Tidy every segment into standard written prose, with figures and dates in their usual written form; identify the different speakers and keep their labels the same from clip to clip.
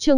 Speaker 1: Chương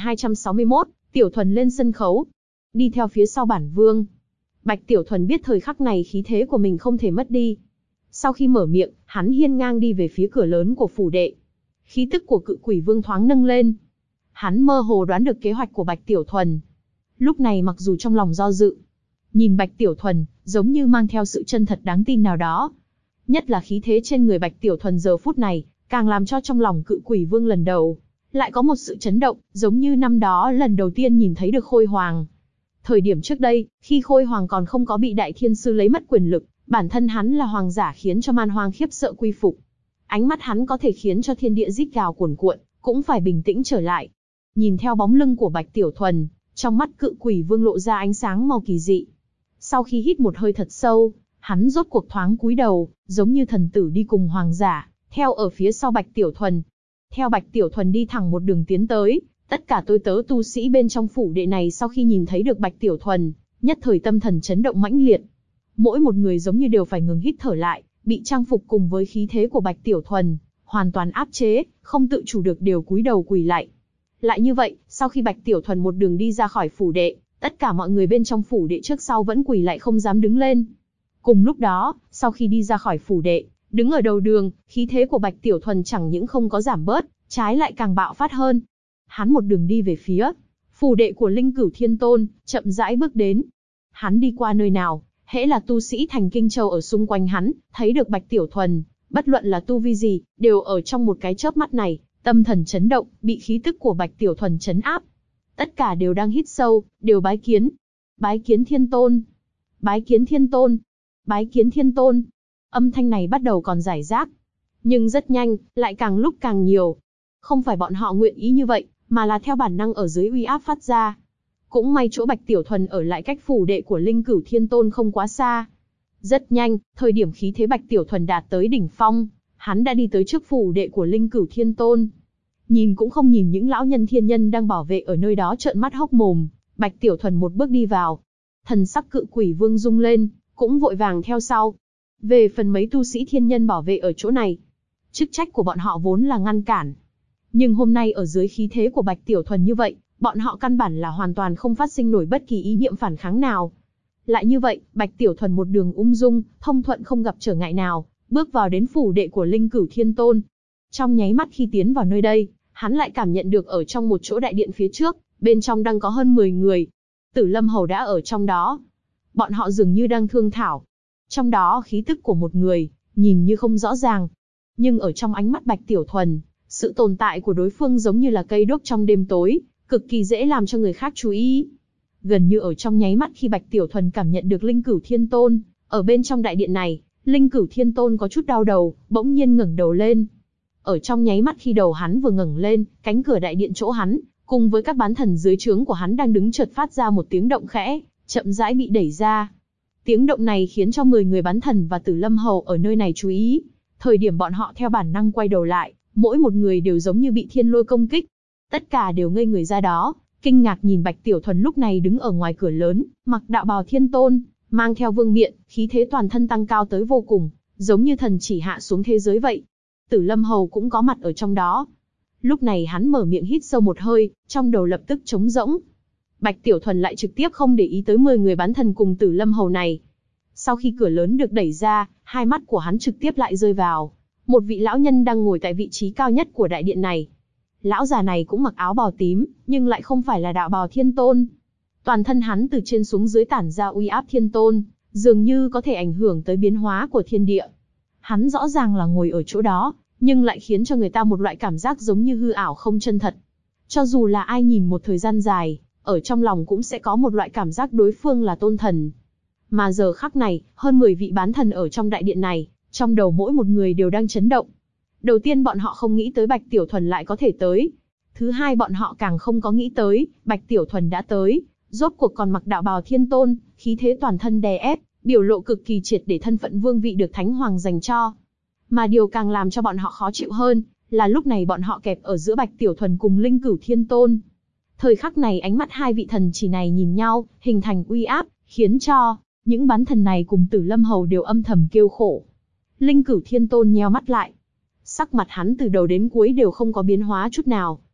Speaker 1: 1261, Tiểu Thuần lên sân khấu. Đi theo phía sau bản vương. Bạch Tiểu Thuần biết thời khắc này khí thế của mình không thể mất đi. Sau khi mở miệng, hắn hiên ngang đi về phía cửa lớn của phủ đệ. Khí tức của Cự Quỷ Vương thoáng nâng lên. Hắn mơ hồ đoán được kế hoạch của Bạch Tiểu Thuần. Lúc này mặc dù trong lòng do dự, nhìn Bạch Tiểu Thuần, giống như mang theo sự chân thật đáng tin nào đó. Nhất là khí thế trên người Bạch Tiểu Thuần giờ phút này, càng làm cho trong lòng Cự Quỷ Vương lần đầu lại có một sự chấn động, giống như năm đó lần đầu tiên nhìn thấy được Khôi Hoàng. Thời điểm trước đây, khi Khôi Hoàng còn không có bị Đại Thiên Sư lấy mất quyền lực, bản thân hắn là hoàng giả khiến cho man hoang khiếp sợ quy phục. Ánh mắt hắn có thể khiến cho thiên địa rít gào cuồn cuộn, cũng phải bình tĩnh trở lại. Nhìn theo bóng lưng của Bạch Tiểu Thuần, trong mắt Cự Quỷ Vương lộ ra ánh sáng màu kỳ dị. Sau khi hít một hơi thật sâu, hắn rốt cuộc thoáng cúi đầu, giống như thần tử đi cùng hoàng giả, theo ở phía sau Bạch Tiểu Thuần. Theo Bạch Tiểu Thuần đi thẳng một đường tiến tới, tất cả tôi tớ tu sĩ bên trong phủ đệ này sau khi nhìn thấy được Bạch Tiểu Thuần, nhất thời tâm thần chấn động mãnh liệt. Mỗi một người giống như đều phải ngừng hít thở lại, bị trang phục cùng với khí thế của Bạch Tiểu Thuần hoàn toàn áp chế, không tự chủ được đều cúi đầu quỳ lại. Lại như vậy, sau khi Bạch Tiểu Thuần một đường đi ra khỏi phủ đệ, tất cả mọi người bên trong phủ đệ trước sau vẫn quỳ lại không dám đứng lên. Cùng lúc đó, sau khi đi ra khỏi phủ đệ, đứng ở đầu đường, khí thế của Bạch Tiểu Thuần chẳng những không có giảm bớt, trái lại càng bạo phát hơn. Hắn một đường đi về phía phủ đệ của Linh Cửu Thiên Tôn, chậm rãi bước đến. Hắn đi qua nơi nào, hễ là tu sĩ thành Kinh Châu ở xung quanh hắn, thấy được Bạch Tiểu Thuần, bất luận là tu vi gì, đều ở trong một cái chớp mắt này, tâm thần chấn động, bị khí tức của Bạch Tiểu Thuần chấn áp. Tất cả đều đang hít sâu, đều bái kiến. Bái kiến Thiên Tôn. Bái kiến Thiên Tôn. Bái kiến Thiên Tôn. Âm thanh này bắt đầu còn rải rác, nhưng rất nhanh, lại càng lúc càng nhiều. Không phải bọn họ nguyện ý như vậy, mà là theo bản năng ở dưới uy áp phát ra. Cũng may chỗ Bạch Tiểu Thuần ở lại cách phủ đệ của Linh Cửu Thiên Tôn không quá xa. Rất nhanh, thời điểm khí thế Bạch Tiểu Thuần đạt tới đỉnh phong, hắn đã đi tới trước phủ đệ của Linh Cửu Thiên Tôn. Nhìn cũng không nhìn những lão nhân thiên nhân đang bảo vệ ở nơi đó trợn mắt hốc mồm, Bạch Tiểu Thuần một bước đi vào. Thần sắc Cự Quỷ Vương rung lên, cũng vội vàng theo sau. Về phần mấy tu sĩ thiên nhân bảo vệ ở chỗ này, chức trách của bọn họ vốn là ngăn cản. Nhưng hôm nay ở dưới khí thế của Bạch Tiểu Thuần như vậy, bọn họ căn bản là hoàn toàn không phát sinh nổi bất kỳ ý niệm phản kháng nào. Lại như vậy, Bạch Tiểu Thuần một đường ung dung, thông thuận không gặp trở ngại nào, bước vào đến phủ đệ của Linh Cửu Thiên Tôn. Trong nháy mắt khi tiến vào nơi đây, hắn lại cảm nhận được ở trong một chỗ đại điện phía trước, bên trong đang có hơn 10 người. Tử Lâm Hầu đã ở trong đó. Bọn họ dường như đang thương thảo. Trong đó khí tức của một người, nhìn như không rõ ràng. Nhưng ở trong ánh mắt Bạch Tiểu Thuần, sự tồn tại của đối phương giống như là cây đuốc trong đêm tối, cực kỳ dễ làm cho người khác chú ý. Gần như ở trong nháy mắt khi Bạch Tiểu Thuần cảm nhận được Linh Cửu Thiên Tôn, ở bên trong đại điện này, Linh Cửu Thiên Tôn có chút đau đầu, bỗng nhiên ngẩng đầu lên. Ở trong nháy mắt khi đầu hắn vừa ngẩng lên, cánh cửa đại điện chỗ hắn, cùng với các bán thần dưới trướng của hắn đang đứng chợt phát ra một tiếng động khẽ, chậm rãi bị đẩy ra. Tiếng động này khiến cho 10 người bán thần và Tử Lâm Hầu ở nơi này chú ý. Thời điểm bọn họ theo bản năng quay đầu lại, mỗi một người đều giống như bị thiên lôi công kích. Tất cả đều ngây người ra đó, kinh ngạc nhìn Bạch Tiểu Thuần lúc này đứng ở ngoài cửa lớn, mặc đạo bào Thiên Tôn, mang theo vương miện, khí thế toàn thân tăng cao tới vô cùng, giống như thần chỉ hạ xuống thế giới vậy. Tử Lâm Hầu cũng có mặt ở trong đó. Lúc này hắn mở miệng hít sâu một hơi, trong đầu lập tức trống rỗng. Bạch Tiểu Thuần lại trực tiếp không để ý tới 10 người bán thần cùng Tử Lâm Hầu này. Sau khi cửa lớn được đẩy ra, hai mắt của hắn trực tiếp lại rơi vào một vị lão nhân đang ngồi tại vị trí cao nhất của đại điện này. Lão già này cũng mặc áo bào tím, nhưng lại không phải là đạo bào Thiên Tôn. Toàn thân hắn từ trên xuống dưới tản ra uy áp Thiên Tôn, dường như có thể ảnh hưởng tới biến hóa của thiên địa. Hắn rõ ràng là ngồi ở chỗ đó, nhưng lại khiến cho người ta một loại cảm giác giống như hư ảo không chân thật. Cho dù là ai nhìn một thời gian dài, ở trong lòng cũng sẽ có một loại cảm giác đối phương là tôn thần. Mà giờ khắc này, hơn 10 vị bán thần ở trong đại điện này, trong đầu mỗi một người đều đang chấn động. Đầu tiên bọn họ không nghĩ tới Bạch Tiểu Thuần lại có thể tới. Thứ hai bọn họ càng không có nghĩ tới, Bạch Tiểu Thuần đã tới, rốt cuộc còn mặc đạo bào Thiên Tôn, khí thế toàn thân đè ép, biểu lộ cực kỳ triệt để thân phận vương vị được Thánh Hoàng dành cho. Mà điều càng làm cho bọn họ khó chịu hơn, là lúc này bọn họ kẹp ở giữa Bạch Tiểu Thuần cùng Linh Cửu Thiên Tôn. Thời khắc này ánh mắt hai vị thần chỉ này nhìn nhau, hình thành uy áp, khiến cho những bán thần này cùng Tử Lâm Hầu đều âm thầm kêu khổ. Linh Cửu Thiên Tôn nheo mắt lại. Sắc mặt hắn từ đầu đến cuối đều không có biến hóa chút nào.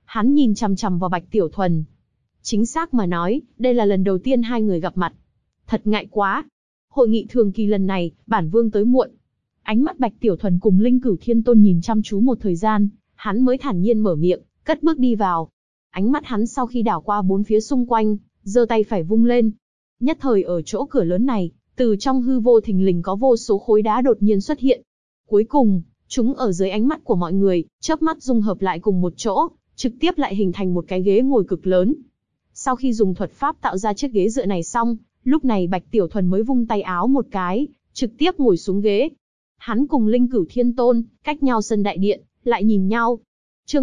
Speaker 1: Hắn nhìn chằm chằm vào Bạch Tiểu Thuần. Chính xác mà nói, đây là lần đầu tiên hai người gặp mặt. Thật ngại quá. Hội nghị thường kỳ lần này, bản vương tới muộn. Ánh mắt Bạch Tiểu Thuần cùng Linh Cửu Thiên Tôn nhìn chăm chú một thời gian, hắn mới thản nhiên mở miệng, cất bước đi vào. Ánh mắt hắn sau khi đảo qua bốn phía xung quanh, giơ tay phải vung lên. Nhất thời ở chỗ cửa lớn này, từ trong hư vô thình lình có vô số khối đá đột nhiên xuất hiện. Cuối cùng, chúng ở dưới ánh mắt của mọi người, chớp mắt dung hợp lại cùng một chỗ, trực tiếp lại hình thành một cái ghế ngồi cực lớn. Sau khi dùng thuật pháp tạo ra chiếc ghế dựa này xong, lúc này Bạch Tiểu Thuần mới vung tay áo một cái, trực tiếp ngồi xuống ghế. Hắn cùng Linh Cửu Thiên Tôn, cách nhau sân đại điện, lại nhìn nhau. Chương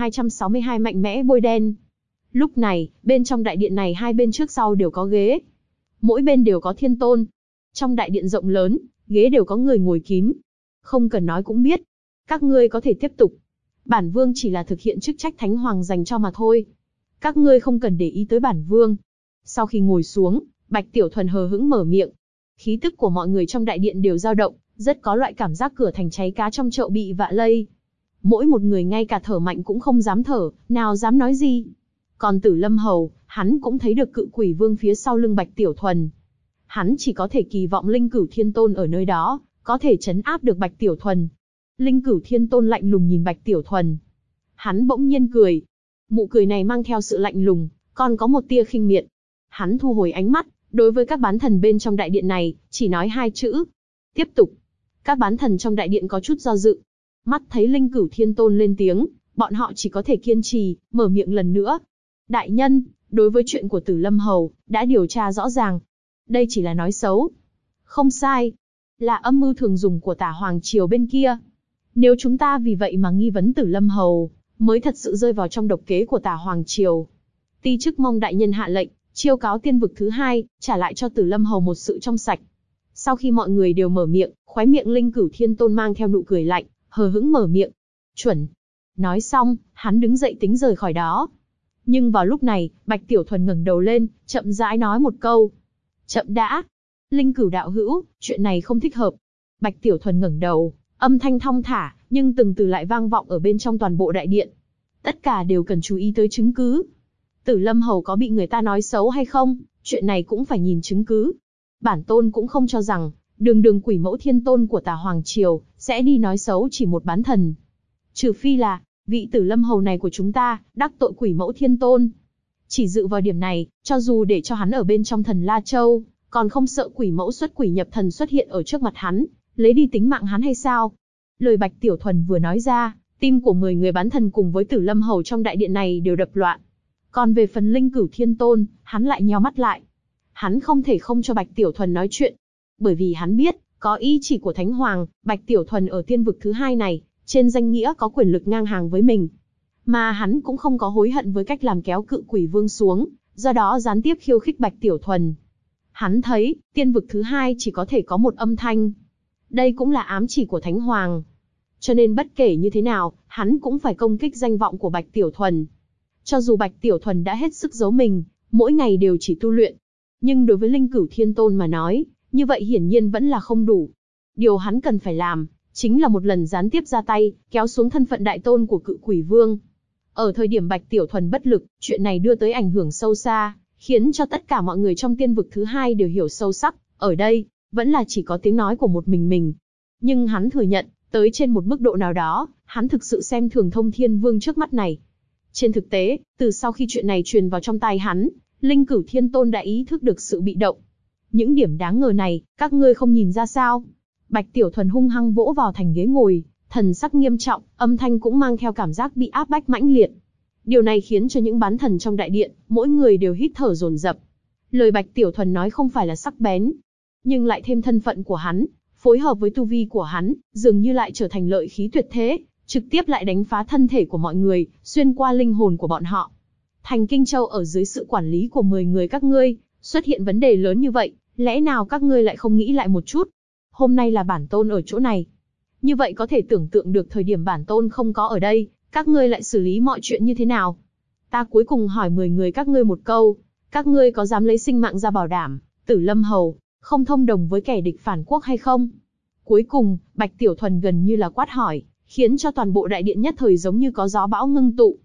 Speaker 1: 1262 mạnh mẽ bôi đen. Lúc này, bên trong đại điện này hai bên trước sau đều có ghế. Mỗi bên đều có thiên tôn. Trong đại điện rộng lớn, ghế đều có người ngồi kín. Không cần nói cũng biết. Các ngươi có thể tiếp tục. Bản vương chỉ là thực hiện chức trách Thánh Hoàng dành cho mà thôi. Các ngươi không cần để ý tới bản vương. Sau khi ngồi xuống, Bạch Tiểu Thuần hờ hững mở miệng. Khí tức của mọi người trong đại điện đều dao động, rất có loại cảm giác cửa thành cháy cá trong chậu bị vạ lây. Mỗi một người ngay cả thở mạnh cũng không dám thở, nào dám nói gì. Còn Tử Lâm Hầu, hắn cũng thấy được cự quỷ vương phía sau lưng Bạch Tiểu Thuần. Hắn chỉ có thể kỳ vọng Linh Cửu Thiên Tôn ở nơi đó, có thể trấn áp được Bạch Tiểu Thuần. Linh Cửu Thiên Tôn lạnh lùng nhìn Bạch Tiểu Thuần. Hắn bỗng nhiên cười. Nụ cười này mang theo sự lạnh lùng, còn có một tia khinh miệt. Hắn thu hồi ánh mắt, đối với các bán thần bên trong đại điện này, chỉ nói hai chữ. Tiếp tục. Các bán thần trong đại điện có chút do dự. Mắt thấy Linh Cửu Thiên Tôn lên tiếng, bọn họ chỉ có thể kiên trì, mở miệng lần nữa. Đại nhân, đối với chuyện của Tử Lâm Hầu, đã điều tra rõ ràng. Đây chỉ là nói xấu. Không sai. Là âm mưu thường dùng của Tả Hoàng Triều bên kia. Nếu chúng ta vì vậy mà nghi vấn Tử Lâm Hầu, mới thật sự rơi vào trong độc kế của Tả Hoàng Triều. Ti chức mong đại nhân hạ lệnh, chiêu cáo tiên vực thứ hai, trả lại cho Tử Lâm Hầu một sự trong sạch. Sau khi mọi người đều mở miệng, khóe miệng Linh Cửu Thiên Tôn mang theo nụ cười lạnh, hờ hững mở miệng. Chuẩn. Nói xong, hắn đứng dậy tính rời khỏi đó. Nhưng vào lúc này, Bạch Tiểu Thuần ngẩng đầu lên, chậm rãi nói một câu. Chậm đã. Linh Cửu đạo hữu, chuyện này không thích hợp. Bạch Tiểu Thuần ngẩng đầu, âm thanh thong thả, nhưng từng từ lại vang vọng ở bên trong toàn bộ đại điện. Tất cả đều cần chú ý tới chứng cứ. Tử Lâm Hầu có bị người ta nói xấu hay không, chuyện này cũng phải nhìn chứng cứ. Bản tôn cũng không cho rằng, đường quỷ mẫu thiên tôn của Tả Hoàng Triều, sẽ đi nói xấu chỉ một bán thần. Trừ phi là, vị Tử Lâm Hầu này của chúng ta, đắc tội quỷ mẫu thiên tôn. Chỉ dựa vào điểm này, cho dù để cho hắn ở bên trong Thần La Châu, còn không sợ quỷ mẫu xuất quỷ nhập thần xuất hiện ở trước mặt hắn, lấy đi tính mạng hắn hay sao? Lời Bạch Tiểu Thuần vừa nói ra, tim của 10 người bán thần cùng với Tử Lâm Hầu trong đại điện này đều đập loạn. Còn về phần Linh Cửu Thiên Tôn, hắn lại nheo mắt lại. Hắn không thể không cho Bạch Tiểu Thuần nói chuyện. Bởi vì hắn biết, có ý chỉ của Thánh Hoàng, Bạch Tiểu Thuần ở tiên vực thứ hai này, trên danh nghĩa có quyền lực ngang hàng với mình. Mà hắn cũng không có hối hận với cách làm kéo cự quỷ vương xuống, do đó gián tiếp khiêu khích Bạch Tiểu Thuần. Hắn thấy, tiên vực thứ hai chỉ có thể có một âm thanh. Đây cũng là ám chỉ của Thánh Hoàng. Cho nên bất kể như thế nào, hắn cũng phải công kích danh vọng của Bạch Tiểu Thuần. Cho dù Bạch Tiểu Thuần đã hết sức giấu mình, mỗi ngày đều chỉ tu luyện. Nhưng đối với Linh Cửu Thiên Tôn mà nói, như vậy hiển nhiên vẫn là không đủ. Điều hắn cần phải làm, chính là một lần gián tiếp ra tay, kéo xuống thân phận đại tôn của cự quỷ vương. Ở thời điểm Bạch Tiểu Thuần bất lực, chuyện này đưa tới ảnh hưởng sâu xa, khiến cho tất cả mọi người trong tiên vực thứ hai đều hiểu sâu sắc, ở đây, vẫn là chỉ có tiếng nói của một mình. Nhưng hắn thừa nhận, tới trên một mức độ nào đó, hắn thực sự xem thường Thông Thiên Vương trước mắt này. Trên thực tế, từ sau khi chuyện này truyền vào trong tai hắn, Linh Cửu Thiên Tôn đã ý thức được sự bị động. Những điểm đáng ngờ này, các ngươi không nhìn ra sao? Bạch Tiểu Thuần hung hăng vỗ vào thành ghế ngồi, thần sắc nghiêm trọng, âm thanh cũng mang theo cảm giác bị áp bách mãnh liệt. Điều này khiến cho những bán thần trong đại điện, mỗi người đều hít thở dồn dập. Lời Bạch Tiểu Thuần nói không phải là sắc bén, nhưng lại thêm thân phận của hắn, phối hợp với tu vi của hắn, dường như lại trở thành lợi khí tuyệt thế, trực tiếp lại đánh phá thân thể của mọi người, xuyên qua linh hồn của bọn họ. Thành Kinh Châu ở dưới sự quản lý của 10 người các ngươi, xuất hiện vấn đề lớn như vậy, lẽ nào các ngươi lại không nghĩ lại một chút? Hôm nay là bản tôn ở chỗ này. Như vậy có thể tưởng tượng được thời điểm bản tôn không có ở đây, các ngươi lại xử lý mọi chuyện như thế nào? Ta cuối cùng hỏi 10 người các ngươi một câu, các ngươi có dám lấy sinh mạng ra bảo đảm, Tử Lâm Hầu, không thông đồng với kẻ địch phản quốc hay không? Cuối cùng, Bạch Tiểu Thuần gần như là quát hỏi, khiến cho toàn bộ đại điện nhất thời giống như có gió bão ngưng tụ.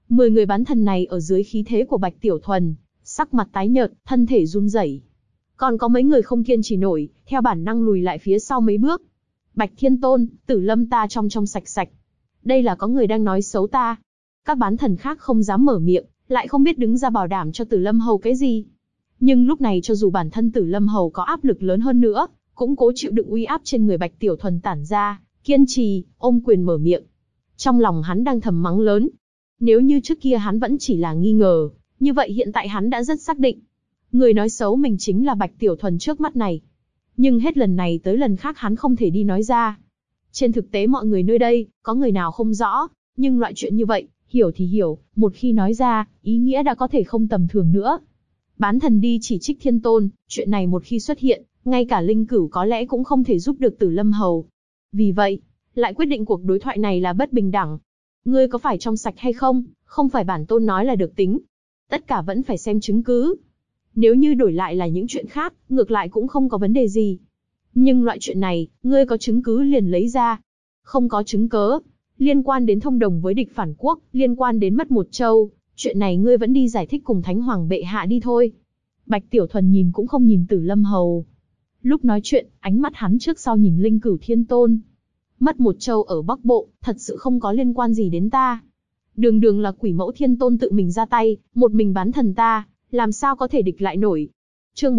Speaker 1: 10 người bán thần này ở dưới khí thế của Bạch Tiểu Thuần, sắc mặt tái nhợt, thân thể run rẩy. Còn có mấy người không kiên trì nổi, theo bản năng lùi lại phía sau mấy bước. Bạch Thiên Tôn, Tử Lâm ta trong trong sạch sạch. Đây là có người đang nói xấu ta. Các bán thần khác không dám mở miệng, lại không biết đứng ra bảo đảm cho Tử Lâm Hầu cái gì. Nhưng lúc này cho dù bản thân Tử Lâm Hầu có áp lực lớn hơn nữa, cũng cố chịu đựng uy áp trên người Bạch Tiểu Thuần tản ra, kiên trì, ôm quyền mở miệng. Trong lòng hắn đang thầm mắng lớn. Nếu như trước kia hắn vẫn chỉ là nghi ngờ, như vậy hiện tại hắn đã rất xác định. Người nói xấu mình chính là Bạch Tiểu Thuần trước mắt này. Nhưng hết lần này tới lần khác hắn không thể đi nói ra. Trên thực tế mọi người nơi đây, có người nào không rõ, nhưng loại chuyện như vậy, hiểu thì hiểu, một khi nói ra, ý nghĩa đã có thể không tầm thường nữa. Bán thần đi chỉ trích Thiên Tôn, chuyện này một khi xuất hiện, ngay cả Linh Cửu có lẽ cũng không thể giúp được Tử Lâm Hầu. Vì vậy, lại quyết định cuộc đối thoại này là bất bình đẳng. Ngươi có phải trong sạch hay không, không phải bản tôn nói là được tính. Tất cả vẫn phải xem chứng cứ. Nếu như đổi lại là những chuyện khác, ngược lại cũng không có vấn đề gì. Nhưng loại chuyện này, ngươi có chứng cứ liền lấy ra. Không có chứng cớ, liên quan đến thông đồng với địch phản quốc, liên quan đến mất một châu, chuyện này ngươi vẫn đi giải thích cùng Thánh Hoàng bệ hạ đi thôi. Bạch Tiểu Thuần nhìn cũng không nhìn Tử Lâm Hầu. Lúc nói chuyện, ánh mắt hắn trước sau nhìn Linh Cửu Thiên Tôn. Mất một châu ở Bắc Bộ, thật sự không có liên quan gì đến ta. Đường đường là Quỷ Mẫu Thiên Tôn tự mình ra tay, một mình bán thần ta, làm sao có thể địch lại nổi. Chương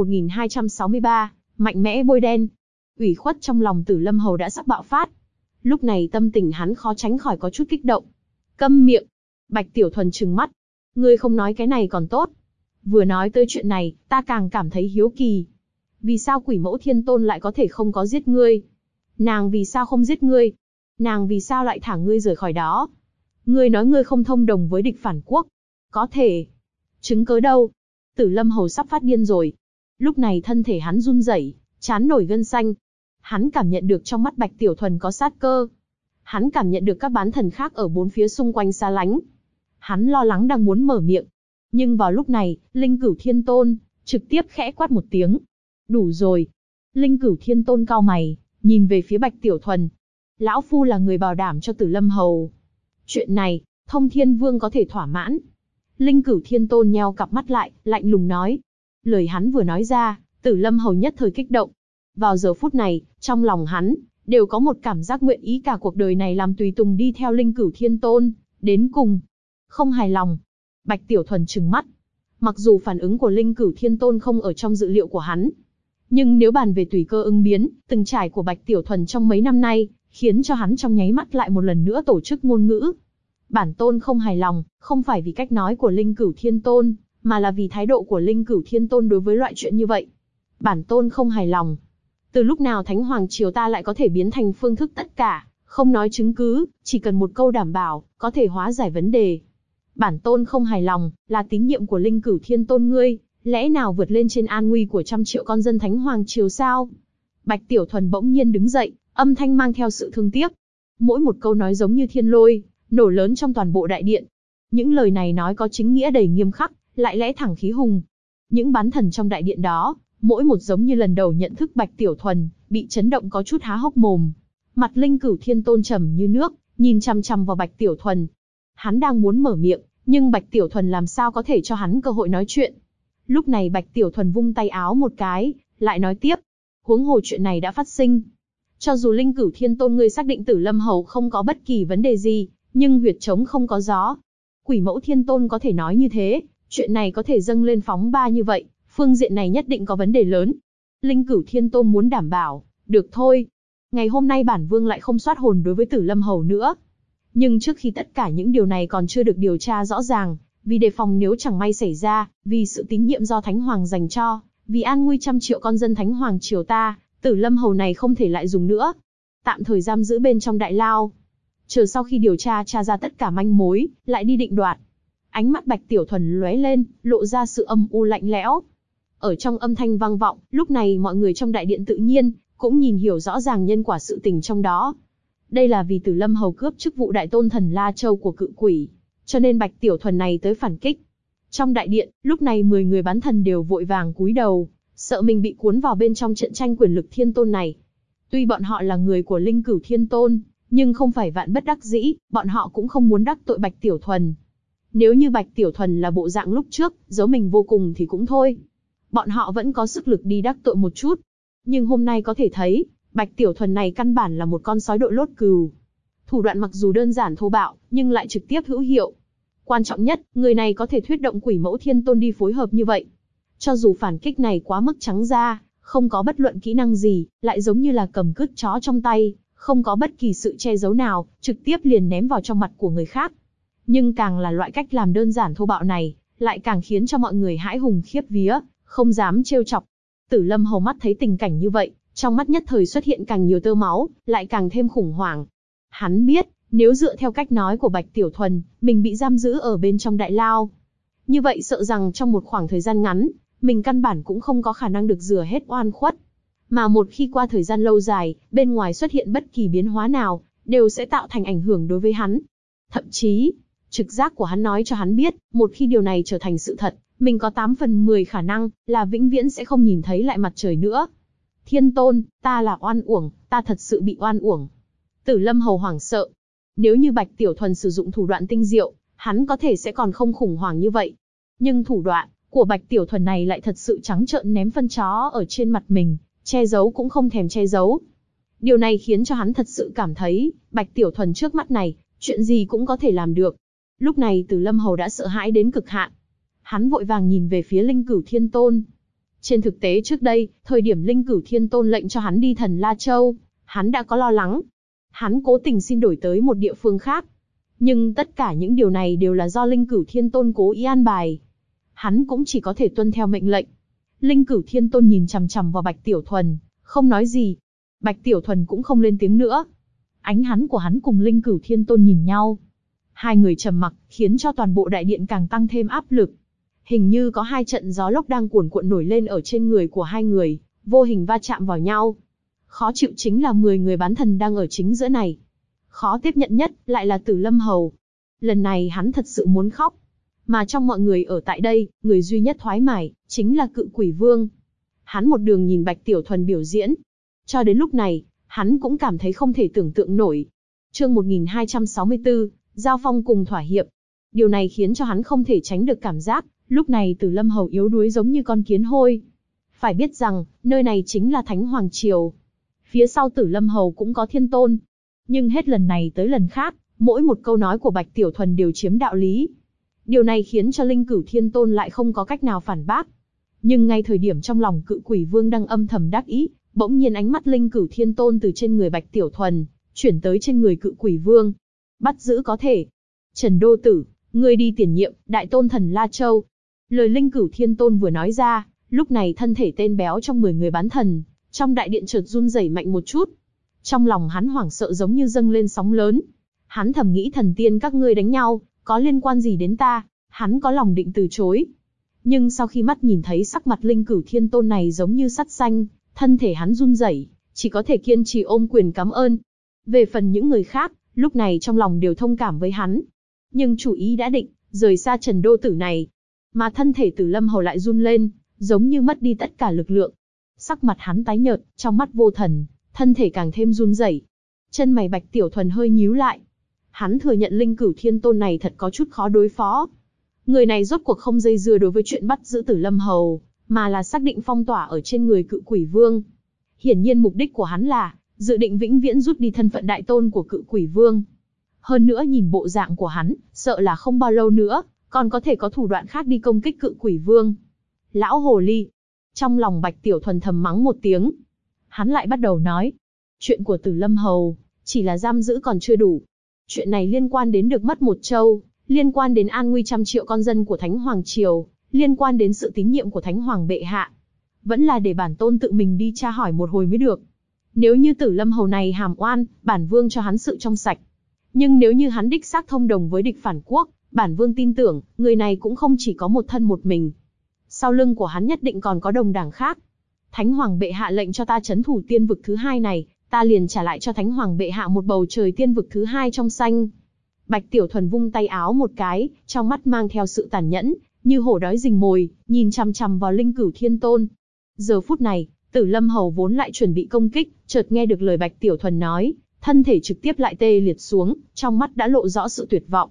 Speaker 1: 1263, mạnh mẽ bôi đen. Ủy khuất trong lòng Tử Lâm Hầu đã sắp bạo phát. Lúc này tâm tình hắn khó tránh khỏi có chút kích động. Câm miệng. Bạch Tiểu Thuần trừng mắt. Ngươi không nói cái này còn tốt. Vừa nói tới chuyện này, ta càng cảm thấy hiếu kỳ. Vì sao Quỷ Mẫu Thiên Tôn lại có thể không có giết ngươi? Nàng vì sao không giết ngươi? Nàng vì sao lại thả ngươi rời khỏi đó? Ngươi nói ngươi không thông đồng với địch phản quốc. Có thể. Chứng cớ đâu? Tử Lâm Hầu sắp phát điên rồi. Lúc này thân thể hắn run rẩy, trán nổi gân xanh. Hắn cảm nhận được trong mắt Bạch Tiểu Thuần có sát cơ. Hắn cảm nhận được các bán thần khác ở bốn phía xung quanh xa lánh. Hắn lo lắng đang muốn mở miệng. Nhưng vào lúc này, Linh Cửu Thiên Tôn trực tiếp khẽ quát một tiếng. Đủ rồi. Linh Cửu Thiên Tôn cau mày, nhìn về phía Bạch Tiểu Thuần. Lão Phu là người bảo đảm cho Tử Lâm Hầu. Chuyện này, Thông Thiên Vương có thể thỏa mãn. Linh Cửu Thiên Tôn nheo cặp mắt lại, lạnh lùng nói. Lời hắn vừa nói ra, Tử Lâm Hầu nhất thời kích động. Vào giờ phút này, trong lòng hắn, đều có một cảm giác nguyện ý cả cuộc đời này làm tùy tùng đi theo Linh Cửu Thiên Tôn, đến cùng. Không hài lòng. Bạch Tiểu Thuần trừng mắt. Mặc dù phản ứng của Linh Cửu Thiên Tôn không ở trong dự liệu của hắn. Nhưng nếu bàn về tùy cơ ứng biến, từng trải của Bạch Tiểu Thuần trong mấy năm nay, khiến cho hắn trong nháy mắt lại một lần nữa tổ chức ngôn ngữ. Bản tôn không hài lòng, không phải vì cách nói của Linh Cửu Thiên Tôn, mà là vì thái độ của Linh Cửu Thiên Tôn đối với loại chuyện như vậy. Bản tôn không hài lòng. Từ lúc nào Thánh Hoàng triều ta lại có thể biến thành phương thức tất cả, không nói chứng cứ, chỉ cần một câu đảm bảo, có thể hóa giải vấn đề. Bản tôn không hài lòng, là tín nhiệm của Linh Cửu Thiên Tôn ngươi, lẽ nào vượt lên trên an nguy của trăm triệu con dân Thánh Hoàng triều sao? Bạch Tiểu Thuần bỗng nhiên đứng dậy, âm thanh mang theo sự thương tiếc. Mỗi một câu nói giống như thiên lôi, nổ lớn trong toàn bộ đại điện. Những lời này nói có chính nghĩa đầy nghiêm khắc, lại lẽ thẳng khí hùng. Những bán thần trong đại điện đó, mỗi một giống như lần đầu nhận thức Bạch Tiểu Thuần, bị chấn động có chút há hốc mồm. Mặt Linh Cửu Thiên Tôn trầm như nước, nhìn chằm chằm vào Bạch Tiểu Thuần. Hắn đang muốn mở miệng, nhưng Bạch Tiểu Thuần làm sao có thể cho hắn cơ hội nói chuyện. Lúc này Bạch Tiểu Thuần vung tay áo một cái, lại nói tiếp. Huống hồ chuyện này đã phát sinh. Cho dù Linh Cửu Thiên Tôn ngươi xác định Tử Lâm Hầu không có bất kỳ vấn đề gì, nhưng huyệt trống không có gió. Quỷ Mẫu Thiên Tôn có thể nói như thế, chuyện này có thể dâng lên phóng ba như vậy, phương diện này nhất định có vấn đề lớn. Linh Cửu Thiên Tôn muốn đảm bảo, được thôi. Ngày hôm nay bản vương lại không soát hồn đối với Tử Lâm Hầu nữa. Nhưng trước khi tất cả những điều này còn chưa được điều tra rõ ràng, vì đề phòng nếu chẳng may xảy ra, vì sự tín nhiệm do Thánh Hoàng dành cho, vì an nguy trăm triệu con dân Thánh Hoàng triều ta, Tử Lâm Hầu này không thể lại dùng nữa. Tạm thời giam giữ bên trong đại lao. Chờ sau khi điều tra ra tất cả manh mối, lại đi định đoạt. Ánh mắt Bạch Tiểu Thuần lóe lên, lộ ra sự âm u lạnh lẽo. Ở trong âm thanh vang vọng, lúc này mọi người trong đại điện tự nhiên, cũng nhìn hiểu rõ ràng nhân quả sự tình trong đó. Đây là vì Tử Lâm Hầu cướp chức vụ đại tôn thần La Châu của cự quỷ, cho nên Bạch Tiểu Thuần này tới phản kích. Trong đại điện, lúc này 10 người bán thần đều vội vàng cúi đầu, sợ mình bị cuốn vào bên trong trận tranh quyền lực thiên tôn này. Tuy bọn họ là người của Linh Cửu Thiên Tôn, nhưng không phải vạn bất đắc dĩ, bọn họ cũng không muốn đắc tội Bạch Tiểu Thuần. Nếu như Bạch Tiểu Thuần là bộ dạng lúc trước, giấu mình vô cùng thì cũng thôi. Bọn họ vẫn có sức lực đi đắc tội một chút. Nhưng hôm nay có thể thấy, Bạch Tiểu Thuần này căn bản là một con sói đội lốt cừu. Thủ đoạn mặc dù đơn giản thô bạo, nhưng lại trực tiếp hữu hiệu. Quan trọng nhất, người này có thể thuyết động Quỷ Mẫu Thiên Tôn đi phối hợp như vậy. Cho dù phản kích này quá mức trắng ra, không có bất luận kỹ năng gì, lại giống như là cầm cứt chó trong tay, không có bất kỳ sự che giấu nào, trực tiếp liền ném vào trong mặt của người khác. Nhưng càng là loại cách làm đơn giản thô bạo này, lại càng khiến cho mọi người hãi hùng khiếp vía, không dám trêu chọc. Tử Lâm Hầu mắt thấy tình cảnh như vậy, trong mắt nhất thời xuất hiện càng nhiều tơ máu, lại càng thêm khủng hoảng. Hắn biết, nếu dựa theo cách nói của Bạch Tiểu Thuần, mình bị giam giữ ở bên trong đại lao. Như vậy sợ rằng trong một khoảng thời gian ngắn, mình căn bản cũng không có khả năng được rửa hết oan khuất. Mà một khi qua thời gian lâu dài, bên ngoài xuất hiện bất kỳ biến hóa nào, đều sẽ tạo thành ảnh hưởng đối với hắn. Thậm chí, trực giác của hắn nói cho hắn biết, một khi điều này trở thành sự thật, mình có 8 phần 10 khả năng là vĩnh viễn sẽ không nhìn thấy lại mặt trời nữa. Thiên Tôn, ta là oan uổng, ta thật sự bị oan uổng. Tử Lâm Hầu hoảng sợ. Nếu như Bạch Tiểu Thuần sử dụng thủ đoạn tinh diệu, hắn có thể sẽ còn không khủng hoảng như vậy. Nhưng thủ đoạn của Bạch Tiểu Thuần này lại thật sự trắng trợn ném phân chó ở trên mặt mình, che giấu cũng không thèm che giấu. Điều này khiến cho hắn thật sự cảm thấy, Bạch Tiểu Thuần trước mắt này, chuyện gì cũng có thể làm được. Lúc này Tử Lâm Hầu đã sợ hãi đến cực hạn. Hắn vội vàng nhìn về phía Linh Cửu Thiên Tôn. Trên thực tế trước đây, thời điểm Linh Cửu Thiên Tôn lệnh cho hắn đi Thần La Châu, hắn đã có lo lắng. Hắn cố tình xin đổi tới một địa phương khác. Nhưng tất cả những điều này đều là do Linh Cửu Thiên Tôn cố ý an bài. Hắn cũng chỉ có thể tuân theo mệnh lệnh. Linh Cửu Thiên Tôn nhìn chằm chằm vào Bạch Tiểu Thuần, không nói gì. Bạch Tiểu Thuần cũng không lên tiếng nữa. Ánh hắn của hắn cùng Linh Cửu Thiên Tôn nhìn nhau. Hai người trầm mặc, khiến cho toàn bộ đại điện càng tăng thêm áp lực. Hình như có hai trận gió lốc đang cuồn cuộn nổi lên ở trên người của hai người, vô hình va chạm vào nhau. Khó chịu chính là 10 người bán thần đang ở chính giữa này. Khó tiếp nhận nhất lại là Tử Lâm Hầu. Lần này hắn thật sự muốn khóc. Mà trong mọi người ở tại đây, người duy nhất thoải mái chính là Cự Quỷ Vương. Hắn một đường nhìn Bạch Tiểu Thuần biểu diễn. Cho đến lúc này, hắn cũng cảm thấy không thể tưởng tượng nổi. Chương 1264, Giao phong cùng thỏa hiệp. Điều này khiến cho hắn không thể tránh được cảm giác, lúc này Tử Lâm Hầu yếu đuối giống như con kiến hôi. Phải biết rằng, nơi này chính là Thánh Hoàng Triều. Phía sau Tử Lâm Hầu cũng có Thiên Tôn. Nhưng hết lần này tới lần khác, mỗi một câu nói của Bạch Tiểu Thuần đều chiếm đạo lý. Điều này khiến cho Linh Cửu Thiên Tôn lại không có cách nào phản bác. Nhưng ngay thời điểm trong lòng Cự Quỷ Vương đang âm thầm đắc ý, bỗng nhiên ánh mắt Linh Cửu Thiên Tôn từ trên người Bạch Tiểu Thuần, chuyển tới trên người Cự Quỷ Vương. Bắt giữ có thể. Trần Đô Tử, ngươi đi tiền nhiệm, Đại Tôn Thần La Châu. Lời Linh Cửu Thiên Tôn vừa nói ra, lúc này thân thể tên béo trong 10 người bán thần, trong đại điện chợt run rẩy mạnh một chút. Trong lòng hắn hoảng sợ giống như dâng lên sóng lớn. Hắn thầm nghĩ thần tiên các ngươi đánh nhau, có liên quan gì đến ta, hắn có lòng định từ chối. Nhưng sau khi mắt nhìn thấy sắc mặt Linh Cửu Thiên Tôn này giống như sắt xanh, thân thể hắn run rẩy, chỉ có thể kiên trì ôm quyền cảm ơn. Về phần những người khác, lúc này trong lòng đều thông cảm với hắn. Nhưng chủ ý đã định, rời xa Trần Đô Tử này. Mà thân thể Tử Lâm Hầu lại run lên, giống như mất đi tất cả lực lượng. Sắc mặt hắn tái nhợt, trong mắt vô thần, thân thể càng thêm run rẩy. Chân mày Bạch Tiểu Thuần hơi nhíu lại. Hắn thừa nhận Linh Cửu Thiên Tôn này thật có chút khó đối phó. Người này rốt cuộc không dây dưa đối với chuyện bắt giữ Tử Lâm Hầu, mà là xác định phong tỏa ở trên người Cự Quỷ Vương. Hiển nhiên mục đích của hắn là dự định vĩnh viễn rút đi thân phận đại tôn của Cự Quỷ Vương. Hơn nữa nhìn bộ dạng của hắn, sợ là không bao lâu nữa, còn có thể có thủ đoạn khác đi công kích Cự Quỷ Vương. Lão hồ ly. Trong lòng Bạch Tiểu Thuần thầm mắng một tiếng. Hắn lại bắt đầu nói. Chuyện của Tử Lâm Hầu, chỉ là giam giữ còn chưa đủ. Chuyện này liên quan đến được mất một châu, liên quan đến an nguy trăm triệu con dân của Thánh Hoàng Triều, liên quan đến sự tín nhiệm của Thánh Hoàng bệ hạ. Vẫn là để bản tôn tự mình đi tra hỏi một hồi mới được. Nếu như Tử Lâm Hầu này hàm oan, bản vương cho hắn sự trong sạch. Nhưng nếu như hắn đích xác thông đồng với địch phản quốc, bản vương tin tưởng, người này cũng không chỉ có một thân một mình. Sau lưng của hắn nhất định còn có đồng đảng khác. Thánh Hoàng bệ hạ lệnh cho ta trấn thủ tiên vực thứ hai này, ta liền trả lại cho Thánh Hoàng bệ hạ một bầu trời tiên vực thứ hai trong xanh. Bạch Tiểu Thuần vung tay áo một cái, trong mắt mang theo sự tàn nhẫn, như hổ đói rình mồi, nhìn chằm chằm vào Linh Cửu Thiên Tôn. Giờ phút này, Tử Lâm Hầu vốn lại chuẩn bị công kích, chợt nghe được lời Bạch Tiểu Thuần nói, thân thể trực tiếp lại tê liệt xuống, trong mắt đã lộ rõ sự tuyệt vọng.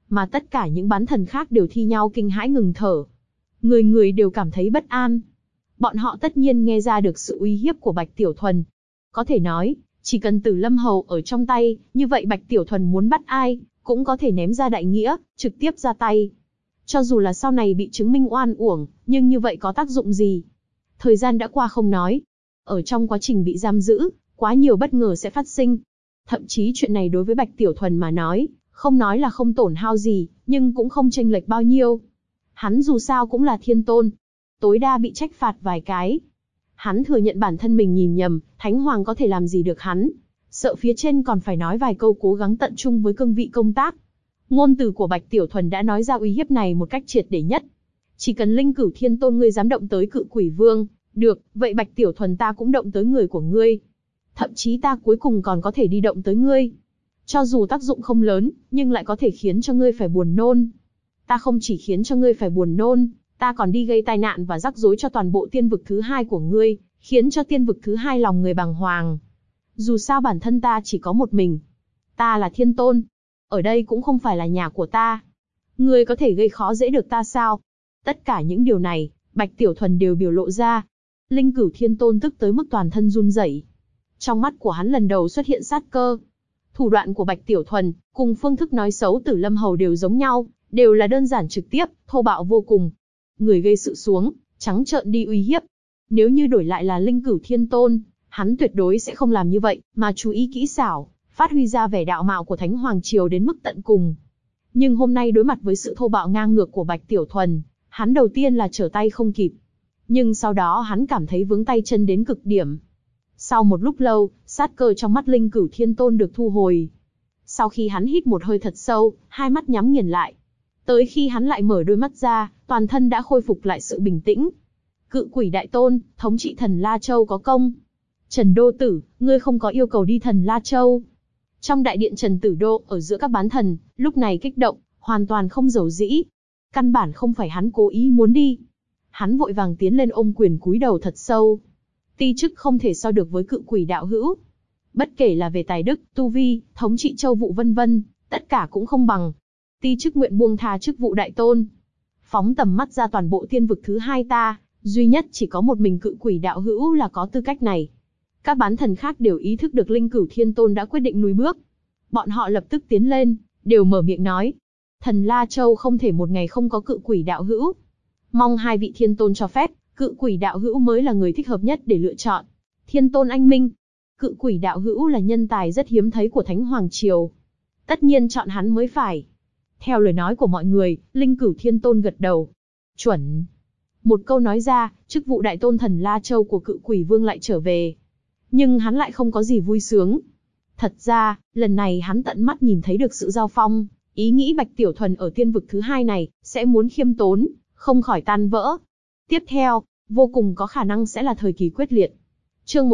Speaker 1: mà tất cả những bán thần khác đều thi nhau kinh hãi ngừng thở. Người người đều cảm thấy bất an. Bọn họ tất nhiên nghe ra được sự uy hiếp của Bạch Tiểu Thuần. Có thể nói, chỉ cần Tử Lâm Hầu ở trong tay, như vậy Bạch Tiểu Thuần muốn bắt ai, cũng có thể ném ra đại nghĩa, trực tiếp ra tay. Cho dù là sau này bị chứng minh oan uổng, nhưng như vậy có tác dụng gì? Thời gian đã qua không nói. Ở trong quá trình bị giam giữ, quá nhiều bất ngờ sẽ phát sinh. Thậm chí chuyện này đối với Bạch Tiểu Thuần mà không nói là không tổn hao gì, nhưng cũng không chênh lệch bao nhiêu. Hắn dù sao cũng là thiên tôn, tối đa bị trách phạt vài cái. Hắn thừa nhận bản thân mình nhìn nhầm, Thánh Hoàng có thể làm gì được hắn. Sợ phía trên còn phải nói vài câu cố gắng tận trung với cương vị công tác. Ngôn từ của Bạch Tiểu Thuần đã nói ra uy hiếp này một cách triệt để nhất. Chỉ cần Linh Cửu Thiên Tôn ngươi dám động tới Cự Quỷ Vương, được, vậy Bạch Tiểu Thuần ta cũng động tới người của ngươi. Thậm chí ta cuối cùng còn có thể đi động tới ngươi. Cho dù tác dụng không lớn, nhưng lại có thể khiến cho ngươi phải buồn nôn. Ta không chỉ khiến cho ngươi phải buồn nôn, ta còn đi gây tai nạn và rắc rối cho toàn bộ tiên vực thứ hai của ngươi, khiến cho tiên vực thứ hai lòng người bàng hoàng. Dù sao bản thân ta chỉ có một mình. Ta là thiên tôn. Ở đây cũng không phải là nhà của ta. Ngươi có thể gây khó dễ được ta sao? Tất cả những điều này, Bạch Tiểu Thuần đều biểu lộ ra. Linh Cửu Thiên Tôn tức tới mức toàn thân run rẩy. Trong mắt của hắn lần đầu xuất hiện sát cơ. Thủ đoạn của Bạch Tiểu Thuần, cùng phương thức nói xấu Tử Lâm Hầu đều giống nhau, đều là đơn giản trực tiếp, thô bạo vô cùng. Người gây sự xuống, trắng trợn đi uy hiếp. Nếu như đổi lại là Linh Cửu Thiên Tôn, hắn tuyệt đối sẽ không làm như vậy, mà chú ý kỹ xảo, phát huy ra vẻ đạo mạo của Thánh Hoàng Triều đến mức tận cùng. Nhưng hôm nay đối mặt với sự thô bạo ngang ngược của Bạch Tiểu Thuần, hắn đầu tiên là trở tay không kịp. Nhưng sau đó hắn cảm thấy vướng tay chân đến cực điểm. Sau một lúc lâu, sát cơ trong mắt Linh Cửu Thiên Tôn được thu hồi. Sau khi hắn hít một hơi thật sâu, hai mắt nhắm nghiền lại. Tới khi hắn lại mở đôi mắt ra, toàn thân đã khôi phục lại sự bình tĩnh. Cự Quỷ Đại Tôn, thống trị Thần La Châu có công. Trần Đô Tử, ngươi không có yêu cầu đi Thần La Châu. Trong đại điện Trần Tử Đô, ở giữa các bán thần, lúc này kích động, hoàn toàn không giấu dĩ. Căn bản không phải hắn cố ý muốn đi. Hắn vội vàng tiến lên ôm quyền cúi đầu thật sâu. Ti chức không thể so được với Cự Quỷ đạo hữu. Bất kể là về tài đức, tu vi, thống trị châu vụ vân vân, tất cả cũng không bằng. Ti chức nguyện buông tha chức vụ đại tôn. Phóng tầm mắt ra toàn bộ tiên vực thứ hai ta, duy nhất chỉ có một mình Cự Quỷ đạo hữu là có tư cách này. Các bán thần khác đều ý thức được Linh Cửu Thiên Tôn đã quyết định lùi bước. Bọn họ lập tức tiến lên, đều mở miệng nói. Thần La Châu không thể một ngày không có Cự Quỷ đạo hữu. Mong hai vị Thiên Tôn cho phép, Cự Quỷ đạo hữu mới là người thích hợp nhất để lựa chọn. Thiên Tôn anh minh. Cự Quỷ đạo hữu là nhân tài rất hiếm thấy của Thánh Hoàng Triều. Tất nhiên chọn hắn mới phải. Theo lời nói của mọi người, Linh Cửu Thiên Tôn gật đầu. Chuẩn. Một câu nói ra, chức vụ đại tôn Thần La Châu của Cự Quỷ Vương lại trở về. Nhưng hắn lại không có gì vui sướng. Thật ra, lần này hắn tận mắt nhìn thấy được sự giao phong, ý nghĩ Bạch Tiểu Thuần ở tiên vực thứ hai này, sẽ muốn khiêm tốn, không khỏi tan vỡ. Tiếp theo, vô cùng có khả năng sẽ là thời kỳ quyết liệt. Chương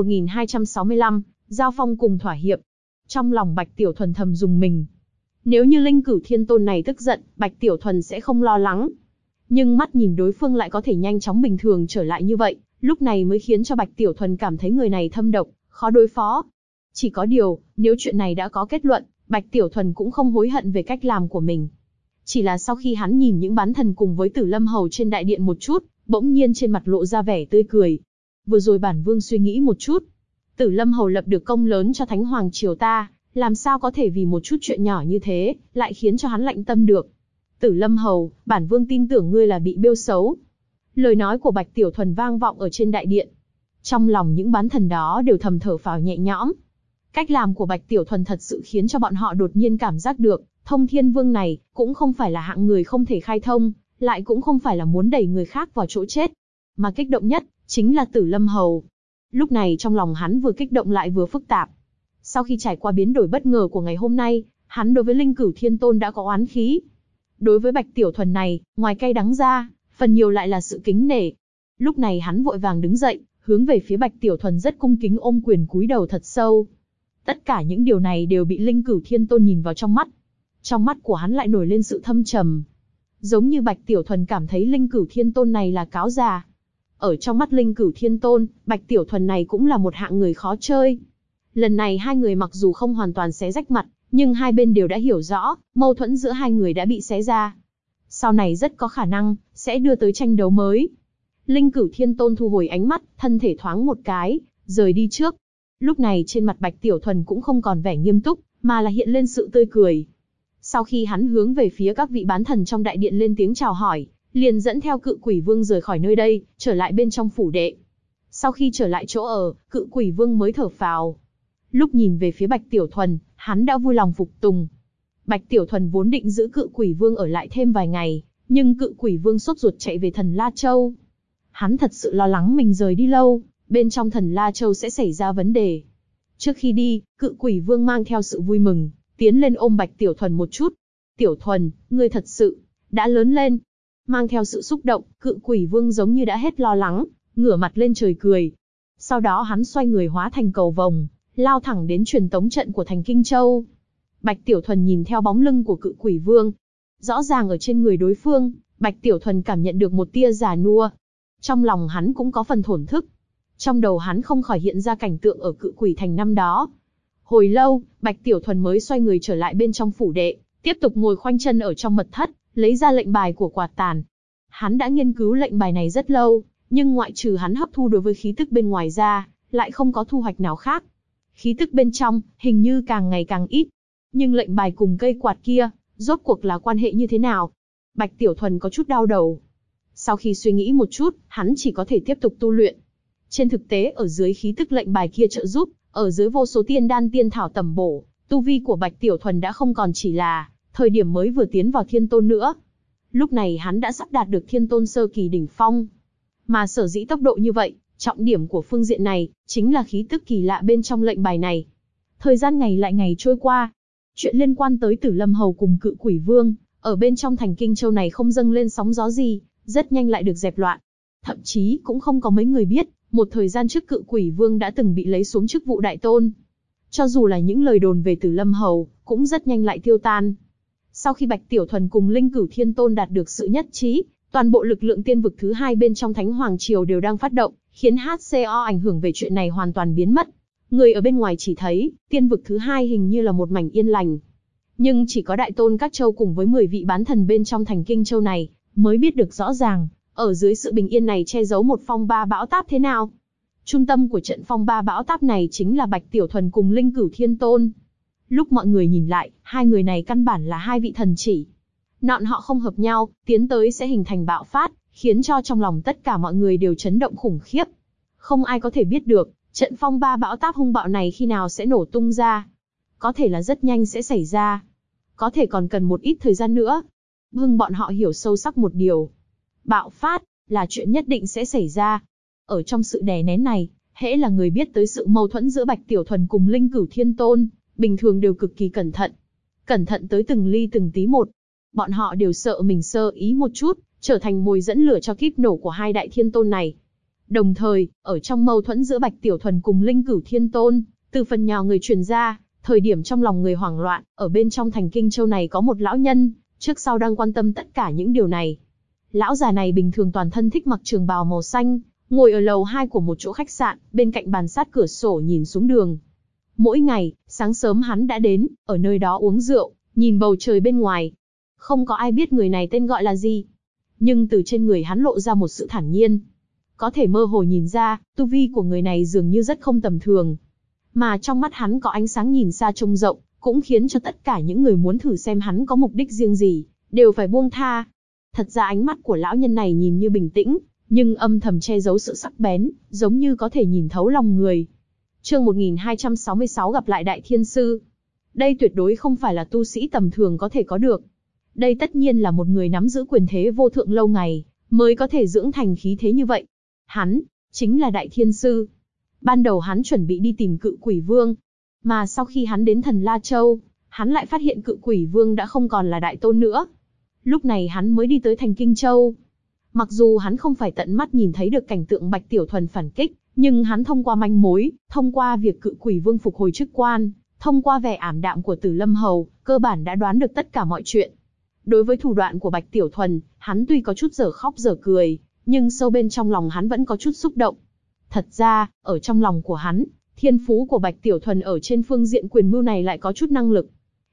Speaker 1: 1265, giao phong cùng thỏa hiệp. Trong lòng Bạch Tiểu Thuần thầm dùng mình. Nếu như Linh Cửu Thiên Tôn này tức giận, Bạch Tiểu Thuần sẽ không lo lắng. Nhưng mắt nhìn đối phương lại có thể nhanh chóng bình thường trở lại như vậy, lúc này mới khiến cho Bạch Tiểu Thuần cảm thấy người này thâm độc, khó đối phó. Chỉ có điều, nếu chuyện này đã có kết luận, Bạch Tiểu Thuần cũng không hối hận về cách làm của mình. Chỉ là sau khi hắn nhìn những bán thần cùng với Tử Lâm Hầu trên đại điện một chút, bỗng nhiên trên mặt lộ ra vẻ tươi cười. Vừa rồi bản vương suy nghĩ một chút. Tử Lâm Hầu lập được công lớn cho Thánh Hoàng Triều ta, làm sao có thể vì một chút chuyện nhỏ như thế, lại khiến cho hắn lạnh tâm được. Tử Lâm Hầu, bản vương tin tưởng ngươi là bị bêu xấu. Lời nói của Bạch Tiểu Thuần vang vọng ở trên đại điện. Trong lòng những bán thần đó đều thầm thở phào nhẹ nhõm. Cách làm của Bạch Tiểu Thuần thật sự khiến cho bọn họ đột nhiên cảm giác được, Thông Thiên Vương này, cũng không phải là hạng người không thể khai thông, lại cũng không phải là muốn đẩy người khác vào chỗ chết. Mà kích động nhất, chính là Tử Lâm Hầu. Lúc này trong lòng hắn vừa kích động lại vừa phức tạp. Sau khi trải qua biến đổi bất ngờ của ngày hôm nay, hắn đối với Linh Cửu Thiên Tôn đã có oán khí. Đối với Bạch Tiểu Thuần này, ngoài cay đắng ra, phần nhiều lại là sự kính nể. Lúc này hắn vội vàng đứng dậy, hướng về phía Bạch Tiểu Thuần rất cung kính ôm quyền cúi đầu thật sâu. Tất cả những điều này đều bị Linh Cửu Thiên Tôn nhìn vào trong mắt. Trong mắt của hắn lại nổi lên sự thâm trầm. Giống như Bạch Tiểu Thuần cảm thấy Linh Cửu Thiên Tôn này là cáo già. Ở trong mắt Linh Cửu Thiên Tôn, Bạch Tiểu Thuần này cũng là một hạng người khó chơi. Lần này hai người mặc dù không hoàn toàn xé rách mặt, Nhưng hai bên đều đã hiểu rõ, mâu thuẫn giữa hai người đã bị xé ra. Sau này rất có khả năng, sẽ đưa tới tranh đấu mới. Linh Cửu Thiên Tôn thu hồi ánh mắt, thân thể thoáng một cái, rời đi trước. Lúc này trên mặt Bạch Tiểu Thuần cũng không còn vẻ nghiêm túc, mà là hiện lên sự tươi cười. Sau khi hắn hướng về phía các vị bán thần trong đại điện lên tiếng chào hỏi, liền dẫn theo Cự Quỷ Vương rời khỏi nơi đây, trở lại bên trong phủ đệ. Sau khi trở lại chỗ ở, Cự Quỷ Vương mới thở phào. Lúc nhìn về phía Bạch Tiểu Thuần, hắn đã vui lòng phục tùng. Bạch Tiểu Thuần vốn định giữ Cự Quỷ Vương ở lại thêm vài ngày, nhưng Cự Quỷ Vương sốt ruột chạy về Thần La Châu. Hắn thật sự lo lắng mình rời đi lâu, bên trong Thần La Châu sẽ xảy ra vấn đề. Trước khi đi, Cự Quỷ Vương mang theo sự vui mừng, tiến lên ôm Bạch Tiểu Thuần một chút. Tiểu Thuần, ngươi thật sự đã lớn lên. Mang theo sự xúc động, Cự Quỷ Vương giống như đã hết lo lắng, ngửa mặt lên trời cười. Sau đó hắn xoay người hóa thành cầu vồng, lao thẳng đến truyền tống trận của thành Kinh Châu. Bạch Tiểu Thuần nhìn theo bóng lưng của Cự Quỷ Vương. Rõ ràng ở trên người đối phương, Bạch Tiểu Thuần cảm nhận được một tia già nua. Trong lòng hắn cũng có phần thổn thức. Trong đầu hắn không khỏi hiện ra cảnh tượng ở Cự Quỷ Thành năm đó. Hồi lâu, Bạch Tiểu Thuần mới xoay người trở lại bên trong phủ đệ, tiếp tục ngồi khoanh chân ở trong mật thất, lấy ra lệnh bài của Quạt Tàn. Hắn đã nghiên cứu lệnh bài này rất lâu, nhưng ngoại trừ hắn hấp thu đối với khí tức bên ngoài ra, lại không có thu hoạch nào khác. Khí tức bên trong, hình như càng ngày càng ít. Nhưng lệnh bài cùng cây quạt kia, rốt cuộc là quan hệ như thế nào? Bạch Tiểu Thuần có chút đau đầu. Sau khi suy nghĩ một chút, hắn chỉ có thể tiếp tục tu luyện. Trên thực tế ở dưới khí tức lệnh bài kia trợ giúp, ở dưới vô số tiên đan tiên thảo tầm bổ, tu vi của Bạch Tiểu Thuần đã không còn chỉ là thời điểm mới vừa tiến vào Thiên Tôn nữa. Lúc này hắn đã sắp đạt được Thiên Tôn sơ kỳ đỉnh phong. Mà sở dĩ tốc độ như vậy, trọng điểm của phương diện này, chính là khí tức kỳ lạ bên trong lệnh bài này. Thời gian ngày lại ngày trôi qua. Chuyện liên quan tới Tử Lâm Hầu cùng Cự Quỷ Vương, ở bên trong thành Kinh Châu này không dâng lên sóng gió gì, rất nhanh lại được dẹp loạn. Thậm chí cũng không có mấy người biết, một thời gian trước Cự Quỷ Vương đã từng bị lấy xuống chức vụ đại tôn. Cho dù là những lời đồn về Tử Lâm Hầu, cũng rất nhanh lại tiêu tan. Sau khi Bạch Tiểu Thuần cùng Linh Cửu Thiên Tôn đạt được sự nhất trí, toàn bộ lực lượng tiên vực thứ hai bên trong Thánh Hoàng Triều đều đang phát động, khiến HCO ảnh hưởng về chuyện này hoàn toàn biến mất. Người ở bên ngoài chỉ thấy, tiên vực thứ hai hình như là một mảnh yên lành. Nhưng chỉ có đại tôn các châu cùng với 10 vị bán thần bên trong thành Kinh Châu này, mới biết được rõ ràng, ở dưới sự bình yên này che giấu một phong ba bão táp thế nào. Trung tâm của trận phong ba bão táp này chính là Bạch Tiểu Thuần cùng Linh Cửu Thiên Tôn. Lúc mọi người nhìn lại, hai người này căn bản là hai vị thần chỉ. Nọn họ không hợp nhau, tiến tới sẽ hình thành bạo phát, khiến cho trong lòng tất cả mọi người đều chấn động khủng khiếp. Không ai có thể biết được, trận phong ba bão táp hung bạo này khi nào sẽ nổ tung ra. Có thể là rất nhanh sẽ xảy ra. Có thể còn cần một ít thời gian nữa. Bọn họ hiểu sâu sắc một điều. Bạo phát, là chuyện nhất định sẽ xảy ra. Ở trong sự đè nén này, hễ là người biết tới sự mâu thuẫn giữa Bạch Tiểu Thuần cùng Linh Cửu Thiên Tôn, bình thường đều cực kỳ cẩn thận. Cẩn thận tới từng ly từng tí một. Bọn họ đều sợ mình sơ ý một chút, trở thành mồi dẫn lửa cho kíp nổ của hai đại thiên tôn này. Đồng thời, ở trong mâu thuẫn giữa Bạch Tiểu Thuần cùng Linh Cửu Thiên Tôn, từ phần nhỏ người truyền ra, thời điểm trong lòng người hoảng loạn, ở bên trong thành Kinh Châu này có một lão nhân, trước sau đang quan tâm tất cả những điều này. Lão già này bình thường toàn thân thích mặc trường bào màu xanh, ngồi ở lầu 2 của một chỗ khách sạn, bên cạnh bàn sát cửa sổ nhìn xuống đường. Mỗi ngày, sáng sớm hắn đã đến, ở nơi đó uống rượu, nhìn bầu trời bên ngoài. Không có ai biết người này tên gọi là gì. Nhưng từ trên người hắn lộ ra một sự thản nhiên. Có thể mơ hồ nhìn ra, tu vi của người này dường như rất không tầm thường. Mà trong mắt hắn có ánh sáng nhìn xa trông rộng, cũng khiến cho tất cả những người muốn thử xem hắn có mục đích riêng gì, đều phải buông tha. Thật ra ánh mắt của lão nhân này nhìn như bình tĩnh, nhưng âm thầm che giấu sự sắc bén, giống như có thể nhìn thấu lòng người. Chương 1266 gặp lại Đại Thiên Sư. Đây tuyệt đối không phải là tu sĩ tầm thường có thể có được. Đây tất nhiên là một người nắm giữ quyền thế vô thượng lâu ngày, mới có thể dưỡng thành khí thế như vậy. Hắn, chính là Đại Thiên Sư. Ban đầu hắn chuẩn bị đi tìm Cự Quỷ Vương. Mà sau khi hắn đến Thần La Châu, hắn lại phát hiện Cự Quỷ Vương đã không còn là đại tôn nữa. Lúc này hắn mới đi tới thành Kinh Châu. Mặc dù hắn không phải tận mắt nhìn thấy được cảnh tượng Bạch Tiểu Thuần phản kích, nhưng hắn thông qua manh mối, thông qua việc Cự Quỷ Vương phục hồi chức quan, thông qua vẻ ảm đạm của Tử Lâm Hầu, cơ bản đã đoán được tất cả mọi chuyện. Đối với thủ đoạn của Bạch Tiểu Thuần, hắn tuy có chút dở khóc dở cười, nhưng sâu bên trong lòng hắn vẫn có chút xúc động. Thật ra, ở trong lòng của hắn, thiên phú của Bạch Tiểu Thuần ở trên phương diện quyền mưu này lại có chút năng lực.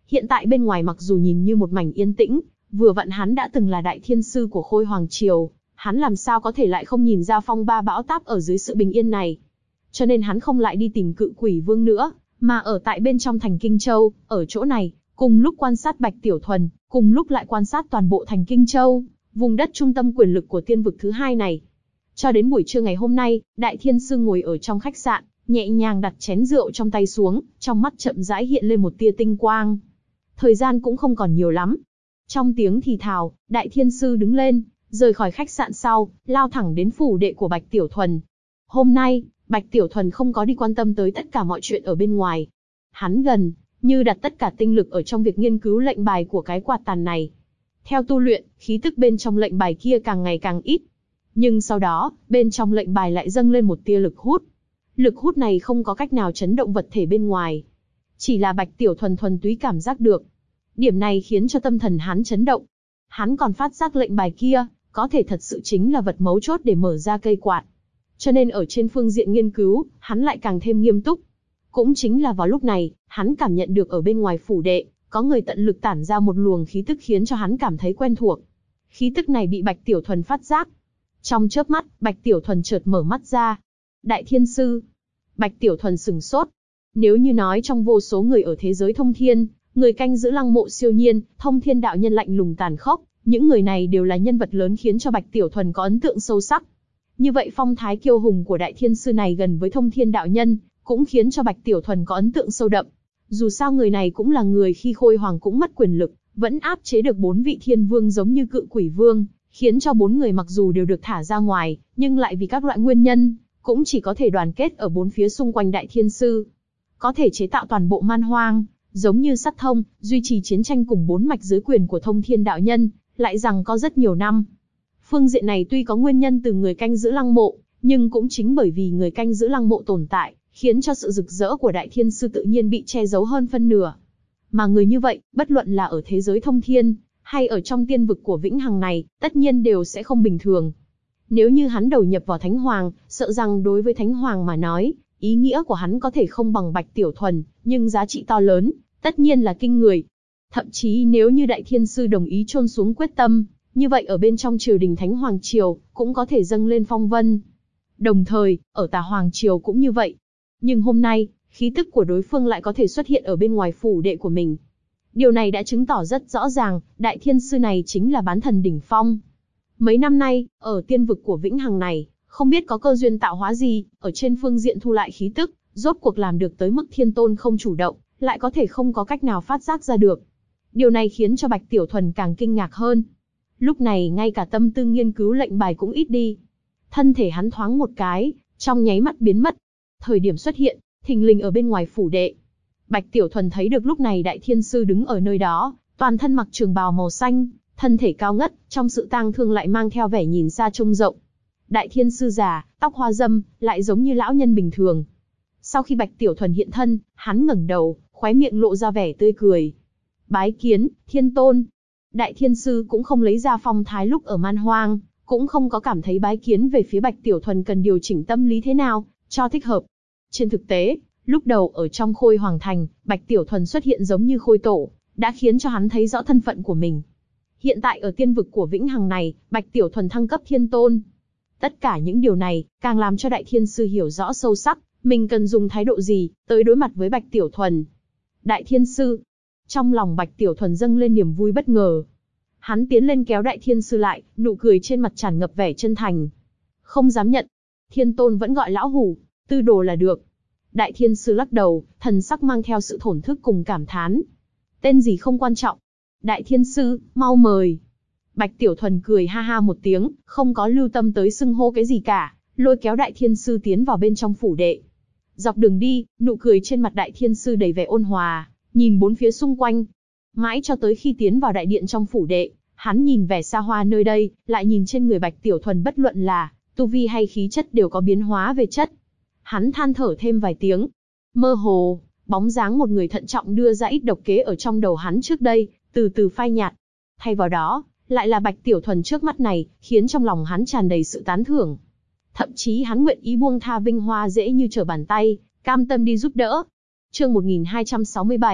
Speaker 1: Hiện tại bên ngoài mặc dù nhìn như một mảnh yên tĩnh, vừa vặn hắn đã từng là đại thiên sư của Khôi Hoàng Triều, hắn làm sao có thể lại không nhìn ra phong ba bão táp ở dưới sự bình yên này. Cho nên hắn không lại đi tìm Cự Quỷ Vương nữa, mà ở tại bên trong thành Kinh Châu, ở chỗ này, cùng lúc quan sát Bạch Tiểu Thuần, cùng lúc lại quan sát toàn bộ thành Kinh Châu, vùng đất trung tâm quyền lực của tiên vực thứ hai này. Cho đến buổi trưa ngày hôm nay, Đại Thiên Sư ngồi ở trong khách sạn, nhẹ nhàng đặt chén rượu trong tay xuống, trong mắt chậm rãi hiện lên một tia tinh quang. Thời gian cũng không còn nhiều lắm. Trong tiếng thì thào, Đại Thiên Sư đứng lên, rời khỏi khách sạn sau, lao thẳng đến phủ đệ của Bạch Tiểu Thuần. Hôm nay, Bạch Tiểu Thuần không có đi quan tâm tới tất cả mọi chuyện ở bên ngoài. Hắn gần như đặt tất cả tinh lực ở trong việc nghiên cứu lệnh bài của cái quạt tàn này. Theo tu luyện, khí tức bên trong lệnh bài kia càng ngày càng ít. Nhưng sau đó, bên trong lệnh bài lại dâng lên một tia lực hút. Lực hút này không có cách nào chấn động vật thể bên ngoài. Chỉ là Bạch Tiểu Thuần thuần túy cảm giác được. Điểm này khiến cho tâm thần hắn chấn động. Hắn còn phát giác lệnh bài kia, có thể thật sự chính là vật mấu chốt để mở ra cây quạt. Cho nên ở trên phương diện nghiên cứu, hắn lại càng thêm nghiêm túc. Cũng chính là vào lúc này, hắn cảm nhận được ở bên ngoài phủ đệ, có người tận lực tản ra một luồng khí tức khiến cho hắn cảm thấy quen thuộc. Khí tức này bị Bạch Tiểu Thuần phát giác. Trong chớp mắt, Bạch Tiểu Thuần chợt mở mắt ra. Đại Thiên Sư. Bạch Tiểu Thuần sửng sốt. Nếu như nói trong vô số người ở thế giới thông thiên, người canh giữ lăng mộ siêu nhiên, thông thiên đạo nhân lạnh lùng tàn khốc, những người này đều là nhân vật lớn khiến cho Bạch Tiểu Thuần có ấn tượng sâu sắc. Như vậy phong thái kiêu hùng của Đại Thiên Sư này gần với thông thiên đạo nhân, cũng khiến cho Bạch Tiểu Thuần có ấn tượng sâu đậm. Dù sao người này cũng là người khi Khôi Hoàng cũng mất quyền lực, vẫn áp chế được 4 vị thiên vương giống như Cự Quỷ Vương, khiến cho 4 người mặc dù đều được thả ra ngoài, nhưng lại vì các loại nguyên nhân, cũng chỉ có thể đoàn kết ở 4 phía xung quanh Đại Thiên Sư. Có thể chế tạo toàn bộ man hoang, giống như sắt thông, duy trì chiến tranh cùng 4 mạch dưới quyền của thông thiên đạo nhân, lại rằng có rất nhiều năm. Phương diện này tuy có nguyên nhân từ người canh giữ lăng mộ, nhưng cũng chính bởi vì người canh giữ lăng mộ tồn tại, khiến cho sự rực rỡ của Đại Thiên Sư tự nhiên bị che giấu hơn phân nửa. Mà người như vậy, bất luận là ở thế giới thông thiên, hay ở trong tiên vực của Vĩnh Hằng này, tất nhiên đều sẽ không bình thường. Nếu như hắn đầu nhập vào Thánh Hoàng, sợ rằng đối với Thánh Hoàng mà nói, ý nghĩa của hắn có thể không bằng Bạch Tiểu Thuần, nhưng giá trị to lớn, tất nhiên là kinh người. Thậm chí nếu như Đại Thiên Sư đồng ý chôn xuống quyết tâm, như vậy ở bên trong triều đình Thánh Hoàng Triều, cũng có thể dâng lên phong vân. Đồng thời, ở Tà Hoàng Triều cũng như vậy. Nhưng hôm nay, khí tức của đối phương lại có thể xuất hiện ở bên ngoài phủ đệ của mình. Điều này đã chứng tỏ rất rõ ràng, Đại Thiên Sư này chính là bán thần đỉnh phong. Mấy năm nay, ở tiên vực của Vĩnh Hằng này, không biết có cơ duyên tạo hóa gì, ở trên phương diện thu lại khí tức, rốt cuộc làm được tới mức Thiên Tôn không chủ động, lại có thể không có cách nào phát giác ra được. Điều này khiến cho Bạch Tiểu Thuần càng kinh ngạc hơn. Lúc này ngay cả tâm tư nghiên cứu lệnh bài cũng ít đi. Thân thể hắn thoáng một cái, trong nháy mắt biến mất. Thời điểm xuất hiện, thình lình ở bên ngoài phủ đệ. Bạch Tiểu Thuần thấy được lúc này Đại Thiên Sư đứng ở nơi đó, toàn thân mặc trường bào màu xanh, thân thể cao ngất, trong sự tang thương lại mang theo vẻ nhìn xa trông rộng. Đại Thiên Sư già, tóc hoa râm, lại giống như lão nhân bình thường. Sau khi Bạch Tiểu Thuần hiện thân, hắn ngẩng đầu, khóe miệng lộ ra vẻ tươi cười. Bái kiến, Thiên Tôn. Đại Thiên Sư cũng không lấy ra phong thái lúc ở man hoang, cũng không có cảm thấy bái kiến về phía Bạch Tiểu Thuần cần điều chỉnh tâm lý thế nào, cho thích hợp. Trên thực tế, lúc đầu ở trong Khôi Hoàng Thành, Bạch Tiểu Thuần xuất hiện giống như Khôi Tổ, đã khiến cho hắn thấy rõ thân phận của mình. Hiện tại ở tiên vực của Vĩnh Hằng này, Bạch Tiểu Thuần thăng cấp Thiên Tôn. Tất cả những điều này, càng làm cho Đại Thiên Sư hiểu rõ sâu sắc, mình cần dùng thái độ gì, tới đối mặt với Bạch Tiểu Thuần. Đại Thiên Sư. Trong lòng Bạch Tiểu Thuần dâng lên niềm vui bất ngờ. Hắn tiến lên kéo Đại Thiên Sư lại, nụ cười trên mặt tràn ngập vẻ chân thành. Không dám nhận. Thiên Tôn vẫn gọi lão hủ, tư đồ là được. Đại Thiên Sư lắc đầu, thần sắc mang theo sự thổn thức cùng cảm thán. Tên gì không quan trọng. Đại Thiên Sư, mau mời. Bạch Tiểu Thuần cười ha ha một tiếng, không có lưu tâm tới xưng hô cái gì cả, lôi kéo Đại Thiên Sư tiến vào bên trong phủ đệ. Dọc đường đi, nụ cười trên mặt Đại Thiên Sư đầy vẻ ôn hòa, nhìn bốn phía xung quanh. Mãi cho tới khi tiến vào đại điện trong phủ đệ, hắn nhìn vẻ xa hoa nơi đây, lại nhìn trên người Bạch Tiểu Thuần bất luận là tu vi hay khí chất đều có biến hóa về chất. Hắn than thở thêm vài tiếng. Mơ hồ, bóng dáng một người thận trọng đưa ra ít độc kế ở trong đầu hắn trước đây, từ từ phai nhạt. Thay vào đó, lại là Bạch Tiểu Thuần trước mắt này, khiến trong lòng hắn tràn đầy sự tán thưởng. Thậm chí hắn nguyện ý buông tha vinh hoa dễ như trở bàn tay, cam tâm đi giúp đỡ. Chương 1267,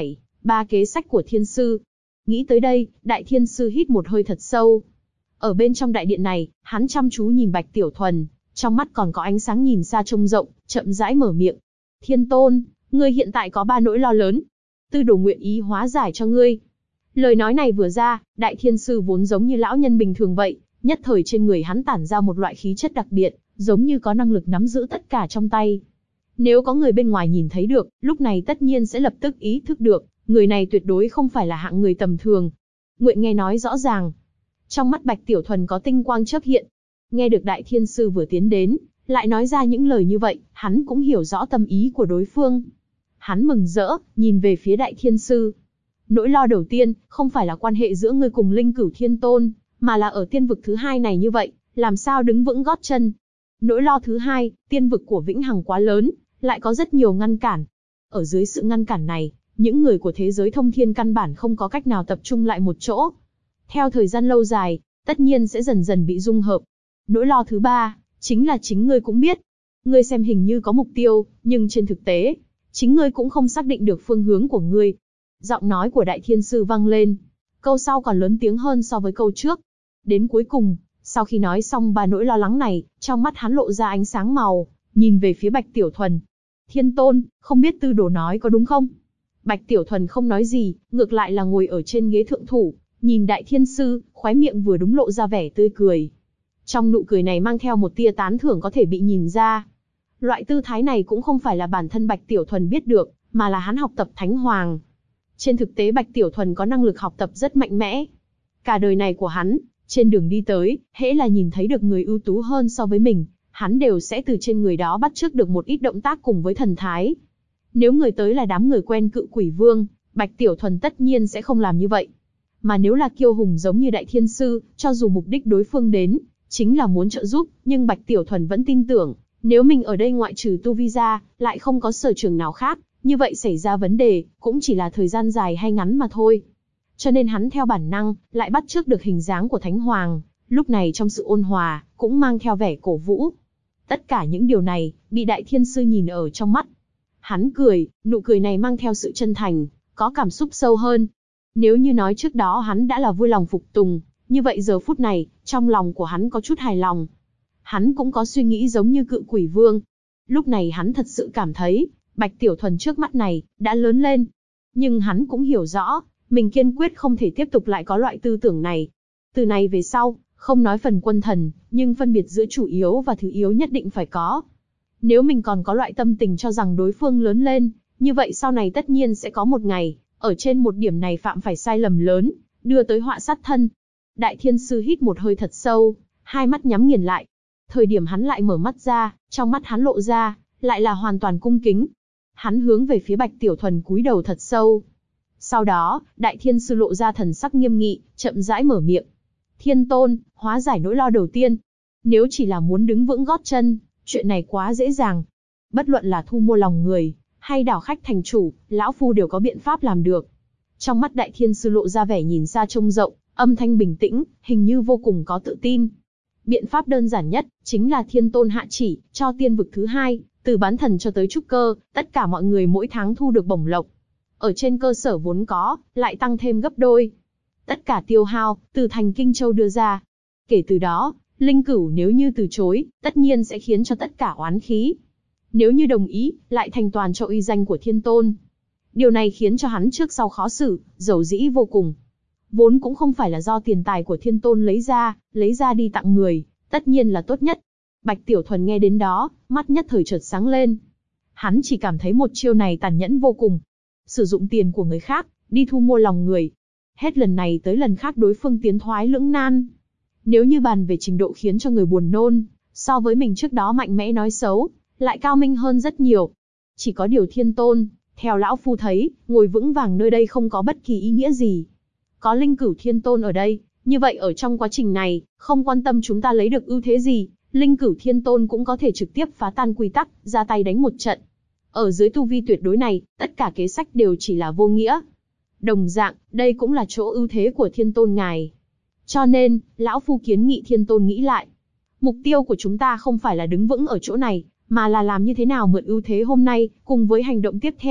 Speaker 1: 3 kế sách của thiên sư. Nghĩ tới đây, đại thiên sư hít một hơi thật sâu. Ở bên trong đại điện này, hắn chăm chú nhìn Bạch Tiểu Thuần, trong mắt còn có ánh sáng nhìn xa trông rộng, chậm rãi mở miệng. Thiên Tôn, ngươi hiện tại có 3 nỗi lo lớn. Tư đồ nguyện ý hóa giải cho ngươi. Lời nói này vừa ra, đại thiên sư vốn giống như lão nhân bình thường vậy, nhất thời trên người hắn tản ra một loại khí chất đặc biệt, giống như có năng lực nắm giữ tất cả trong tay. Nếu có người bên ngoài nhìn thấy được, lúc này tất nhiên sẽ lập tức ý thức được, người này tuyệt đối không phải là hạng người tầm thường. Nguyện nghe nói rõ ràng. Trong mắt Bạch Tiểu Thuần có tinh quang chớp hiện. Nghe được đại thiên sư vừa tiến đến, lại nói ra những lời như vậy, hắn cũng hiểu rõ tâm ý của đối phương. Hắn mừng rỡ, nhìn về phía đại thiên sư. Nỗi lo đầu tiên, không phải là quan hệ giữa ngươi cùng Linh Cửu Thiên Tôn, mà là ở tiên vực thứ hai này như vậy, làm sao đứng vững gót chân. Nỗi lo thứ hai, tiên vực của Vĩnh Hằng quá lớn, lại có rất nhiều ngăn cản. Ở dưới sự ngăn cản này, những người của thế giới thông thiên căn bản không có cách nào tập trung lại một chỗ. Theo thời gian lâu dài, tất nhiên sẽ dần dần bị dung hợp. Nỗi lo thứ ba, chính là chính ngươi cũng biết. Ngươi xem hình như có mục tiêu, nhưng trên thực tế, chính ngươi cũng không xác định được phương hướng của ngươi. Giọng nói của đại thiên sư vang lên. Câu sau còn lớn tiếng hơn so với câu trước. Đến cuối cùng, sau khi nói xong 3 nỗi lo lắng này, trong mắt hắn lộ ra ánh sáng màu, nhìn về phía Bạch Tiểu Thuần. Thiên Tôn, không biết tư đồ nói có đúng không? Bạch Tiểu Thuần không nói gì, ngược lại là ngồi ở trên ghế thượng thủ, nhìn đại thiên sư, khóe miệng vừa đúng lộ ra vẻ tươi cười. Trong nụ cười này mang theo một tia tán thưởng có thể bị nhìn ra. Loại tư thái này cũng không phải là bản thân Bạch Tiểu Thuần biết được, mà là hắn học tập Thánh Hoàng. Trên thực tế Bạch Tiểu Thuần có năng lực học tập rất mạnh mẽ. Cả đời này của hắn, trên đường đi tới, hễ là nhìn thấy được người ưu tú hơn so với mình, hắn đều sẽ từ trên người đó bắt chước được một ít động tác cùng với thần thái. Nếu người tới là đám người quen Cự Quỷ Vương, Bạch Tiểu Thuần tất nhiên sẽ không làm như vậy. Mà nếu là kiêu hùng giống như đại thiên sư, cho dù mục đích đối phương đến, chính là muốn trợ giúp, nhưng Bạch Tiểu Thuần vẫn tin tưởng, nếu mình ở đây ngoại trừ tu vi ra, lại không có sở trường nào khác, như vậy xảy ra vấn đề, cũng chỉ là thời gian dài hay ngắn mà thôi. Cho nên hắn theo bản năng, lại bắt chước được hình dáng của Thánh Hoàng, lúc này trong sự ôn hòa, cũng mang theo vẻ cổ vũ. Tất cả những điều này, bị đại thiên sư nhìn ở trong mắt. Hắn cười, nụ cười này mang theo sự chân thành, có cảm xúc sâu hơn. Nếu như nói trước đó hắn đã là vui lòng phục tùng, như vậy giờ phút này, trong lòng của hắn có chút hài lòng. Hắn cũng có suy nghĩ giống như Cự Quỷ Vương. Lúc này hắn thật sự cảm thấy, Bạch Tiểu Thuần trước mắt này, đã lớn lên. Nhưng hắn cũng hiểu rõ, mình kiên quyết không thể tiếp tục lại có loại tư tưởng này. Từ này về sau, không nói phần quân thần, nhưng phân biệt giữa chủ yếu và thứ yếu nhất định phải có. Nếu mình còn có loại tâm tình cho rằng đối phương lớn lên, như vậy sau này tất nhiên sẽ có một ngày, ở trên một điểm này phạm phải sai lầm lớn, đưa tới họa sát thân. Đại thiên sư hít một hơi thật sâu, hai mắt nhắm nghiền lại. Thời điểm hắn lại mở mắt ra, trong mắt hắn lộ ra, lại là hoàn toàn cung kính. Hắn hướng về phía Bạch Tiểu Thuần cúi đầu thật sâu. Sau đó, đại thiên sư lộ ra thần sắc nghiêm nghị, chậm rãi mở miệng. Thiên Tôn, hóa giải nỗi lo đầu tiên. Nếu chỉ là muốn đứng vững gót chân, chuyện này quá dễ dàng. Bất luận là thu mua lòng người, hay đảo khách thành chủ, lão phu đều có biện pháp làm được. Trong mắt đại thiên sư lộ ra vẻ nhìn xa trông rộng, âm thanh bình tĩnh, hình như vô cùng có tự tin. Biện pháp đơn giản nhất, chính là Thiên Tôn hạ chỉ, cho tiên vực thứ hai, từ bán thần cho tới trúc cơ, tất cả mọi người mỗi tháng thu được bổng lộc. Ở trên cơ sở vốn có, lại tăng thêm gấp đôi. Tất cả tiêu hao, từ thành Kinh Châu đưa ra. Kể từ đó, Linh Cửu nếu như từ chối, tất nhiên sẽ khiến cho tất cả oán khí. Nếu như đồng ý, lại thành toàn cho uy danh của Thiên Tôn. Điều này khiến cho hắn trước sau khó xử, dầu dĩ vô cùng. Vốn cũng không phải là do tiền tài của Thiên Tôn lấy ra đi tặng người, tất nhiên là tốt nhất. Bạch Tiểu Thuần nghe đến đó, mắt nhất thời chợt sáng lên. Hắn chỉ cảm thấy một chiêu này tàn nhẫn vô cùng. Sử dụng tiền của người khác, đi thu mua lòng người. Hết lần này tới lần khác đối phương tiến thoái lưỡng nan. Nếu như bàn về trình độ khiến cho người buồn nôn, so với mình trước đó mạnh mẽ nói xấu, lại cao minh hơn rất nhiều. Chỉ có điều Thiên Tôn, theo lão phu thấy, ngồi vững vàng nơi đây không có bất kỳ ý nghĩa gì. Có Linh Cửu Thiên Tôn ở đây, như vậy ở trong quá trình này, không quan tâm chúng ta lấy được ưu thế gì, Linh Cửu Thiên Tôn cũng có thể trực tiếp phá tan quy tắc, ra tay đánh một trận. Ở dưới tu vi tuyệt đối này, tất cả kế sách đều chỉ là vô nghĩa. Đồng dạng, đây cũng là chỗ ưu thế của Thiên Tôn ngài. Cho nên, lão phu kiến nghị Thiên Tôn nghĩ lại. Mục tiêu của chúng ta không phải là đứng vững ở chỗ này, mà là làm như thế nào mượn ưu thế hôm nay, cùng với hành động tiếp theo,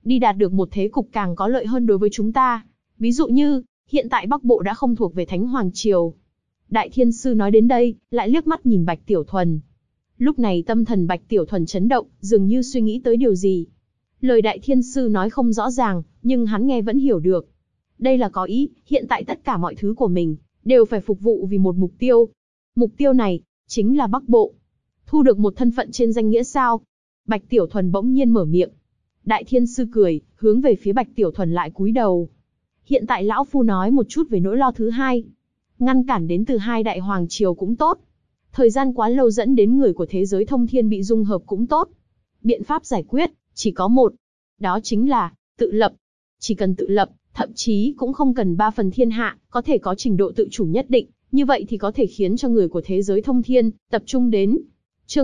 Speaker 1: đi đạt được một thế cục càng có lợi hơn đối với chúng ta. Ví dụ như, hiện tại Bắc Bộ đã không thuộc về Thánh Hoàng Triều. Đại Thiên Sư nói đến đây, lại liếc mắt nhìn Bạch Tiểu Thuần. Lúc này tâm thần Bạch Tiểu Thuần chấn động, dường như suy nghĩ tới điều gì. Lời Đại Thiên Sư nói không rõ ràng, nhưng hắn nghe vẫn hiểu được. Đây là có ý, hiện tại tất cả mọi thứ của mình, đều phải phục vụ vì một mục tiêu. Mục tiêu này, chính là Bắc Bộ. Thu được một thân phận trên danh nghĩa sao? Bạch Tiểu Thuần bỗng nhiên mở miệng. Đại Thiên Sư cười, hướng về phía Bạch Tiểu Thuần lại cúi đầu. Hiện tại lão phu nói một chút về nỗi lo thứ hai. Ngăn cản đến từ hai đại hoàng triều cũng tốt. Thời gian quá lâu dẫn đến người của thế giới thông thiên bị dung hợp cũng tốt. Biện pháp giải quyết, chỉ có một. Đó chính là, tự lập. Chỉ cần tự lập, thậm chí cũng không cần 3 phần thiên hạ, có thể có trình độ tự chủ nhất định. Như vậy thì có thể khiến cho người của thế giới thông thiên, tập trung đến. Chương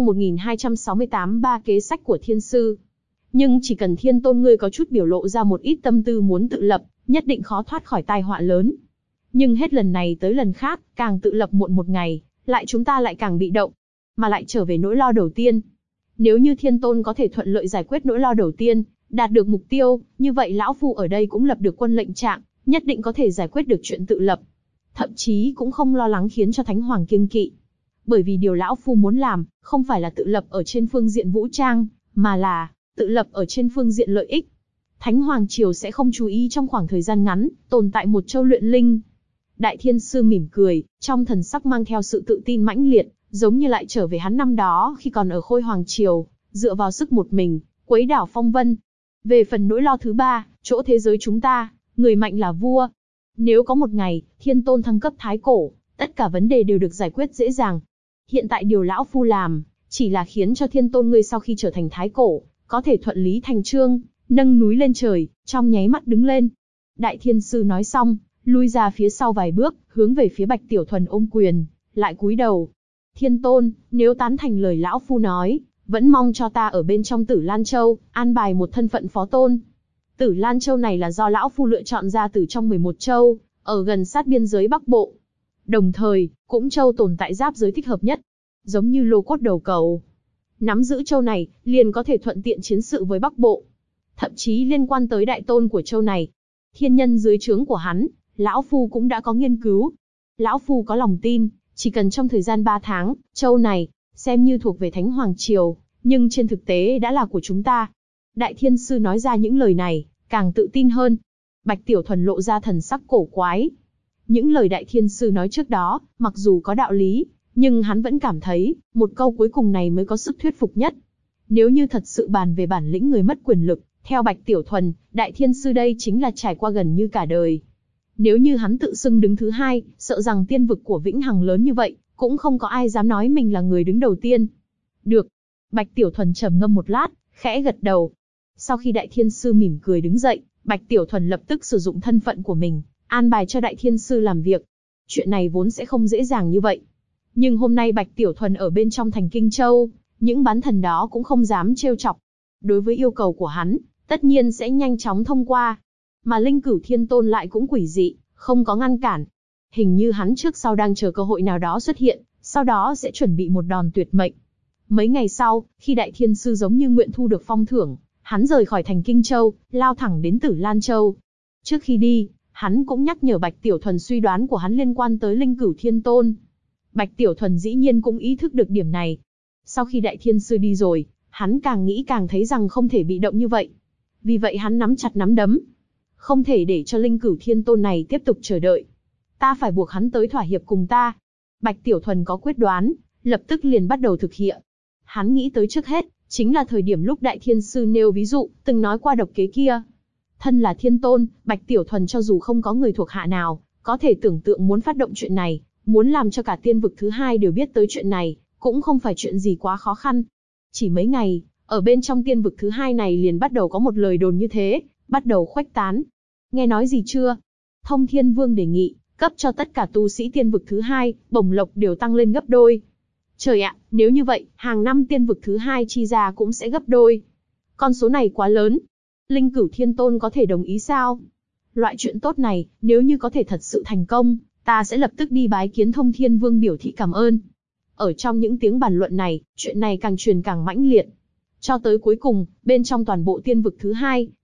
Speaker 1: 1268 ba kế sách của Thiên Sư. Nhưng chỉ cần Thiên Tôn ngươi có chút biểu lộ ra một ít tâm tư muốn tự lập, nhất định khó thoát khỏi tai họa lớn. Nhưng hết lần này tới lần khác, càng tự lập muộn một ngày, chúng ta lại càng bị động. Mà lại trở về nỗi lo đầu tiên. Nếu như Thiên Tôn có thể thuận lợi giải quyết nỗi lo đầu tiên, đạt được mục tiêu, như vậy lão phu ở đây cũng lập được quân lệnh trạng, nhất định có thể giải quyết được chuyện tự lập. Thậm chí cũng không lo lắng khiến cho Thánh Hoàng kiêng kỵ. Bởi vì điều lão phu muốn làm, không phải là tự lập ở trên phương diện vũ trang, mà là tự lập ở trên phương diện lợi ích. Thánh Hoàng Triều sẽ không chú ý trong khoảng thời gian ngắn, tồn tại một châu luyện linh. Đại Thiên Sư mỉm cười, trong thần sắc mang theo sự tự tin mãnh liệt, giống như lại trở về hắn năm đó khi còn ở Khôi Hoàng Triều, dựa vào sức một mình, quấy đảo phong vân. Về phần nỗi lo thứ ba, chỗ thế giới chúng ta, người mạnh là vua. Nếu có một ngày, Thiên Tôn thăng cấp thái cổ, tất cả vấn đề đều được giải quyết dễ dàng. Hiện tại điều lão phu làm, chỉ là khiến cho Thiên Tôn ngươi sau khi trở thành thái cổ, có thể thuận lý thành chương, nâng núi lên trời, trong nháy mắt đứng lên. Đại Thiên Sư nói xong, lui ra phía sau vài bước, hướng về phía Bạch Tiểu Thuần ôm quyền, lại cúi đầu. Thiên Tôn, nếu tán thành lời lão phu nói, vẫn mong cho ta ở bên trong Tử Lan Châu, an bài một thân phận phó tôn. Tử Lan Châu này là do lão phu lựa chọn ra từ trong 11 châu, ở gần sát biên giới Bắc Bộ. Đồng thời, cũng châu tồn tại giáp giới thích hợp nhất, giống như lô cốt đầu cầu. Nắm giữ châu này, liền có thể thuận tiện chiến sự với Bắc Bộ. Thậm chí liên quan tới đại tôn của châu này. Thiên nhân dưới trướng của hắn, lão phu cũng đã có nghiên cứu. Lão phu có lòng tin, chỉ cần trong thời gian 3 tháng, châu này, xem như thuộc về Thánh Hoàng Triều, nhưng trên thực tế đã là của chúng ta. Đại Thiên Sư nói ra những lời này, càng tự tin hơn. Bạch Tiểu Thuần lộ ra thần sắc cổ quái. Những lời Đại Thiên Sư nói trước đó, mặc dù có đạo lý, nhưng hắn vẫn cảm thấy, một câu cuối cùng này mới có sức thuyết phục nhất. Nếu như thật sự bàn về bản lĩnh người mất quyền lực, theo Bạch Tiểu Thuần, Đại Thiên Sư đây chính là trải qua gần như cả đời. Nếu như hắn tự xưng đứng thứ hai, sợ rằng tiên vực của Vĩnh Hằng lớn như vậy, cũng không có ai dám nói mình là người đứng đầu tiên. Được. Bạch Tiểu Thuần trầm ngâm một lát, khẽ gật đầu. Sau khi Đại Thiên Sư mỉm cười đứng dậy, Bạch Tiểu Thuần lập tức sử dụng thân phận của mình, an bài cho Đại Thiên Sư làm việc. Chuyện này vốn sẽ không dễ dàng như vậy. Nhưng hôm nay Bạch Tiểu Thuần ở bên trong thành Kinh Châu, những bán thần đó cũng không dám trêu chọc. Đối với yêu cầu của hắn, tất nhiên sẽ nhanh chóng thông qua. Mà Linh Cửu Thiên Tôn lại cũng quỷ dị, không có ngăn cản. Hình như hắn trước sau đang chờ cơ hội nào đó xuất hiện, sau đó sẽ chuẩn bị một đòn tuyệt mệnh. Mấy ngày sau, khi Đại Thiên Sư giống như nguyện thu được phong thưởng, hắn rời khỏi thành Kinh Châu, lao thẳng đến Tử Lan Châu. Trước khi đi, hắn cũng nhắc nhở Bạch Tiểu Thuần suy đoán của hắn liên quan tới Linh Cửu Thiên Tôn. Bạch Tiểu Thuần dĩ nhiên cũng ý thức được điểm này. Sau khi Đại Thiên Sư đi rồi, hắn càng nghĩ càng thấy rằng không thể bị động như vậy. Vì vậy hắn nắm chặt nắm đấm. Không thể để cho Linh Cửu Thiên Tôn này tiếp tục chờ đợi. Ta phải buộc hắn tới thỏa hiệp cùng ta. Bạch Tiểu Thuần có quyết đoán, lập tức liền bắt đầu thực hiện. Hắn nghĩ tới trước hết, chính là thời điểm lúc Đại Thiên Sư nêu ví dụ, từng nói qua độc kế kia. Thân là Thiên Tôn, Bạch Tiểu Thuần cho dù không có người thuộc hạ nào, có thể tưởng tượng muốn phát động chuyện này, muốn làm cho cả tiên vực thứ hai đều biết tới chuyện này, cũng không phải chuyện gì quá khó khăn. Chỉ mấy ngày, ở bên trong tiên vực thứ hai này liền bắt đầu có một lời đồn như thế, bắt đầu khuếch tán. Nghe nói gì chưa? Thông Thiên Vương đề nghị, cấp cho tất cả tu sĩ tiên vực thứ hai, bổng lộc đều tăng lên gấp đôi. Trời ạ, nếu như vậy, hàng năm tiên vực thứ hai chi ra cũng sẽ gấp đôi. Con số này quá lớn. Linh Cửu Thiên Tôn có thể đồng ý sao? Loại chuyện tốt này, nếu như có thể thật sự thành công, ta sẽ lập tức đi bái kiến Thông Thiên Vương biểu thị cảm ơn. Ở trong những tiếng bàn luận này, chuyện này càng truyền càng mãnh liệt. Cho tới cuối cùng, bên trong toàn bộ tiên vực thứ hai,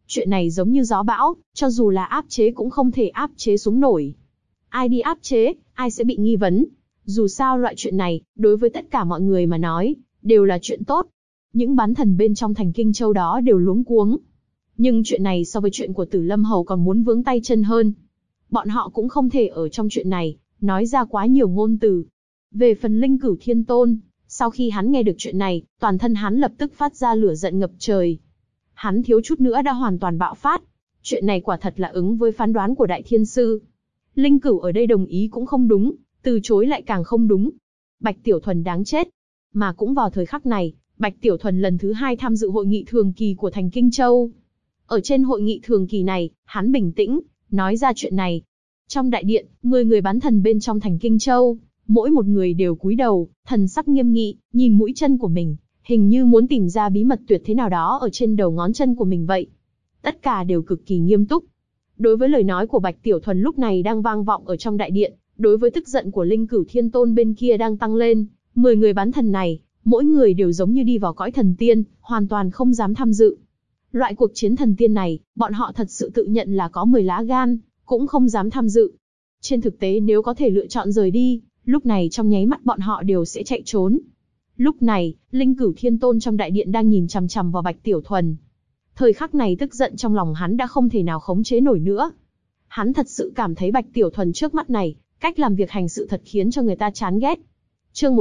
Speaker 1: Chuyện này giống như gió bão, cho dù là áp chế cũng không thể áp chế xuống nổi. Ai đi áp chế, ai sẽ bị nghi vấn. Dù sao loại chuyện này, đối với tất cả mọi người mà nói, đều là chuyện tốt. Những bán thần bên trong thành Kinh Châu đó đều luống cuống. Nhưng chuyện này so với chuyện của Tử Lâm Hầu còn muốn vướng tay chân hơn. Bọn họ cũng không thể ở trong chuyện này, nói ra quá nhiều ngôn từ. Về phần Linh Cửu Thiên Tôn, sau khi hắn nghe được chuyện này, toàn thân hắn lập tức phát ra lửa giận ngập trời. Hắn thiếu chút nữa đã hoàn toàn bạo phát. Chuyện này quả thật là ứng với phán đoán của Đại Thiên Sư. Linh Cửu ở đây đồng ý cũng không đúng, từ chối lại càng không đúng. Bạch Tiểu Thuần đáng chết. Mà cũng vào thời khắc này, Bạch Tiểu Thuần lần thứ 2 tham dự hội nghị thường kỳ của thành Kinh Châu. Ở trên hội nghị thường kỳ này, hắn bình tĩnh, nói ra chuyện này. Trong đại điện, 10 người bán thần bên trong thành Kinh Châu, mỗi một người đều cúi đầu, thần sắc nghiêm nghị, nhìn mũi chân của mình, hình như muốn tìm ra bí mật tuyệt thế nào đó ở trên đầu ngón chân của mình vậy. Tất cả đều cực kỳ nghiêm túc. Đối với lời nói của Bạch Tiểu Thuần lúc này đang vang vọng ở trong đại điện, đối với tức giận của Linh Cửu Thiên Tôn bên kia đang tăng lên, 10 người bán thần này, mỗi người đều giống như đi vào cõi thần tiên, hoàn toàn không dám tham dự. Loại cuộc chiến thần tiên này, bọn họ thật sự tự nhận là có 10 lá gan, cũng không dám tham dự. Trên thực tế nếu có thể lựa chọn rời đi, lúc này trong nháy mắt bọn họ đều sẽ chạy trốn. Lúc này, Linh Cửu Thiên Tôn trong đại điện đang nhìn chằm chằm vào Bạch Tiểu Thuần. Thời khắc này tức giận trong lòng hắn đã không thể nào khống chế nổi nữa. Hắn thật sự cảm thấy Bạch Tiểu Thuần trước mắt này, cách làm việc hành sự thật khiến cho người ta chán ghét. Chương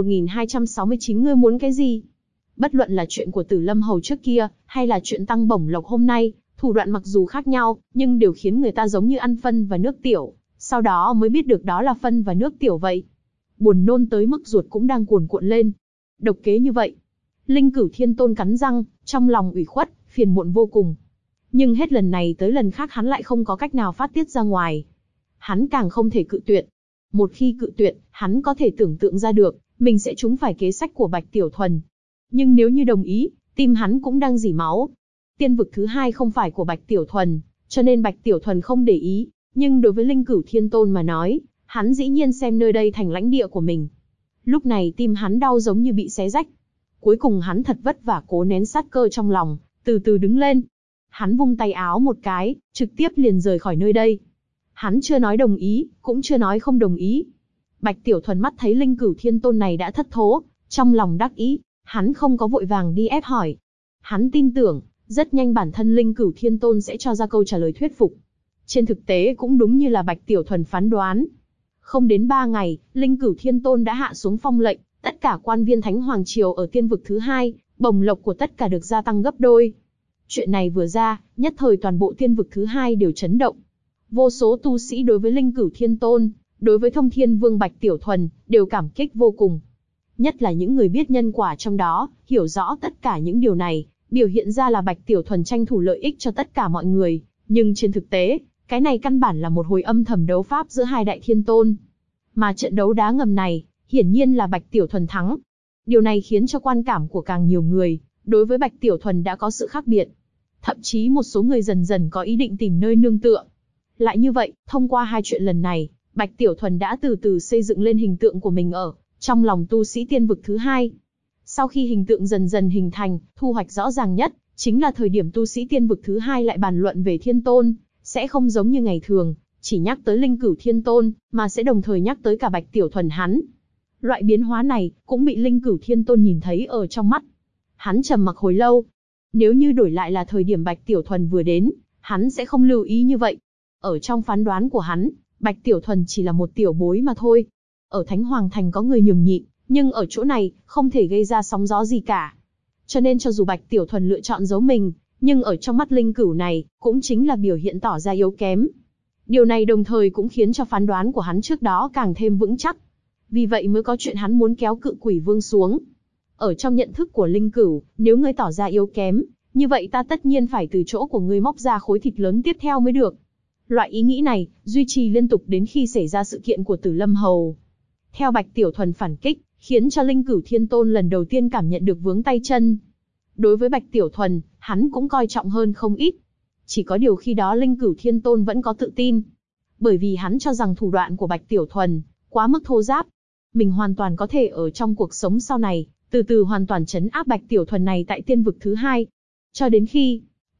Speaker 1: 1269 ngươi muốn cái gì? Bất luận là chuyện của Tử Lâm Hầu trước kia, hay là chuyện tăng bổng lộc hôm nay, thủ đoạn mặc dù khác nhau, nhưng đều khiến người ta giống như ăn phân và nước tiểu, sau đó mới biết được đó là phân và nước tiểu vậy. Buồn nôn tới mức ruột cũng đang cuồn cuộn lên. Độc kế như vậy. Linh Cửu Thiên Tôn cắn răng, trong lòng ủy khuất, phiền muộn vô cùng. Nhưng hết lần này tới lần khác hắn lại không có cách nào phát tiết ra ngoài. Hắn càng không thể cự tuyệt. Một khi cự tuyệt, hắn có thể tưởng tượng ra được, mình sẽ trúng phải kế sách của Bạch Tiểu Thuần. Nhưng nếu như đồng ý, tim hắn cũng đang rỉ máu. Tiên vực thứ 2 không phải của Bạch Tiểu Thuần, cho nên Bạch Tiểu Thuần không để ý. Nhưng đối với Linh Cửu Thiên Tôn mà nói, hắn dĩ nhiên xem nơi đây thành lãnh địa của mình. Lúc này tim hắn đau giống như bị xé rách. Cuối cùng hắn thật vất vả cố nén sát cơ trong lòng, từ từ đứng lên. Hắn vung tay áo một cái, trực tiếp liền rời khỏi nơi đây. Hắn chưa nói đồng ý, cũng chưa nói không đồng ý. Bạch Tiểu Thuần mắt thấy Linh Cửu Thiên Tôn này đã thất thố, trong lòng đắc ý, hắn không có vội vàng đi ép hỏi. Hắn tin tưởng, rất nhanh bản thân Linh Cửu Thiên Tôn sẽ cho ra câu trả lời thuyết phục. Trên thực tế cũng đúng như là Bạch Tiểu Thuần phán đoán. Không đến 3 ngày, Linh Cửu Thiên Tôn đã hạ xuống phong lệnh, tất cả quan viên Thánh Hoàng Triều ở tiên vực thứ 2, bổng lộc của tất cả được gia tăng gấp đôi. Chuyện này vừa ra, nhất thời toàn bộ tiên vực thứ 2 đều chấn động. Vô số tu sĩ đối với Linh Cửu Thiên Tôn, đối với Thông Thiên Vương Bạch Tiểu Thuần, đều cảm kích vô cùng. Nhất là những người biết nhân quả trong đó, hiểu rõ tất cả những điều này, biểu hiện ra là Bạch Tiểu Thuần tranh thủ lợi ích cho tất cả mọi người. Nhưng trên thực tế, cái này căn bản là một hồi âm thầm đấu pháp giữa hai đại thiên tôn. Mà trận đấu đá ngầm này, hiển nhiên là Bạch Tiểu Thuần thắng. Điều này khiến cho quan cảm của càng nhiều người, đối với Bạch Tiểu Thuần đã có sự khác biệt. Thậm chí một số người dần dần có ý định tìm nơi nương tựa. Lại như vậy, thông qua hai chuyện lần này, Bạch Tiểu Thuần đã từ từ xây dựng lên hình tượng của mình ở trong lòng tu sĩ tiên vực thứ 2. Sau khi hình tượng dần dần hình thành, thu hoạch rõ ràng nhất, chính là thời điểm tu sĩ tiên vực thứ 2 lại bàn luận về thiên tôn, sẽ không giống như ngày thường, chỉ nhắc tới Linh Cửu Thiên Tôn, mà sẽ đồng thời nhắc tới cả Bạch Tiểu Thuần hắn. Loại biến hóa này, cũng bị Linh Cửu Thiên Tôn nhìn thấy ở trong mắt. Hắn trầm mặc hồi lâu. Nếu như đổi lại là thời điểm Bạch Tiểu Thuần vừa đến, hắn sẽ không lưu ý như vậy. Ở trong phán đoán của hắn, Bạch Tiểu Thuần chỉ là một tiểu bối mà thôi. Ở Thánh Hoàng Thành có người nhường nhịn, nhưng ở chỗ này, không thể gây ra sóng gió gì cả. Cho nên cho dù Bạch Tiểu Thuần lựa chọn giấu mình, nhưng ở trong mắt Linh Cửu này, cũng chính là biểu hiện tỏ ra yếu kém. Điều này đồng thời cũng khiến cho phán đoán của hắn trước đó càng thêm vững chắc. Vì vậy mới có chuyện hắn muốn kéo Cự Quỷ Vương xuống. Ở trong nhận thức của Linh Cửu, nếu ngươi tỏ ra yếu kém, như vậy ta tất nhiên phải từ chỗ của ngươi móc ra khối thịt lớn tiếp theo mới được. Loại ý nghĩ này, duy trì liên tục đến khi xảy ra sự kiện của Tử Lâm Hầu. Theo Bạch Tiểu Thuần phản kích, khiến cho Linh Cửu Thiên Tôn lần đầu tiên cảm nhận được vướng tay chân. Đối với Bạch Tiểu Thuần, hắn cũng coi trọng hơn không ít. Chỉ có điều khi đó Linh Cửu Thiên Tôn vẫn có tự tin. Bởi vì hắn cho rằng thủ đoạn của Bạch Tiểu Thuần quá mức thô giáp. Mình hoàn toàn có thể ở trong cuộc sống sau này, từ từ hoàn toàn trấn áp Bạch Tiểu Thuần này tại tiên vực thứ 2. Cho đến khi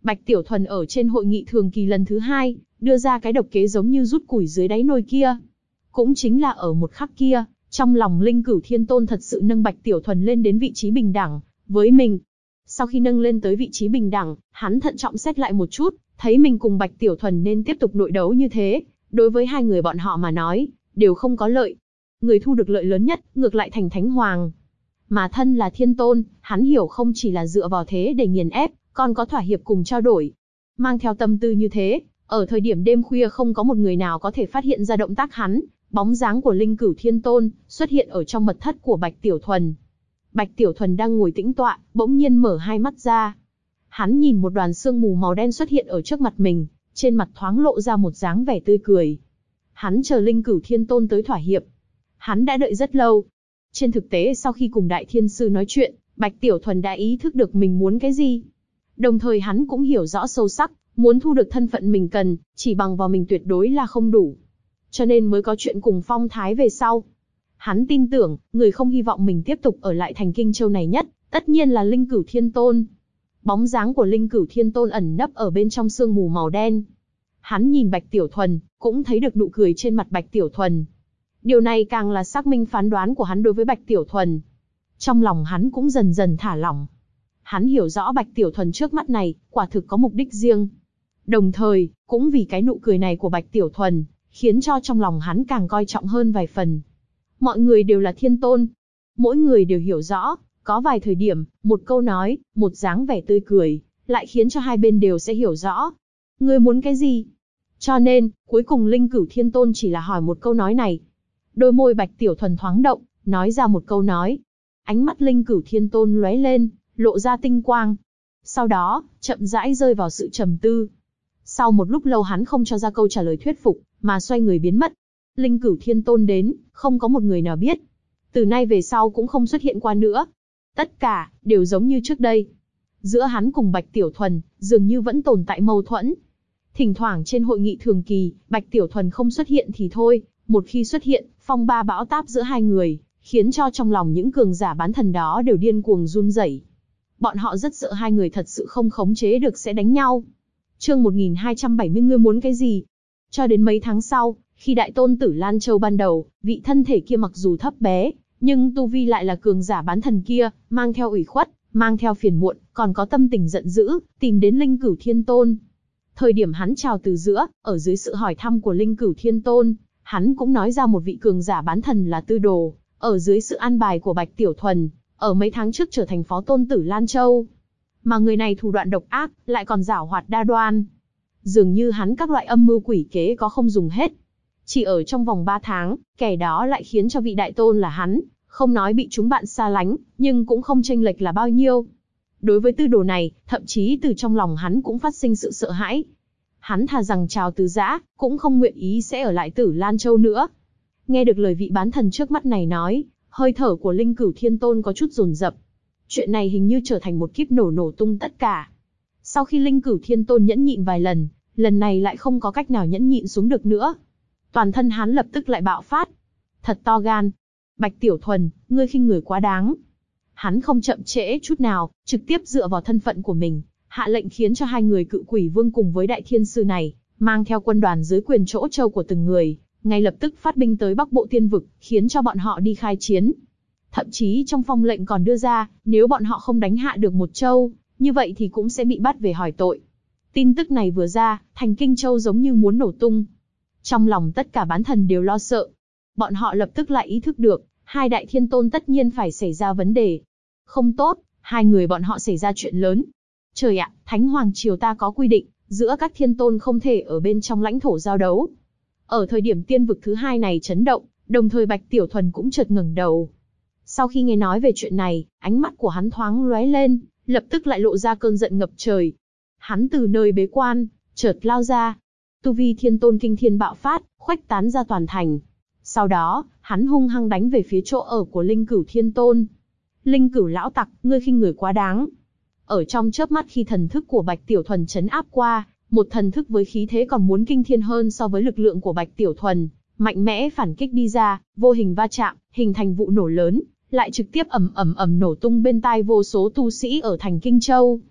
Speaker 1: Bạch Tiểu Thuần ở trên hội nghị thường kỳ lần thứ 2, đưa ra cái độc kế giống như rút củi dưới đáy nồi kia. Cũng chính là ở một khắc kia, trong lòng Linh Cửu Thiên Tôn thật sự nâng Bạch Tiểu Thuần lên đến vị trí bình đẳng với mình. Sau khi nâng lên tới vị trí bình đẳng, hắn thận trọng xét lại một chút, thấy mình cùng Bạch Tiểu Thuần nên tiếp tục nội đấu như thế, đối với hai người bọn họ mà nói, đều không có lợi. Người thu được lợi lớn nhất, ngược lại thành Thánh Hoàng. Mà thân là Thiên Tôn, hắn hiểu không chỉ là dựa vào thế để nghiền ép, còn có thỏa hiệp cùng trao đổi. Mang theo tâm tư như thế, ở thời điểm đêm khuya không có một người nào có thể phát hiện ra động tác hắn, bóng dáng của Linh Cửu Thiên Tôn xuất hiện ở trong mật thất của Bạch Tiểu Thuần. Bạch Tiểu Thuần đang ngồi tĩnh tọa, bỗng nhiên mở hai mắt ra. Hắn nhìn một đoàn sương mù màu đen xuất hiện ở trước mặt mình, trên mặt thoáng lộ ra một dáng vẻ tươi cười. Hắn chờ Linh Cửu Thiên Tôn tới thỏa hiệp. Hắn đã đợi rất lâu. Trên thực tế sau khi cùng Đại Thiên Sư nói chuyện, Bạch Tiểu Thuần đã ý thức được mình muốn cái gì. Đồng thời hắn cũng hiểu rõ sâu sắc, muốn thu được thân phận mình cần, chỉ bằng vào mình tuyệt đối là không đủ. Cho nên mới có chuyện cùng Phong Thái về sau. Hắn tin tưởng, người không hy vọng mình tiếp tục ở lại thành Kinh Châu này nhất, tất nhiên là Linh Cửu Thiên Tôn. Bóng dáng của Linh Cửu Thiên Tôn ẩn nấp ở bên trong sương mù màu đen. Hắn nhìn Bạch Tiểu Thuần, cũng thấy được nụ cười trên mặt Bạch Tiểu Thuần. Điều này càng là xác minh phán đoán của hắn đối với Bạch Tiểu Thuần. Trong lòng hắn cũng dần dần thả lỏng. Hắn hiểu rõ Bạch Tiểu Thuần trước mắt này, quả thực có mục đích riêng. Đồng thời, cũng vì cái nụ cười này của Bạch Tiểu Thuần, khiến cho trong lòng hắn càng coi trọng hơn vài phần. Mọi người đều là Thiên Tôn. Mỗi người đều hiểu rõ, có vài thời điểm, một câu nói, một dáng vẻ tươi cười, lại khiến cho hai bên đều sẽ hiểu rõ. Ngươi muốn cái gì? Cho nên, cuối cùng Linh Cửu Thiên Tôn chỉ là hỏi một câu nói này. Đôi môi Bạch Tiểu Thuần thoáng động, nói ra một câu nói. Ánh mắt Linh Cửu Thiên Tôn lóe lên, lộ ra tinh quang. Sau đó, chậm rãi rơi vào sự trầm tư. Sau một lúc lâu hắn không cho ra câu trả lời thuyết phục, mà xoay người biến mất. Linh Cửu Thiên Tôn đến, không có một người nào biết. Từ nay về sau cũng không xuất hiện qua nữa. Tất cả, đều giống như trước đây. Giữa hắn cùng Bạch Tiểu Thuần, dường như vẫn tồn tại mâu thuẫn. Thỉnh thoảng trên hội nghị thường kỳ, Bạch Tiểu Thuần không xuất hiện thì thôi, một khi xuất hiện, phong ba bão táp giữa hai người, khiến cho trong lòng những cường giả bán thần đó đều điên cuồng run rẩy. Bọn họ rất sợ hai người thật sự không khống chế được sẽ đánh nhau. Chương 1270 ngươi muốn cái gì? Cho đến mấy tháng sau, khi Đại Tôn Tử Lan Châu ban đầu, vị thân thể kia mặc dù thấp bé, nhưng tu vi lại là cường giả bán thần kia, mang theo ủy khuất, mang theo phiền muộn, còn có tâm tình giận dữ, tìm đến Linh Cửu Thiên Tôn. Thời điểm hắn chào từ giữa, ở dưới sự hỏi thăm của Linh Cửu Thiên Tôn, hắn cũng nói ra một vị cường giả bán thần là Tư Đồ, ở dưới sự an bài của Bạch Tiểu Thuần, ở mấy tháng trước trở thành Phó Tôn Tử Lan Châu. Mà người này thủ đoạn độc ác, lại còn giảo hoạt đa đoan. Dường như hắn các loại âm mưu quỷ kế có không dùng hết. Chỉ ở trong vòng 3 tháng, kẻ đó lại khiến cho vị đại tôn là hắn, không nói bị chúng bạn xa lánh, nhưng cũng không chênh lệch là bao nhiêu. Đối với Tư Đồ này, thậm chí từ trong lòng hắn cũng phát sinh sự sợ hãi. Hắn thà rằng chào từ giã, cũng không nguyện ý sẽ ở lại Tử Lan Châu nữa. Nghe được lời vị bán thần trước mắt này nói, hơi thở của Linh Cửu Thiên Tôn có chút dồn dập. Chuyện này hình như trở thành một kíp nổ tung tất cả. Sau khi Linh Cửu Thiên Tôn nhẫn nhịn vài lần, lần này lại không có cách nào nhẫn nhịn xuống được nữa. Toàn thân hắn lập tức lại bạo phát. Thật to gan. Bạch Tiểu Thuần, ngươi khinh người quá đáng. Hắn không chậm trễ chút nào, trực tiếp dựa vào thân phận của mình, hạ lệnh khiến cho hai người Cự Quỷ Vương cùng với Đại Thiên Sư này, mang theo quân đoàn dưới quyền chỗ châu của từng người, ngay lập tức phát binh tới Bắc Bộ Tiên Vực, khiến cho bọn họ đi khai chiến. Thậm chí trong phong lệnh còn đưa ra, nếu bọn họ không đánh hạ được một châu, như vậy thì cũng sẽ bị bắt về hỏi tội. Tin tức này vừa ra, thành Kinh Châu giống như muốn nổ tung. Trong lòng tất cả bán thần đều lo sợ. Bọn họ lập tức lại ý thức được, hai đại thiên tôn tất nhiên phải xảy ra vấn đề. Không tốt, hai người bọn họ xảy ra chuyện lớn. Trời ạ, Thánh Hoàng Triều ta có quy định, giữa các thiên tôn không thể ở bên trong lãnh thổ giao đấu. Ở thời điểm tiên vực thứ hai này chấn động, đồng thời Bạch Tiểu Thuần cũng chợt ngẩng đầu. Sau khi nghe nói về chuyện này, ánh mắt của hắn thoáng lóe lên, lập tức lại lộ ra cơn giận ngập trời. Hắn từ nơi bế quan, chợt lao ra. Tu vi thiên tôn kinh thiên bạo phát, khuếch tán ra toàn thành. Sau đó, hắn hung hăng đánh về phía chỗ ở của Linh Cửu Thiên Tôn. Linh Cửu lão tặc, ngươi khinh người quá đáng. Ở trong chớp mắt khi thần thức của Bạch Tiểu Thuần chấn áp qua, một thần thức với khí thế còn muốn kinh thiên hơn so với lực lượng của Bạch Tiểu Thuần, mạnh mẽ phản kích đi ra, vô hình va chạm, hình thành vụ nổ lớn, lại trực tiếp ầm ầm nổ tung bên tai vô số tu sĩ ở thành Kinh Châu.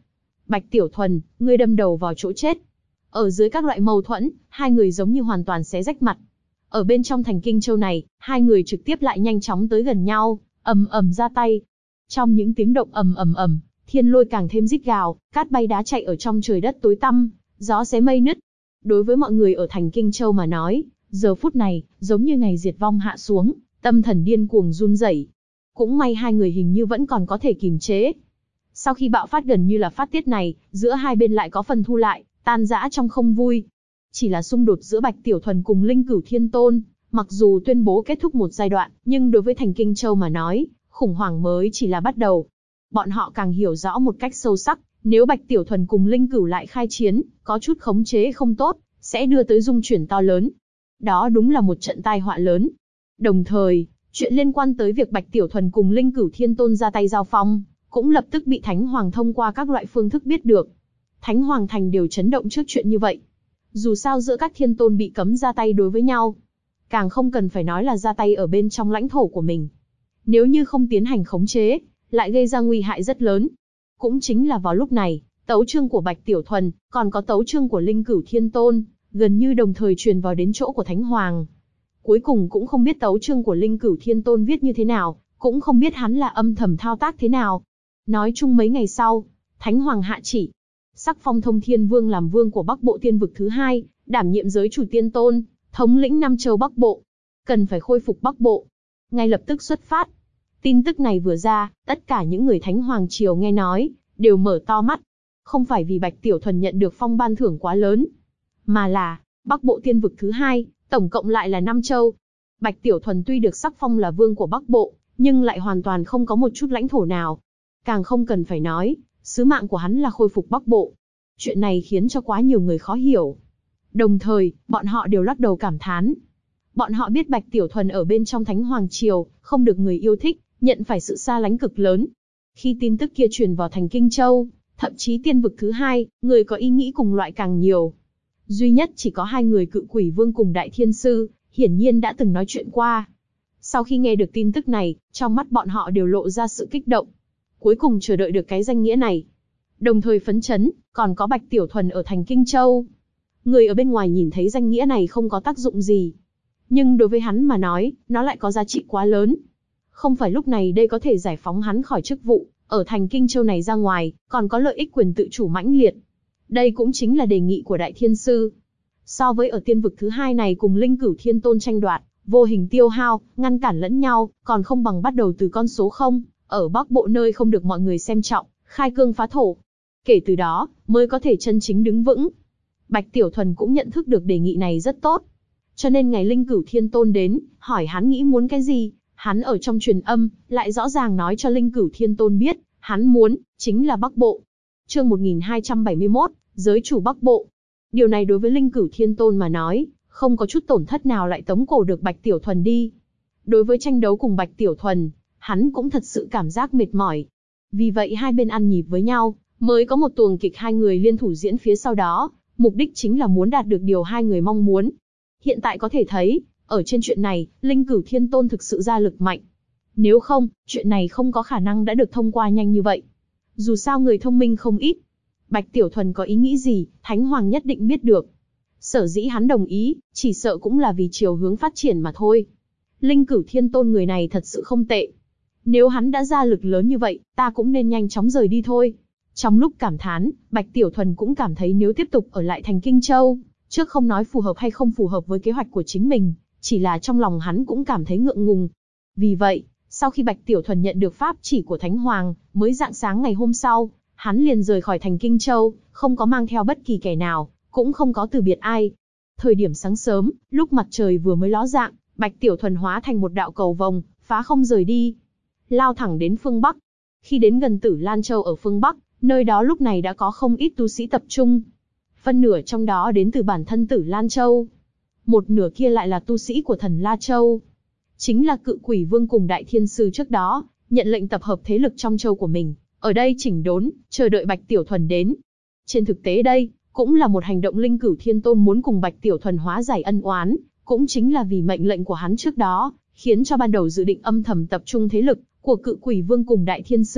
Speaker 1: Bạch Tiểu Thuần, ngươi đâm đầu vào chỗ chết. Ở dưới các loại mâu thuẫn, hai người giống như hoàn toàn xé rách mặt. Ở bên trong thành Kinh Châu này, hai người trực tiếp lại nhanh chóng tới gần nhau, ầm ầm ra tay. Trong những tiếng động ầm ầm ầm, thiên lôi càng thêm rít gào, cát bay đá chạy ở trong trời đất tối tăm, gió xé mây nứt. Đối với mọi người ở thành Kinh Châu mà nói, giờ phút này, giống như ngày diệt vong hạ xuống, tâm thần điên cuồng run rẩy. Cũng may hai người hình như vẫn còn có thể kìm chế. Sau khi bạo phát gần như là phát tiết này, giữa hai bên lại có phần thu lại, tan rã trong không vui. Chỉ là xung đột giữa Bạch Tiểu Thuần cùng Linh Cửu Thiên Tôn, mặc dù tuyên bố kết thúc một giai đoạn, nhưng đối với thành Kinh Châu mà nói, khủng hoảng mới chỉ là bắt đầu. Bọn họ càng hiểu rõ một cách sâu sắc, nếu Bạch Tiểu Thuần cùng Linh Cửu lại khai chiến, có chút khống chế không tốt, sẽ đưa tới dung chuyển to lớn. Đó đúng là một trận tai họa lớn. Đồng thời, chuyện liên quan tới việc Bạch Tiểu Thuần cùng Linh Cửu Thiên Tôn ra tay giao phong, cũng lập tức bị Thánh Hoàng thông qua các loại phương thức biết được. Thánh Hoàng thành đều chấn động trước chuyện như vậy. Dù sao giữa các thiên tôn bị cấm ra tay đối với nhau, càng không cần phải nói là ra tay ở bên trong lãnh thổ của mình. Nếu như không tiến hành khống chế, lại gây ra nguy hại rất lớn. Cũng chính là vào lúc này, tấu chương của Bạch Tiểu Thuần, còn có tấu chương của Linh Cửu Thiên Tôn, gần như đồng thời truyền vào đến chỗ của Thánh Hoàng. Cuối cùng cũng không biết tấu chương của Linh Cửu Thiên Tôn viết như thế nào, cũng không biết hắn là âm thầm thao tác thế nào. Nói chung mấy ngày sau, Thánh Hoàng hạ chỉ, sắc phong Thông Thiên Vương làm vương của Bắc Bộ Tiên vực thứ hai, đảm nhiệm giới chủ tiên tôn, thống lĩnh Nam Châu Bắc Bộ. Cần phải khôi phục Bắc Bộ. Ngay lập tức xuất phát. Tin tức này vừa ra, tất cả những người Thánh Hoàng triều nghe nói, đều mở to mắt. Không phải vì Bạch Tiểu Thuần nhận được phong ban thưởng quá lớn, mà là, Bắc Bộ Tiên vực thứ hai, tổng cộng lại là 5 châu. Bạch Tiểu Thuần tuy được sắc phong là vương của Bắc Bộ, nhưng lại hoàn toàn không có một chút lãnh thổ nào. Càng không cần phải nói, sứ mạng của hắn là khôi phục Bắc Bộ. Chuyện này khiến cho quá nhiều người khó hiểu. Đồng thời, bọn họ đều lắc đầu cảm thán. Bọn họ biết Bạch Tiểu Thuần ở bên trong Thánh Hoàng triều, không được người yêu thích, nhận phải sự xa lánh cực lớn. Khi tin tức kia truyền vào thành Kinh Châu, thậm chí Tiên vực thứ hai, người có ý nghĩ cùng loại càng nhiều. Duy nhất chỉ có hai người Cự Quỷ Vương cùng Đại Thiên Sư, hiển nhiên đã từng nói chuyện qua. Sau khi nghe được tin tức này, trong mắt bọn họ đều lộ ra sự kích động. Cuối cùng chờ đợi được cái danh nghĩa này. Đồng thời phấn chấn, còn có Bạch Tiểu Thuần ở thành Kinh Châu. Người ở bên ngoài nhìn thấy danh nghĩa này không có tác dụng gì. Nhưng đối với hắn mà nói, nó lại có giá trị quá lớn. Không phải lúc này đây có thể giải phóng hắn khỏi chức vụ, ở thành Kinh Châu này ra ngoài, còn có lợi ích quyền tự chủ mãnh liệt. Đây cũng chính là đề nghị của Đại Thiên Sư. So với ở tiên vực thứ hai này cùng Linh Cửu Thiên Tôn tranh đoạt, vô hình tiêu hao, ngăn cản lẫn nhau, còn không bằng bắt đầu từ con số 0, ở Bắc Bộ nơi không được mọi người xem trọng, khai cương phá thổ. Kể từ đó, mới có thể chân chính đứng vững. Bạch Tiểu Thuần cũng nhận thức được đề nghị này rất tốt. Cho nên ngày Linh Cửu Thiên Tôn đến, hỏi hắn nghĩ muốn cái gì, hắn ở trong truyền âm, lại rõ ràng nói cho Linh Cửu Thiên Tôn biết, hắn muốn, chính là Bắc Bộ. Chương 1271, giới chủ Bắc Bộ. Điều này đối với Linh Cửu Thiên Tôn mà nói, không có chút tổn thất nào lại tống cổ được Bạch Tiểu Thuần đi. Đối với tranh đấu cùng Bạch Tiểu Thuần, hắn cũng thật sự cảm giác mệt mỏi. Vì vậy hai bên ăn nhịp với nhau, mới có một tuồng kịch hai người liên thủ diễn phía sau đó, mục đích chính là muốn đạt được điều hai người mong muốn. Hiện tại có thể thấy, ở trên chuyện này, Linh Cửu Thiên Tôn thực sự ra lực mạnh. Nếu không, chuyện này không có khả năng đã được thông qua nhanh như vậy. Dù sao người thông minh không ít. Bạch Tiểu Thuần có ý nghĩ gì, Thánh Hoàng nhất định biết được. Sở dĩ hắn đồng ý, chỉ sợ cũng là vì chiều hướng phát triển mà thôi. Linh Cửu Thiên Tôn người này thật sự không tệ. Nếu hắn đã ra lực lớn như vậy, ta cũng nên nhanh chóng rời đi thôi. Trong lúc cảm thán, Bạch Tiểu Thuần cũng cảm thấy nếu tiếp tục ở lại thành Kinh Châu, trước không nói phù hợp hay không phù hợp với kế hoạch của chính mình, chỉ là trong lòng hắn cũng cảm thấy ngượng ngùng. Vì vậy, sau khi Bạch Tiểu Thuần nhận được pháp chỉ của Thánh Hoàng, mới rạng sáng ngày hôm sau, hắn liền rời khỏi thành Kinh Châu, không có mang theo bất kỳ kẻ nào, cũng không có từ biệt ai. Thời điểm sáng sớm, lúc mặt trời vừa mới ló dạng, Bạch Tiểu Thuần hóa thành một đạo cầu vồng, phá không rời đi, lao thẳng đến phương Bắc. Khi đến gần Tử Lan Châu ở phương Bắc, nơi đó lúc này đã có không ít tu sĩ tập trung. Phân nửa trong đó đến từ bản thân Tử Lan Châu. Một nửa kia lại là tu sĩ của Thần La Châu. Chính là Cự Quỷ Vương cùng Đại Thiên Sư trước đó, nhận lệnh tập hợp thế lực trong châu của mình, ở đây chỉnh đốn, chờ đợi Bạch Tiểu Thuần đến. Trên thực tế đây, cũng là một hành động Linh Cửu Thiên Tôn muốn cùng Bạch Tiểu Thuần hóa giải ân oán, cũng chính là vì mệnh lệnh của hắn trước đó, khiến cho ban đầu dự định âm thầm tập trung thế lực của Cự Quỷ Vương cùng Đại Thiên Sư,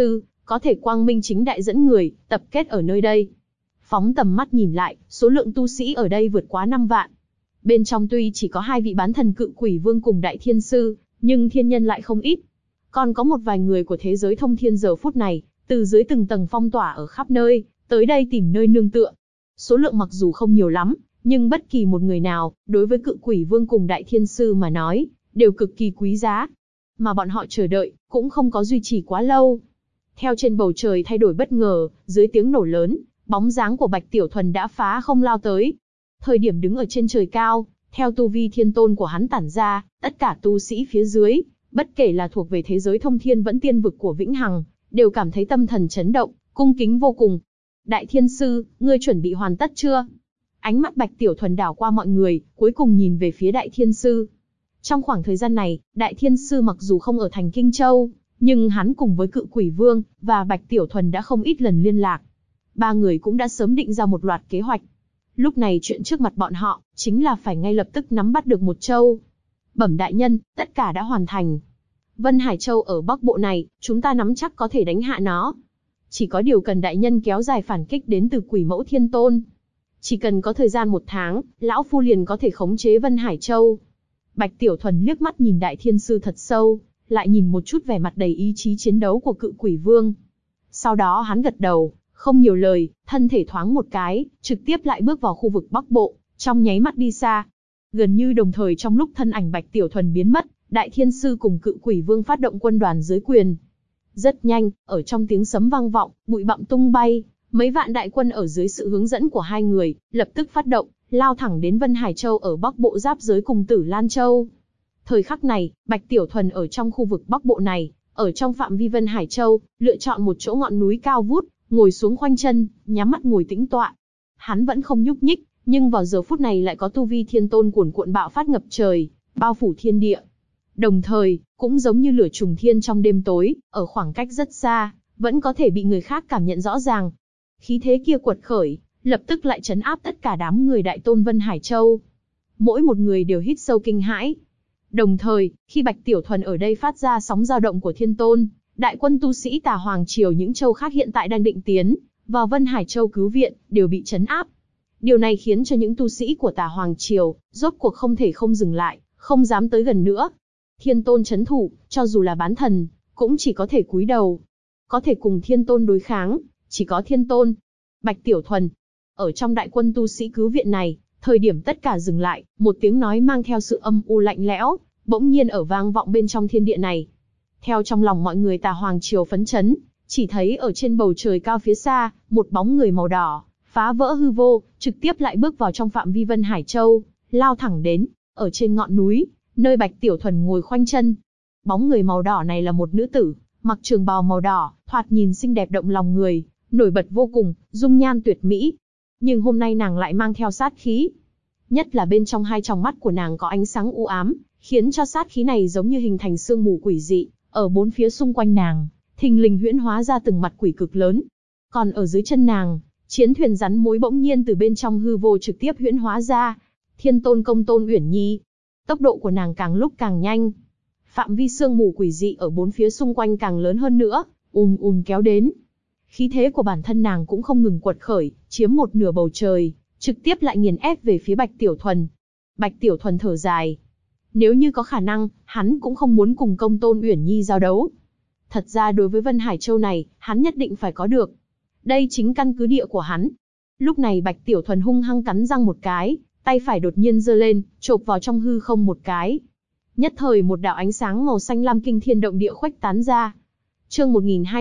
Speaker 1: có thể quang minh chính đại dẫn người, tập kết ở nơi đây. Phóng tầm mắt nhìn lại, số lượng tu sĩ ở đây vượt quá 5 vạn. Bên trong tuy chỉ có 2 vị bán thần Cự Quỷ Vương cùng Đại Thiên Sư, nhưng thiên nhân lại không ít. Còn có một vài người của thế giới thông thiên giờ phút này, từ dưới từng tầng phong tỏa ở khắp nơi, tới đây tìm nơi nương tựa. Số lượng mặc dù không nhiều lắm, nhưng bất kỳ một người nào, đối với Cự Quỷ Vương cùng Đại Thiên Sư mà nói, đều cực kỳ quý giá. Mà bọn họ chờ đợi, cũng không có duy trì quá lâu. Theo trên bầu trời thay đổi bất ngờ, dưới tiếng nổ lớn, bóng dáng của Bạch Tiểu Thuần đã phá không lao tới. Thời điểm đứng ở trên trời cao, theo tu vi thiên tôn của hắn tản ra, tất cả tu sĩ phía dưới, bất kể là thuộc về thế giới thông thiên vẫn tiên vực của Vĩnh Hằng, đều cảm thấy tâm thần chấn động, cung kính vô cùng. Đại Thiên Sư, ngươi chuẩn bị hoàn tất chưa? Ánh mắt Bạch Tiểu Thuần đảo qua mọi người, cuối cùng nhìn về phía Đại Thiên Sư. Trong khoảng thời gian này, Đại Thiên Sư mặc dù không ở thành Kinh Châu, nhưng hắn cùng với Cự Quỷ Vương và Bạch Tiểu Thuần đã không ít lần liên lạc. Ba người cũng đã sớm định ra một loạt kế hoạch. Lúc này chuyện trước mặt bọn họ, chính là phải ngay lập tức nắm bắt được một châu. Bẩm đại nhân, tất cả đã hoàn thành. Vân Hải Châu ở Bắc Bộ này, chúng ta nắm chắc có thể đánh hạ nó. Chỉ có điều cần đại nhân kéo dài phản kích đến từ Quỷ Mẫu Thiên Tôn. Chỉ cần có thời gian 1 tháng, lão phu liền có thể khống chế Vân Hải Châu. Bạch Tiểu Thuần liếc mắt nhìn Đại Thiên Sư thật sâu, lại nhìn một chút vẻ mặt đầy ý chí chiến đấu của Cự Quỷ Vương. Sau đó hắn gật đầu, không nhiều lời, thân thể thoáng một cái, trực tiếp lại bước vào khu vực Bắc Bộ, trong nháy mắt đi xa. Gần như đồng thời trong lúc thân ảnh Bạch Tiểu Thuần biến mất, Đại Thiên Sư cùng Cự Quỷ Vương phát động quân đoàn dưới quyền. Rất nhanh, ở trong tiếng sấm vang vọng, bụi bặm tung bay, mấy vạn đại quân ở dưới sự hướng dẫn của hai người, lập tức phát động, lao thẳng đến Vân Hải Châu ở Bắc Bộ giáp giới cùng Tử Lan Châu. Thời khắc này, Bạch Tiểu Thuần ở trong khu vực Bắc Bộ này, ở trong phạm vi Vân Hải Châu, lựa chọn một chỗ ngọn núi cao vút, ngồi xuống khoanh chân, nhắm mắt ngồi tĩnh tọa. Hắn vẫn không nhúc nhích, nhưng vào giờ phút này lại có tu vi thiên tôn cuồn cuộn bạo phát ngập trời, bao phủ thiên địa. Đồng thời, cũng giống như lửa trùng thiên trong đêm tối, ở khoảng cách rất xa, vẫn có thể bị người khác cảm nhận rõ ràng. Khí thế kia quật khởi, lập tức lại trấn áp tất cả đám người đại tôn Vân Hải Châu. Mỗi một người đều hít sâu kinh hãi. Đồng thời, khi Bạch Tiểu Thuần ở đây phát ra sóng dao động của thiên tôn, đại quân tu sĩ Tà Hoàng Triều những châu khác hiện tại đang định tiến vào Vân Hải Châu cứu viện, đều bị trấn áp. Điều này khiến cho những tu sĩ của Tà Hoàng Triều, rốt cuộc không thể không dừng lại, không dám tới gần nữa. Thiên tôn trấn thủ, cho dù là bán thần, cũng chỉ có thể cúi đầu. Có thể cùng thiên tôn đối kháng, chỉ có thiên tôn. Bạch Tiểu Thuần. Ở trong đại quân tu sĩ cứu viện này, thời điểm tất cả dừng lại, một tiếng nói mang theo sự âm u lạnh lẽo, bỗng nhiên ở vang vọng bên trong thiên địa này. Theo trong lòng mọi người Tà Hoàng Triều phấn chấn, chỉ thấy ở trên bầu trời cao phía xa, một bóng người màu đỏ, phá vỡ hư vô, trực tiếp lại bước vào trong phạm vi Vân Hải Châu, lao thẳng đến, ở trên ngọn núi, nơi Bạch Tiểu Thuần ngồi khoanh chân. Bóng người màu đỏ này là một nữ tử, mặc trường bào màu đỏ, thoạt nhìn xinh đẹp động lòng người, nổi bật vô cùng, dung nhan tuyệt mỹ. Nhưng hôm nay nàng lại mang theo sát khí. Nhất là bên trong hai tròng mắt của nàng có ánh sáng u ám, khiến cho sát khí này giống như hình thành sương mù quỷ dị, ở bốn phía xung quanh nàng, thình lình huyễn hóa ra từng mặt quỷ cực lớn. Còn ở dưới chân nàng, chiến thuyền rắn mối bỗng nhiên từ bên trong hư vô trực tiếp huyễn hóa ra. Thiên tôn công tôn Uyển Nhi. Tốc độ của nàng càng lúc càng nhanh. Phạm vi sương mù quỷ dị ở bốn phía xung quanh càng lớn hơn nữa, kéo đến. Khí thế của bản thân nàng cũng không ngừng quật khởi, chiếm một nửa bầu trời, trực tiếp lại nghiền ép về phía Bạch Tiểu Thuần. Bạch Tiểu Thuần thở dài. Nếu như có khả năng, hắn cũng không muốn cùng công tôn Uyển Nhi giao đấu. Thật ra đối với Vân Hải Châu này, hắn nhất định phải có được. Đây chính căn cứ địa của hắn. Lúc này Bạch Tiểu Thuần hung hăng cắn răng một cái, tay phải đột nhiên giơ lên, chộp vào trong hư không một cái. Nhất thời một đạo ánh sáng màu xanh lam kinh thiên động địa khuếch tán ra. Chương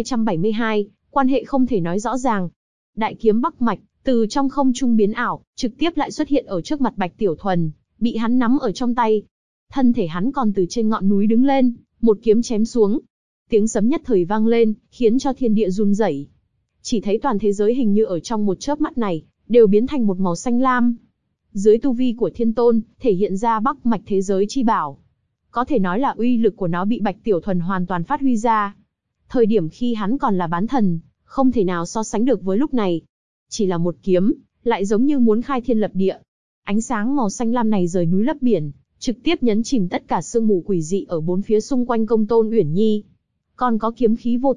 Speaker 1: 1272, quan hệ không thể nói rõ ràng. Đại kiếm Bắc Mạch, từ trong không trung biến ảo, trực tiếp lại xuất hiện ở trước mặt Bạch Tiểu Thuần, bị hắn nắm ở trong tay. Thân thể hắn còn từ trên ngọn núi đứng lên, một kiếm chém xuống. Tiếng sấm nhất thời vang lên, khiến cho thiên địa run rẩy. Chỉ thấy toàn thế giới hình như ở trong một chớp mắt này, đều biến thành một màu xanh lam. Dưới tu vi của thiên tôn, thể hiện ra Bắc Mạch thế giới chi bảo. Có thể nói là uy lực của nó bị Bạch Tiểu Thuần hoàn toàn phát huy ra. Thời điểm khi hắn còn là bán thần, không thể nào so sánh được với lúc này. Chỉ là một kiếm, lại giống như muốn khai thiên lập địa. Ánh sáng màu xanh lam này rời núi lấp biển, trực tiếp nhấn chìm tất cả sương mù quỷ dị ở bốn phía xung quanh công tôn Uyển Nhi. Còn có kiếm khí vô tận,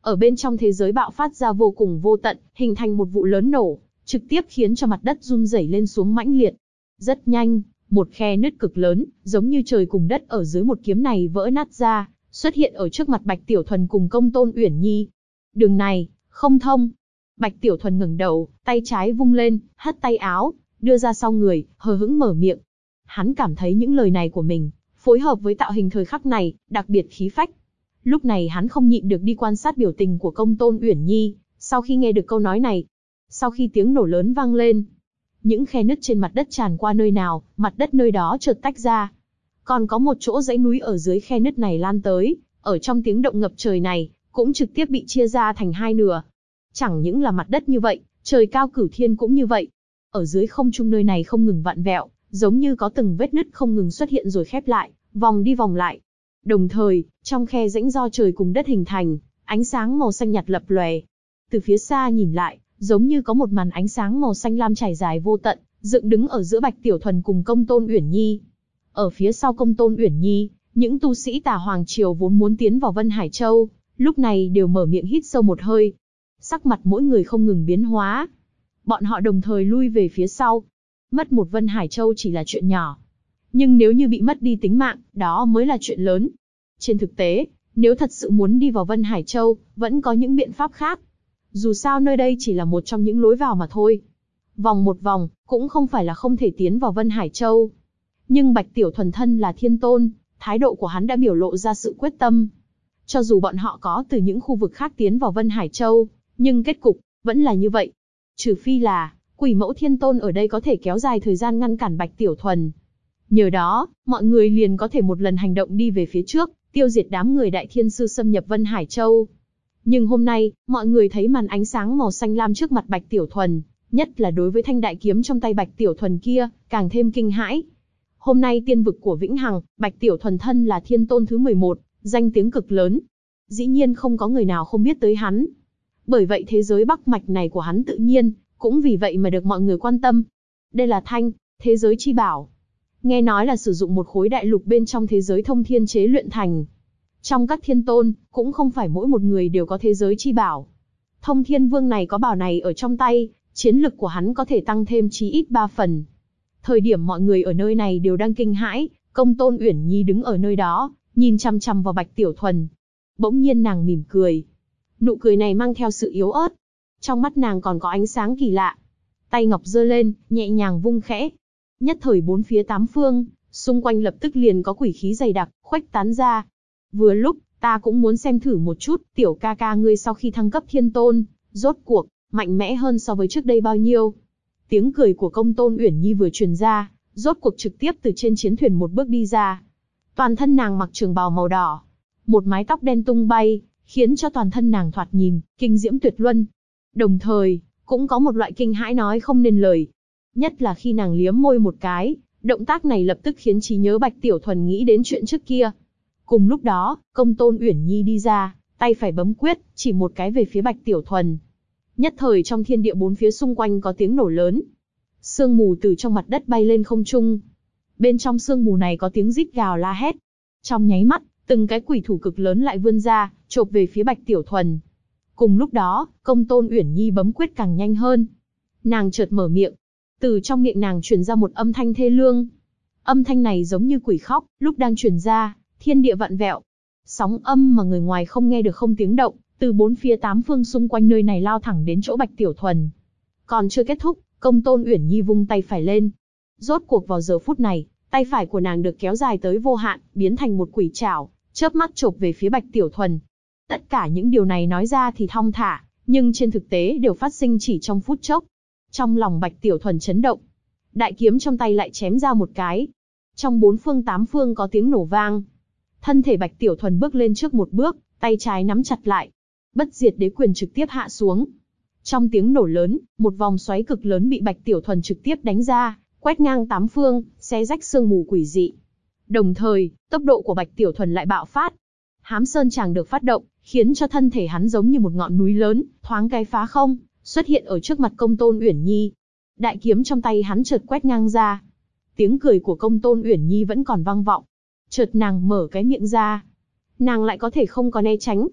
Speaker 1: ở bên trong thế giới bạo phát ra vô cùng vô tận, hình thành một vụ lớn nổ, trực tiếp khiến cho mặt đất run rẩy lên xuống mãnh liệt. Rất nhanh, một khe nứt cực lớn, giống như trời cùng đất ở dưới một kiếm này vỡ nát ra, xuất hiện ở trước mặt Bạch Tiểu Thuần cùng Công Tôn Uyển Nhi. Đường này, không thông. Bạch Tiểu Thuần ngẩng đầu, tay trái vung lên, hất tay áo, đưa ra sau người, hờ hững mở miệng. Hắn cảm thấy những lời này của mình, phối hợp với tạo hình thời khắc này, đặc biệt khí phách. Lúc này hắn không nhịn được đi quan sát biểu tình của Công Tôn Uyển Nhi, sau khi nghe được câu nói này. Sau khi tiếng nổ lớn vang lên, những khe nứt trên mặt đất tràn qua nơi nào, mặt đất nơi đó chợt tách ra. Còn có một chỗ dãy núi ở dưới khe nứt này lan tới, ở trong tiếng động ngập trời này, cũng trực tiếp bị chia ra thành hai nửa. Chẳng những là mặt đất như vậy, trời cao cửu thiên cũng như vậy. Ở dưới không trung nơi này không ngừng vặn vẹo, giống như có từng vết nứt không ngừng xuất hiện rồi khép lại, vòng đi vòng lại. Đồng thời, trong khe rãnh do trời cùng đất hình thành, ánh sáng màu xanh nhạt lập lòe. Từ phía xa nhìn lại, giống như có một màn ánh sáng màu xanh lam trải dài vô tận, dựng đứng ở giữa Bạch Tiểu Thuần cùng Công Tôn Uyển Nhi. Ở phía sau Công Tôn Uyển Nhi, những tu sĩ Tà Hoàng Triều vốn muốn tiến vào Vân Hải Châu, lúc này đều mở miệng hít sâu một hơi. Sắc mặt mỗi người không ngừng biến hóa. Bọn họ đồng thời lui về phía sau. Mất một Vân Hải Châu chỉ là chuyện nhỏ. Nhưng nếu như bị mất đi tính mạng, đó mới là chuyện lớn. Trên thực tế, nếu thật sự muốn đi vào Vân Hải Châu, vẫn có những biện pháp khác. Dù sao nơi đây chỉ là một trong những lối vào mà thôi. Vòng một vòng, cũng không phải là không thể tiến vào Vân Hải Châu. Nhưng Bạch Tiểu Thuần thân là thiên tôn, thái độ của hắn đã biểu lộ ra sự quyết tâm. Cho dù bọn họ có từ những khu vực khác tiến vào Vân Hải Châu, nhưng kết cục vẫn là như vậy. Trừ phi là, Quỷ Mẫu Thiên Tôn ở đây có thể kéo dài thời gian ngăn cản Bạch Tiểu Thuần. Nhờ đó, mọi người liền có thể một lần hành động đi về phía trước, tiêu diệt đám người Đại Thiên Sư xâm nhập Vân Hải Châu. Nhưng hôm nay, mọi người thấy màn ánh sáng màu xanh lam trước mặt Bạch Tiểu Thuần, nhất là đối với thanh đại kiếm trong tay Bạch Tiểu Thuần kia, càng thêm kinh hãi. Hôm nay tiên vực của Vĩnh Hằng, Bạch Tiểu Thuần thân là thiên tôn thứ 11, danh tiếng cực lớn. Dĩ nhiên không có người nào không biết tới hắn. Bởi vậy thế giới Bắc Mạch này của hắn tự nhiên, cũng vì vậy mà được mọi người quan tâm. Đây là thanh, thế giới chi bảo. Nghe nói là sử dụng một khối đại lục bên trong thế giới thông thiên chế luyện thành. Trong các thiên tôn, cũng không phải mỗi một người đều có thế giới chi bảo. Thông Thiên Vương này có bảo này ở trong tay, chiến lực của hắn có thể tăng thêm chí ít 3 phần. Thời điểm mọi người ở nơi này đều đang kinh hãi, Công Tôn Uyển Nhi đứng ở nơi đó, nhìn chằm chằm vào Bạch Tiểu Thuần. Bỗng nhiên nàng mỉm cười. Nụ cười này mang theo sự yếu ớt. Trong mắt nàng còn có ánh sáng kỳ lạ. Tay ngọc giơ lên, nhẹ nhàng vung khẽ. Nhất thời bốn phía tám phương, xung quanh lập tức liền có quỷ khí dày đặc, khuếch tán ra. Vừa lúc, ta cũng muốn xem thử một chút, tiểu ca ca ngươi sau khi thăng cấp thiên tôn, rốt cuộc, mạnh mẽ hơn so với trước đây bao nhiêu. Tiếng cười của Công Tôn Uyển Nhi vừa truyền ra, rốt cuộc trực tiếp từ trên chiến thuyền một bước đi ra. Toàn thân nàng mặc trường bào màu đỏ, một mái tóc đen tung bay, khiến cho toàn thân nàng thoạt nhìn, kinh diễm tuyệt luân. Đồng thời, cũng có một loại kinh hãi nói không nên lời. Nhất là khi nàng liếm môi một cái, động tác này lập tức khiến trí nhớ Bạch Tiểu Thuần nghĩ đến chuyện trước kia. Cùng lúc đó, Công Tôn Uyển Nhi đi ra, tay phải bấm quyết, chỉ một cái về phía Bạch Tiểu Thuần. Nhất thời trong thiên địa bốn phía xung quanh có tiếng nổ lớn. Sương mù từ trong mặt đất bay lên không trung. Bên trong sương mù này có tiếng rít gào la hét. Trong nháy mắt, từng cái quỷ thủ cực lớn lại vươn ra, chộp về phía Bạch Tiểu Thuần. Cùng lúc đó, Công Tôn Uyển Nhi bấm quyết càng nhanh hơn. Nàng chợt mở miệng. Từ trong miệng nàng truyền ra một âm thanh thê lương. Âm thanh này giống như quỷ khóc, lúc đang truyền ra, thiên địa vặn vẹo. Sóng âm mà người ngoài không nghe được không tiếng động, từ bốn phía tám phương xung quanh nơi này lao thẳng đến chỗ Bạch Tiểu Thuần. Còn chưa kết thúc, Công Tôn Uyển Nhi vung tay phải lên. Rốt cuộc vào giờ phút này, tay phải của nàng được kéo dài tới vô hạn, biến thành một quỷ trảo, chớp mắt chộp về phía Bạch Tiểu Thuần. Tất cả những điều này nói ra thì thong thả, nhưng trên thực tế đều phát sinh chỉ trong phút chốc. Trong lòng Bạch Tiểu Thuần chấn động, đại kiếm trong tay lại chém ra một cái. Trong bốn phương tám phương có tiếng nổ vang. Thân thể Bạch Tiểu Thuần bước lên trước một bước, tay trái nắm chặt lại. Bất diệt đế quyền trực tiếp hạ xuống. Trong tiếng nổ lớn, một vòng xoáy cực lớn bị Bạch Tiểu Thuần trực tiếp đánh ra, quét ngang tám phương, xé rách sương mù quỷ dị. Đồng thời, tốc độ của Bạch Tiểu Thuần lại bạo phát. Hám Sơn Tràng được phát động, khiến cho thân thể hắn giống như một ngọn núi lớn, thoáng cái phá không, xuất hiện ở trước mặt Công Tôn Uyển Nhi. Đại kiếm trong tay hắn chợt quét ngang ra. Tiếng cười của Công Tôn Uyển Nhi vẫn còn vang vọng. Chợt nàng mở cái miệng ra. Nàng lại có thể không có né tránh.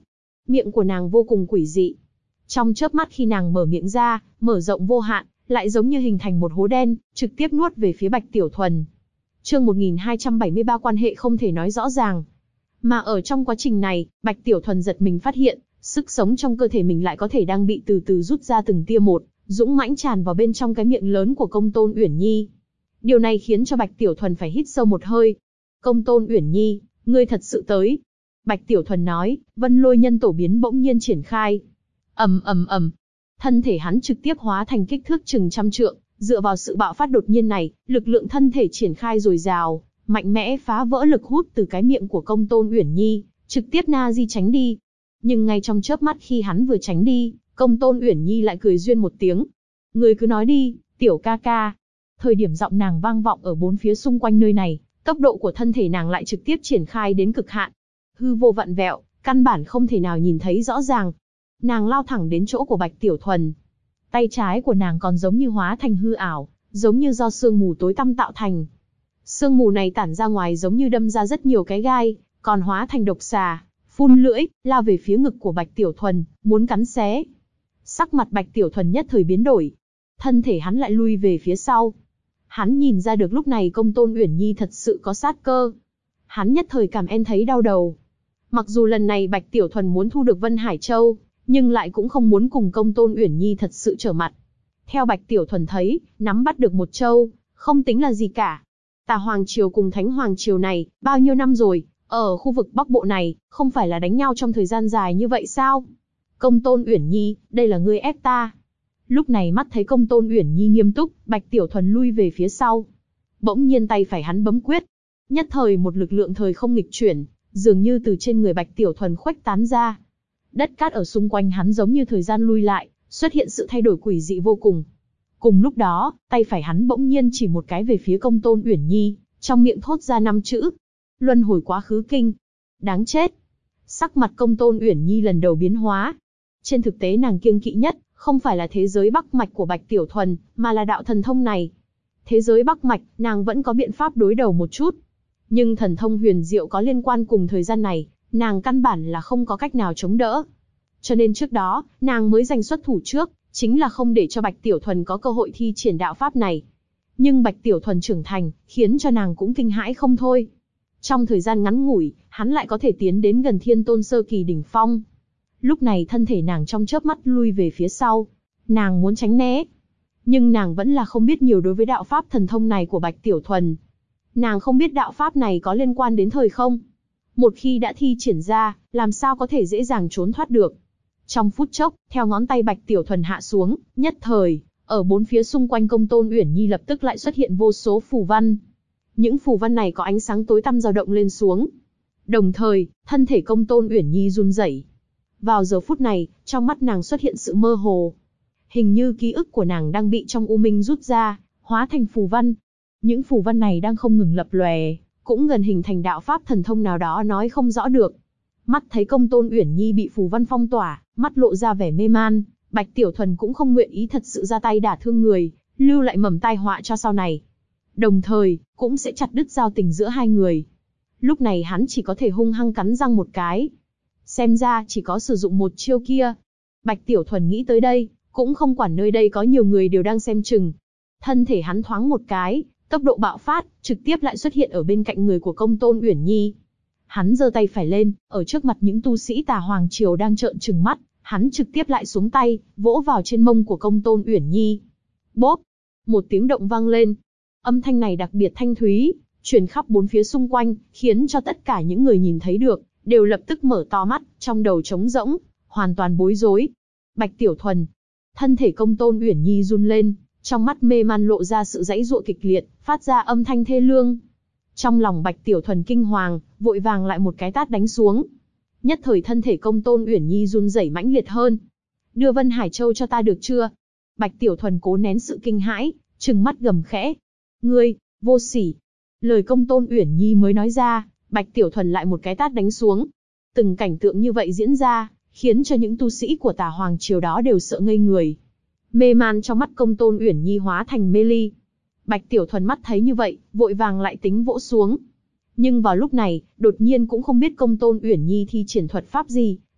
Speaker 1: Miệng của nàng vô cùng quỷ dị. Trong chớp mắt khi nàng mở miệng ra, mở rộng vô hạn, lại giống như hình thành một hố đen, trực tiếp nuốt về phía Bạch Tiểu Thuần. Chương 1273 quan hệ không thể nói rõ ràng. Mà ở trong quá trình này, Bạch Tiểu Thuần giật mình phát hiện, sức sống trong cơ thể mình lại có thể đang bị từ từ rút ra từng tia một, dũng mãnh tràn vào bên trong cái miệng lớn của Công Tôn Uyển Nhi. Điều này khiến cho Bạch Tiểu Thuần phải hít sâu một hơi. Công Tôn Uyển Nhi, ngươi thật sự tới. Bạch Tiểu Thuần nói, Vân Lôi Nhân Tổ biến bỗng nhiên triển khai. Ầm ầm ầm. Thân thể hắn trực tiếp hóa thành kích thước chừng trăm trượng, dựa vào sự bạo phát đột nhiên này, lực lượng thân thể triển khai dồi dào, mạnh mẽ phá vỡ lực hút từ cái miệng của Công Tôn Uyển Nhi, trực tiếp na di tránh đi. Nhưng ngay trong chớp mắt khi hắn vừa tránh đi, Công Tôn Uyển Nhi lại cười duyên một tiếng. Ngươi cứ nói đi, tiểu ca ca. Thời điểm giọng nàng vang vọng ở bốn phía xung quanh nơi này, tốc độ của thân thể nàng lại trực tiếp triển khai đến cực hạn. Hư vô vặn vẹo, căn bản không thể nào nhìn thấy rõ ràng. Nàng lao thẳng đến chỗ của Bạch Tiểu Thuần. Tay trái của nàng còn giống như hóa thành hư ảo, giống như do sương mù tối tăm tạo thành. Sương mù này tản ra ngoài giống như đâm ra rất nhiều cái gai, còn hóa thành độc xà, phun lưỡi, lao về phía ngực của Bạch Tiểu Thuần, muốn cắn xé. Sắc mặt Bạch Tiểu Thuần nhất thời biến đổi. Thân thể hắn lại lui về phía sau. Hắn nhìn ra được lúc này Công Tôn Uyển Nhi thật sự có sát cơ. Hắn nhất thời cảm thấy đau đầu. Mặc dù lần này Bạch Tiểu Thuần muốn thu được Vân Hải Châu, nhưng lại cũng không muốn cùng Công Tôn Uyển Nhi thật sự trở mặt. Theo Bạch Tiểu Thuần thấy, nắm bắt được một châu, không tính là gì cả. Tà Hoàng Triều cùng Thánh Hoàng Triều này, bao nhiêu năm rồi, ở khu vực Bắc Bộ này, không phải là đánh nhau trong thời gian dài như vậy sao? Công Tôn Uyển Nhi, đây là ngươi ép ta. Lúc này mắt thấy Công Tôn Uyển Nhi nghiêm túc, Bạch Tiểu Thuần lui về phía sau. Bỗng nhiên tay phải hắn bấm quyết. Nhất thời một lực lượng thời không nghịch chuyển, dường như từ trên người Bạch Tiểu Thuần khuếch tán ra. Đất cát ở xung quanh hắn giống như thời gian lui lại, xuất hiện sự thay đổi quỷ dị vô cùng. Cùng lúc đó, tay phải hắn bỗng nhiên chỉ một cái về phía Công Tôn Uyển Nhi, trong miệng thốt ra 5 chữ. Luân hồi quá khứ kinh. Đáng chết. Sắc mặt Công Tôn Uyển Nhi lần đầu biến hóa. Trên thực tế nàng kiêng kỵ nhất, không phải là thế giới Bắc Mạch của Bạch Tiểu Thuần, mà là đạo thần thông này. Thế giới Bắc Mạch, nàng vẫn có biện pháp đối đầu một chút. Nhưng thần thông huyền diệu có liên quan cùng thời gian này, nàng căn bản là không có cách nào chống đỡ. Cho nên trước đó, nàng mới giành xuất thủ trước, chính là không để cho Bạch Tiểu Thuần có cơ hội thi triển đạo pháp này. Nhưng Bạch Tiểu Thuần trưởng thành, khiến cho nàng cũng kinh hãi không thôi. Trong thời gian ngắn ngủi, hắn lại có thể tiến đến gần Thiên Tôn sơ kỳ đỉnh phong. Lúc này thân thể nàng trong chớp mắt lui về phía sau. Nàng muốn tránh né. Nhưng nàng vẫn là không biết nhiều đối với đạo pháp thần thông này của Bạch Tiểu Thuần. Nàng không biết đạo pháp này có liên quan đến thời không. Một khi đã thi triển ra, làm sao có thể dễ dàng trốn thoát được. Trong phút chốc, theo ngón tay Bạch Tiểu Thuần hạ xuống, nhất thời, ở bốn phía xung quanh Công Tôn Uyển Nhi lập tức lại xuất hiện vô số phù văn. Những phù văn này có ánh sáng tối tăm dao động lên xuống. Đồng thời, thân thể Công Tôn Uyển Nhi run rẩy. Vào giờ phút này, trong mắt nàng xuất hiện sự mơ hồ. Hình như ký ức của nàng đang bị trong u minh rút ra, hóa thành phù văn. Những phù văn này đang không ngừng lập lòe, cũng gần hình thành đạo pháp thần thông nào đó nói không rõ được. Mắt thấy Công Tôn Uyển Nhi bị phù văn phong tỏa, mắt lộ ra vẻ mê man, Bạch Tiểu Thuần cũng không nguyện ý thật sự ra tay đả thương người, lưu lại mầm tai họa cho sau này. Đồng thời, cũng sẽ chặt đứt giao tình giữa hai người. Lúc này hắn chỉ có thể hung hăng cắn răng một cái. Xem ra chỉ có sử dụng một chiêu kia. Bạch Tiểu Thuần nghĩ tới đây, cũng không quản nơi đây có nhiều người đều đang xem chừng. Thân thể hắn thoáng một cái, tốc độ bạo phát, trực tiếp lại xuất hiện ở bên cạnh người của Công Tôn Uyển Nhi. Hắn giơ tay phải lên, ở trước mặt những tu sĩ Tà Hoàng Triều đang trợn trừng mắt, hắn trực tiếp lại xuống tay, vỗ vào trên mông của Công Tôn Uyển Nhi. Bốp! Một tiếng động vang lên. Âm thanh này đặc biệt thanh thúy, truyền khắp bốn phía xung quanh, khiến cho tất cả những người nhìn thấy được, đều lập tức mở to mắt, trong đầu trống rỗng, hoàn toàn bối rối. Bạch Tiểu Thuần. Thân thể Công Tôn Uyển Nhi run lên, trong mắt mê man lộ ra sự giãy giụa kịch liệt, phát ra âm thanh thê lương. Trong lòng Bạch Tiểu Thuần kinh hoàng, vội vàng lại một cái tát đánh xuống. Nhất thời thân thể Công Tôn Uyển Nhi run rẩy mãnh liệt hơn. Đưa Vân Hải Châu cho ta được chưa? Bạch Tiểu Thuần cố nén sự kinh hãi, trừng mắt gầm khẽ. Ngươi, vô sỉ. Lời Công Tôn Uyển Nhi mới nói ra, Bạch Tiểu Thuần lại một cái tát đánh xuống. Từng cảnh tượng như vậy diễn ra, khiến cho những tu sĩ của Tà Hoàng Triều đó đều sợ ngây người. Mê man trong mắt Công Tôn Uyển Nhi hóa thành mê ly. Bạch Tiểu Thuần mắt thấy như vậy, vội vàng lại tính vỗ xuống. Nhưng vào lúc này, đột nhiên cũng không biết Công Tôn Uyển Nhi thi triển thuật pháp gì,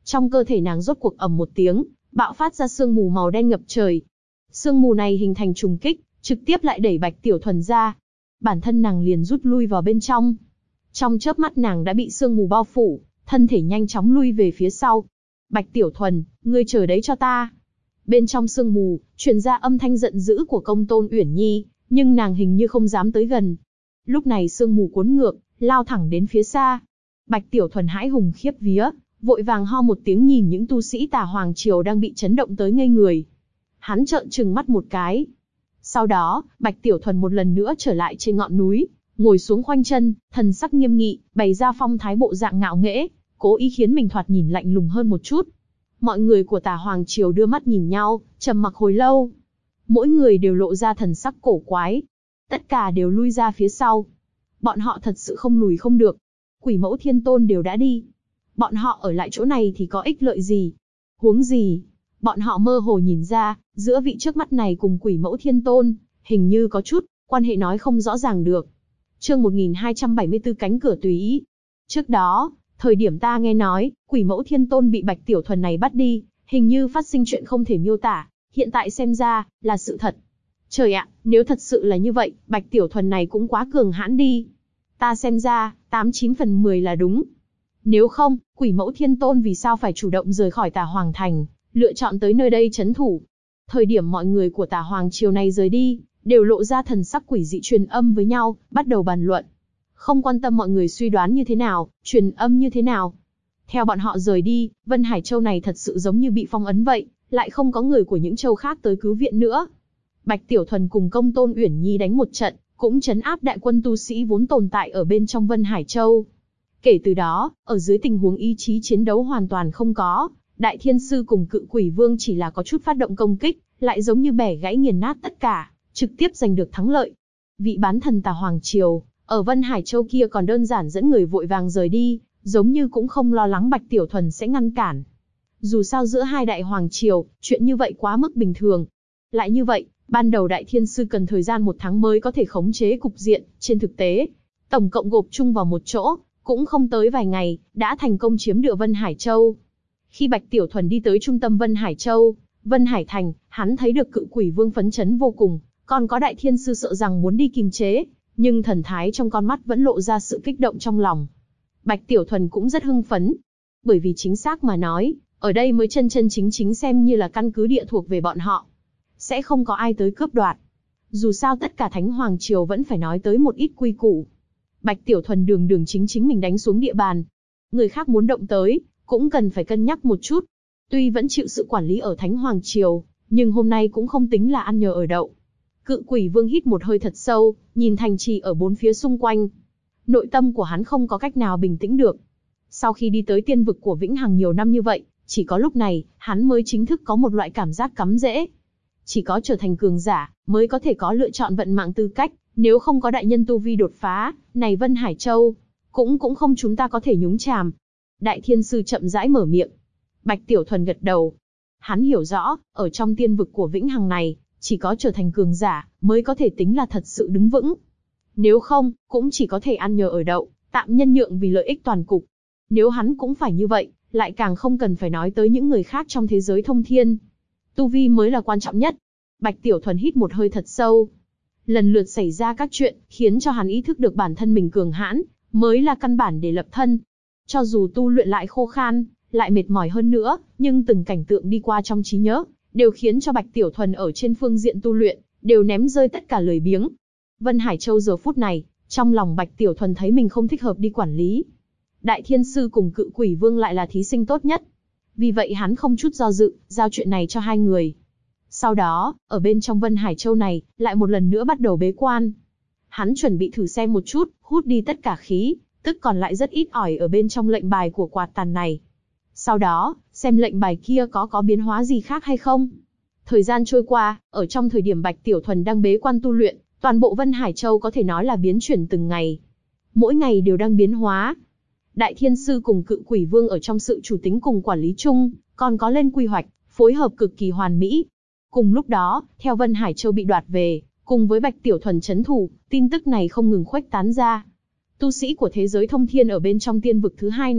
Speaker 1: Trong cơ thể nàng rốt cuộc ầm một tiếng, bạo phát ra sương mù màu đen ngập trời. Sương mù này hình thành trùng kích, trực tiếp lại đẩy Bạch Tiểu Thuần ra. Bản thân nàng liền rút lui vào bên trong. Trong chớp mắt nàng đã bị sương mù bao phủ, thân thể nhanh chóng lui về phía sau. Bạch Tiểu Thuần, ngươi chờ đấy cho ta. Bên trong sương mù, truyền ra âm thanh giận dữ của Công Tôn Uyển Nhi, nhưng nàng hình như không dám tới gần. Lúc này sương mù cuốn ngược, lao thẳng đến phía xa. Bạch Tiểu Thuần hãi hùng khiếp vía, vội vàng ho một tiếng nhìn những tu sĩ Tà Hoàng Triều đang bị chấn động tới ngây người. Hắn trợn trừng mắt một cái. Sau đó, Bạch Tiểu Thuần một lần nữa trở lại trên ngọn núi, ngồi xuống khoanh chân, thần sắc nghiêm nghị, bày ra phong thái bộ dạng ngạo nghễ, cố ý khiến mình thoạt nhìn lạnh lùng hơn một chút. Mọi người của Tà Hoàng Triều đưa mắt nhìn nhau, trầm mặc hồi lâu. Mỗi người đều lộ ra thần sắc cổ quái. Tất cả đều lui ra phía sau. Bọn họ thật sự không lùi không được. Quỷ Mẫu Thiên Tôn đều đã đi. Bọn họ ở lại chỗ này thì có ích lợi gì? Huống gì? Bọn họ mơ hồ nhìn ra, giữa vị trước mắt này cùng Quỷ Mẫu Thiên Tôn, hình như có chút, quan hệ nói không rõ ràng được. Chương 1274 cánh cửa tùy ý. Trước đó, thời điểm ta nghe nói, Quỷ Mẫu Thiên Tôn bị Bạch Tiểu Thuần này bắt đi, hình như phát sinh chuyện không thể miêu tả, hiện tại xem ra, là sự thật. Trời ạ, nếu thật sự là như vậy, Bạch Tiểu Thuần này cũng quá cường hãn đi. Ta xem ra, 89 phần 10 là đúng. Nếu không, Quỷ Mẫu Thiên Tôn vì sao phải chủ động rời khỏi Tà Hoàng Thành, lựa chọn tới nơi đây trấn thủ. Thời điểm mọi người của Tà Hoàng Triều này rời đi, đều lộ ra thần sắc quỷ dị truyền âm với nhau, bắt đầu bàn luận. Không quan tâm mọi người suy đoán như thế nào, truyền âm như thế nào. Theo bọn họ rời đi, Vân Hải Châu này thật sự giống như bị phong ấn vậy, lại không có người của những châu khác tới cứu viện nữa. Bạch Tiểu Thuần cùng Công Tôn Uyển Nhi đánh một trận, cũng trấn áp đại quân tu sĩ vốn tồn tại ở bên trong Vân Hải Châu. Kể từ đó, ở dưới tình huống ý chí chiến đấu hoàn toàn không có, Đại Thiên Sư cùng Cự Quỷ Vương chỉ là có chút phát động công kích, lại giống như bẻ gãy nghiền nát tất cả, trực tiếp giành được thắng lợi. Vị bán thần Tà Hoàng Triều, ở Vân Hải Châu kia còn đơn giản dẫn người vội vàng rời đi, giống như cũng không lo lắng Bạch Tiểu Thuần sẽ ngăn cản. Dù sao giữa hai đại hoàng triều, chuyện như vậy quá mức bình thường. Lại như vậy, ban đầu Đại Thiên Sư cần thời gian 1 tháng mới có thể khống chế cục diện, trên thực tế, tổng cộng gộp chung vào một chỗ, cũng không tới vài ngày, đã thành công chiếm được Vân Hải Châu. Khi Bạch Tiểu Thuần đi tới trung tâm Vân Hải Châu, Vân Hải Thành, hắn thấy được Cự Quỷ Vương phấn chấn vô cùng, còn có Đại Thiên Sư sợ rằng muốn đi kiềm chế, nhưng thần thái trong con mắt vẫn lộ ra sự kích động trong lòng. Bạch Tiểu Thuần cũng rất hưng phấn, bởi vì chính xác mà nói, ở đây mới chân chân chính chính xem như là căn cứ địa thuộc về bọn họ. Sẽ không có ai tới cướp đoạt. Dù sao tất cả Thánh Hoàng Triều vẫn phải nói tới một ít quy củ. Bạch Tiểu Thuần đường đường chính chính mình đánh xuống địa bàn. Người khác muốn động tới, cũng cần phải cân nhắc một chút. Tuy vẫn chịu sự quản lý ở Thánh Hoàng Triều, nhưng hôm nay cũng không tính là ăn nhờ ở đậu. Cự Quỷ Vương hít một hơi thật sâu, nhìn thành trì ở bốn phía xung quanh. Nội tâm của hắn không có cách nào bình tĩnh được. Sau khi đi tới tiên vực của Vĩnh Hằng nhiều năm như vậy, chỉ có lúc này, hắn mới chính thức có một loại cảm giác cắm rễ. Chỉ có trở thành cường giả, mới có thể có lựa chọn vận mạng tư cách, nếu không có đại nhân tu vi đột phá, này Vân Hải Châu, cũng không chúng ta có thể nhúng chàm. Đại Thiên Sư chậm rãi mở miệng. Bạch Tiểu Thuần gật đầu. Hắn hiểu rõ, ở trong tiên vực của Vĩnh Hằng này, chỉ có trở thành cường giả, mới có thể tính là thật sự đứng vững. Nếu không, cũng chỉ có thể ăn nhờ ở đậu, tạm nhân nhượng vì lợi ích toàn cục. Nếu hắn cũng phải như vậy, lại càng không cần phải nói tới những người khác trong thế giới thông thiên. Tu vi mới là quan trọng nhất. Bạch Tiểu Thuần hít một hơi thật sâu. Lần lượt xảy ra các chuyện, khiến cho hắn ý thức được bản thân mình cường hãn, mới là căn bản để lập thân. Cho dù tu luyện lại khô khan, lại mệt mỏi hơn nữa, nhưng từng cảnh tượng đi qua trong trí nhớ, đều khiến cho Bạch Tiểu Thuần ở trên phương diện tu luyện, đều ném rơi tất cả lười biếng. Vân Hải Châu giờ phút này, trong lòng Bạch Tiểu Thuần thấy mình không thích hợp đi quản lý. Đại Thiên Sư cùng Cự Quỷ Vương lại là thí sinh tốt nhất. Vì vậy hắn không chút do dự, giao chuyện này cho hai người. Sau đó, ở bên trong Vân Hải Châu này, lại một lần nữa bắt đầu bế quan. Hắn chuẩn bị thử xem một chút, hút đi tất cả khí, tức còn lại rất ít ỏi ở bên trong lệnh bài của quạt tàn này. Sau đó, xem lệnh bài kia có biến hóa gì khác hay không. Thời gian trôi qua, ở trong thời điểm Bạch Tiểu Thuần đang bế quan tu luyện, toàn bộ Vân Hải Châu có thể nói là biến chuyển từng ngày. Mỗi ngày đều đang biến hóa. Đại Thiên Sư cùng Cự Quỷ Vương ở trong sự chủ tính cùng quản lý chung, còn có lên quy hoạch, phối hợp cực kỳ hoàn mỹ. Cùng lúc đó, theo Vân Hải Châu bị đoạt về, cùng với Bạch Tiểu Thuần trấn thủ, tin tức này không ngừng khuếch tán ra. Tu sĩ của thế giới thông thiên ở bên trong tiên vực thứ hai này,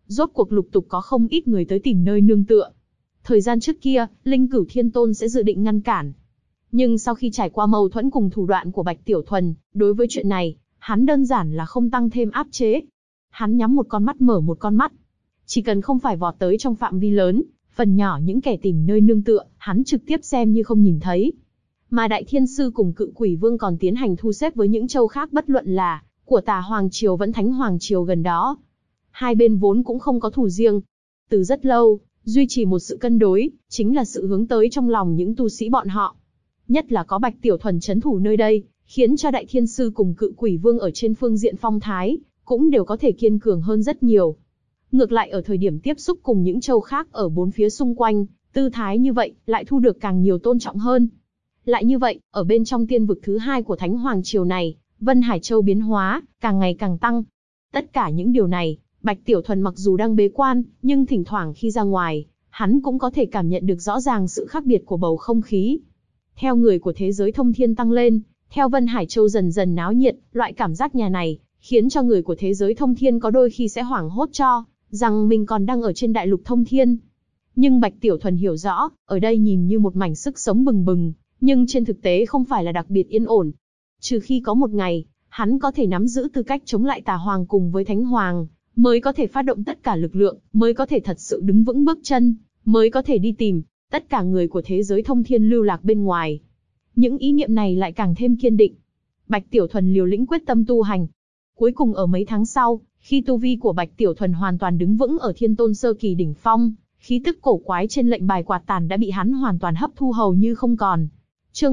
Speaker 1: rốt cuộc lục tục có không ít người tới tìm nơi nương tựa. Thời gian trước kia, Linh Cửu Thiên Tôn sẽ dự định ngăn cản. Nhưng sau khi trải qua mâu thuẫn cùng thủ đoạn của Bạch Tiểu Thuần, đối với chuyện này, hắn đơn giản là không tăng thêm áp chế. Hắn nhắm một con mắt mở một con mắt. Chỉ cần không phải vọt tới trong phạm vi lớn, phần nhỏ những kẻ tìm nơi nương tựa, hắn trực tiếp xem như không nhìn thấy. Mà Đại Thiên Sư cùng Cự Quỷ Vương còn tiến hành thu xếp với những châu khác, bất luận là của Tà Hoàng Triều vẫn Thánh Hoàng Triều gần đó. Hai bên vốn cũng không có thù riêng. Từ rất lâu, duy trì một sự cân đối, chính là sự hướng tới trong lòng những tu sĩ bọn họ. Nhất là có Bạch Tiểu Thuần trấn thủ nơi đây, khiến cho Đại Thiên Sư cùng Cự Quỷ Vương ở trên phương diện phong thái, cũng đều có thể kiên cường hơn rất nhiều. Ngược lại ở thời điểm tiếp xúc cùng những châu khác ở bốn phía xung quanh, tư thái như vậy, lại thu được càng nhiều tôn trọng hơn. Lại như vậy, ở bên trong tiên vực thứ hai của Thánh Hoàng Triều này, Vân Hải Châu biến hóa, càng ngày càng tăng. Tất cả những điều này, Bạch Tiểu Thuần mặc dù đang bế quan, nhưng thỉnh thoảng khi ra ngoài, hắn cũng có thể cảm nhận được rõ ràng sự khác biệt của bầu không khí. Theo người của thế giới thông thiên tăng lên, theo Vân Hải Châu dần dần náo nhiệt, loại cảm giác nhà này, khiến cho người của thế giới thông thiên có đôi khi sẽ hoảng hốt cho rằng mình còn đang ở trên đại lục thông thiên. Nhưng Bạch Tiểu Thuần hiểu rõ, ở đây nhìn như một mảnh sức sống bừng bừng, nhưng trên thực tế không phải là đặc biệt yên ổn. Trừ khi có một ngày, hắn có thể nắm giữ tư cách chống lại Tà Hoàng cùng với Thánh Hoàng, mới có thể phát động tất cả lực lượng, mới có thể thật sự đứng vững bước chân, mới có thể đi tìm tất cả người của thế giới thông thiên lưu lạc bên ngoài. Những ý niệm này lại càng thêm kiên định. Bạch Tiểu Thuần liều lĩnh quyết tâm tu hành. Cuối cùng ở mấy tháng sau, khi tu vi của Bạch Tiểu Thuần hoàn toàn đứng vững ở Thiên Tôn sơ kỳ đỉnh phong, khí tức cổ quái trên lệnh bài quạt tàn đã bị hắn hoàn toàn hấp thu hầu như không còn. Chương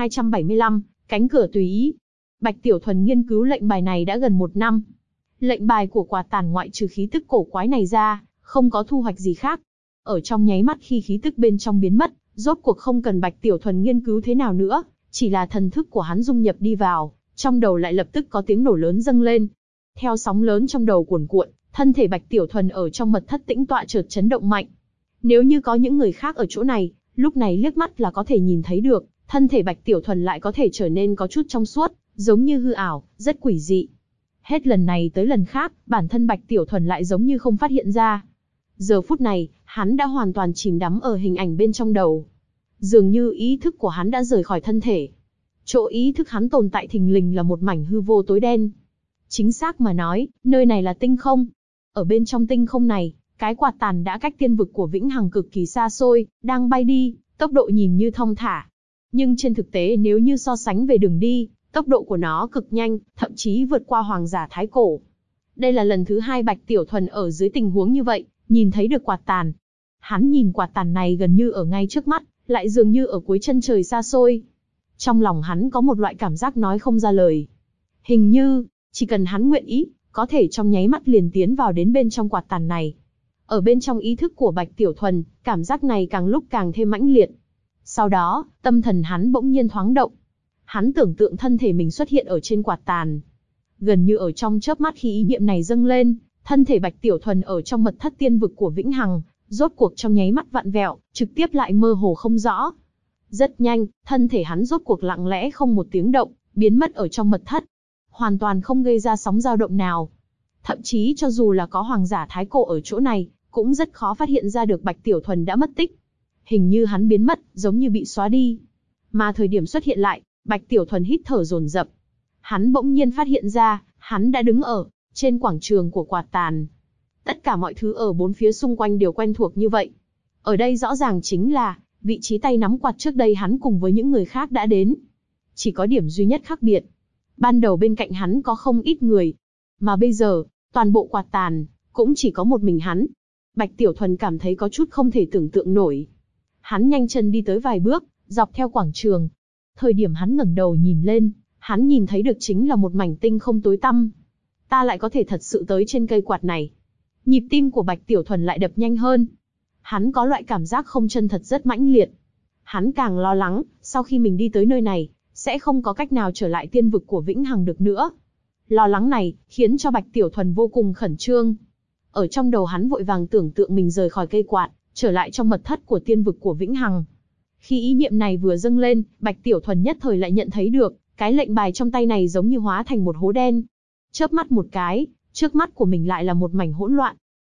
Speaker 1: 1275, cánh cửa tùy ý. Bạch Tiểu Thuần nghiên cứu lệnh bài này đã gần 1 năm. Lệnh bài của quạt tàn ngoại trừ khí tức cổ quái này ra, không có thu hoạch gì khác. Ở trong nháy mắt khi khí tức bên trong biến mất, rốt cuộc không cần Bạch Tiểu Thuần nghiên cứu thế nào nữa, chỉ là thần thức của hắn dung nhập đi vào, trong đầu lại lập tức có tiếng nổ lớn dâng lên. Theo sóng lớn trong đầu cuồn cuộn, thân thể Bạch Tiểu Thuần ở trong mật thất tĩnh tọa chợt chấn động mạnh. Nếu như có những người khác ở chỗ này, lúc này liếc mắt là có thể nhìn thấy được, thân thể Bạch Tiểu Thuần lại có thể trở nên có chút trong suốt, giống như hư ảo, rất quỷ dị. Hết lần này tới lần khác, bản thân Bạch Tiểu Thuần lại giống như không phát hiện ra. Giờ phút này, hắn đã hoàn toàn chìm đắm ở hình ảnh bên trong đầu. Dường như ý thức của hắn đã rời khỏi thân thể. Chỗ ý thức hắn tồn tại thình lình là một mảnh hư vô tối đen. Chính xác mà nói, nơi này là tinh không. Ở bên trong tinh không này, cái quạt tàn đã cách tiên vực của Vĩnh Hằng cực kỳ xa xôi, đang bay đi, tốc độ nhìn như thong thả. Nhưng trên thực tế nếu như so sánh về đường đi, tốc độ của nó cực nhanh, thậm chí vượt qua Hoàng giả Thái Cổ. Đây là lần thứ 2 Bạch Tiểu Thuần ở dưới tình huống như vậy, nhìn thấy được quạt tàn. Hắn nhìn quạt tàn này gần như ở ngay trước mắt, lại dường như ở cuối chân trời xa xôi. Trong lòng hắn có một loại cảm giác nói không ra lời. Hình như, chỉ cần hắn nguyện ý, có thể trong nháy mắt liền tiến vào đến bên trong quạt tàn này. Ở bên trong ý thức của Bạch Tiểu Thuần, cảm giác này càng lúc càng thêm mãnh liệt. Sau đó, tâm thần hắn bỗng nhiên thoáng động. Hắn tưởng tượng thân thể mình xuất hiện ở trên quạt tàn. Gần như ở trong chớp mắt khi ý niệm này dâng lên, thân thể Bạch Tiểu Thuần ở trong mật thất tiên vực của Vĩnh Hằng, rốt cuộc trong nháy mắt vặn vẹo, trực tiếp lại mơ hồ không rõ. Rất nhanh, thân thể hắn rốt cuộc lặng lẽ không một tiếng động, biến mất ở trong mật thất. Hoàn toàn không gây ra sóng dao động nào. Thậm chí cho dù là có Hoàng giả Thái Cổ ở chỗ này, cũng rất khó phát hiện ra được Bạch Tiểu Thuần đã mất tích. Hình như hắn biến mất, giống như bị xóa đi. Mà thời điểm xuất hiện lại, Bạch Tiểu Thuần hít thở dồn dập. Hắn bỗng nhiên phát hiện ra, hắn đã đứng ở trên quảng trường của quạt tàn. Tất cả mọi thứ ở bốn phía xung quanh đều quen thuộc như vậy. Ở đây rõ ràng chính là vị trí tay nắm quạt trước đây hắn cùng với những người khác đã đến. Chỉ có điểm duy nhất khác biệt. Ban đầu bên cạnh hắn có không ít người. Mà bây giờ, toàn bộ quạt tàn, cũng chỉ có một mình hắn. Bạch Tiểu Thuần cảm thấy có chút không thể tưởng tượng nổi. Hắn nhanh chân đi tới vài bước, dọc theo quảng trường. Thời điểm hắn ngẩng đầu nhìn lên, hắn nhìn thấy được chính là một mảnh tinh không tối tăm. Ta lại có thể thật sự tới trên cây quạt này. Nhịp tim của Bạch Tiểu Thuần lại đập nhanh hơn. Hắn có loại cảm giác không chân thật rất mãnh liệt. Hắn càng lo lắng, sau khi mình đi tới nơi này, sẽ không có cách nào trở lại tiên vực của Vĩnh Hằng được nữa. Lo lắng này, khiến cho Bạch Tiểu Thuần vô cùng khẩn trương. Ở trong đầu hắn vội vàng tưởng tượng mình rời khỏi cây quạt, trở lại trong mật thất của tiên vực của Vĩnh Hằng. Khi ý niệm này vừa dâng lên, Bạch Tiểu Thuần nhất thời lại nhận thấy được, cái lệnh bài trong tay này giống như hóa thành một hố đen. Chớp mắt một cái, trước mắt của mình lại là một mảnh hỗn loạn.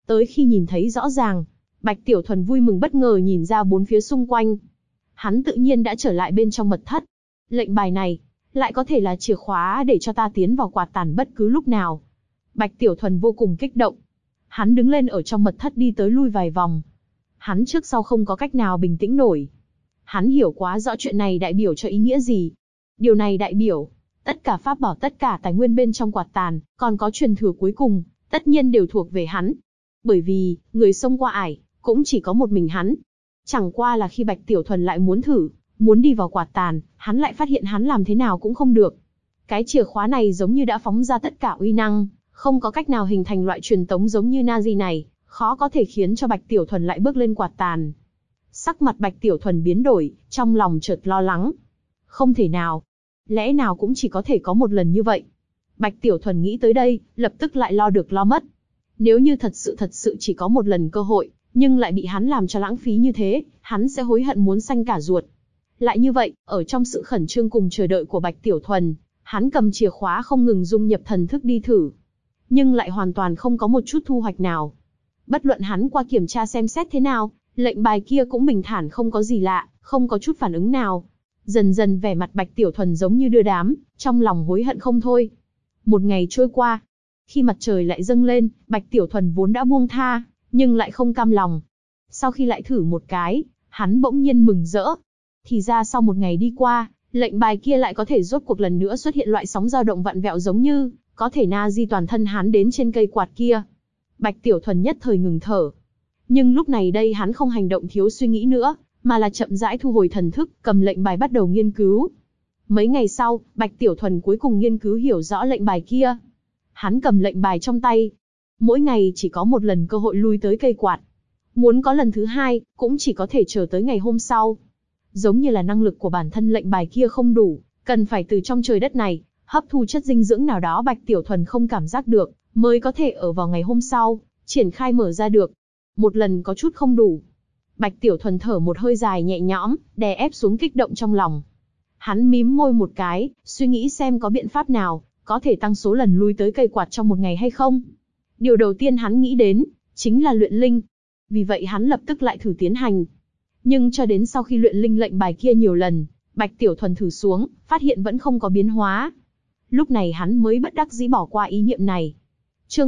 Speaker 1: Tới khi nhìn thấy rõ ràng, Bạch Tiểu Thuần vui mừng bất ngờ nhìn ra bốn phía xung quanh. Hắn tự nhiên đã trở lại bên trong mật thất. Lệnh bài này, lại có thể là chìa khóa để cho ta tiến vào quạt tàn bất cứ lúc nào. Bạch Tiểu Thuần vô cùng kích động. Hắn đứng lên ở trong mật thất đi tới lui vài vòng. Hắn trước sau không có cách nào bình tĩnh nổi. Hắn hiểu quá rõ chuyện này đại biểu cho ý nghĩa gì. Điều này đại biểu, tất cả pháp bảo, tất cả tài nguyên bên trong quạt tàn, còn có truyền thừa cuối cùng, tất nhiên đều thuộc về hắn. Bởi vì, người xông qua ải, cũng chỉ có một mình hắn. Chẳng qua là khi Bạch Tiểu Thuần lại muốn thử, muốn đi vào quạt tàn, hắn lại phát hiện hắn làm thế nào cũng không được. Cái chìa khóa này giống như đã phóng ra tất cả uy năng, không có cách nào hình thành loại truyền tống giống như Nazi này, khó có thể khiến cho Bạch Tiểu Thuần lại bước lên quạt tàn. Sắc mặt Bạch Tiểu Thuần biến đổi, trong lòng chợt lo lắng. Không thể nào. Lẽ nào cũng chỉ có thể có một lần như vậy. Bạch Tiểu Thuần nghĩ tới đây, lập tức lại lo được lo mất. Nếu như thật sự chỉ có một lần cơ hội, nhưng lại bị hắn làm cho lãng phí như thế, hắn sẽ hối hận muốn xanh cả ruột. Lại như vậy, ở trong sự khẩn trương cùng chờ đợi của Bạch Tiểu Thuần, hắn cầm chìa khóa không ngừng dung nhập thần thức đi thử. Nhưng lại hoàn toàn không có một chút thu hoạch nào. Bất luận hắn qua kiểm tra xem xét thế nào, lệnh bài kia cũng bình thản không có gì lạ, không có chút phản ứng nào. Dần dần vẻ mặt Bạch Tiểu Thuần giống như đưa đám, trong lòng hối hận không thôi. Một ngày trôi qua, khi mặt trời lại dâng lên, Bạch Tiểu Thuần vốn đã buông tha, nhưng lại không cam lòng. Sau khi lại thử một cái, hắn bỗng nhiên mừng rỡ. Thì ra sau một ngày đi qua, lệnh bài kia lại có thể rốt cuộc lần nữa xuất hiện loại sóng dao động vặn vẹo giống như, có thể Nazi toàn thân hắn đến trên cây quạt kia. Bạch Tiểu Thuần nhất thời ngừng thở. Nhưng lúc này đây hắn không hành động thiếu suy nghĩ nữa, mà là chậm rãi thu hồi thần thức, cầm lệnh bài bắt đầu nghiên cứu. Mấy ngày sau, Bạch Tiểu Thuần cuối cùng nghiên cứu hiểu rõ lệnh bài kia. Hắn cầm lệnh bài trong tay. Mỗi ngày chỉ có một lần cơ hội lui tới cây quạt. Muốn có lần thứ hai, cũng chỉ có thể chờ tới ngày hôm sau. Giống như là năng lực của bản thân lệnh bài kia không đủ, cần phải từ trong trời đất này, hấp thu chất dinh dưỡng nào đó Bạch Tiểu Thuần không cảm giác được, mới có thể ở vào ngày hôm sau, triển khai mở ra được. Một lần có chút không đủ. Bạch Tiểu Thuần thở một hơi dài nhẹ nhõm, đè ép xuống kích động trong lòng. Hắn mím môi một cái, suy nghĩ xem có biện pháp nào, có thể tăng số lần lui tới cây quạt trong một ngày hay không. Điều đầu tiên hắn nghĩ đến, chính là luyện linh. Vì vậy hắn lập tức lại thử tiến hành. Nhưng cho đến sau khi luyện linh lệnh bài kia nhiều lần, Bạch Tiểu Thuần thử xuống, phát hiện vẫn không có biến hóa. Lúc này hắn mới bất đắc dĩ bỏ qua ý niệm này. Chương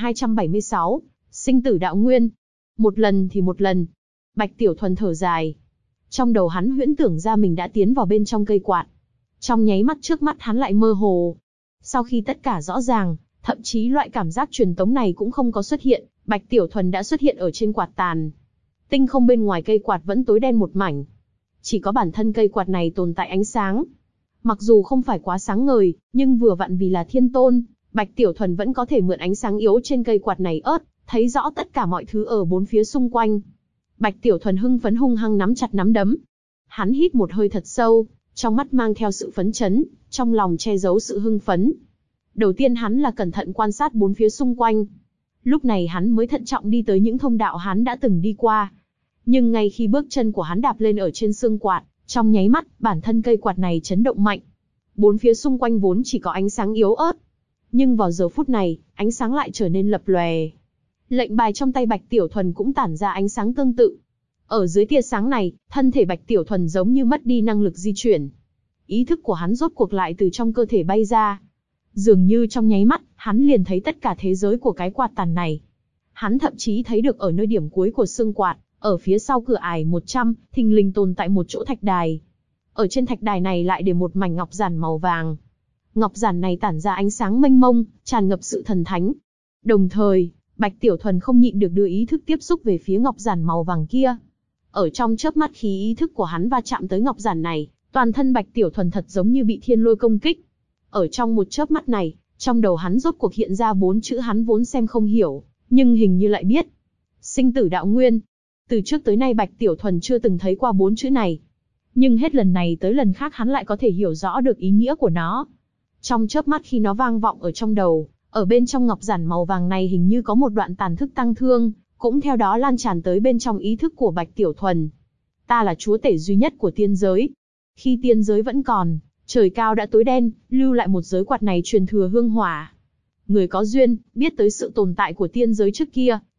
Speaker 1: 1276, Sinh tử đạo nguyên. Một lần thì một lần. Bạch Tiểu Thuần thở dài. Trong đầu hắn huyễn tưởng ra mình đã tiến vào bên trong cây quạt. Trong nháy mắt trước mắt hắn lại mơ hồ. Sau khi tất cả rõ ràng, thậm chí loại cảm giác truyền tống này cũng không có xuất hiện, Bạch Tiểu Thuần đã xuất hiện ở trên quạt tàn. Tinh không bên ngoài cây quạt vẫn tối đen một mảnh. Chỉ có bản thân cây quạt này tồn tại ánh sáng. Mặc dù không phải quá sáng ngời, nhưng vừa vặn vì là thiên tôn, Bạch Tiểu Thuần vẫn có thể mượn ánh sáng yếu trên cây quạt này ớt, thấy rõ tất cả mọi thứ ở bốn phía xung quanh. Bạch Tiểu Thuần hưng phấn hung hăng nắm chặt nắm đấm. Hắn hít một hơi thật sâu, trong mắt mang theo sự phấn chấn, trong lòng che giấu sự hưng phấn. Đầu tiên hắn là cẩn thận quan sát bốn phía xung quanh. Lúc này hắn mới thận trọng đi tới những thông đạo hắn đã từng đi qua. Nhưng ngay khi bước chân của hắn đạp lên ở trên xương quạt, trong nháy mắt, bản thân cây quạt này chấn động mạnh. Bốn phía xung quanh vốn chỉ có ánh sáng yếu ớt. Nhưng vào giờ phút này, ánh sáng lại trở nên lập lòe. Lệnh bài trong tay Bạch Tiểu Thuần cũng tản ra ánh sáng tương tự. Ở dưới tia sáng này, thân thể Bạch Tiểu Thuần giống như mất đi năng lực di chuyển. Ý thức của hắn rốt cuộc lại từ trong cơ thể bay ra. Dường như trong nháy mắt, hắn liền thấy tất cả thế giới của cái quạt tàn này. Hắn thậm chí thấy được ở nơi điểm cuối của xương quạt, ở phía sau cửa ải 100, thình lình tồn tại một chỗ thạch đài. Ở trên thạch đài này lại để một mảnh ngọc giản màu vàng. Ngọc giản này tản ra ánh sáng mênh mông, tràn ngập sự thần thánh. Đồng thời, Bạch Tiểu Thuần không nhịn được đưa ý thức tiếp xúc về phía ngọc giản màu vàng kia. Ở trong chớp mắt khi ý thức của hắn va chạm tới ngọc giản này, toàn thân Bạch Tiểu Thuần thật giống như bị thiên lôi công kích. Ở trong một chớp mắt này, trong đầu hắn rốt cuộc hiện ra 4 chữ hắn vốn xem không hiểu, nhưng hình như lại biết. Sinh tử đạo nguyên. Từ trước tới nay Bạch Tiểu Thuần chưa từng thấy qua 4 chữ này. Nhưng hết lần này tới lần khác hắn lại có thể hiểu rõ được ý nghĩa của nó. Trong chớp mắt khi nó vang vọng ở trong đầu, ở bên trong ngọc giản màu vàng này hình như có một đoạn tàn thức tăng thương, cũng theo đó lan tràn tới bên trong ý thức của Bạch Tiểu Thuần. Ta là chúa tể duy nhất của tiên giới. Khi tiên giới vẫn còn, trời cao đã tối đen, lưu lại một giới quạt này truyền thừa hương hỏa. Người có duyên, biết tới sự tồn tại của tiên giới trước kia,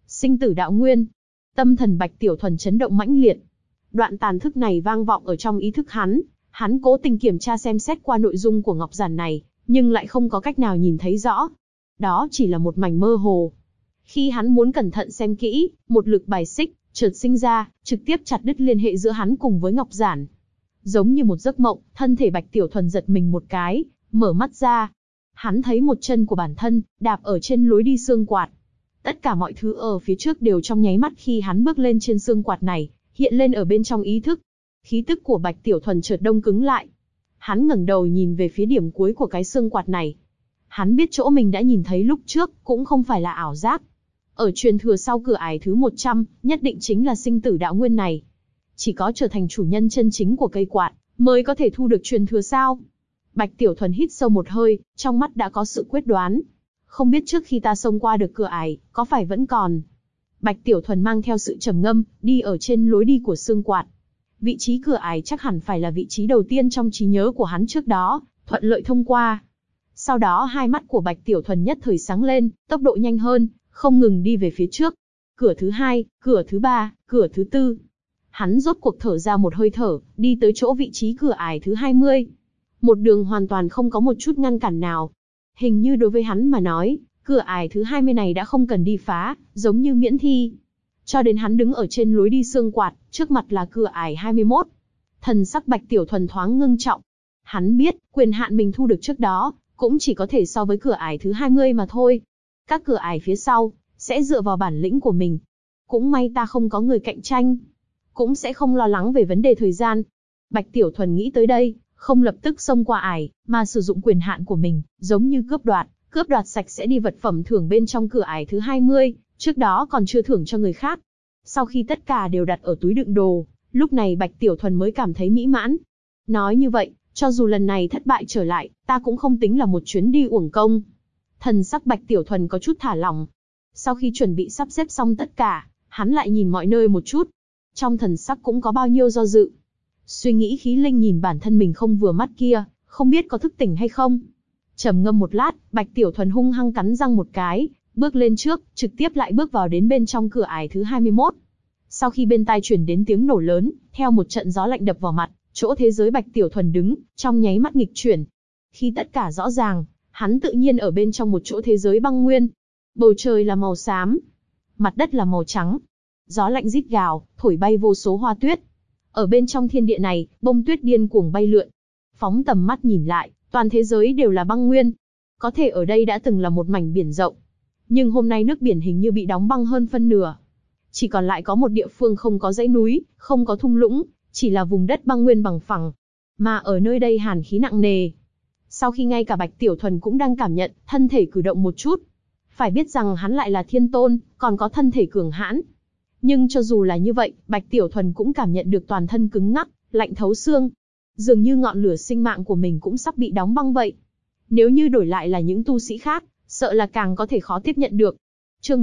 Speaker 1: Sinh tử đạo nguyên. Tâm thần Bạch Tiểu Thuần chấn động mãnh liệt. Đoạn tàn thức này vang vọng ở trong ý thức hắn cố tình kiểm tra xem xét qua nội dung của ngọc giản này, nhưng lại không có cách nào nhìn thấy rõ. Đó chỉ là một mảnh mơ hồ. Khi hắn muốn cẩn thận xem kỹ, một lực bài xích chợt sinh ra, trực tiếp chặt đứt liên hệ giữa hắn cùng với ngọc giản. Giống như một giấc mộng, thân thể Bạch Tiểu Thuần giật mình một cái, mở mắt ra. Hắn thấy một chân của bản thân đạp ở trên lối đi xương quạt. Tất cả mọi thứ ở phía trước đều trong nháy mắt khi hắn bước lên trên xương quạt này, hiện lên ở bên trong ý thức. Khí tức của Bạch Tiểu Thuần chợt đông cứng lại. Hắn ngẩng đầu nhìn về phía điểm cuối của cái xương quạt này. Hắn biết chỗ mình đã nhìn thấy lúc trước cũng không phải là ảo giác. Ở truyền thừa sau cửa ải thứ 100, nhất định chính là sinh tử đạo nguyên này. Chỉ có trở thành chủ nhân chân chính của cây quạt, mới có thể thu được truyền thừa sao? Bạch Tiểu Thuần hít sâu một hơi, trong mắt đã có sự quyết đoán. Không biết trước khi ta xông qua được cửa ải, có phải vẫn còn? Bạch Tiểu Thuần mang theo sự trầm ngâm, đi ở trên lối đi của xương quạt. Vị trí cửa ải chắc hẳn phải là vị trí đầu tiên trong trí nhớ của hắn trước đó, thuận lợi thông qua. Sau đó hai mắt của Bạch Tiểu Thuần nhất thời sáng lên, tốc độ nhanh hơn, không ngừng đi về phía trước. Cửa thứ 2, cửa thứ 3, cửa thứ 4. Hắn rốt cuộc thở ra một hơi thở, đi tới chỗ vị trí cửa ải thứ 20. Một đường hoàn toàn không có một chút ngăn cản nào. Hình như đối với hắn mà nói, cửa ải thứ 20 này đã không cần đi phá, giống như miễn thi. Cho đến hắn đứng ở trên lối đi xương quạt, trước mặt là cửa ải 21. Thần sắc Bạch Tiểu Thuần thoáng ngưng trọng. Hắn biết, quyền hạn mình thu được trước đó, cũng chỉ có thể so với cửa ải thứ 20 mà thôi. Các cửa ải phía sau, sẽ dựa vào bản lĩnh của mình. Cũng may ta không có người cạnh tranh. Cũng sẽ không lo lắng về vấn đề thời gian. Bạch Tiểu Thuần nghĩ tới đây, không lập tức xông qua ải, mà sử dụng quyền hạn của mình, giống như cướp đoạt sạch sẽ đi vật phẩm thưởng bên trong cửa ải thứ 20, trước đó còn chưa thưởng cho người khác. Sau khi tất cả đều đặt ở túi đựng đồ, lúc này Bạch Tiểu Thuần mới cảm thấy mỹ mãn. Nói như vậy, cho dù lần này thất bại trở lại, ta cũng không tính là một chuyến đi uổng công. Thần sắc Bạch Tiểu Thuần có chút thả lỏng. Sau khi chuẩn bị sắp xếp xong tất cả, hắn lại nhìn mọi nơi một chút. Trong thần sắc cũng có bao nhiêu do dự. Suy nghĩ khí linh nhìn bản thân mình không vừa mắt kia, không biết có thức tỉnh hay không. Trầm ngâm một lát, Bạch Tiểu Thuần hung hăng cắn răng một cái, bước lên trước, trực tiếp lại bước vào đến bên trong cửa ải thứ 21. Sau khi bên tai chuyển đến tiếng nổ lớn, theo một trận gió lạnh đập vào mặt, chỗ thế giới Bạch Tiểu Thuần đứng, trong nháy mắt nghịch chuyển. Khi tất cả rõ ràng, hắn tự nhiên ở bên trong một chỗ thế giới băng nguyên. Bầu trời là màu xám, mặt đất là màu trắng. Gió lạnh rít gào, thổi bay vô số hoa tuyết. Ở bên trong thiên địa này, bông tuyết điên cuồng bay lượn. Phóng tầm mắt nhìn lại, toàn thế giới đều là băng nguyên. Có thể ở đây đã từng là một mảnh biển rộng. Nhưng hôm nay nước biển hình như bị đóng băng hơn phân nửa. Chỉ còn lại có một địa phương không có dãy núi, không có thung lũng, chỉ là vùng đất băng nguyên bằng phẳng. Mà ở nơi đây hàn khí nặng nề. Sau khi ngay cả Bạch Tiểu Thuần cũng đang cảm nhận, thân thể cử động một chút. Phải biết rằng hắn lại là thiên tôn, còn có thân thể cường hãn. Nhưng cho dù là như vậy, Bạch Tiểu Thuần cũng cảm nhận được toàn thân cứng ngắc, lạnh thấu xương. Dường như ngọn lửa sinh mạng của mình cũng sắp bị đóng băng vậy. Nếu như đổi lại là những tu sĩ khác, sợ là càng có thể khó tiếp nhận được. Chương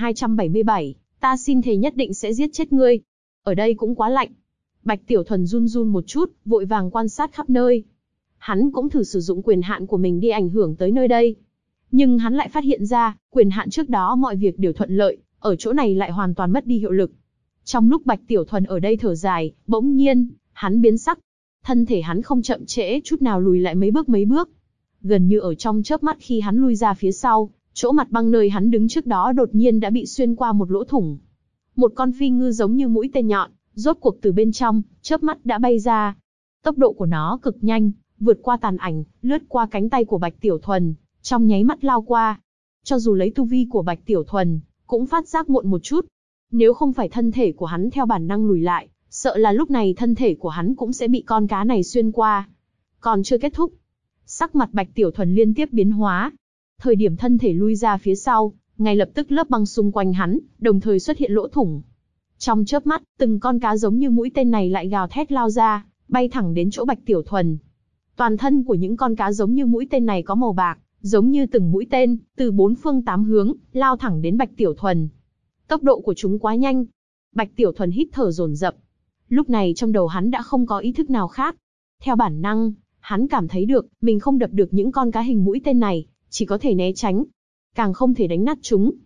Speaker 1: 1277, ta xin thề nhất định sẽ giết chết ngươi. Ở đây cũng quá lạnh. Bạch Tiểu Thuần run run một chút, vội vàng quan sát khắp nơi. Hắn cũng thử sử dụng quyền hạn của mình đi ảnh hưởng tới nơi đây. Nhưng hắn lại phát hiện ra, quyền hạn trước đó mọi việc đều thuận lợi, ở chỗ này lại hoàn toàn mất đi hiệu lực. Trong lúc Bạch Tiểu Thuần ở đây thở dài, bỗng nhiên, hắn biến sắc. Thân thể hắn không chậm trễ chút nào lùi lại mấy bước. Gần như ở trong chớp mắt khi hắn lui ra phía sau, chỗ mặt băng nơi hắn đứng trước đó đột nhiên đã bị xuyên qua một lỗ thủng. Một con phi ngư giống như mũi tên nhọn, rốt cuộc từ bên trong, chớp mắt đã bay ra. Tốc độ của nó cực nhanh, vượt qua tàn ảnh, lướt qua cánh tay của Bạch Tiểu Thuần, trong nháy mắt lao qua. Cho dù lấy tu vi của Bạch Tiểu Thuần, cũng phát giác muộn một chút. Nếu không phải thân thể của hắn theo bản năng lùi lại, sợ là lúc này thân thể của hắn cũng sẽ bị con cá này xuyên qua. Còn chưa kết thúc, sắc mặt Bạch Tiểu Thuần liên tiếp biến hóa. Thời điểm thân thể lui ra phía sau, ngay lập tức lớp băng xung quanh hắn, đồng thời xuất hiện lỗ thủng. Trong chớp mắt, từng con cá giống như mũi tên này lại gào thét lao ra, bay thẳng đến chỗ Bạch Tiểu Thuần. Toàn thân của những con cá giống như mũi tên này có màu bạc, giống như từng mũi tên, từ bốn phương tám hướng, lao thẳng đến Bạch Tiểu Thuần. Tốc độ của chúng quá nhanh. Bạch Tiểu Thuần hít thở dồn dập. Lúc này trong đầu hắn đã không có ý thức nào khác. Theo bản năng, hắn cảm thấy được, mình không đập được những con cá hình mũi tên này, chỉ có thể né tránh, càng không thể đánh nát chúng.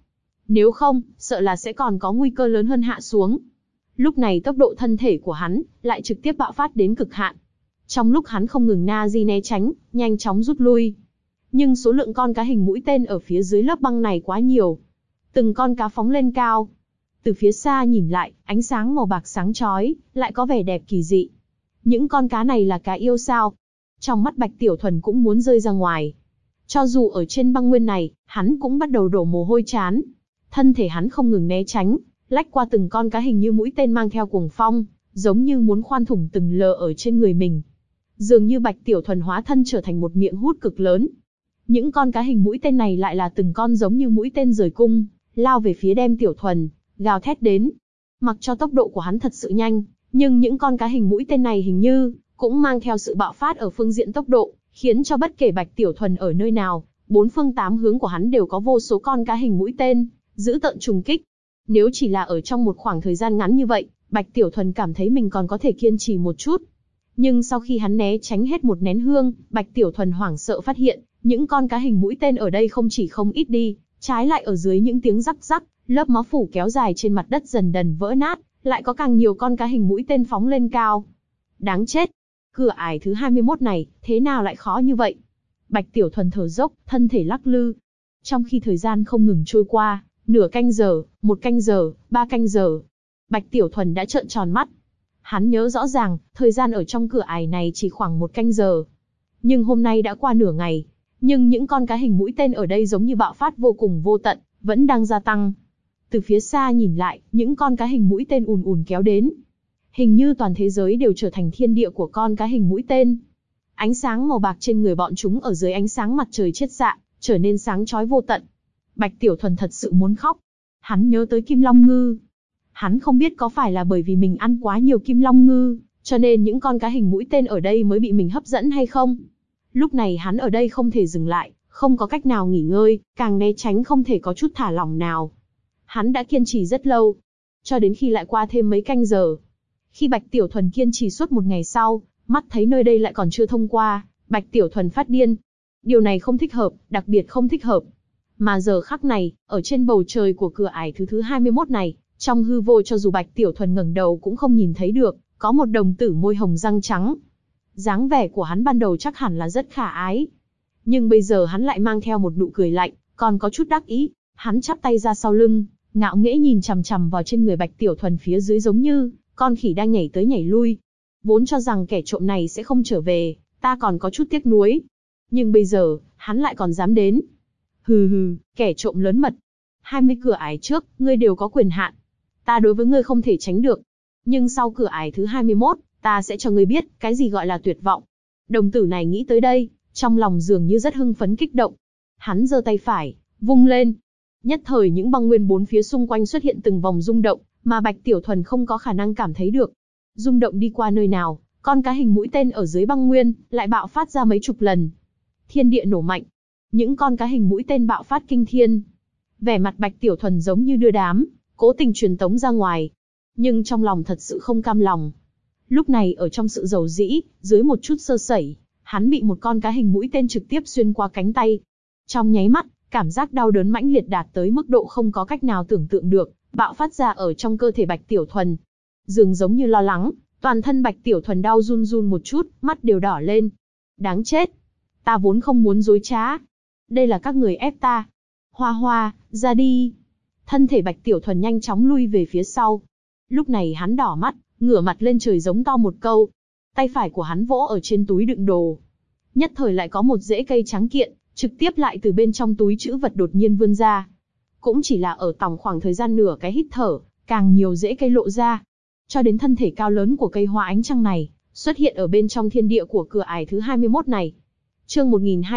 Speaker 1: Nếu không, sợ là sẽ còn có nguy cơ lớn hơn hạ xuống. Lúc này tốc độ thân thể của hắn lại trực tiếp bạo phát đến cực hạn. Trong lúc hắn không ngừng na di né tránh, nhanh chóng rút lui. Nhưng số lượng con cá hình mũi tên ở phía dưới lớp băng này quá nhiều. Từng con cá phóng lên cao. Từ phía xa nhìn lại, ánh sáng màu bạc sáng chói, lại có vẻ đẹp kỳ dị. Những con cá này là cá yêu sao? Trong mắt Bạch Tiểu Thuần cũng muốn rơi ra ngoài. Cho dù ở trên băng nguyên này, hắn cũng bắt đầu đổ mồ hôi trán. Thân thể hắn không ngừng né tránh, lách qua từng con cá hình như mũi tên mang theo cuồng phong, giống như muốn khoan thủng từng lờ ở trên người mình. Dường như Bạch Tiểu Thuần hóa thân trở thành một miệng hút cực lớn. Những con cá hình mũi tên này lại là từng con giống như mũi tên rời cung, lao về phía đem Tiểu Thuần, gào thét đến. Mặc cho tốc độ của hắn thật sự nhanh, nhưng những con cá hình mũi tên này hình như cũng mang theo sự bạo phát ở phương diện tốc độ, khiến cho bất kể Bạch Tiểu Thuần ở nơi nào, bốn phương tám hướng của hắn đều có vô số con cá hình mũi tên giữ tợn trùng kích. Nếu chỉ là ở trong một khoảng thời gian ngắn như vậy, Bạch Tiểu Thuần cảm thấy mình còn có thể kiên trì một chút. Nhưng sau khi hắn né tránh hết một nén hương, Bạch Tiểu Thuần hoảng sợ phát hiện, những con cá hình mũi tên ở đây không chỉ không ít đi, trái lại ở dưới những tiếng rắc rắc, lớp máu phủ kéo dài trên mặt đất dần dần vỡ nát, lại có càng nhiều con cá hình mũi tên phóng lên cao. Đáng chết! Cửa ải thứ 21 này, thế nào lại khó như vậy? Bạch Tiểu Thuần thở dốc, thân thể lắc lư. Trong khi thời gian không ngừng trôi qua, nửa canh giờ, 1 canh giờ, 3 canh giờ, Bạch Tiểu Thuần đã trợn tròn mắt. Hắn nhớ rõ ràng, thời gian ở trong cửa ải này chỉ khoảng 1 canh giờ. Nhưng hôm nay đã qua nửa ngày, nhưng những con cá hình mũi tên ở đây giống như bạo phát vô cùng vô tận, vẫn đang gia tăng. Từ phía xa nhìn lại, những con cá hình mũi tên ùn ùn kéo đến. Hình như toàn thế giới đều trở thành thiên địa của con cá hình mũi tên. Ánh sáng màu bạc trên người bọn chúng ở dưới ánh sáng mặt trời chiết xạ, trở nên sáng chói vô tận. Bạch Tiểu Thuần thật sự muốn khóc. Hắn nhớ tới Kim Long Ngư. Hắn không biết có phải là bởi vì mình ăn quá nhiều Kim Long Ngư, cho nên những con cá hình mũi tên ở đây mới bị mình hấp dẫn hay không. Lúc này hắn ở đây không thể dừng lại, không có cách nào nghỉ ngơi, càng né tránh không thể có chút thả lỏng nào. Hắn đã kiên trì rất lâu, cho đến khi lại qua thêm mấy canh giờ. Khi Bạch Tiểu Thuần kiên trì suốt một ngày sau, mắt thấy nơi đây lại còn chưa thông qua, Bạch Tiểu Thuần phát điên. Điều này không thích hợp, đặc biệt không thích hợp. Mà giờ khắc này, ở trên bầu trời của cửa ải thứ 21 này, trong hư vô cho dù Bạch Tiểu Thuần ngẩng đầu cũng không nhìn thấy được, có một đồng tử môi hồng răng trắng. Dáng vẻ của hắn ban đầu chắc hẳn là rất khả ái. Nhưng bây giờ hắn lại mang theo một nụ cười lạnh, còn có chút đắc ý. Hắn chắp tay ra sau lưng, ngạo nghễ nhìn chằm chằm vào trên người Bạch Tiểu Thuần phía dưới giống như con khỉ đang nhảy tới nhảy lui. Vốn cho rằng kẻ trộm này sẽ không trở về, ta còn có chút tiếc nuối. Nhưng bây giờ, hắn lại còn dám đến. Hừ hừ, kẻ trộm lớn mật. 20 cửa ải trước, ngươi đều có quyền hạn. Ta đối với ngươi không thể tránh được. Nhưng sau cửa ải thứ 21, ta sẽ cho ngươi biết, cái gì gọi là tuyệt vọng. Đồng tử này nghĩ tới đây, trong lòng dường như rất hưng phấn kích động. Hắn giơ tay phải, vung lên. Nhất thời những băng nguyên bốn phía xung quanh xuất hiện từng vòng rung động, mà Bạch Tiểu Thuần không có khả năng cảm thấy được. Rung động đi qua nơi nào, con cá hình mũi tên ở dưới băng nguyên, lại bạo phát ra mấy chục lần. Thiên địa nổ mạnh. Những con cá hình mũi tên bạo phát kinh thiên. Vẻ mặt Bạch Tiểu Thuần giống như đưa đám, cố tình truyền tống ra ngoài. Nhưng trong lòng thật sự không cam lòng. Lúc này ở trong sự dầu dĩ, dưới một chút sơ sẩy, hắn bị một con cá hình mũi tên trực tiếp xuyên qua cánh tay. Trong nháy mắt, cảm giác đau đớn mãnh liệt đạt tới mức độ không có cách nào tưởng tượng được, bạo phát ra ở trong cơ thể Bạch Tiểu Thuần. Dường giống như lo lắng, toàn thân Bạch Tiểu Thuần đau run run một chút, mắt đều đỏ lên. Đáng chết! Ta vốn không muốn dối trá. Đây là các người ép ta. Hoa Hoa, ra đi! Thân thể Bạch Tiểu Thuần nhanh chóng lui về phía sau. Lúc này hắn đỏ mắt, ngửa mặt lên trời giống to một câu. Tay phải của hắn vỗ ở trên túi đựng đồ. Nhất thời lại có một rễ cây trắng kiện, trực tiếp lại từ bên trong túi trữ vật đột nhiên vươn ra. Cũng chỉ là ở tòng khoảng thời gian nửa cái hít thở, càng nhiều rễ cây lộ ra. Cho đến thân thể cao lớn của cây hoa ánh trăng này, xuất hiện ở bên trong thiên địa của cửa ải thứ 21 này. Chương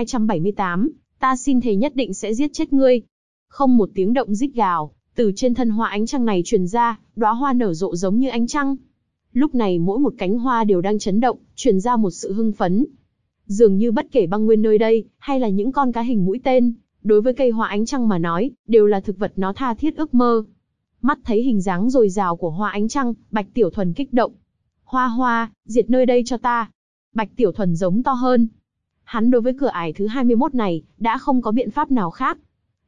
Speaker 1: 1278, ta xin thề nhất định sẽ giết chết ngươi. Không một tiếng động rít gào, từ trên thân hoa ánh trăng này truyền ra, đóa hoa nở rộ giống như ánh trăng. Lúc này mỗi một cánh hoa đều đang chấn động, truyền ra một sự hưng phấn. Dường như bất kể băng nguyên nơi đây, hay là những con cá hình mũi tên, đối với cây hoa ánh trăng mà nói, đều là thực vật nó tha thiết ước mơ. Mắt thấy hình dáng dồi dào của hoa ánh trăng, Bạch Tiểu Thuần kích động. Hoa Hoa, diệt nơi đây cho ta. Bạch Tiểu Thuần giống to hơn. Hắn đối với cửa ải thứ 21 này, đã không có biện pháp nào khác.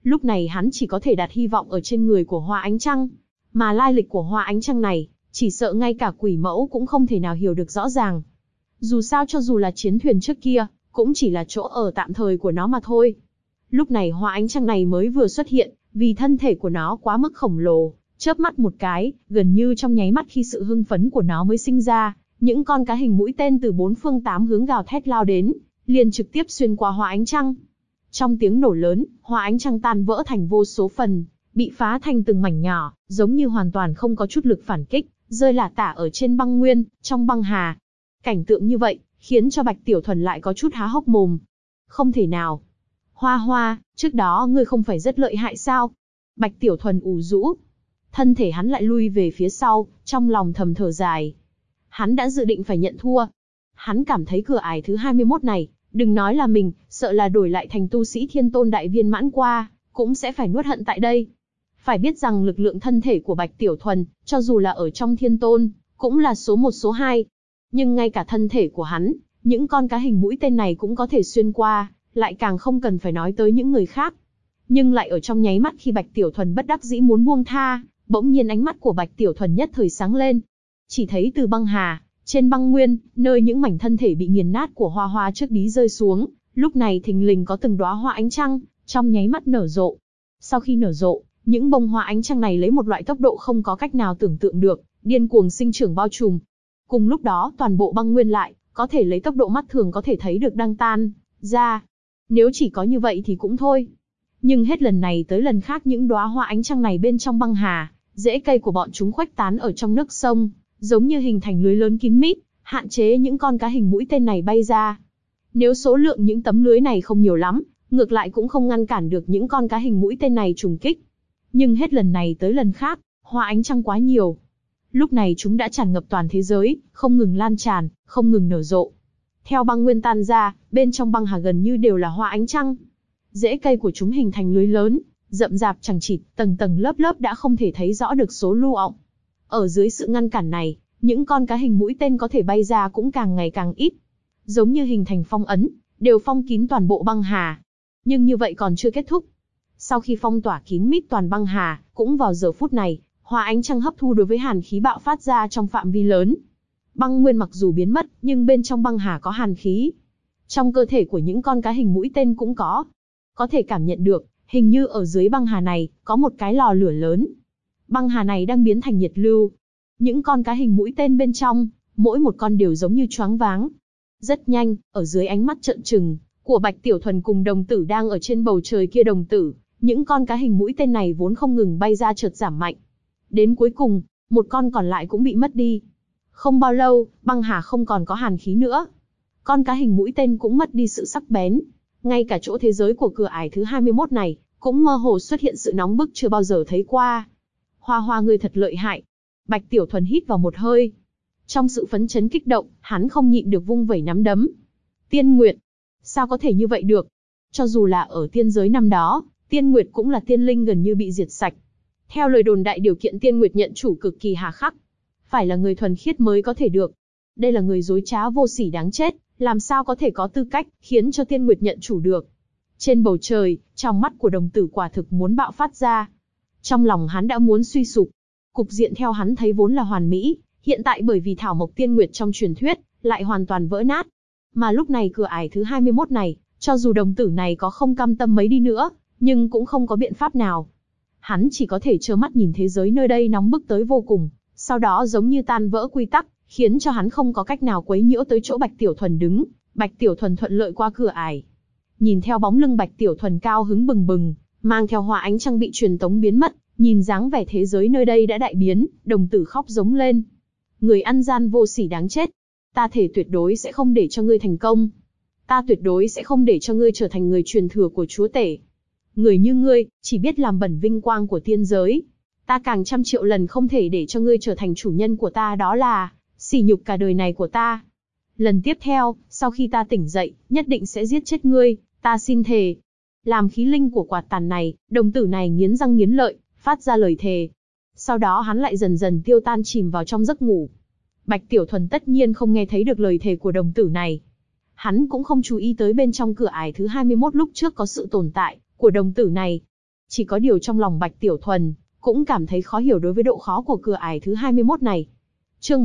Speaker 1: Lúc này hắn chỉ có thể đặt hy vọng ở trên người của Hoa Ánh Trăng. Mà lai lịch của Hoa Ánh Trăng này, chỉ sợ ngay cả quỷ mẫu cũng không thể nào hiểu được rõ ràng. Dù sao cho dù là chiến thuyền trước kia, cũng chỉ là chỗ ở tạm thời của nó mà thôi. Lúc này Hoa Ánh Trăng này mới vừa xuất hiện, vì thân thể của nó quá mức khổng lồ, chớp mắt một cái, gần như trong nháy mắt khi sự hưng phấn của nó mới sinh ra, những con cá hình mũi tên từ bốn phương tám hướng gào thét lao đến, liền trực tiếp xuyên qua Hoa Ánh Trăng. Trong tiếng nổ lớn, Hoa Ánh Trăng tan vỡ thành vô số phần, bị phá thành từng mảnh nhỏ, giống như hoàn toàn không có chút lực phản kích, rơi lả tả ở trên băng nguyên, trong băng hà. Cảnh tượng như vậy, khiến cho Bạch Tiểu Thuần lại có chút há hốc mồm. Không thể nào. Hoa Hoa, trước đó ngươi không phải rất lợi hại sao? Bạch Tiểu Thuần ủ rũ. Thân thể hắn lại lui về phía sau, trong lòng thầm thở dài. Hắn đã dự định phải nhận thua. Hắn cảm thấy cửa ải thứ 21 này, đừng nói là mình, sợ là đổi lại thành tu sĩ thiên tôn đại viên mãn qua, cũng sẽ phải nuốt hận tại đây. Phải biết rằng lực lượng thân thể của Bạch Tiểu Thuần, cho dù là ở trong thiên tôn, cũng là số 1 số 2. Nhưng ngay cả thân thể của hắn, những con cá hình mũi tên này cũng có thể xuyên qua, lại càng không cần phải nói tới những người khác. Nhưng lại ở trong nháy mắt khi Bạch Tiểu Thuần bất đắc dĩ muốn buông tha, bỗng nhiên ánh mắt của Bạch Tiểu Thuần nhất thời sáng lên. Chỉ thấy từ băng hà, trên băng nguyên, nơi những mảnh thân thể bị nghiền nát của Hoa Hoa trước đó rơi xuống, lúc này thình lình có từng đóa hoa ánh trăng, trong nháy mắt nở rộ. Sau khi nở rộ, những bông hoa ánh trăng này lấy một loại tốc độ không có cách nào tưởng tượng được, điên cuồng sinh trưởng bao trùm. Cùng lúc đó, toàn bộ băng nguyên lại, có thể lấy tốc độ mắt thường có thể thấy được đang tan ra. Nếu chỉ có như vậy thì cũng thôi. Nhưng hết lần này tới lần khác những đóa hoa ánh trăng này bên trong băng hà, rễ cây của bọn chúng khuếch tán ở trong nước sông, giống như hình thành lưới lớn kín mít, hạn chế những con cá hình mũi tên này bay ra. Nếu số lượng những tấm lưới này không nhiều lắm, ngược lại cũng không ngăn cản được những con cá hình mũi tên này trùng kích. Nhưng hết lần này tới lần khác, hoa ánh trăng quá nhiều. Lúc này chúng đã tràn ngập toàn thế giới, không ngừng lan tràn, không ngừng nở rộ. Theo băng nguyên tan ra, bên trong băng hà gần như đều là hoa ánh trăng. Rễ cây của chúng hình thành lưới lớn, rậm rạp chằng chịt, tầng tầng lớp lớp đã không thể thấy rõ được số lưu ọng. Ở dưới sự ngăn cản này, những con cá hình mũi tên có thể bay ra cũng càng ngày càng ít. Giống như hình thành phong ấn, đều phong kín toàn bộ băng hà. Nhưng như vậy còn chưa kết thúc. Sau khi phong tỏa kín mít toàn băng hà, cũng vào giờ phút này, hoa ánh trăng hấp thu đối với hàn khí bạo phát ra trong phạm vi lớn. Băng nguyên mặc dù biến mất, nhưng bên trong băng hà có hàn khí. Trong cơ thể của những con cá hình mũi tên cũng có thể cảm nhận được, hình như ở dưới băng hà này, có một cái lò lửa lớn. Băng hà này đang biến thành nhiệt lưu. Những con cá hình mũi tên bên trong, mỗi một con đều giống như choáng váng. Rất nhanh, ở dưới ánh mắt trợn trừng của Bạch Tiểu Thuần cùng đồng tử đang ở trên bầu trời kia đồng tử, những con cá hình mũi tên này vốn không ngừng bay ra chợt giảm mạnh. Đến cuối cùng, một con còn lại cũng bị mất đi. Không bao lâu, băng hà không còn có hàn khí nữa. Con cá hình mũi tên cũng mất đi sự sắc bén. Ngay cả chỗ thế giới của cửa ải thứ 21 này, cũng mơ hồ xuất hiện sự nóng bức chưa bao giờ thấy qua. Hoa Hoa ngươi thật lợi hại. Bạch Tiểu Thuần hít vào một hơi. Trong sự phấn chấn kích động, hắn không nhịn được vung vẩy nắm đấm. Tiên Nguyệt. Sao có thể như vậy được? Cho dù là ở tiên giới năm đó, Tiên Nguyệt cũng là tiên linh gần như bị diệt sạch. Theo lời đồn đại điều kiện Tiên Nguyệt nhận chủ cực kỳ hà khắc. Phải là người thuần khiết mới có thể được. Đây là người dối trá vô sỉ đáng chết, làm sao có thể có tư cách khiến cho Tiên Nguyệt nhận chủ được. Trên bầu trời, trong mắt của đồng tử quả thực muốn bạo phát ra. Trong lòng hắn đã muốn suy sụp. Cục diện theo hắn thấy vốn là hoàn mỹ, hiện tại bởi vì thảo mộc tiên nguyệt trong truyền thuyết, lại hoàn toàn vỡ nát. Mà lúc này cửa ải thứ 21 này, cho dù đồng tử này có không cam tâm mấy đi nữa, nhưng cũng không có biện pháp nào. Hắn chỉ có thể trơ mắt nhìn thế giới nơi đây nóng bức tới vô cùng, sau đó giống như tan vỡ quy tắc, khiến cho hắn không có cách nào quấy nhiễu tới chỗ Bạch Tiểu Thuần đứng. Bạch Tiểu Thuần thuận lợi qua cửa ải. Nhìn theo bóng lưng Bạch Tiểu Thuần cao hứng bừng bừng, mang theo hoa ánh trăng bị truyền tống biến mất, nhìn dáng vẻ thế giới nơi đây đã đại biến, đồng tử khóc giống lên. Người ăn gian vô sỉ đáng chết. Ta thể tuyệt đối sẽ không để cho ngươi thành công. Ta tuyệt đối sẽ không để cho ngươi trở thành người truyền thừa của chúa tể. Người như ngươi, chỉ biết làm bẩn vinh quang của tiên giới. Ta càng trăm triệu lần không thể để cho ngươi trở thành chủ nhân của ta, đó là sỉ nhục cả đời này của ta. Lần tiếp theo, sau khi ta tỉnh dậy, nhất định sẽ giết chết ngươi, ta xin thề. Làm khí linh của quạt tàn này, đồng tử này nghiến răng nghiến lợi, phát ra lời thề. Sau đó hắn lại dần dần tiêu tan chìm vào trong giấc ngủ. Bạch Tiểu Thuần tất nhiên không nghe thấy được lời thề của đồng tử này. Hắn cũng không chú ý tới bên trong cửa ải thứ 21 lúc trước có sự tồn tại của đồng tử này. Chỉ có điều trong lòng Bạch Tiểu Thuần cũng cảm thấy khó hiểu đối với độ khó của cửa ải thứ 21 này. Chương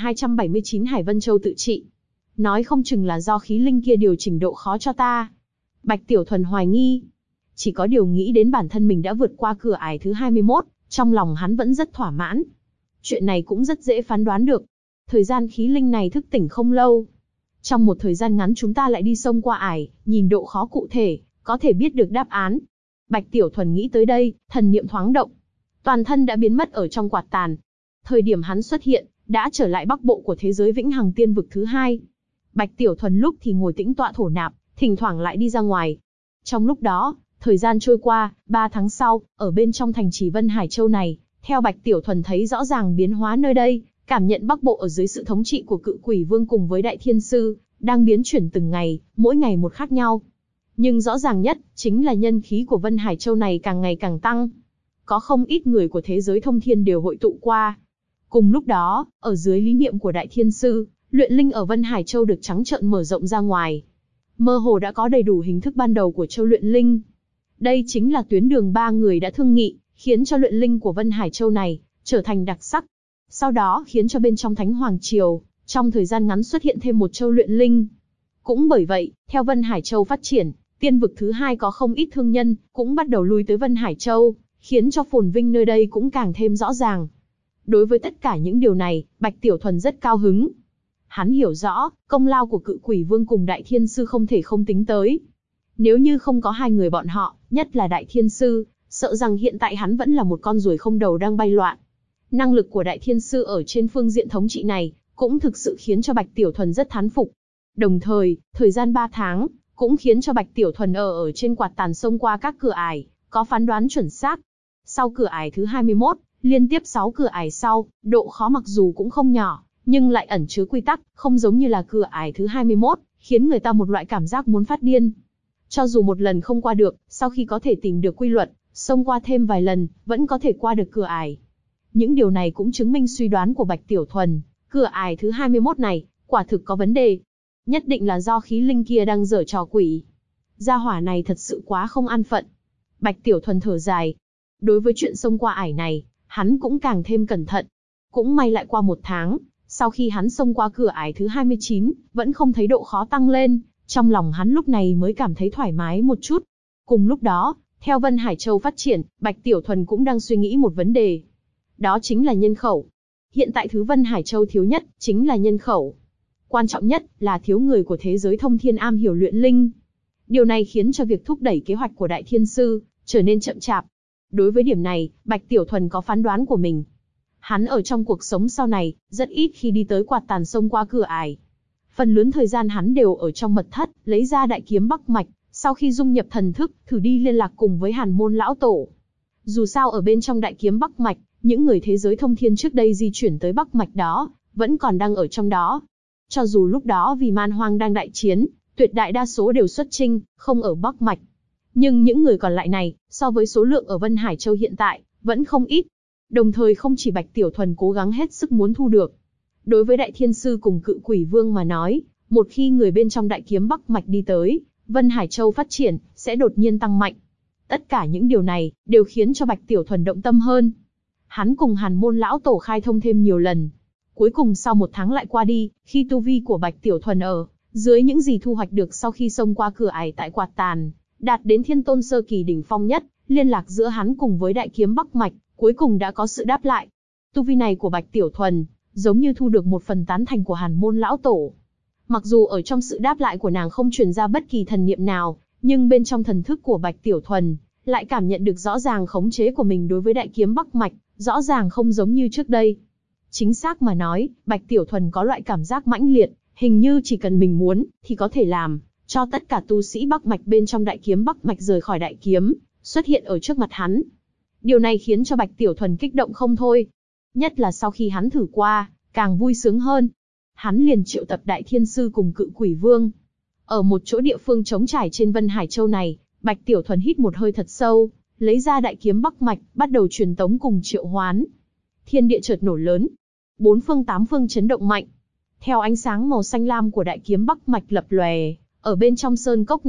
Speaker 1: 1279 Hải Vân Châu tự trị. Nói không chừng là do khí linh kia điều chỉnh độ khó cho ta. Bạch Tiểu Thuần hoài nghi. Chỉ có điều nghĩ đến bản thân mình đã vượt qua cửa ải thứ 21, trong lòng hắn vẫn rất thỏa mãn. Chuyện này cũng rất dễ phán đoán được. Thời gian khí linh này thức tỉnh không lâu. Trong một thời gian ngắn chúng ta lại đi xông qua ải, nhìn độ khó cụ thể, có thể biết được đáp án. Bạch Tiểu Thuần nghĩ tới đây, thần niệm thoáng động. Toàn thân đã biến mất ở trong quạt tàn. Thời điểm hắn xuất hiện, đã trở lại bắc bộ của thế giới vĩnh hằng tiên vực thứ 2. Bạch Tiểu Thuần lúc thì ngồi tĩnh tọa thổ nạp, thỉnh thoảng lại đi ra ngoài. Trong lúc đó, thời gian trôi qua, 3 tháng sau, ở bên trong thành trì Vân Hải Châu này, theo Bạch Tiểu Thuần thấy rõ ràng biến hóa nơi đây, cảm nhận bắc bộ ở dưới sự thống trị của Cự Quỷ Vương cùng với Đại Thiên Sư, đang biến chuyển từng ngày, mỗi ngày một khác nhau. Nhưng rõ ràng nhất, chính là nhân khí của Vân Hải Châu này càng ngày càng tăng. Có không ít người của thế giới thông thiên đều hội tụ qua. Cùng lúc đó, ở dưới lý niệm của Đại Thiên Sư, luyện linh ở Vân Hải Châu được trắng trợn mở rộng ra ngoài. Mơ hồ đã có đầy đủ hình thức ban đầu của châu luyện linh. Đây chính là tuyến đường ba người đã thương nghị, khiến cho luyện linh của Vân Hải Châu này trở thành đặc sắc. Sau đó khiến cho bên trong Thánh Hoàng Triều, trong thời gian ngắn xuất hiện thêm một châu luyện linh. Cũng bởi vậy, theo Vân Hải Châu phát triển, tiên vực thứ 2 có không ít thương nhân cũng bắt đầu lui tới Vân Hải Châu, khiến cho phồn vinh nơi đây cũng càng thêm rõ ràng. Đối với tất cả những điều này, Bạch Tiểu Thuần rất cao hứng. Hắn hiểu rõ, công lao của Cự Quỷ Vương cùng Đại Thiên Sư không thể không tính tới. Nếu như không có hai người bọn họ, nhất là Đại Thiên Sư, sợ rằng hiện tại hắn vẫn là một con ruồi không đầu đang bay loạn. Năng lực của Đại Thiên Sư ở trên phương diện thống trị này, cũng thực sự khiến cho Bạch Tiểu Thuần rất thán phục. Đồng thời, thời gian 3 tháng, cũng khiến cho Bạch Tiểu Thuần ở trên quạt tàn xông qua các cửa ải, có phán đoán chuẩn xác. Sau cửa ải thứ 21, liên tiếp 6 cửa ải sau, độ khó mặc dù cũng không nhỏ, nhưng lại ẩn chứa quy tắc, không giống như là cửa ải thứ 21, khiến người ta một loại cảm giác muốn phát điên. Cho dù một lần không qua được, sau khi có thể tìm được quy luật, xông qua thêm vài lần, vẫn có thể qua được cửa ải. Những điều này cũng chứng minh suy đoán của Bạch Tiểu Thuần, cửa ải thứ 21 này, quả thực có vấn đề. Nhất định là do khí linh kia đang giở trò quỷ. Gia hỏa này thật sự quá không an phận. Bạch Tiểu Thuần thở dài. Đối với chuyện xông qua ải này, hắn cũng càng thêm cẩn thận. Cũng may lại qua 1 tháng, sau khi hắn xông qua cửa ải thứ 29, vẫn không thấy độ khó tăng lên, trong lòng hắn lúc này mới cảm thấy thoải mái một chút. Cùng lúc đó, theo Vân Hải Châu phát triển, Bạch Tiểu Thuần cũng đang suy nghĩ một vấn đề. Đó chính là nhân khẩu. Hiện tại thứ Vân Hải Châu thiếu nhất, chính là nhân khẩu. Quan trọng nhất là thiếu người của thế giới thông thiên am hiểu luyện linh. Điều này khiến cho việc thúc đẩy kế hoạch của Đại Thiên Sư trở nên chậm chạp. Đối với điểm này, Bạch Tiểu Thuần có phán đoán của mình. Hắn ở trong cuộc sống sau này, rất ít khi đi tới quạt tàn xông qua cửa ải. Phần lớn thời gian hắn đều ở trong mật thất, lấy ra đại kiếm Bắc Mạch, sau khi dung nhập thần thức, thử đi liên lạc cùng với Hàn Môn lão tổ. Dù sao ở bên trong đại kiếm Bắc Mạch, những người thế giới thông thiên trước đây di chuyển tới Bắc Mạch đó, vẫn còn đang ở trong đó. Cho dù lúc đó vì man hoang đang đại chiến, tuyệt đại đa số đều xuất chinh, không ở Bắc Mạch. Nhưng những người còn lại này, so với số lượng ở Vân Hải Châu hiện tại, vẫn không ít. Đồng thời không chỉ Bạch Tiểu Thuần cố gắng hết sức muốn thu được. Đối với Đại Thiên Sư cùng Cự Quỷ Vương mà nói, một khi người bên trong đại kiếm Bắc Mạch đi tới, Vân Hải Châu phát triển, sẽ đột nhiên tăng mạnh. Tất cả những điều này, đều khiến cho Bạch Tiểu Thuần động tâm hơn. Hắn cùng Hàn Môn lão tổ khai thông thêm nhiều lần. Cuối cùng sau 1 tháng lại qua đi, khi tu vi của Bạch Tiểu Thuần ở dưới những gì thu hoạch được sau khi xông qua cửa ải tại quạt tàn, đạt đến Thiên Tôn sơ kỳ đỉnh phong nhất, liên lạc giữa hắn cùng với đại kiếm Bắc Mạch, cuối cùng đã có sự đáp lại. Tu vi này của Bạch Tiểu Thuần, giống như thu được một phần tán thành của Hàn Môn lão tổ. Mặc dù ở trong sự đáp lại của nàng không truyền ra bất kỳ thần niệm nào, nhưng bên trong thần thức của Bạch Tiểu Thuần, lại cảm nhận được rõ ràng khống chế của mình đối với đại kiếm Bắc Mạch, rõ ràng không giống như trước đây. Chính xác mà nói, Bạch Tiểu Thuần có loại cảm giác mãnh liệt, hình như chỉ cần mình muốn, thì có thể làm cho tất cả tu sĩ Bắc Mạch bên trong đại kiếm Bắc Mạch rời khỏi đại kiếm, xuất hiện ở trước mặt hắn. Điều này khiến cho Bạch Tiểu Thuần kích động không thôi. Nhất là sau khi hắn thử qua, càng vui sướng hơn. Hắn liền triệu tập Đại Thiên Sư cùng Cự Quỷ Vương. Ở một chỗ địa phương trống trải trên Vân Hải Châu này, Bạch Tiểu Thuần hít một hơi thật sâu, lấy ra đại kiếm Bắc Mạch, bắt đầu truyền tống cùng triệu hoán. Thiên địa chợt nổ lớn, 4 phương 8 phương chấn động mạnh. Theo ánh sáng màu xanh lam của đại kiếm Bắc Mạch lập lòe, ở bên trong sơn cốc này,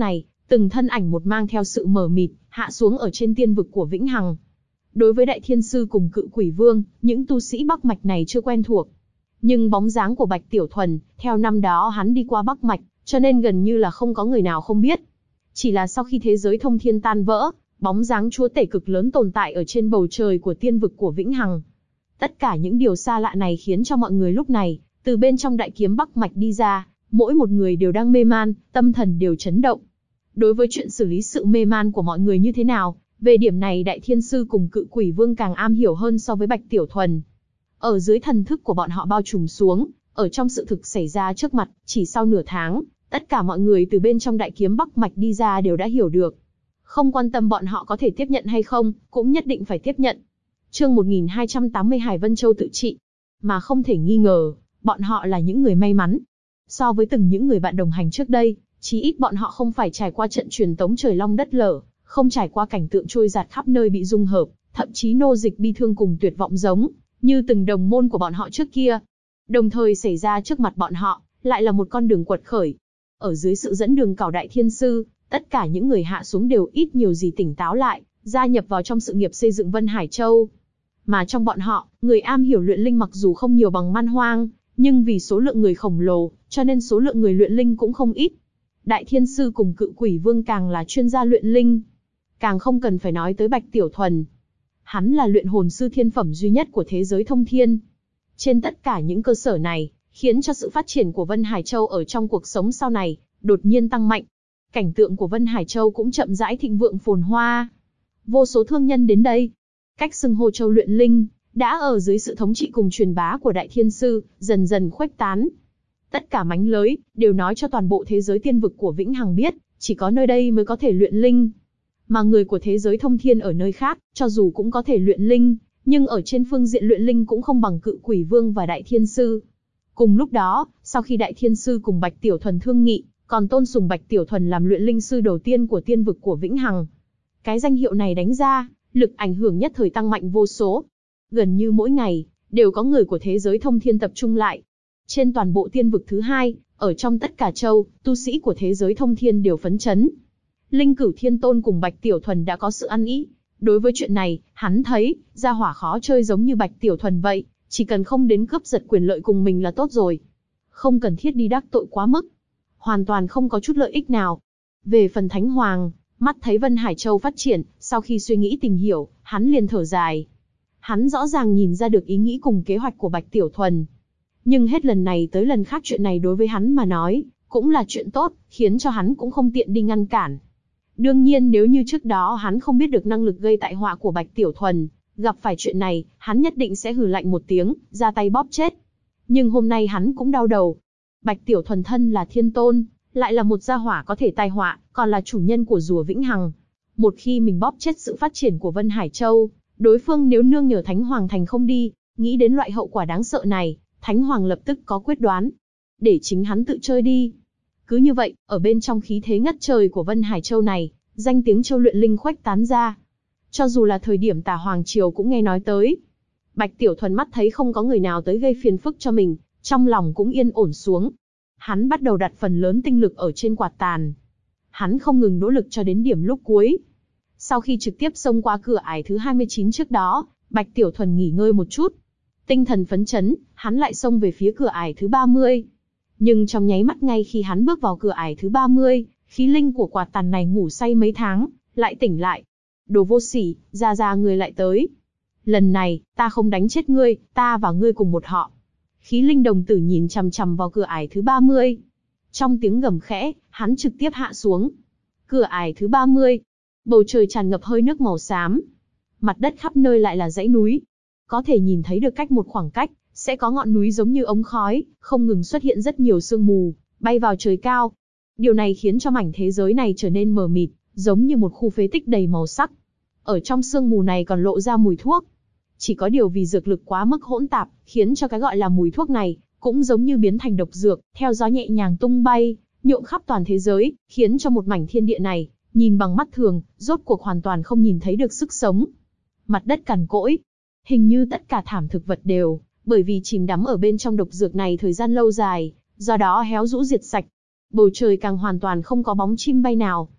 Speaker 1: Từng thân ảnh một mang theo sự mờ mịt, hạ xuống ở trên tiên vực của Vĩnh Hằng. Đối với Đại Thiên Sư cùng Cự Quỷ Vương, những tu sĩ Bắc Mạch này chưa quen thuộc. Nhưng bóng dáng của Bạch Tiểu Thuần, theo năm đó hắn đi qua Bắc Mạch, cho nên gần như là không có người nào không biết. Chỉ là sau khi thế giới thông thiên tan vỡ, bóng dáng chúa tể cực lớn tồn tại ở trên bầu trời của tiên vực của Vĩnh Hằng. Tất cả những điều xa lạ này khiến cho mọi người lúc này, từ bên trong đại kiếm Bắc Mạch đi ra, mỗi một người đều đang mê man, tâm thần đều chấn động. Đối với chuyện xử lý sự mê man của mọi người như thế nào, về điểm này Đại Thiên Sư cùng Cự Quỷ Vương càng am hiểu hơn so với Bạch Tiểu Thuần. Ở dưới thần thức của bọn họ bao trùm xuống, ở trong sự thực xảy ra trước mặt, chỉ sau nửa tháng, tất cả mọi người từ bên trong đại kiếm Bắc Mạch đi ra đều đã hiểu được. Không quan tâm bọn họ có thể tiếp nhận hay không, cũng nhất định phải tiếp nhận. Chương 1280 Hải Vân Châu tự trị. Mà không thể nghi ngờ, bọn họ là những người may mắn. So với từng những người bạn đồng hành trước đây, chí ít bọn họ không phải trải qua trận truyền tống trời long đất lở, không trải qua cảnh tượng trôi dạt khắp nơi bị dung hợp, thậm chí nô dịch bi thương cùng tuyệt vọng giống như từng đồng môn của bọn họ trước kia. Đồng thời xảy ra trước mặt bọn họ, lại là một con đường quật khởi. Ở dưới sự dẫn đường cảo Đại Thiên Sư, tất cả những người hạ xuống đều ít nhiều gì tỉnh táo lại, gia nhập vào trong sự nghiệp xây dựng Vân Hải Châu. Mà trong bọn họ, người am hiểu luyện linh mặc dù không nhiều bằng Man Hoang, nhưng vì số lượng người khổng lồ, cho nên số lượng người luyện linh cũng không ít. Đại Thiên Sư cùng Cự Quỷ Vương càng là chuyên gia luyện linh. Càng không cần phải nói tới Bạch Tiểu Thuần. Hắn là luyện hồn sư thiên phẩm duy nhất của thế giới thông thiên. Trên tất cả những cơ sở này, khiến cho sự phát triển của Vân Hải Châu ở trong cuộc sống sau này, đột nhiên tăng mạnh. Cảnh tượng của Vân Hải Châu cũng chậm rãi thịnh vượng phồn hoa. Vô số thương nhân đến đây. Cách xưng hô Châu luyện linh, đã ở dưới sự thống trị cùng truyền bá của Đại Thiên Sư, dần dần khuếch tán. Tất cả mánh lưới, đều nói cho toàn bộ thế giới tiên vực của Vĩnh Hằng biết, chỉ có nơi đây mới có thể luyện linh. Mà người của thế giới thông thiên ở nơi khác, cho dù cũng có thể luyện linh, nhưng ở trên phương diện luyện linh cũng không bằng Cự Quỷ Vương và Đại Thiên Sư. Cùng lúc đó, sau khi Đại Thiên Sư cùng Bạch Tiểu Thuần thương nghị, còn tôn sùng Bạch Tiểu Thuần làm luyện linh sư đầu tiên của tiên vực của Vĩnh Hằng. Cái danh hiệu này đánh ra, lực ảnh hưởng nhất thời tăng mạnh vô số. Gần như mỗi ngày, đều có người của thế giới thông thiên tập trung lại. Trên toàn bộ tiên vực thứ hai, ở trong tất cả châu, tu sĩ của thế giới thông thiên đều phấn chấn. Linh Cửu Thiên Tôn cùng Bạch Tiểu Thuần đã có sự ăn ý. Đối với chuyện này, hắn thấy, gia hỏa khó chơi giống như Bạch Tiểu Thuần vậy, chỉ cần không đến cướp giật quyền lợi cùng mình là tốt rồi. Không cần thiết đi đắc tội quá mức. Hoàn toàn không có chút lợi ích nào. Về phần Thánh Hoàng, mắt thấy Vân Hải Châu phát triển, sau khi suy nghĩ tìm hiểu, hắn liền thở dài. Hắn rõ ràng nhìn ra được ý nghĩ cùng kế hoạch của Bạch Tiểu Thuần. Nhưng hết lần này tới lần khác chuyện này đối với hắn mà nói, cũng là chuyện tốt, khiến cho hắn cũng không tiện đi ngăn cản. Đương nhiên nếu như trước đó hắn không biết được năng lực gây tại họa của Bạch Tiểu Thuần, gặp phải chuyện này, hắn nhất định sẽ hừ lạnh một tiếng, ra tay bóp chết. Nhưng hôm nay hắn cũng đau đầu. Bạch Tiểu Thuần thân là thiên tôn, lại là một gia hỏa có thể tai họa, còn là chủ nhân của rùa Vĩnh Hằng. Một khi mình bóp chết sự phát triển của Vân Hải Châu, đối phương nếu nương nhờ Thánh Hoàng thành không đi, nghĩ đến loại hậu quả đáng sợ này, Thánh Hoàng lập tức có quyết đoán. Để chính hắn tự chơi đi. Cứ như vậy, ở bên trong khí thế ngất trời của Vân Hải Châu này, danh tiếng Châu luyện linh khuếch tán ra. Cho dù là thời điểm Tả Hoàng Triều cũng nghe nói tới. Bạch Tiểu Thuần mắt thấy không có người nào tới gây phiền phức cho mình, trong lòng cũng yên ổn xuống. Hắn bắt đầu đặt phần lớn tinh lực ở trên quạt tàn. Hắn không ngừng nỗ lực cho đến điểm lúc cuối. Sau khi trực tiếp xông qua cửa ải thứ 29 trước đó, Bạch Tiểu Thuần nghỉ ngơi một chút. Tinh thần phấn chấn, hắn lại xông về phía cửa ải thứ 30. Nhưng trong nháy mắt ngay khi hắn bước vào cửa ải thứ 30, khí linh của quạt tàn này ngủ say mấy tháng, lại tỉnh lại. Đồ vô sỉ, ra ngươi lại tới. Lần này, ta không đánh chết ngươi, ta và ngươi cùng một họ. Khí linh đồng tử nhìn chằm chằm vào cửa ải thứ 30. Trong tiếng gầm khẽ, hắn trực tiếp hạ xuống. Cửa ải thứ 30. Bầu trời tràn ngập hơi nước màu xám. Mặt đất khắp nơi lại là dãy núi. Có thể nhìn thấy được cách một khoảng cách, sẽ có ngọn núi giống như ống khói, không ngừng xuất hiện rất nhiều sương mù, bay vào trời cao. Điều này khiến cho mảnh thế giới này trở nên mờ mịt, giống như một khu phế tích đầy màu sắc. Ở trong sương mù này còn lộ ra mùi thuốc. Chỉ có điều vì dược lực quá mức hỗn tạp, khiến cho cái gọi là mùi thuốc này, cũng giống như biến thành độc dược, theo gió nhẹ nhàng tung bay, nhuộm khắp toàn thế giới, khiến cho một mảnh thiên địa này, nhìn bằng mắt thường, rốt cuộc hoàn toàn không nhìn thấy được sức sống. Mặt đất cằn cỗi. Hình như tất cả thảm thực vật đều, bởi vì chìm đắm ở bên trong độc dược này thời gian lâu dài, do đó héo rũ diệt sạch. Bầu trời càng hoàn toàn không có bóng chim bay nào.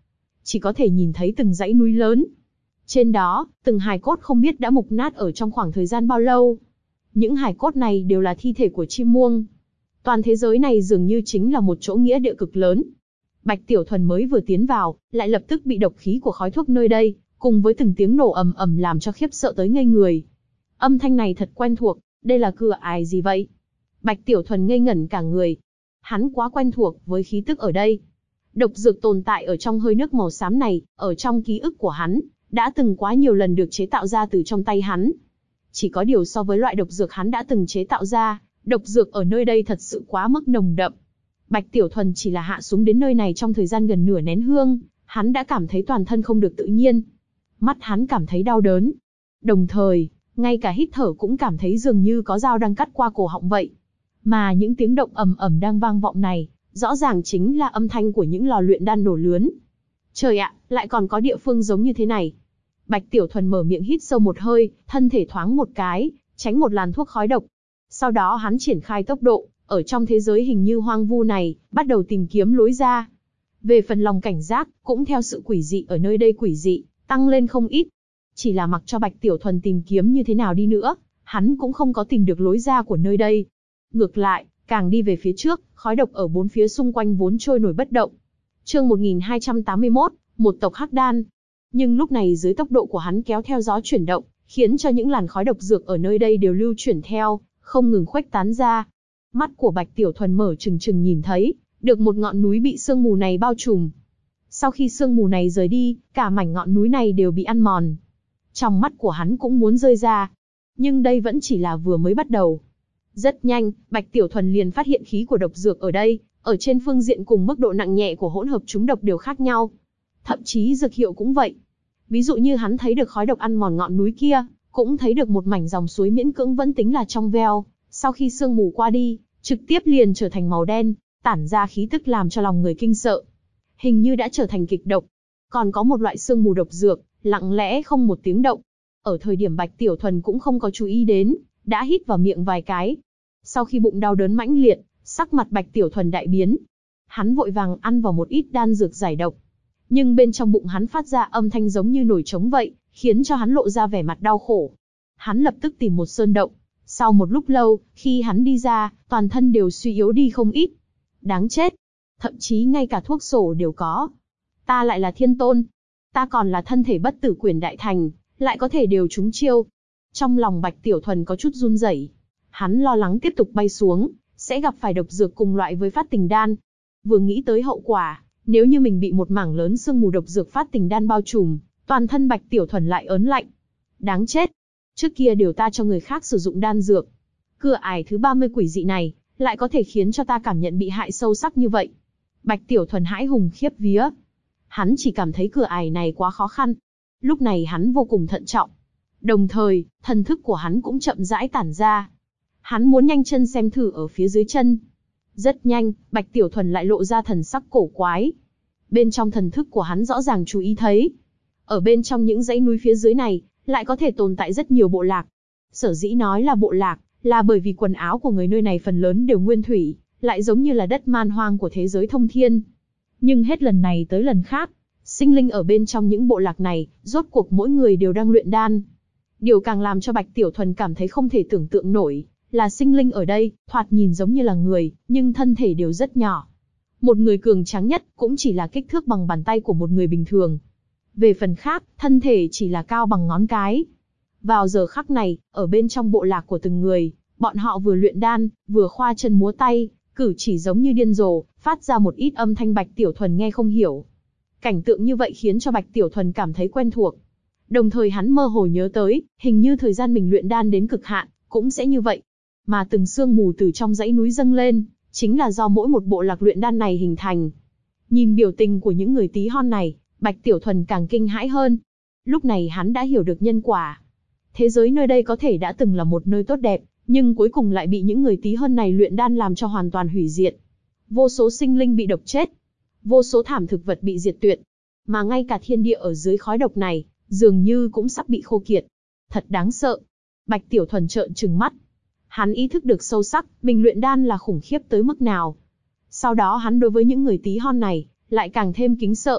Speaker 1: chỉ có thể nhìn thấy từng dãy núi lớn. Trên đó, từng hài cốt không biết đã mục nát ở trong khoảng thời gian bao lâu. Những hài cốt này đều là thi thể của chim muông. Toàn thế giới này dường như chính là một chỗ nghĩa địa cực lớn. Bạch Tiểu Thuần mới vừa tiến vào, lại lập tức bị độc khí của khói thuốc nơi đây, cùng với từng tiếng nổ ầm ầm làm cho khiếp sợ tới ngây người. Âm thanh này thật quen thuộc, đây là cửa ải gì vậy? Bạch Tiểu Thuần ngây ngẩn cả người. Hắn quá quen thuộc với khí tức ở đây. Độc dược tồn tại ở trong hơi nước màu xám này, ở trong ký ức của hắn, đã từng quá nhiều lần được chế tạo ra từ trong tay hắn. Chỉ có điều so với loại độc dược hắn đã từng chế tạo ra, độc dược ở nơi đây thật sự quá mức nồng đậm. Bạch Tiểu Thuần chỉ là hạ xuống đến nơi này trong thời gian gần nửa nén hương, hắn đã cảm thấy toàn thân không được tự nhiên. Mắt hắn cảm thấy đau đớn. Đồng thời, ngay cả hít thở cũng cảm thấy dường như có dao đang cắt qua cổ họng vậy. Mà những tiếng động ầm ầm đang vang vọng này, rõ ràng chính là âm thanh của những lò luyện đan nổ lớn. Trời ạ, lại còn có địa phương giống như thế này. Bạch Tiểu Thuần mở miệng hít sâu một hơi, thân thể thoáng một cái, tránh một làn thuốc khói độc. Sau đó hắn triển khai tốc độ, ở trong thế giới hình như hoang vu này, bắt đầu tìm kiếm lối ra. Về phần lòng cảnh giác, cũng theo sự quỷ dị ở nơi đây quỷ dị, tăng lên không ít. Chỉ là mặc cho Bạch Tiểu Thuần tìm kiếm như thế nào đi nữa, hắn cũng không có tìm được lối ra của nơi đây. Ngược lại, càng đi về phía trước, khói độc ở bốn phía xung quanh vốn trôi nổi bất động. Chương 1281, một tộc hắc đan. Nhưng lúc này dưới tốc độ của hắn kéo theo gió chuyển động, khiến cho những làn khói độc dược ở nơi đây đều lưu chuyển theo, không ngừng khuếch tán ra. Mắt của Bạch Tiểu Thuần mở trừng trừng nhìn thấy, được một ngọn núi bị sương mù này bao trùm. Sau khi sương mù này rời đi, cả mảnh ngọn núi này đều bị ăn mòn. Trong mắt của hắn cũng muốn rơi ra. Nhưng đây vẫn chỉ là vừa mới bắt đầu. Rất nhanh, Bạch Tiểu Thuần liền phát hiện khí của độc dược ở đây, ở trên phương diện cùng mức độ nặng nhẹ của hỗn hợp chúng độc đều khác nhau. Thậm chí dược hiệu cũng vậy. Ví dụ như hắn thấy được khói độc ăn mòn ngọn núi kia, cũng thấy được một mảnh dòng suối miễn cưỡng vẫn tính là trong veo, sau khi sương mù qua đi, trực tiếp liền trở thành màu đen, tản ra khí tức làm cho lòng người kinh sợ. Hình như đã trở thành kịch độc. Còn có một loại sương mù độc dược, lặng lẽ không một tiếng động. Ở thời điểm Bạch Tiểu Thuần cũng không có chú ý đến, đã hít vào miệng vài cái. Sau khi bụng đau đớn mãnh liệt, sắc mặt Bạch Tiểu Thuần đại biến. Hắn vội vàng ăn vào một ít đan dược giải độc. Nhưng bên trong bụng hắn phát ra âm thanh giống như nổi trống vậy, khiến cho hắn lộ ra vẻ mặt đau khổ. Hắn lập tức tìm một sơn động. Sau một lúc lâu, khi hắn đi ra, toàn thân đều suy yếu đi không ít. Đáng chết. Thậm chí ngay cả thuốc sổ đều có. Ta lại là thiên tôn. Ta còn là thân thể bất tử quyền đại thành, lại có thể đều trúng chiêu. Trong lòng Bạch Tiểu Thuần có chút run rẩy. Hắn lo lắng tiếp tục bay xuống, sẽ gặp phải độc dược cùng loại với phát tình đan. Vừa nghĩ tới hậu quả, nếu như mình bị một mảng lớn sương mù độc dược phát tình đan bao trùm, toàn thân Bạch Tiểu Thuần lại ớn lạnh. Đáng chết. Trước kia đều ta cho người khác sử dụng đan dược. Cửa ải thứ 30 quỷ dị này, lại có thể khiến cho ta cảm nhận bị hại sâu sắc như vậy. Bạch Tiểu Thuần hãi hùng khiếp vía. Hắn chỉ cảm thấy cửa ải này quá khó khăn. Lúc này hắn vô cùng thận trọng. Đồng thời, thần thức của hắn cũng chậm rãi tản ra. Hắn muốn nhanh chân xem thử ở phía dưới chân. Rất nhanh, Bạch Tiểu Thuần lại lộ ra thần sắc cổ quái. Bên trong thần thức của hắn rõ ràng chú ý thấy. Ở bên trong những dãy núi phía dưới này, lại có thể tồn tại rất nhiều bộ lạc. Sở dĩ nói là bộ lạc, là bởi vì quần áo của người nơi này phần lớn đều nguyên thủy, lại giống như là đất man hoang của thế giới thông thiên. Nhưng hết lần này tới lần khác, sinh linh ở bên trong những bộ lạc này, rốt cuộc mỗi người đều đang luyện đan. Điều càng làm cho Bạch Tiểu Thuần cảm thấy không thể tưởng tượng nổi, là sinh linh ở đây, thoạt nhìn giống như là người, nhưng thân thể đều rất nhỏ. Một người cường tráng nhất, cũng chỉ là kích thước bằng bàn tay của một người bình thường. Về phần khác, thân thể chỉ là cao bằng ngón cái. Vào giờ khắc này, ở bên trong bộ lạc của từng người, bọn họ vừa luyện đan, vừa khoa chân múa tay, cử chỉ giống như điên rồ, phát ra một ít âm thanh Bạch Tiểu Thuần nghe không hiểu. Cảnh tượng như vậy khiến cho Bạch Tiểu Thuần cảm thấy quen thuộc. Đồng thời hắn mơ hồ nhớ tới, hình như thời gian mình luyện đan đến cực hạn, cũng sẽ như vậy. Mà từng sương mù từ trong dãy núi dâng lên, chính là do mỗi một bộ lạc luyện đan này hình thành. Nhìn biểu tình của những người tí hon này, Bạch Tiểu Thuần càng kinh hãi hơn. Lúc này hắn đã hiểu được nhân quả. Thế giới nơi đây có thể đã từng là một nơi tốt đẹp, nhưng cuối cùng lại bị những người tí hon này luyện đan làm cho hoàn toàn hủy diệt. Vô số sinh linh bị độc chết, vô số thảm thực vật bị diệt tuyệt, mà ngay cả thiên địa ở dưới khói độc này, dường như cũng sắp bị khô kiệt. Thật đáng sợ. Bạch Tiểu Thuần trợn trừng mắt. Hắn ý thức được sâu sắc, mình luyện đan là khủng khiếp tới mức nào. Sau đó hắn đối với những người tí hon này, lại càng thêm kính sợ.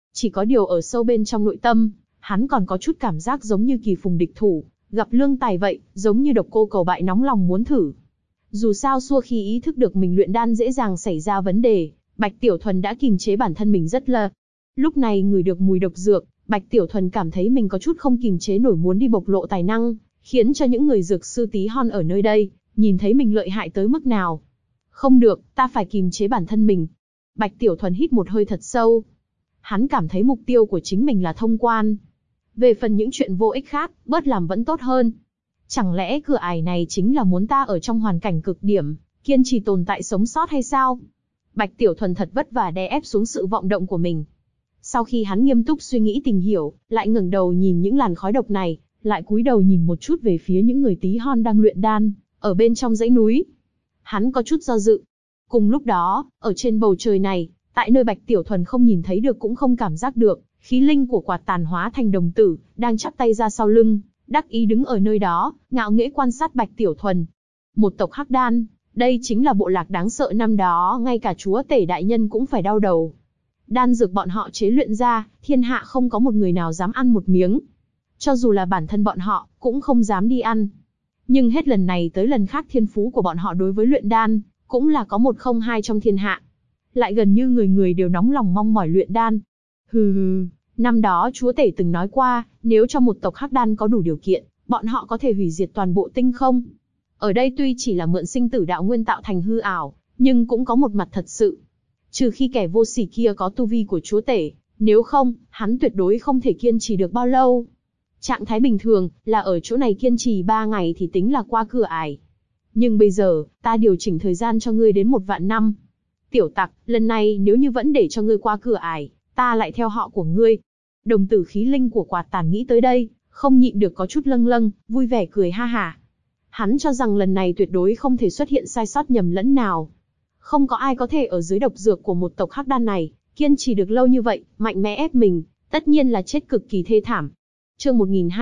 Speaker 1: Chỉ có điều ở sâu bên trong nội tâm, hắn còn có chút cảm giác giống như kỳ phùng địch thủ, gặp lương tài vậy, giống như độc cô cầu bại nóng lòng muốn thử. Dù sao xua khi ý thức được mình luyện đan dễ dàng xảy ra vấn đề, Bạch Tiểu Thuần đã kìm chế bản thân mình rất là. Lúc này ngửi được mùi độc dược, Bạch Tiểu Thuần cảm thấy mình có chút không kìm chế nổi muốn đi bộc lộ tài năng, khiến cho những người dược sư tí hon ở nơi đây, nhìn thấy mình lợi hại tới mức nào. Không được, ta phải kìm chế bản thân mình. Bạch Tiểu Thuần hít một hơi thật sâu. Hắn cảm thấy mục tiêu của chính mình là thông quan. Về phần những chuyện vô ích khác, bớt làm vẫn tốt hơn. Chẳng lẽ cửa ải này chính là muốn ta ở trong hoàn cảnh cực điểm, kiên trì tồn tại sống sót hay sao? Bạch Tiểu Thuần thật vất vả đè ép xuống sự vọng động của mình. Sau khi hắn nghiêm túc suy nghĩ tìm hiểu, lại ngẩng đầu nhìn những làn khói độc này, lại cúi đầu nhìn một chút về phía những người tí hon đang luyện đan, ở bên trong dãy núi. Hắn có chút do dự. Cùng lúc đó, ở trên bầu trời này, tại nơi Bạch Tiểu Thuần không nhìn thấy được cũng không cảm giác được, khí linh của quạt tàn hóa thành đồng tử, đang chắp tay ra sau lưng, đắc ý đứng ở nơi đó, ngạo nghễ quan sát Bạch Tiểu Thuần. Một tộc Hắc Đan, đây chính là bộ lạc đáng sợ năm đó, ngay cả chúa tể đại nhân cũng phải đau đầu. Đan dược bọn họ chế luyện ra, thiên hạ không có một người nào dám ăn một miếng. Cho dù là bản thân bọn họ, cũng không dám đi ăn. Nhưng hết lần này tới lần khác thiên phú của bọn họ đối với luyện đan, cũng là có một không hai trong thiên hạ. Lại gần như người người đều nóng lòng mong mỏi luyện đan. Hừ hừ, năm đó chúa tể từng nói qua, nếu cho một tộc Hắc Đan có đủ điều kiện, bọn họ có thể hủy diệt toàn bộ tinh không. Ở đây tuy chỉ là mượn sinh tử đạo nguyên tạo thành hư ảo, nhưng cũng có một mặt thật sự. Trừ khi kẻ vô sỉ kia có tu vi của chúa tể, nếu không, hắn tuyệt đối không thể kiên trì được bao lâu. Trạng thái bình thường, là ở chỗ này kiên trì 3 ngày thì tính là qua cửa ải. Nhưng bây giờ, ta điều chỉnh thời gian cho ngươi đến 1.000.000 năm. Tiểu tặc, lần này nếu như vẫn để cho ngươi qua cửa ải, ta lại theo họ của ngươi. Đồng tử khí linh của quạt tàn nghĩ tới đây, không nhịn được có chút lâng lâng, vui vẻ cười ha hả. Hắn cho rằng lần này tuyệt đối không thể xuất hiện sai sót nhầm lẫn nào. Không có ai có thể ở dưới độc dược của một tộc Hắc Đan này, kiên trì được lâu như vậy, mạnh mẽ ép mình, tất nhiên là chết cực kỳ thê thảm. Chương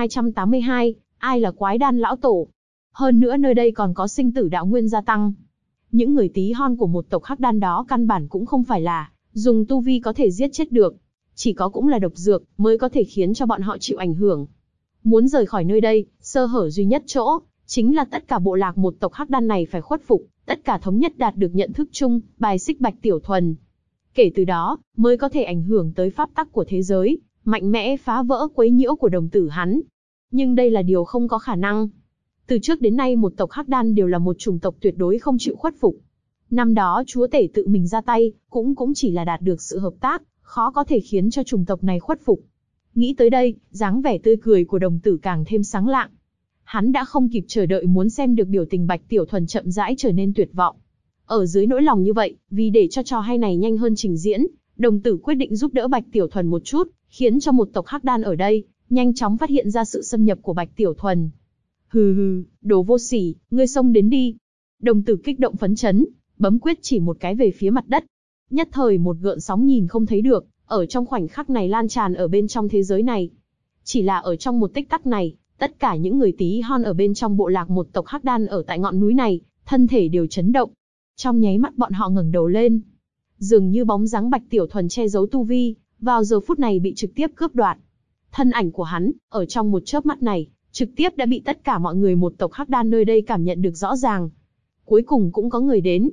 Speaker 1: 1282, ai là quái đan lão tổ? Hơn nữa nơi đây còn có sinh tử đạo nguyên gia tăng. Những người tí hon của một tộc Hắc Đan đó căn bản cũng không phải là dùng tu vi có thể giết chết được. Chỉ có cũng là độc dược mới có thể khiến cho bọn họ chịu ảnh hưởng. Muốn rời khỏi nơi đây, sơ hở duy nhất chỗ, chính là tất cả bộ lạc một tộc Hắc Đan này phải khuất phục, tất cả thống nhất đạt được nhận thức chung, bài xích Bạch Tiểu Thuần. Kể từ đó, mới có thể ảnh hưởng tới pháp tắc của thế giới, mạnh mẽ phá vỡ quấy nhiễu của đồng tử hắn. Nhưng đây là điều không có khả năng. Từ trước đến nay một tộc Hắc Đan đều là một chủng tộc tuyệt đối không chịu khuất phục. Năm đó chúa tể tự mình ra tay, cũng chỉ là đạt được sự hợp tác, khó có thể khiến cho chủng tộc này khuất phục. Nghĩ tới đây, dáng vẻ tươi cười của đồng tử càng thêm sáng lạng. Hắn đã không kịp chờ đợi muốn xem được biểu tình Bạch Tiểu Thuần chậm rãi trở nên tuyệt vọng. Ở dưới nỗi lòng như vậy, vì để cho trò hay này nhanh hơn trình diễn, đồng tử quyết định giúp đỡ Bạch Tiểu Thuần một chút, khiến cho một tộc Hắc Đan ở đây nhanh chóng phát hiện ra sự xâm nhập của Bạch Tiểu Thuần. Hừ hừ, đồ vô sỉ, ngươi xông đến đi. Đồng tử kích động phấn chấn, bấm quyết chỉ một cái về phía mặt đất. Nhất thời một gợn sóng nhìn không thấy được, ở trong khoảnh khắc này lan tràn ở bên trong thế giới này. Chỉ là ở trong một tích tắc này, tất cả những người tí hon ở bên trong bộ lạc một tộc Hắc Đan ở tại ngọn núi này, thân thể đều chấn động. Trong nháy mắt bọn họ ngẩng đầu lên. Dường như bóng dáng Bạch Tiểu Thuần che giấu tu vi, vào giờ phút này bị trực tiếp cướp đoạt. Thân ảnh của hắn, ở trong một chớp mắt này, trực tiếp đã bị tất cả mọi người một tộc Hắc Đan nơi đây cảm nhận được rõ ràng. Cuối cùng cũng có người đến.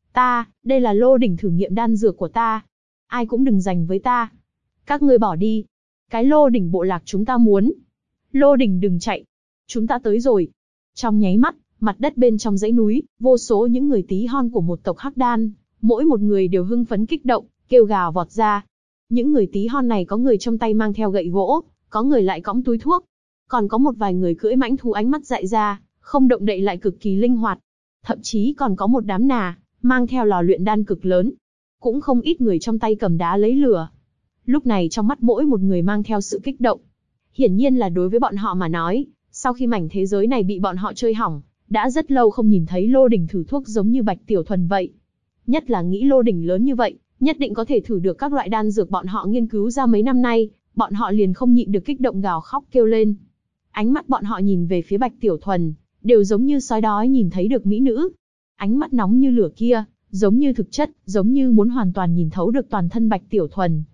Speaker 1: Đây là lô đỉnh thử nghiệm đan dược của ta. Ai cũng đừng giành với ta. Các ngươi bỏ đi. Cái lô đỉnh bộ lạc chúng ta muốn. Lô đỉnh đừng chạy. Chúng ta tới rồi. Trong nháy mắt, mặt đất bên trong dãy núi, vô số những người tí hon của một tộc Hắc Đan, mỗi một người đều hưng phấn kích động, kêu gào vọt ra. Những người tí hon này có người trong tay mang theo gậy gỗ, có người lại cõng túi thuốc. Còn có một vài người cưỡi mãnh thú ánh mắt dại ra, không động đậy lại cực kỳ linh hoạt. Thậm chí còn có một đám nà, mang theo lò luyện đan cực lớn. Cũng không ít người trong tay cầm đá lấy lửa. Lúc này trong mắt mỗi một người mang theo sự kích động. Hiển nhiên là đối với bọn họ mà nói, sau khi mảnh thế giới này bị bọn họ chơi hỏng, đã rất lâu không nhìn thấy lô đỉnh thử thuốc giống như Bạch Tiểu Thuần vậy. Nhất là nghĩ lô đỉnh lớn như vậy, nhất định có thể thử được các loại đan dược bọn họ nghiên cứu ra mấy năm nay, bọn họ liền không nhịn được kích động gào khóc kêu lên. Ánh mắt bọn họ nhìn về phía Bạch Tiểu Thuần, đều giống như sói đói nhìn thấy được mỹ nữ. Ánh mắt nóng như lửa kia, giống như thực chất, giống như muốn hoàn toàn nhìn thấu được toàn thân Bạch Tiểu Thuần.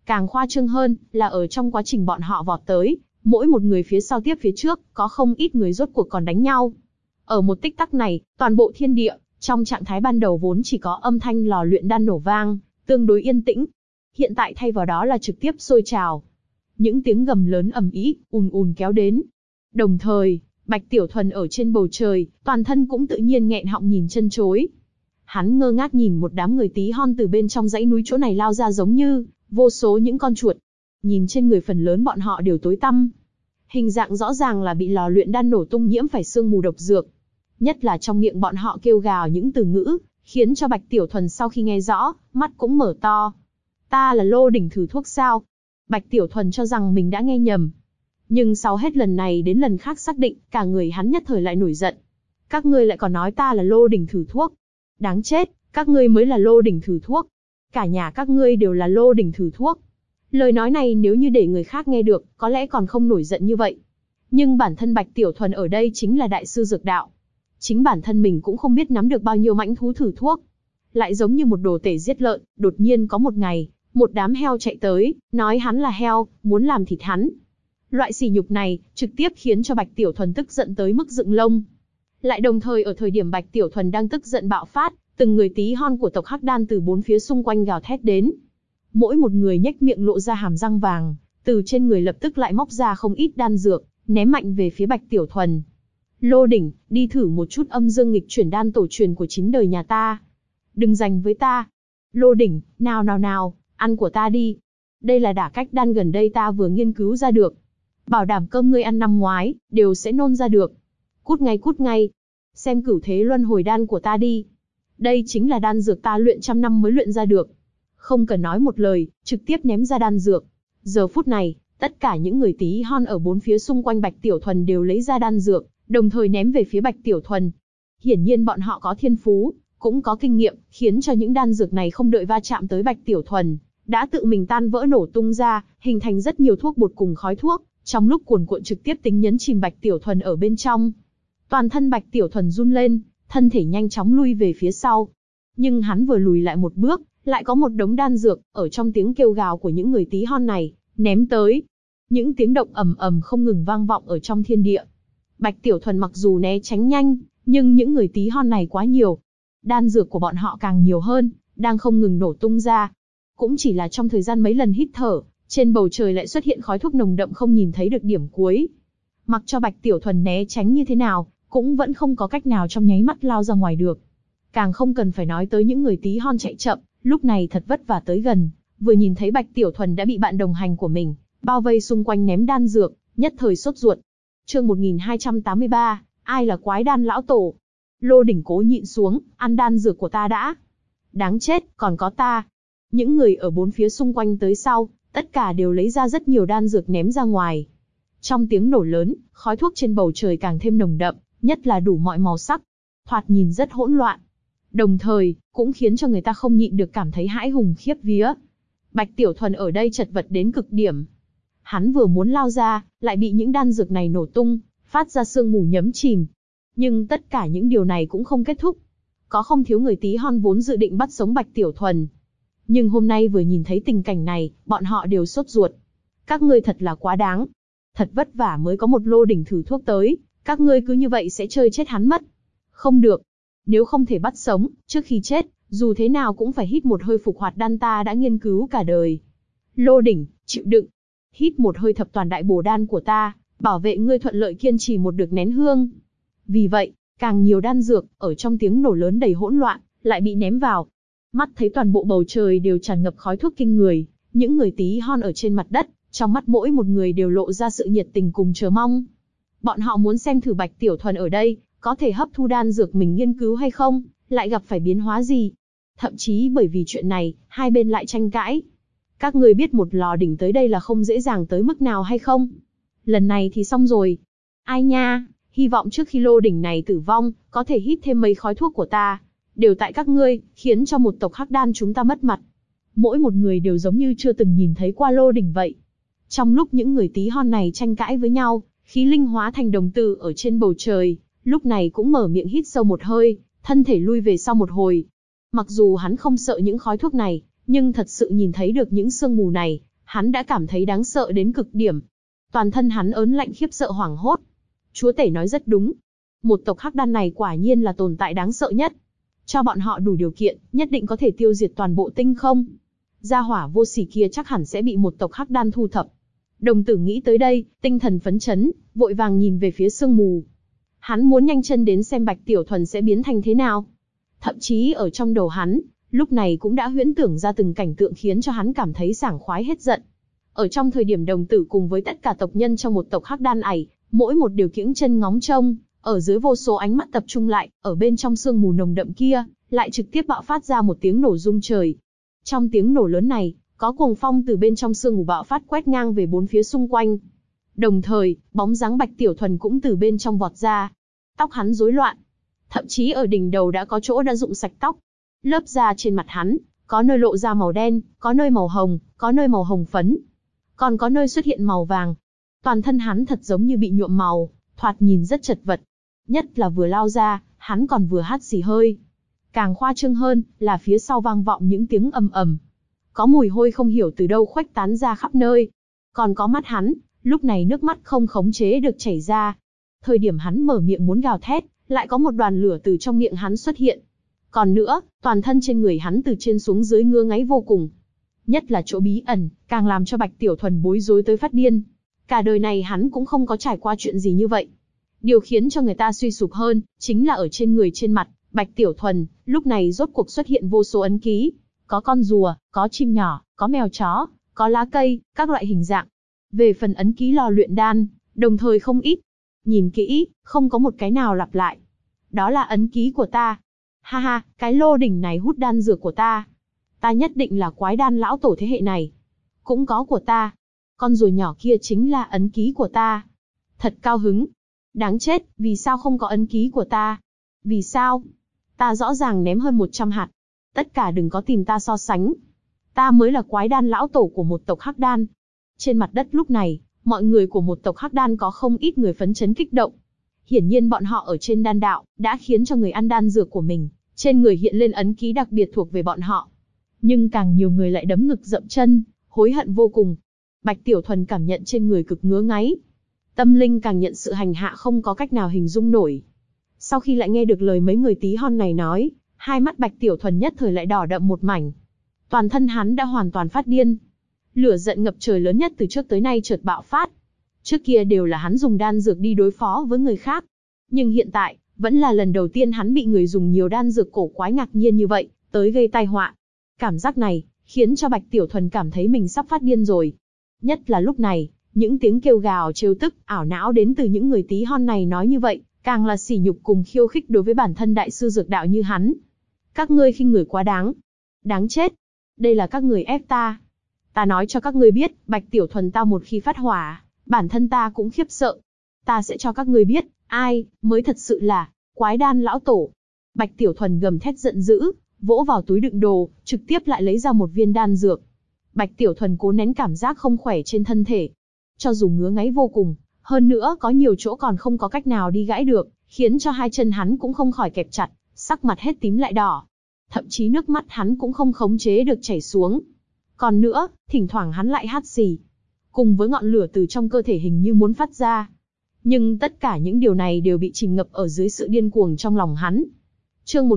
Speaker 1: Càng khoa trương hơn, là ở trong quá trình bọn họ vọt tới, mỗi một người phía sau tiếp phía trước, có không ít người rốt cuộc còn đánh nhau. Ở một tích tắc này, toàn bộ thiên địa, trong trạng thái ban đầu vốn chỉ có âm thanh lò luyện đan nổ vang, tương đối yên tĩnh. Hiện tại thay vào đó là trực tiếp sôi trào. Những tiếng gầm lớn ầm ĩ, ùn ùn kéo đến. Đồng thời, Bạch Tiểu Thuần ở trên bầu trời, toàn thân cũng tự nhiên nghẹn họng nhìn chân chối. Hắn ngơ ngác nhìn một đám người tí hon từ bên trong dãy núi chỗ này lao ra giống như vô số những con chuột. Nhìn trên người phần lớn bọn họ đều tối tăm. Hình dạng rõ ràng là bị lò luyện đan nổ tung nhiễm phải sương mù độc dược. Nhất là trong miệng bọn họ kêu gào những từ ngữ, khiến cho Bạch Tiểu Thuần sau khi nghe rõ, mắt cũng mở to. Ta là Lô Đỉnh thử thuốc sao? Bạch Tiểu Thuần cho rằng mình đã nghe nhầm. Nhưng sau hết lần này đến lần khác xác định, cả người hắn nhất thời lại nổi giận. Các ngươi lại còn nói ta là Lô Đỉnh thử thuốc. Đáng chết, các ngươi mới là Lô Đỉnh thử thuốc. Cả nhà các ngươi đều là Lô Đỉnh thử thuốc. Lời nói này nếu như để người khác nghe được, có lẽ còn không nổi giận như vậy. Nhưng bản thân Bạch Tiểu Thuần ở đây chính là đại sư dược đạo. Chính bản thân mình cũng không biết nắm được bao nhiêu mãnh thú thử thuốc. Lại giống như một đồ tể giết lợn, đột nhiên có một ngày, một đám heo chạy tới, nói hắn là heo, muốn làm thịt hắn. Loại sỉ nhục này, trực tiếp khiến cho Bạch Tiểu Thuần tức giận tới mức dựng lông. Lại đồng thời ở thời điểm Bạch Tiểu Thuần đang tức giận bạo phát, từng người tí hon của tộc Hắc Đan từ bốn phía xung quanh gào thét đến. Mỗi một người nhếch miệng lộ ra hàm răng vàng, từ trên người lập tức lại móc ra không ít đan dược, ném mạnh về phía Bạch Tiểu Thuần. Lô Đỉnh, đi thử một chút âm dương nghịch chuyển đan tổ truyền của 9 đời nhà ta. Đừng giành với ta. Lô Đỉnh, nào, ăn của ta đi. Đây là đả cách đan gần đây ta vừa nghiên cứu ra được. Bảo đảm cơm ngươi ăn năm ngoái, đều sẽ nôn ra được. Cút ngay. Xem cửu thế luân hồi đan của ta đi. Đây chính là đan dược ta luyện trăm năm mới luyện ra được. Không cần nói một lời, trực tiếp ném ra đan dược. Giờ phút này, tất cả những người tí hon ở bốn phía xung quanh Bạch Tiểu Thuần đều lấy ra đan dược, đồng thời ném về phía Bạch Tiểu Thuần. Hiển nhiên bọn họ có thiên phú, cũng có kinh nghiệm, khiến cho những đan dược này không đợi va chạm tới Bạch Tiểu Thuần, đã tự mình tan vỡ nổ tung ra, hình thành rất nhiều thuốc bột cùng khói thuốc, trong lúc cuồn cuộn trực tiếp tính nhấn chìm Bạch Tiểu Thuần ở bên trong. Toàn thân Bạch Tiểu Thuần run lên, thân thể nhanh chóng lui về phía sau. Nhưng hắn vừa lùi lại một bước, lại có một đống đan dược, ở trong tiếng kêu gào của những người tí hon này, ném tới. Những tiếng động ầm ầm không ngừng vang vọng ở trong thiên địa. Bạch Tiểu Thuần mặc dù né tránh nhanh, nhưng những người tí hon này quá nhiều. Đan dược của bọn họ càng nhiều hơn, đang không ngừng nổ tung ra. Cũng chỉ là trong thời gian mấy lần hít thở, trên bầu trời lại xuất hiện khói thuốc nồng đậm không nhìn thấy được điểm cuối. Mặc cho Bạch Tiểu Thuần né tránh như thế nào, cũng vẫn không có cách nào trong nháy mắt lao ra ngoài được. Càng không cần phải nói tới những người tí hon chạy chậm, lúc này thật vất vả tới gần, vừa nhìn thấy Bạch Tiểu Thuần đã bị bạn đồng hành của mình bao vây xung quanh ném đan dược, nhất thời sốt ruột. Chương 1283, ai là quái đan lão tổ? Lô Đỉnh cố nhịn xuống, ăn đan dược của ta đã. Đáng chết, còn có ta. Những người ở bốn phía xung quanh tới sau, tất cả đều lấy ra rất nhiều đan dược ném ra ngoài. Trong tiếng nổ lớn, khói thuốc trên bầu trời càng thêm nồng đậm, nhất là đủ mọi màu sắc. Thoạt nhìn rất hỗn loạn. Đồng thời, cũng khiến cho người ta không nhịn được cảm thấy hãi hùng khiếp vía. Bạch Tiểu Thuần ở đây chật vật đến cực điểm. Hắn vừa muốn lao ra, lại bị những đan dược này nổ tung, phát ra sương mù nhấm chìm. Nhưng tất cả những điều này cũng không kết thúc. Có không thiếu người tí hon vốn dự định bắt sống Bạch Tiểu Thuần. Nhưng hôm nay vừa nhìn thấy tình cảnh này, bọn họ đều sốt ruột. Các ngươi thật là quá đáng. Thật vất vả mới có một Lô Đỉnh thử thuốc tới, các ngươi cứ như vậy sẽ chơi chết hắn mất. Không được. Nếu không thể bắt sống, trước khi chết, dù thế nào cũng phải hít một hơi phục hoạt đan ta đã nghiên cứu cả đời. Lô Đỉnh, chịu đựng. Hít một hơi thập toàn đại bổ đan của ta, bảo vệ ngươi thuận lợi kiên trì một được nén hương. Vì vậy, càng nhiều đan dược, ở trong tiếng nổ lớn đầy hỗn loạn, lại bị ném vào. Mắt thấy toàn bộ bầu trời đều tràn ngập khói thuốc kinh người, những người tí hon ở trên mặt đất, trong mắt mỗi một người đều lộ ra sự nhiệt tình cùng chờ mong. Bọn họ muốn xem thử Bạch Tiểu Thuần ở đây, có thể hấp thu đan dược mình nghiên cứu hay không, lại gặp phải biến hóa gì. Thậm chí bởi vì chuyện này, hai bên lại tranh cãi. Các người biết một lò đỉnh tới đây là không dễ dàng tới mức nào hay không? Lần này thì xong rồi. Ai nha, hy vọng trước khi Lô Đỉnh này tử vong, có thể hít thêm mấy khói thuốc của ta. Đều tại các ngươi, khiến cho một tộc Hắc Đan chúng ta mất mặt. Mỗi một người đều giống như chưa từng nhìn thấy qua Lô Đỉnh vậy. Trong lúc những người tí hon này tranh cãi với nhau, khí linh hóa thành đồng tử ở trên bầu trời, lúc này cũng mở miệng hít sâu một hơi, thân thể lui về sau một hồi. Mặc dù hắn không sợ những khói thuốc này, nhưng thật sự nhìn thấy được những sương mù này, hắn đã cảm thấy đáng sợ đến cực điểm. Toàn thân hắn ớn lạnh khiếp sợ hoảng hốt. Chúa tể nói rất đúng. Một tộc hắc đan này quả nhiên là tồn tại đáng sợ nhất. Cho bọn họ đủ điều kiện, nhất định có thể tiêu diệt toàn bộ tinh không. Gia hỏa vô sỉ kia chắc hẳn sẽ bị một tộc hắc đan thu thập. Đồng tử nghĩ tới đây, tinh thần phấn chấn, vội vàng nhìn về phía sương mù. Hắn muốn nhanh chân đến xem Bạch Tiểu Thuần sẽ biến thành thế nào. Thậm chí ở trong đầu hắn, lúc này cũng đã huyễn tưởng ra từng cảnh tượng khiến cho hắn cảm thấy sảng khoái hết giận. Ở trong thời điểm đồng tử cùng với tất cả tộc nhân trong một tộc hắc đan ải, mỗi một điều kiễng chân ngóng trông, ở dưới vô số ánh mắt tập trung lại, ở bên trong sương mù nồng đậm kia, lại trực tiếp bạo phát ra một tiếng nổ rung trời. Trong tiếng nổ lớn này, có cuồng phong từ bên trong sương mù bạo phát quét ngang về bốn phía xung quanh. Đồng thời, bóng dáng Bạch Tiểu Thuần cũng từ bên trong vọt ra. Tóc hắn rối loạn, thậm chí ở đỉnh đầu đã có chỗ đã rụng sạch tóc. Lớp da trên mặt hắn, có nơi lộ ra màu đen, có nơi màu hồng, có nơi màu hồng phấn, còn có nơi xuất hiện màu vàng. Toàn thân hắn thật giống như bị nhuộm màu, thoạt nhìn rất chật vật. Nhất là vừa lao ra, hắn còn vừa hắt xì hơi. Càng khoa trương hơn, là phía sau vang vọng những tiếng ầm ầm. Có mùi hôi không hiểu từ đâu khuếch tán ra khắp nơi. Còn có mắt hắn, lúc này nước mắt không khống chế được chảy ra. Thời điểm hắn mở miệng muốn gào thét, lại có một đoàn lửa từ trong miệng hắn xuất hiện. Còn nữa, toàn thân trên người hắn từ trên xuống dưới ngứa ngáy vô cùng. Nhất là chỗ bí ẩn, càng làm cho Bạch Tiểu Thuần bối rối tới phát điên. Cả đời này hắn cũng không có trải qua chuyện gì như vậy. Điều khiến cho người ta suy sụp hơn, chính là ở trên người trên mặt, Bạch Tiểu Thuần, lúc này rốt cuộc xuất hiện vô số ấn ký. Có con rùa, có chim nhỏ, có mèo chó, có lá cây, các loại hình dạng. Về phần ấn ký lò luyện đan, đồng thời không ít. Nhìn kỹ, không có một cái nào lặp lại. Đó là ấn ký của ta. Ha ha, cái lô đỉnh này hút đan dược của ta. Ta nhất định là quái đan lão tổ thế hệ này. Cũng có của ta. Con rùa nhỏ kia chính là ấn ký của ta. Thật cao hứng. Đáng chết, vì sao không có ấn ký của ta? Vì sao? Ta rõ ràng ném hơn 100 hạt. Tất cả đừng có tìm ta so sánh. Ta mới là quái đan lão tổ của một tộc hắc đan. Trên mặt đất lúc này, mọi người của một tộc hắc đan có không ít người phấn chấn kích động. Hiển nhiên bọn họ ở trên đan đạo, đã khiến cho người ăn đan dược của mình, trên người hiện lên ấn ký đặc biệt thuộc về bọn họ. Nhưng càng nhiều người lại đấm ngực dậm chân, hối hận vô cùng. Bạch Tiểu Thuần cảm nhận trên người cực ngứa ngáy. Tâm linh càng nhận sự hành hạ không có cách nào hình dung nổi. Sau khi lại nghe được lời mấy người tí hon này nói, hai mắt Bạch Tiểu Thuần nhất thời lại đỏ đậm một mảnh. Toàn thân hắn đã hoàn toàn phát điên. Lửa giận ngập trời lớn nhất từ trước tới nay chợt bạo phát. Trước kia đều là hắn dùng đan dược đi đối phó với người khác. Nhưng hiện tại, vẫn là lần đầu tiên hắn bị người dùng nhiều đan dược cổ quái ngạc nhiên như vậy, tới gây tai họa. Cảm giác này, khiến cho Bạch Tiểu Thuần cảm thấy mình sắp phát điên rồi. Nhất là lúc này, những tiếng kêu gào trêu tức, ảo não đến từ những người tí hon này nói như vậy, càng là sỉ nhục cùng khiêu khích đối với bản thân đại sư dược đạo như hắn. Các ngươi khinh người quá đáng. Đáng chết. Đây là các người ép ta. Ta nói cho các ngươi biết, Bạch Tiểu Thuần ta một khi phát hỏa, bản thân ta cũng khiếp sợ. Ta sẽ cho các ngươi biết, ai mới thật sự là quái đan lão tổ. Bạch Tiểu Thuần gầm thét giận dữ, vỗ vào túi đựng đồ, trực tiếp lại lấy ra một viên đan dược. Bạch Tiểu Thuần cố nén cảm giác không khỏe trên thân thể. Cho dù ngứa ngáy vô cùng, hơn nữa có nhiều chỗ còn không có cách nào đi gãi được, khiến cho hai chân hắn cũng không khỏi kẹp chặt, sắc mặt hết tím lại đỏ. Thậm chí nước mắt hắn cũng không khống chế được chảy xuống. Còn nữa, thỉnh thoảng hắn lại hắt xì. Cùng với ngọn lửa từ trong cơ thể hình như muốn phát ra. Nhưng tất cả những điều này đều bị chìm ngập ở dưới sự điên cuồng trong lòng hắn. Chương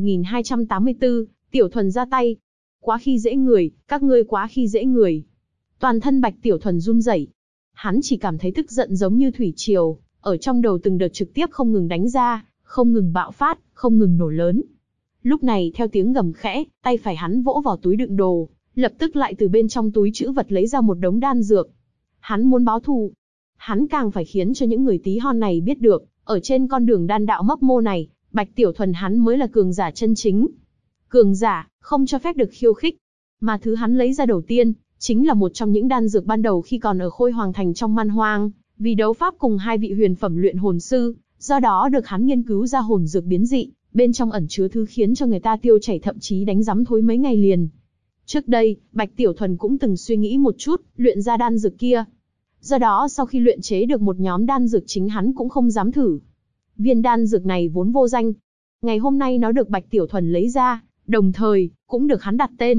Speaker 1: 1284, Tiểu Thuần ra tay. Quá khi dễ người, các ngươi quá khi dễ người. Toàn thân Bạch Tiểu Thuần run rẩy. Hắn chỉ cảm thấy tức giận giống như thủy triều, ở trong đầu từng đợt trực tiếp không ngừng đánh ra, không ngừng bạo phát, không ngừng nổ lớn. Lúc này theo tiếng gầm khẽ, tay phải hắn vỗ vào túi đựng đồ, lập tức lại từ bên trong túi trữ vật lấy ra một đống đan dược. Hắn muốn báo thù. Hắn càng phải khiến cho những người tí hon này biết được, ở trên con đường đan đạo mấp mô này, Bạch Tiểu Thuần hắn mới là cường giả chân chính. Cường giả, không cho phép được khiêu khích. Mà thứ hắn lấy ra đầu tiên, chính là một trong những đan dược ban đầu khi còn ở Khôi Hoàng Thành trong Man Hoang, vì đấu pháp cùng hai vị huyền phẩm luyện hồn sư, do đó được hắn nghiên cứu ra hồn dược biến dị, bên trong ẩn chứa thứ khiến cho người ta tiêu chảy thậm chí đánh rắm thối mấy ngày liền. Trước đây, Bạch Tiểu Thuần cũng từng suy nghĩ một chút, luyện ra đan dược kia. Do đó sau khi luyện chế được một nhóm đan dược chính hắn cũng không dám thử. Viên đan dược này vốn vô danh. Ngày hôm nay nó được Bạch Tiểu Thuần lấy ra, đồng thời, cũng được hắn đặt tên.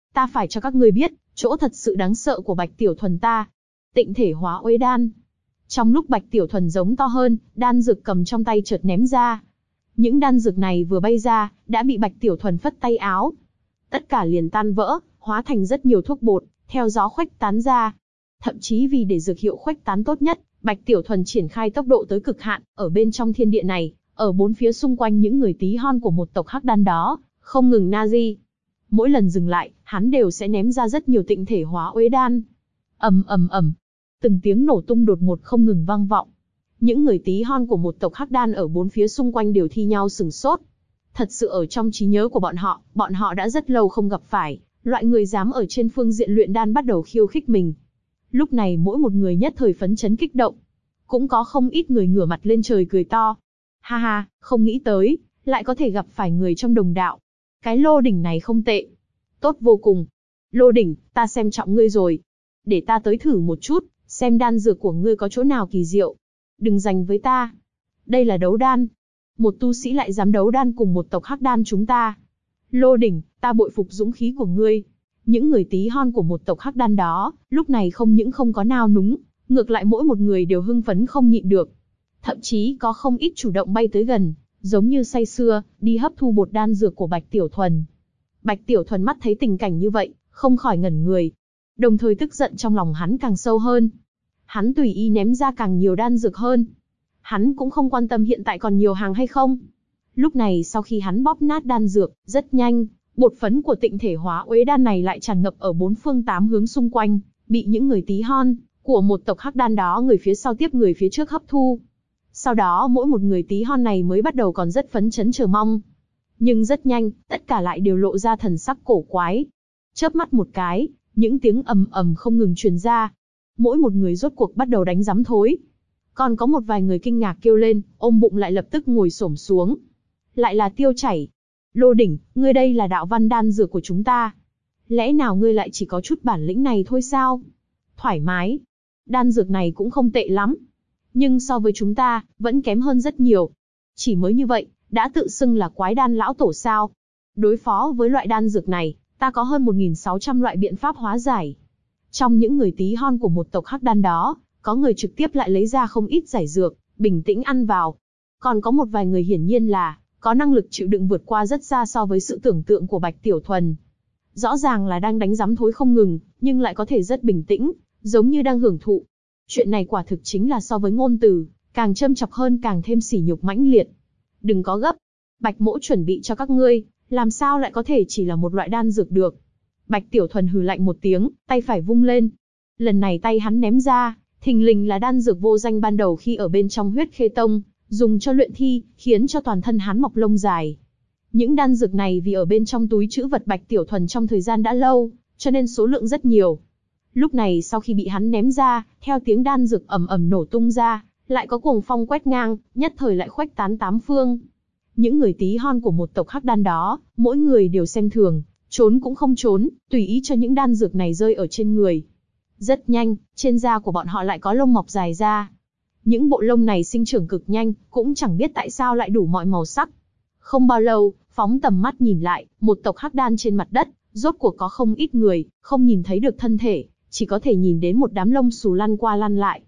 Speaker 1: Ta phải cho các ngươi biết, chỗ thật sự đáng sợ của Bạch Tiểu Thuần ta. Tịnh thể hóa uế đan. Trong lúc Bạch Tiểu Thuần giống to hơn, đan dược cầm trong tay chợt ném ra. Những đan dược này vừa bay ra, đã bị Bạch Tiểu Thuần phất tay áo. Tất cả liền tan vỡ, hóa thành rất nhiều thuốc bột, theo gió khuếch tán ra. Thậm chí vì để dược hiệu khuếch tán tốt nhất, Bạch Tiểu Thuần triển khai tốc độ tới cực hạn, ở bên trong thiên địa này, ở bốn phía xung quanh những người tí hon của một tộc hắc đan đó, không ngừng na di. Mỗi lần dừng lại, hắn đều sẽ ném ra rất nhiều tịnh thể hóa uế đan. Ầm ầm ầm, từng tiếng nổ tung đột ngột không ngừng vang vọng. Những người tí hon của một tộc hắc đan ở bốn phía xung quanh đều thi nhau sửng sốt. Thật sự ở trong trí nhớ của bọn họ đã rất lâu không gặp phải loại người dám ở trên phương diện luyện đan bắt đầu khiêu khích mình. Lúc này mỗi một người nhất thời phấn chấn kích động. Cũng có không ít người ngửa mặt lên trời cười to. Ha ha, không nghĩ tới, lại có thể gặp phải người trong đồng đạo. Cái Lô Đỉnh này không tệ. Tốt vô cùng. Lô Đỉnh, ta xem trọng ngươi rồi. Để ta tới thử một chút, xem đan dược của ngươi có chỗ nào kỳ diệu. Đừng giành với ta. Đây là đấu đan. Một tu sĩ lại dám đấu đan cùng một tộc hắc đan chúng ta. Lô Đỉnh, ta bội phục dũng khí của ngươi. Những người tí hon của một tộc hắc đan đó, lúc này không những không có nao núng, ngược lại mỗi một người đều hưng phấn không nhịn được. Thậm chí có không ít chủ động bay tới gần, giống như say sưa, đi hấp thu bột đan dược của Bạch Tiểu Thuần. Bạch Tiểu Thuần mắt thấy tình cảnh như vậy, không khỏi ngẩn người. Đồng thời tức giận trong lòng hắn càng sâu hơn. Hắn tùy ý ném ra càng nhiều đan dược hơn. Hắn cũng không quan tâm hiện tại còn nhiều hàng hay không. Lúc này sau khi hắn bóp nát đan dược, rất nhanh, bột phấn của tịnh thể hóa uế đan này lại tràn ngập ở bốn phương tám hướng xung quanh, bị những người tí hon của một tộc hắc đan đó người phía sau tiếp người phía trước hấp thu. Sau đó mỗi một người tí hon này mới bắt đầu còn rất phấn chấn chờ mong. Nhưng rất nhanh, tất cả lại đều lộ ra thần sắc cổ quái. Chớp mắt một cái, những tiếng ầm ầm không ngừng truyền ra. Mỗi một người rốt cuộc bắt đầu đánh rắm thối. Còn có một vài người kinh ngạc kêu lên, ôm bụng lại lập tức ngồi xổm xuống. Lại là Tiêu Chảy. Lô Đỉnh, ngươi đây là đạo văn đan dược của chúng ta. Lẽ nào ngươi lại chỉ có chút bản lĩnh này thôi sao? Thoải mái. Đan dược này cũng không tệ lắm. Nhưng so với chúng ta, vẫn kém hơn rất nhiều. Chỉ mới như vậy, đã tự xưng là quái đan lão tổ sao? Đối phó với loại đan dược này, ta có hơn 1.600 loại biện pháp hóa giải. Trong những người tí hon của một tộc hắc đan đó, có người trực tiếp lại lấy ra không ít giải dược, bình tĩnh ăn vào. Còn có một vài người hiển nhiên là có năng lực chịu đựng vượt qua rất xa so với sự tưởng tượng của Bạch Tiểu Thuần. Rõ ràng là đang đánh rắm thối không ngừng, nhưng lại có thể rất bình tĩnh, giống như đang hưởng thụ. Chuyện này quả thực chính là so với ngôn từ, càng châm chọc hơn càng thêm sỉ nhục mãnh liệt. Đừng có gấp, Bạch mỗ chuẩn bị cho các ngươi, làm sao lại có thể chỉ là một loại đan dược được. Bạch Tiểu Thuần hừ lạnh một tiếng, tay phải vung lên. Lần này tay hắn ném ra, thình lình là đan dược vô danh ban đầu khi ở bên trong Huyết Khê Tông, dùng cho luyện thi, khiến cho toàn thân hắn mọc lông dài. Những đan dược này vì ở bên trong túi trữ vật Bạch Tiểu Thuần trong thời gian đã lâu, cho nên số lượng rất nhiều. Lúc này sau khi bị hắn ném ra, theo tiếng đan dược ầm ầm nổ tung ra, lại có cuồng phong quét ngang, nhất thời lại khuếch tán tám phương. Những người tí hon của một tộc hắc đan đó, mỗi người đều xem thường, trốn cũng không trốn, tùy ý cho những đan dược này rơi ở trên người. Rất nhanh, trên da của bọn họ lại có lông mọc dài ra. Những bộ lông này sinh trưởng cực nhanh, cũng chẳng biết tại sao lại đủ mọi màu sắc. Không bao lâu, phóng tầm mắt nhìn lại, một tộc hắc đan trên mặt đất, rốt cuộc có không ít người, không nhìn thấy được thân thể, chỉ có thể nhìn đến một đám lông xù lăn qua lăn lại.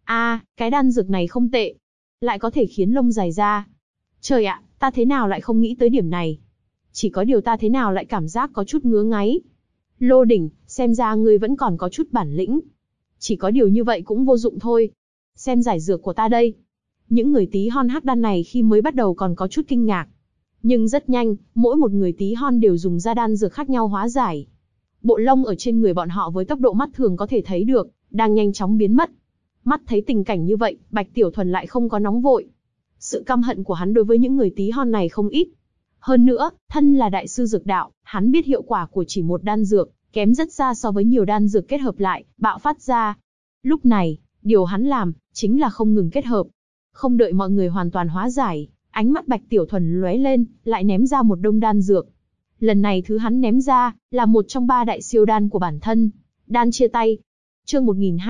Speaker 1: Cái đan dược này không tệ, lại có thể khiến lông dài ra. Trời ạ, ta thế nào lại không nghĩ tới điểm này? Chỉ có điều ta thế nào lại cảm giác có chút ngứa ngáy. Lô Đỉnh, xem ra ngươi vẫn còn có chút bản lĩnh. Chỉ có điều như vậy cũng vô dụng thôi. Xem giải dược của ta đây. Những người tí hon hắc đan này khi mới bắt đầu còn có chút kinh ngạc. Nhưng rất nhanh, mỗi một người tí hon đều dùng ra đan dược khác nhau hóa giải. Bộ lông ở trên người bọn họ với tốc độ mắt thường có thể thấy được, đang nhanh chóng biến mất. Mắt thấy tình cảnh như vậy, Bạch Tiểu Thuần lại không có nóng vội. Sự căm hận của hắn đối với những người tí hon này không ít. Hơn nữa, thân là đại sư dược đạo, hắn biết hiệu quả của chỉ một đan dược, kém rất xa so với nhiều đan dược kết hợp lại, bạo phát ra. Lúc này, điều hắn làm, chính là không ngừng kết hợp. Không đợi mọi người hoàn toàn hóa giải, ánh mắt Bạch Tiểu Thuần lóe lên, lại ném ra một đông đan dược. Lần này thứ hắn ném ra, là một trong 3 đại siêu đan của bản thân. Đan chia tay. Chương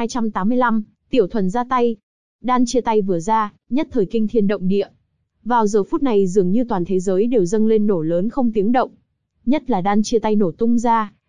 Speaker 1: 1285, Tiểu Thuần ra tay. Đan chia tay vừa ra, nhất thời kinh thiên động địa. Vào giờ phút này dường như toàn thế giới đều dâng lên nổ lớn không tiếng động. Nhất là đan chia tay nổ tung ra,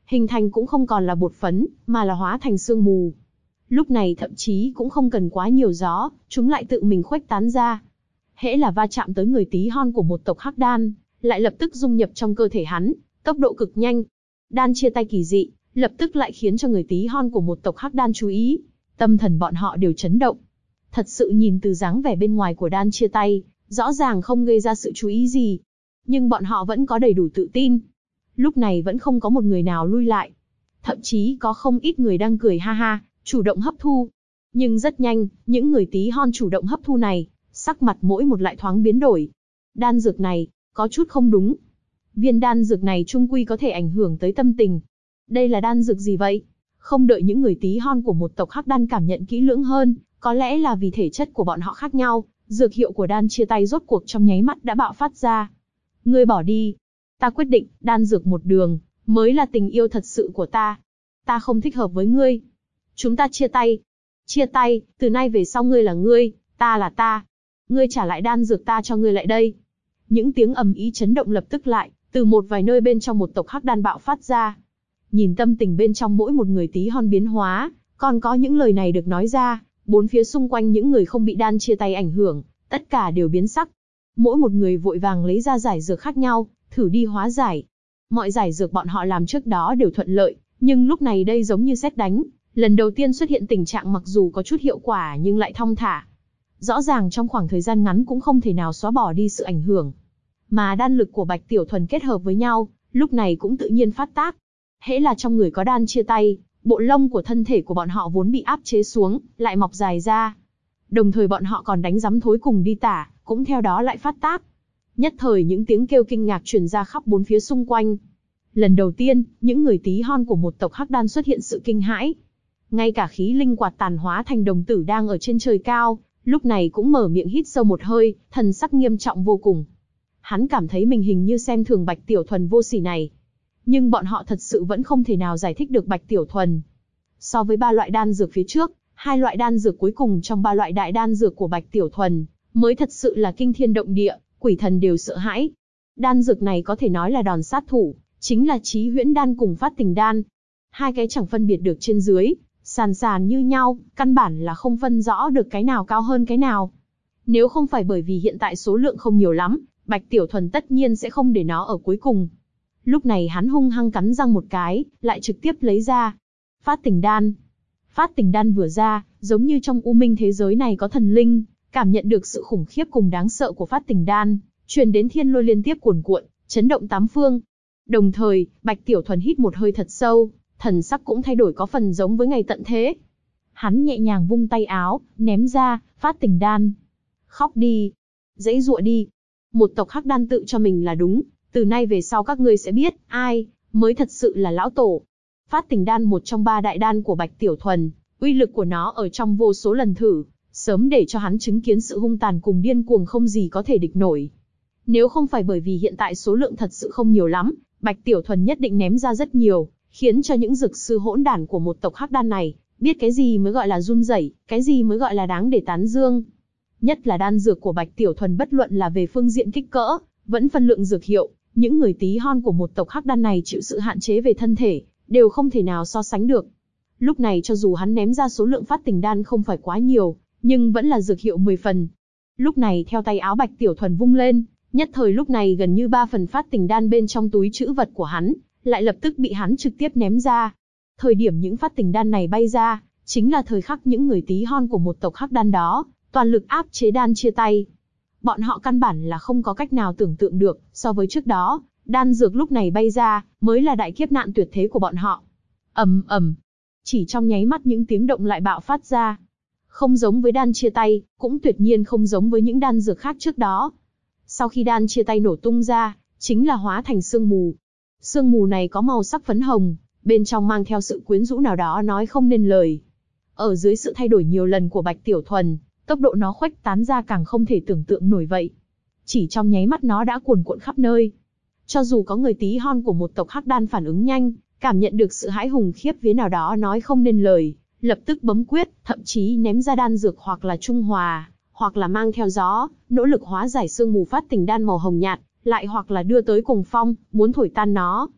Speaker 1: hình thành cũng không còn là bột phấn, mà là hóa thành sương mù. Lúc này thậm chí cũng không cần quá nhiều gió, chúng lại tự mình khuếch tán ra. Hễ là va chạm tới người tí hon của một tộc Hắc Đan, lại lập tức dung nhập trong cơ thể hắn, tốc độ cực nhanh. Đan chia tay kỳ dị, lập tức lại khiến cho người tí hon của một tộc Hắc Đan chú ý. Tâm thần bọn họ đều chấn động. Thật sự nhìn từ dáng vẻ bên ngoài của đan chia tay, rõ ràng không gây ra sự chú ý gì. Nhưng bọn họ vẫn có đầy đủ tự tin. Lúc này vẫn không có một người nào lui lại. Thậm chí có không ít người đang cười ha ha, chủ động hấp thu. Nhưng rất nhanh, những người tí hon chủ động hấp thu này, sắc mặt mỗi một lại thoáng biến đổi. Đan dược này, có chút không đúng. Viên đan dược này chung quy có thể ảnh hưởng tới tâm tình. Đây là đan dược gì vậy? Không đợi những người tí hon của một tộc Hắc Đan cảm nhận kỹ lưỡng hơn, có lẽ là vì thể chất của bọn họ khác nhau, dược hiệu của đan chia tay rốt cuộc trong nháy mắt đã bạo phát ra. Ngươi bỏ đi. Ta quyết định, đan dược một đường, mới là tình yêu thật sự của ta. Ta không thích hợp với ngươi. Chúng ta chia tay. Chia tay, từ nay về sau ngươi là ngươi, ta là ta. Ngươi trả lại đan dược ta cho ngươi lại đây. Những tiếng ầm ĩ chấn động lập tức lại, từ một vài nơi bên trong một tộc Hắc Đan bạo phát ra. Nhìn tâm tình bên trong mỗi một người tí hon biến hóa, còn có những lời này được nói ra, bốn phía xung quanh những người không bị đan chia tay ảnh hưởng, tất cả đều biến sắc. Mỗi một người vội vàng lấy ra giải dược khác nhau, thử đi hóa giải. Mọi giải dược bọn họ làm trước đó đều thuận lợi, nhưng lúc này đây giống như sét đánh, lần đầu tiên xuất hiện tình trạng mặc dù có chút hiệu quả nhưng lại thong thả. Rõ ràng trong khoảng thời gian ngắn cũng không thể nào xóa bỏ đi sự ảnh hưởng. Mà đan lực của Bạch Tiểu Thuần kết hợp với nhau, lúc này cũng tự nhiên phát tác. Hễ là trong người có đan chia tay, bộ lông của thân thể của bọn họ vốn bị áp chế xuống, lại mọc dài ra. Đồng thời bọn họ còn đánh rắm thối cùng đi tả, cũng theo đó lại phát tác. Nhất thời những tiếng kêu kinh ngạc truyền ra khắp bốn phía xung quanh. Lần đầu tiên, những người tí hon của một tộc Hắc Đan xuất hiện sự kinh hãi. Ngay cả khí linh quạt tàn hóa thành đồng tử đang ở trên trời cao, lúc này cũng mở miệng hít sâu một hơi, thần sắc nghiêm trọng vô cùng. Hắn cảm thấy mình hình như xem thường Bạch Tiểu Thuần vô sỉ này. Nhưng bọn họ thật sự vẫn không thể nào giải thích được Bạch Tiểu Thuần. So với 3 loại đan dược phía trước, 2 loại đan dược cuối cùng trong 3 loại đại đan dược của Bạch Tiểu Thuần, mới thật sự là kinh thiên động địa, quỷ thần đều sợ hãi. Đan dược này có thể nói là đòn sát thủ, chính là Chí Huyễn đan cùng Phát Tình đan. Hai cái chẳng phân biệt được trên dưới, sàn sàn như nhau, căn bản là không phân rõ được cái nào cao hơn cái nào. Nếu không phải bởi vì hiện tại số lượng không nhiều lắm, Bạch Tiểu Thuần tất nhiên sẽ không để nó ở cuối cùng. Lúc này hắn hung hăng cắn răng một cái, lại trực tiếp lấy ra. Phát Tình đan. Phát Tình đan vừa ra, giống như trong u minh thế giới này có thần linh, cảm nhận được sự khủng khiếp cùng đáng sợ của Phát Tình đan, truyền đến thiên lôi liên tiếp cuồn cuộn, chấn động tám phương. Đồng thời, Bạch Tiểu Thuần hít một hơi thật sâu, thần sắc cũng thay đổi có phần giống với ngày tận thế. Hắn nhẹ nhàng vung tay áo, ném ra, Phát Tình đan. Khóc đi, dãy dụa đi. Một tộc Hắc Đan tự cho mình là đúng, từ nay về sau các ngươi sẽ biết, ai mới thật sự là lão tổ. Phát Tình đan một trong 3 đại đan của Bạch Tiểu Thuần, uy lực của nó ở trong vô số lần thử, sớm để cho hắn chứng kiến sự hung tàn cùng điên cuồng không gì có thể địch nổi. Nếu không phải bởi vì hiện tại số lượng thật sự không nhiều lắm, Bạch Tiểu Thuần nhất định ném ra rất nhiều, khiến cho những dược sư hỗn đản của một tộc Hắc Đan này, biết cái gì mới gọi là run rẩy, cái gì mới gọi là đáng để tán dương. Nhất là đan dược của Bạch Tiểu Thuần bất luận là về phương diện kích cỡ, vẫn phân lượng dược hiệu, những người tí hon của một tộc Hắc Đan này chịu sự hạn chế về thân thể, đều không thể nào so sánh được. Lúc này cho dù hắn ném ra số lượng Phát Tình đan không phải quá nhiều, nhưng vẫn là dược hiệu 10 phần. Lúc này theo tay áo Bạch Tiểu Thuần vung lên, nhất thời lúc này gần như 3 phần Phát Tình đan bên trong túi trữ vật của hắn, lại lập tức bị hắn trực tiếp ném ra. Thời điểm những Phát Tình đan này bay ra, chính là thời khắc những người tí hon của một tộc Hắc Đan đó, toàn lực áp chế đan chia tay. Bọn họ căn bản là không có cách nào tưởng tượng được, so với trước đó, đan dược lúc này bay ra, mới là đại kiếp nạn tuyệt thế của bọn họ. Ầm ầm, chỉ trong nháy mắt những tiếng động lại bạo phát ra. Không giống với đan chia tay, cũng tuyệt nhiên không giống với những đan dược khác trước đó. Sau khi đan chia tay nổ tung ra, chính là hóa thành sương mù. Sương mù này có màu sắc phấn hồng, bên trong mang theo sự quyến rũ nào đó nói không nên lời. Ở dưới sự thay đổi nhiều lần của Bạch Tiểu Thuần, tốc độ nó khuếch tán ra càng không thể tưởng tượng nổi vậy. Chỉ trong nháy mắt nó đã cuồn cuộn khắp nơi. Cho dù có người tí hon của một tộc Hắc Đan phản ứng nhanh, cảm nhận được sự hãi hùng khiếp vía nào đó nói không nên lời, lập tức bấm quyết, thậm chí ném ra đan dược hoặc là trung hòa, hoặc là mang theo gió, nỗ lực hóa giải sương mù Phát Tình đan màu hồng nhạt, lại hoặc là đưa tới cùng phong, muốn thổi tan nó.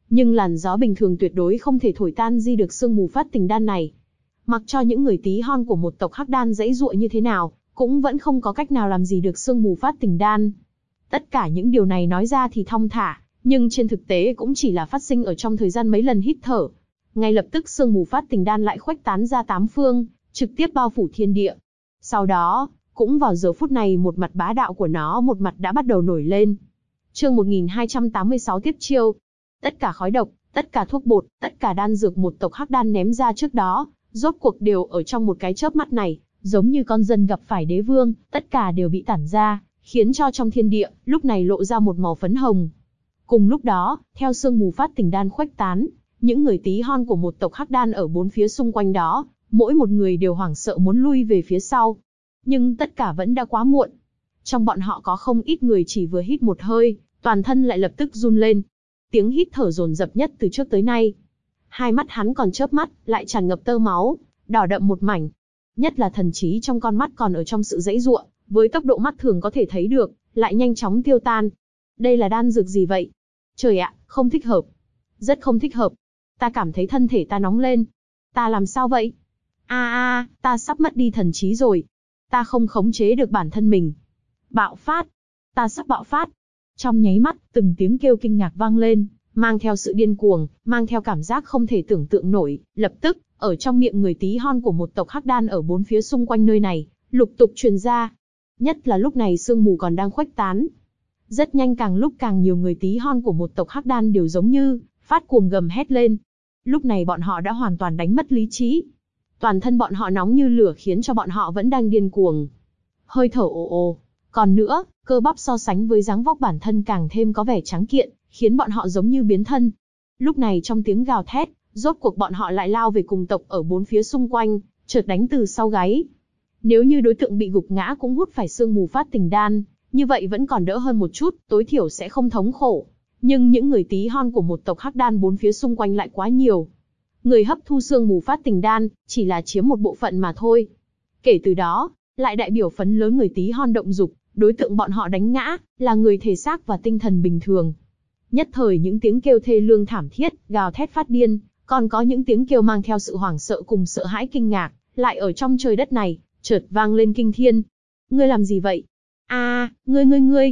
Speaker 1: Nhưng làn gió bình thường tuyệt đối không thể thổi tan di được sương mù phát tình đan này. Mặc cho những người tí hon của một tộc Hắc Đan giãy giụa như thế nào, cũng vẫn không có cách nào làm gì được sương mù phát tình đan. Tất cả những điều này nói ra thì thong thả, nhưng trên thực tế cũng chỉ là phát sinh ở trong thời gian mấy lần hít thở. Ngay lập tức sương mù phát tình đan lại khuếch tán ra tám phương, trực tiếp bao phủ thiên địa. Sau đó, cũng vào giờ phút này một mặt bá đạo của nó một mặt đã bắt đầu nổi lên. Chương 1286 tiếp chiêu. Tất cả khói độc, tất cả thuốc bột, tất cả đan dược một tộc Hắc Đan ném ra trước đó, rốt cuộc đều ở trong một cái chớp mắt này, giống như con dân gặp phải đế vương, tất cả đều bị tản ra, khiến cho trong thiên địa, lúc này lộ ra một màu phấn hồng. Cùng lúc đó, theo sương mù phát tình đan khuếch tán, những người tí hon của một tộc Hắc Đan ở bốn phía xung quanh đó, mỗi một người đều hoảng sợ muốn lui về phía sau. Nhưng tất cả vẫn đã quá muộn. Trong bọn họ có không ít người chỉ vừa hít một hơi, toàn thân lại lập tức run lên. Tiếng hít thở dồn dập nhất từ trước tới nay. Hai mắt hắn còn chớp mắt, lại tràn ngập tơ máu, đỏ đậm một mảnh. Nhất là thần trí trong con mắt còn ở trong sự giãy giụa, với tốc độ mắt thường có thể thấy được, lại nhanh chóng tiêu tan. Đây là đan dược gì vậy? Trời ạ, không thích hợp. Rất không thích hợp. Ta cảm thấy thân thể ta nóng lên. Ta làm sao vậy? Ta sắp mất đi thần trí rồi. Ta không khống chế được bản thân mình. Bạo phát. Ta sắp bạo phát. Trong nháy mắt, từng tiếng kêu kinh ngạc vang lên, mang theo sự điên cuồng, mang theo cảm giác không thể tưởng tượng nổi. Lập tức, ở trong miệng người tí hon của một tộc Hắc Đan ở bốn phía xung quanh nơi này, lục tục truyền ra. Nhất là lúc này sương mù còn đang khuếch tán. Rất nhanh càng lúc càng nhiều người tí hon của một tộc Hắc Đan đều giống như phát cuồng gầm hét lên. Lúc này bọn họ đã hoàn toàn đánh mất lý trí. Toàn thân bọn họ nóng như lửa khiến cho bọn họ vẫn đang điên cuồng. Hơi thở ồ ồ. Còn nữa, cơ bắp so sánh với dáng vóc bản thân càng thêm có vẻ trắng kiện, khiến bọn họ giống như biến thân. Lúc này trong tiếng gào thét, rốt cuộc bọn họ lại lao về cùng tộc ở bốn phía xung quanh, chợt đánh từ sau gáy. Nếu như đối tượng bị gục ngã cũng hút phải sương mù phát tình đan, như vậy vẫn còn đỡ hơn một chút, tối thiểu sẽ không thống khổ. Nhưng những người tí hon của một tộc Hắc Đan bốn phía xung quanh lại quá nhiều. Người hấp thu sương mù phát tình đan, chỉ là chiếm một bộ phận mà thôi. Kể từ đó, lại đại biểu phấn lớn người tí hon động dục, đối tượng bọn họ đánh ngã, là người thể xác và tinh thần bình thường. Nhất thời những tiếng kêu thê lương thảm thiết, gào thét phát điên, còn có những tiếng kêu mang theo sự hoảng sợ cùng sợ hãi kinh ngạc, lại ở trong trời đất này, chợt vang lên kinh thiên. Ngươi làm gì vậy? Ngươi.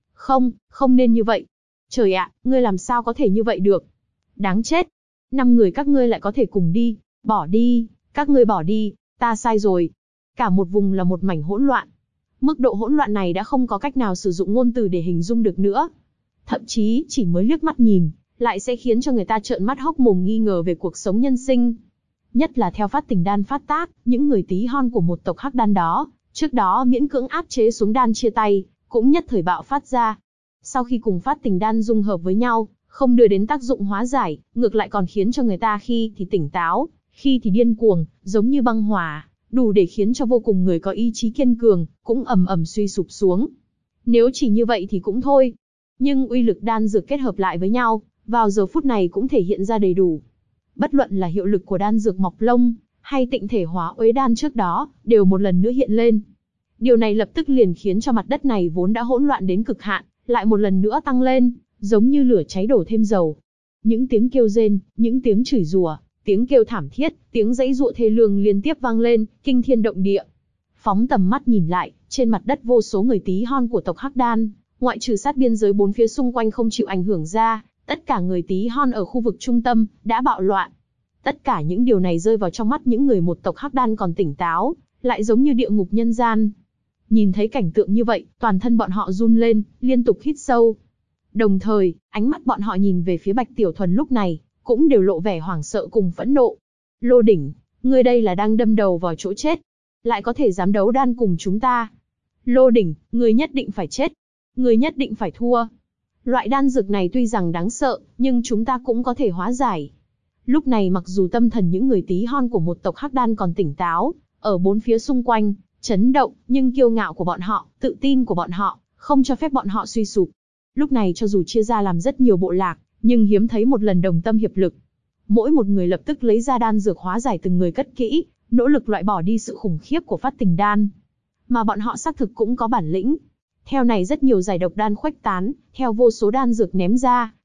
Speaker 1: Không nên như vậy. Trời ạ, ngươi làm sao có thể như vậy được? Đáng chết. 5 người các ngươi lại có thể cùng đi. Bỏ đi, các ngươi bỏ đi, ta sai rồi. Cả một vùng là một mảnh hỗn loạn. Mức độ hỗn loạn này đã không có cách nào sử dụng ngôn từ để hình dung được nữa. Thậm chí, chỉ mới liếc mắt nhìn, lại sẽ khiến cho người ta trợn mắt hốc mồm nghi ngờ về cuộc sống nhân sinh. Nhất là theo phát tình đan phát tác, những người tí hon của một tộc Hắc Đan đó, trước đó miễn cưỡng áp chế xuống đan chia tay, cũng nhất thời bạo phát ra. Sau khi cùng phát tình đan dung hợp với nhau, không đưa đến tác dụng hóa giải, ngược lại còn khiến cho người ta khi thì tỉnh táo, khi thì điên cuồng, giống như băng hỏa, đủ để khiến cho vô cùng người có ý chí kiên cường, cũng ầm ầm suy sụp xuống. Nếu chỉ như vậy thì cũng thôi. Nhưng uy lực đan dược kết hợp lại với nhau, vào giờ phút này cũng thể hiện ra đầy đủ. Bất luận là hiệu lực của đan dược mọc lông, hay tịnh thể hóa uế đan trước đó, đều một lần nữa hiện lên. Điều này lập tức liền khiến cho mặt đất này vốn đã hỗn loạn đến cực hạn, lại một lần nữa tăng lên, giống như lửa cháy đổ thêm dầu. Những tiếng kêu rên, những tiếng chửi rủa, tiếng kêu thảm thiết, tiếng giãy giụa thê lương liên tiếp vang lên, kinh thiên động địa. Phóng tầm mắt nhìn lại, trên mặt đất vô số người tí hon của tộc Hắc Đan, ngoại trừ sát biên giới bốn phía xung quanh không chịu ảnh hưởng ra, tất cả người tí hon ở khu vực trung tâm đã bạo loạn. Tất cả những điều này rơi vào trong mắt những người một tộc Hắc Đan còn tỉnh táo, lại giống như địa ngục nhân gian. Nhìn thấy cảnh tượng như vậy, toàn thân bọn họ run lên, liên tục hít sâu. Đồng thời, ánh mắt bọn họ nhìn về phía Bạch Tiểu Thuần lúc này, cũng đều lộ vẻ hoảng sợ cùng phẫn nộ. Lô Đỉnh, ngươi đây là đang đâm đầu vào chỗ chết, lại có thể dám đấu đan cùng chúng ta. Lô Đỉnh, ngươi nhất định phải chết, ngươi nhất định phải thua. Loại đan dược này tuy rằng đáng sợ, nhưng chúng ta cũng có thể hóa giải. Lúc này mặc dù tâm thần những người tí hon của một tộc Hắc Đan còn tỉnh táo, ở bốn phía xung quanh, chấn động, nhưng kiêu ngạo của bọn họ, tự tin của bọn họ, không cho phép bọn họ suy sụp. Lúc này cho dù chia ra làm rất nhiều bộ lạc, nhưng hiếm thấy một lần đồng tâm hiệp lực. Mỗi một người lập tức lấy ra đan dược hóa giải từng người cất kỹ, nỗ lực loại bỏ đi sự khủng khiếp của phát tình đan. Mà bọn họ xác thực cũng có bản lĩnh. Theo này rất nhiều giải độc đan khuếch tán, theo vô số đan dược ném ra,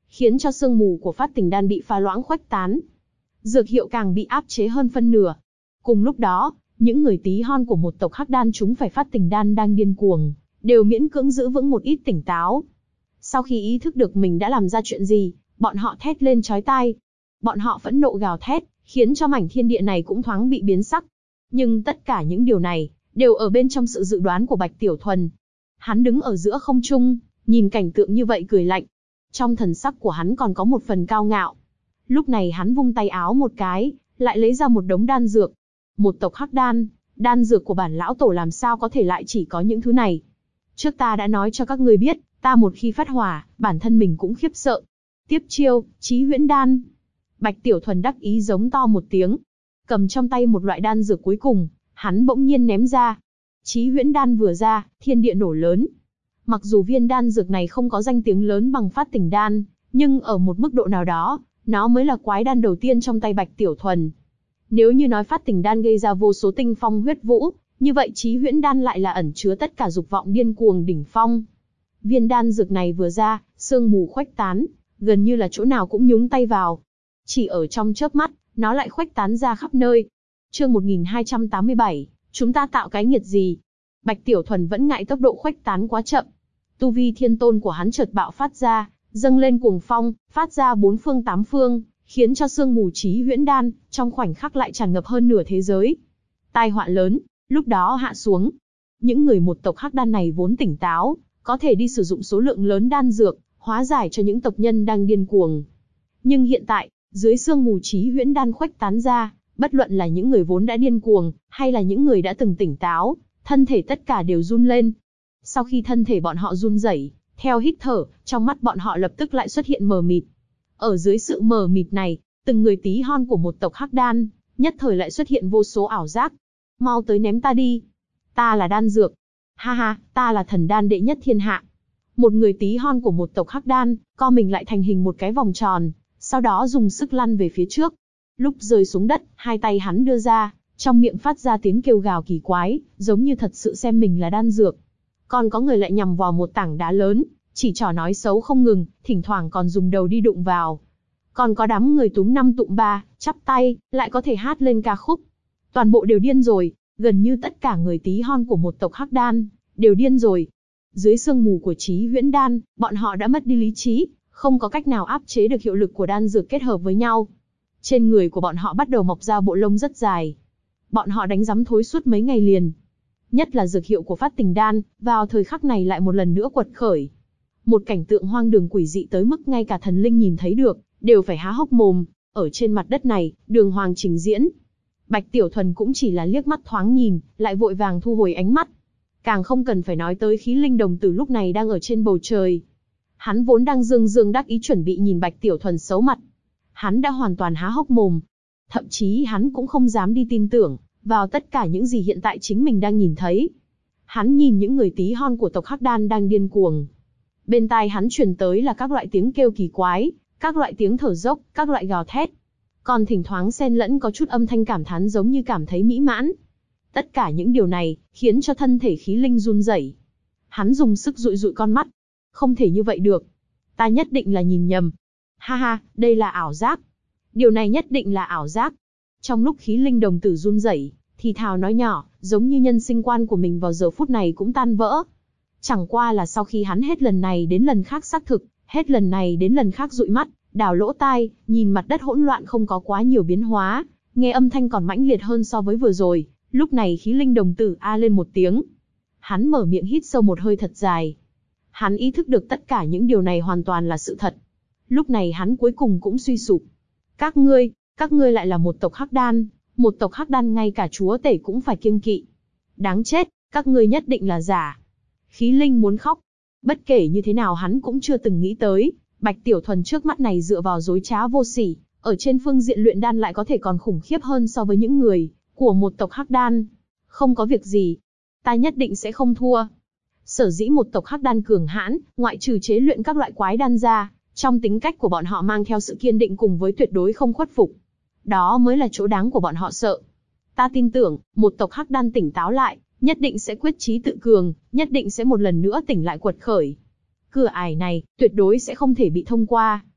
Speaker 1: khiến cho sương mù của phát tình đan bị pha loãng khuếch tán. Dược hiệu càng bị áp chế hơn phân nửa. Cùng lúc đó, những người tí hon của một tộc hắc đan chúng phải phát tình đan đang điên cuồng, đều miễn cưỡng giữ vững một ít tỉnh táo. Sau khi ý thức được mình đã làm ra chuyện gì, bọn họ thét lên chói tai. Bọn họ phẫn nộ gào thét, khiến cho mảnh thiên địa này cũng thoáng bị biến sắc. Nhưng tất cả những điều này, đều ở bên trong sự dự đoán của Bạch Tiểu Thuần. Hắn đứng ở giữa không trung, nhìn cảnh tượng như vậy cười lạnh. Trong thần sắc của hắn còn có một phần cao ngạo. Lúc này hắn vung tay áo một cái, lại lấy ra một đống đan dược. Một tộc hắc đan, đan dược của bản lão tổ làm sao có thể lại chỉ có những thứ này. Trước ta đã nói cho các ngươi biết, ta một khi phát hỏa, bản thân mình cũng khiếp sợ. Tiếp chiêu, Chí Huyễn Đan. Bạch Tiểu Thuần đắc ý giống to một tiếng. Cầm trong tay một loại đan dược cuối cùng, hắn bỗng nhiên ném ra. Chí Huyễn Đan vừa ra, thiên địa nổ lớn. Mặc dù viên đan dược này không có danh tiếng lớn bằng phát tình đan, nhưng ở một mức độ nào đó, nó mới là quái đan đầu tiên trong tay Bạch Tiểu Thuần. Nếu như nói phát tình đan gây ra vô số tinh phong huyết vũ, như vậy Chí Huyễn Đan lại là ẩn chứa tất cả dục vọng điên cuồng đỉnh phong. Viên đan dược này vừa ra, sương mù khuếch tán, gần như là chỗ nào cũng nhúng tay vào. Chỉ ở trong chớp mắt, nó lại khuếch tán ra khắp nơi. Chương 1287, chúng ta tạo cái nghiệt gì? Bạch Tiểu Thuần vẫn ngại tốc độ khuếch tán quá chậm. Tu vi thiên tôn của hắn chợt bạo phát ra, dâng lên cuồng phong, phát ra bốn phương tám phương, khiến cho sương mù Chí Huyễn Đan trong khoảnh khắc lại tràn ngập hơn nửa thế giới. Tai họa lớn lúc đó hạ xuống. Những người một tộc hắc đan này vốn tỉnh táo, có thể đi sử dụng số lượng lớn đan dược, hóa giải cho những tộc nhân đang điên cuồng. Nhưng hiện tại, dưới sương mù Chí Huyễn Đan khuếch tán ra, bất luận là những người vốn đã điên cuồng, hay là những người đã từng tỉnh táo, thân thể tất cả đều run lên. Sau khi thân thể bọn họ run rẩy, theo hít thở, trong mắt bọn họ lập tức lại xuất hiện mờ mịt. Ở dưới sự mờ mịt này, từng người tí hon của một tộc hắc đan, nhất thời lại xuất hiện vô số ảo giác. Mau tới ném ta đi. Ta là đan dược. Ha ha, ta là thần đan đệ nhất thiên hạ. Một người tí hon của một tộc hắc đan, co mình lại thành hình một cái vòng tròn, sau đó dùng sức lăn về phía trước. Lúc rơi xuống đất, hai tay hắn đưa ra, trong miệng phát ra tiếng kêu gào kỳ quái, giống như thật sự xem mình là đan dược. Còn có người lại nhằm vào một tảng đá lớn, chỉ trỏ nói xấu không ngừng, thỉnh thoảng còn dùng đầu đi đụng vào. Còn có đám người túm năm tụm ba, chắp tay, lại có thể hát lên ca khúc. Toàn bộ đều điên rồi, gần như tất cả người tí hon của một tộc hắc đan, đều điên rồi. Dưới sương mù của Chí Huyễn Đan, bọn họ đã mất đi lý trí, không có cách nào áp chế được hiệu lực của đan dược kết hợp với nhau. Trên người của bọn họ bắt đầu mọc ra bộ lông rất dài. Bọn họ đánh rắm thối suốt mấy ngày liền. Nhất là dược hiệu của phát tình đan, vào thời khắc này lại một lần nữa quật khởi. Một cảnh tượng hoang đường quỷ dị tới mức ngay cả thần linh nhìn thấy được, đều phải há hốc mồm. Ở trên mặt đất này, đường hoàng trình diễn. Bạch Tiểu Thuần cũng chỉ là liếc mắt thoáng nhìn, lại vội vàng thu hồi ánh mắt. Càng không cần phải nói tới khí linh đồng tử lúc này đang ở trên bầu trời. Hắn vốn đang dương dương đắc ý chuẩn bị nhìn Bạch Tiểu Thuần xấu mặt. Hắn đã hoàn toàn há hốc mồm. Thậm chí hắn cũng không dám đi tin tưởng vào tất cả những gì hiện tại chính mình đang nhìn thấy. Hắn nhìn những người tí hon của tộc hắc đan đang điên cuồng. Bên tai hắn truyền tới là các loại tiếng kêu kỳ quái, các loại tiếng thở dốc, các loại gào thét. Còn thỉnh thoảng xen lẫn có chút âm thanh cảm thán giống như cảm thấy mỹ mãn. Tất cả những điều này, khiến cho thân thể khí linh run rẩy. Hắn dùng sức dụi dụi con mắt. Không thể như vậy được. Ta nhất định là nhìn nhầm. Ha ha, đây là ảo giác. Điều này nhất định là ảo giác. Trong lúc khí linh đồng tử run rẩy, thì thào nói nhỏ, giống như nhân sinh quan của mình vào giờ phút này cũng tan vỡ. Chẳng qua là sau khi hắn hết lần này đến lần khác xác thực, hết lần này đến lần khác dụi mắt, đào lỗ tai, nhìn mặt đất hỗn loạn không có quá nhiều biến hóa, nghe âm thanh còn mãnh liệt hơn so với vừa rồi. Lúc này khí linh đồng tử a lên một tiếng. Hắn mở miệng hít sâu một hơi thật dài. Hắn ý thức được tất cả những điều này hoàn toàn là sự thật. Lúc này hắn cuối cùng cũng suy sụp. Các ngươi lại là một tộc hắc đan, một tộc hắc đan ngay cả chúa tể cũng phải kiêng kỵ. Đáng chết, các ngươi nhất định là giả. Khí linh muốn khóc. Bất kể như thế nào hắn cũng chưa từng nghĩ tới, Bạch Tiểu Thuần trước mắt này dựa vào dối trá vô sỉ, ở trên phương diện luyện đan lại có thể còn khủng khiếp hơn so với những người của một tộc hắc đan. Không có việc gì, ta nhất định sẽ không thua. Sở dĩ một tộc hắc đan cường hãn, ngoại trừ chế luyện các loại quái đan ra, trong tính cách của bọn họ mang theo sự kiên định cùng với tuyệt đối không khuất phục. Đó mới là chỗ đáng của bọn họ sợ. Ta tin tưởng, một tộc hắc đan tỉnh táo lại, nhất định sẽ quyết chí tự cường, nhất định sẽ một lần nữa tỉnh lại quật khởi. Cửa ải này, tuyệt đối sẽ không thể bị thông qua.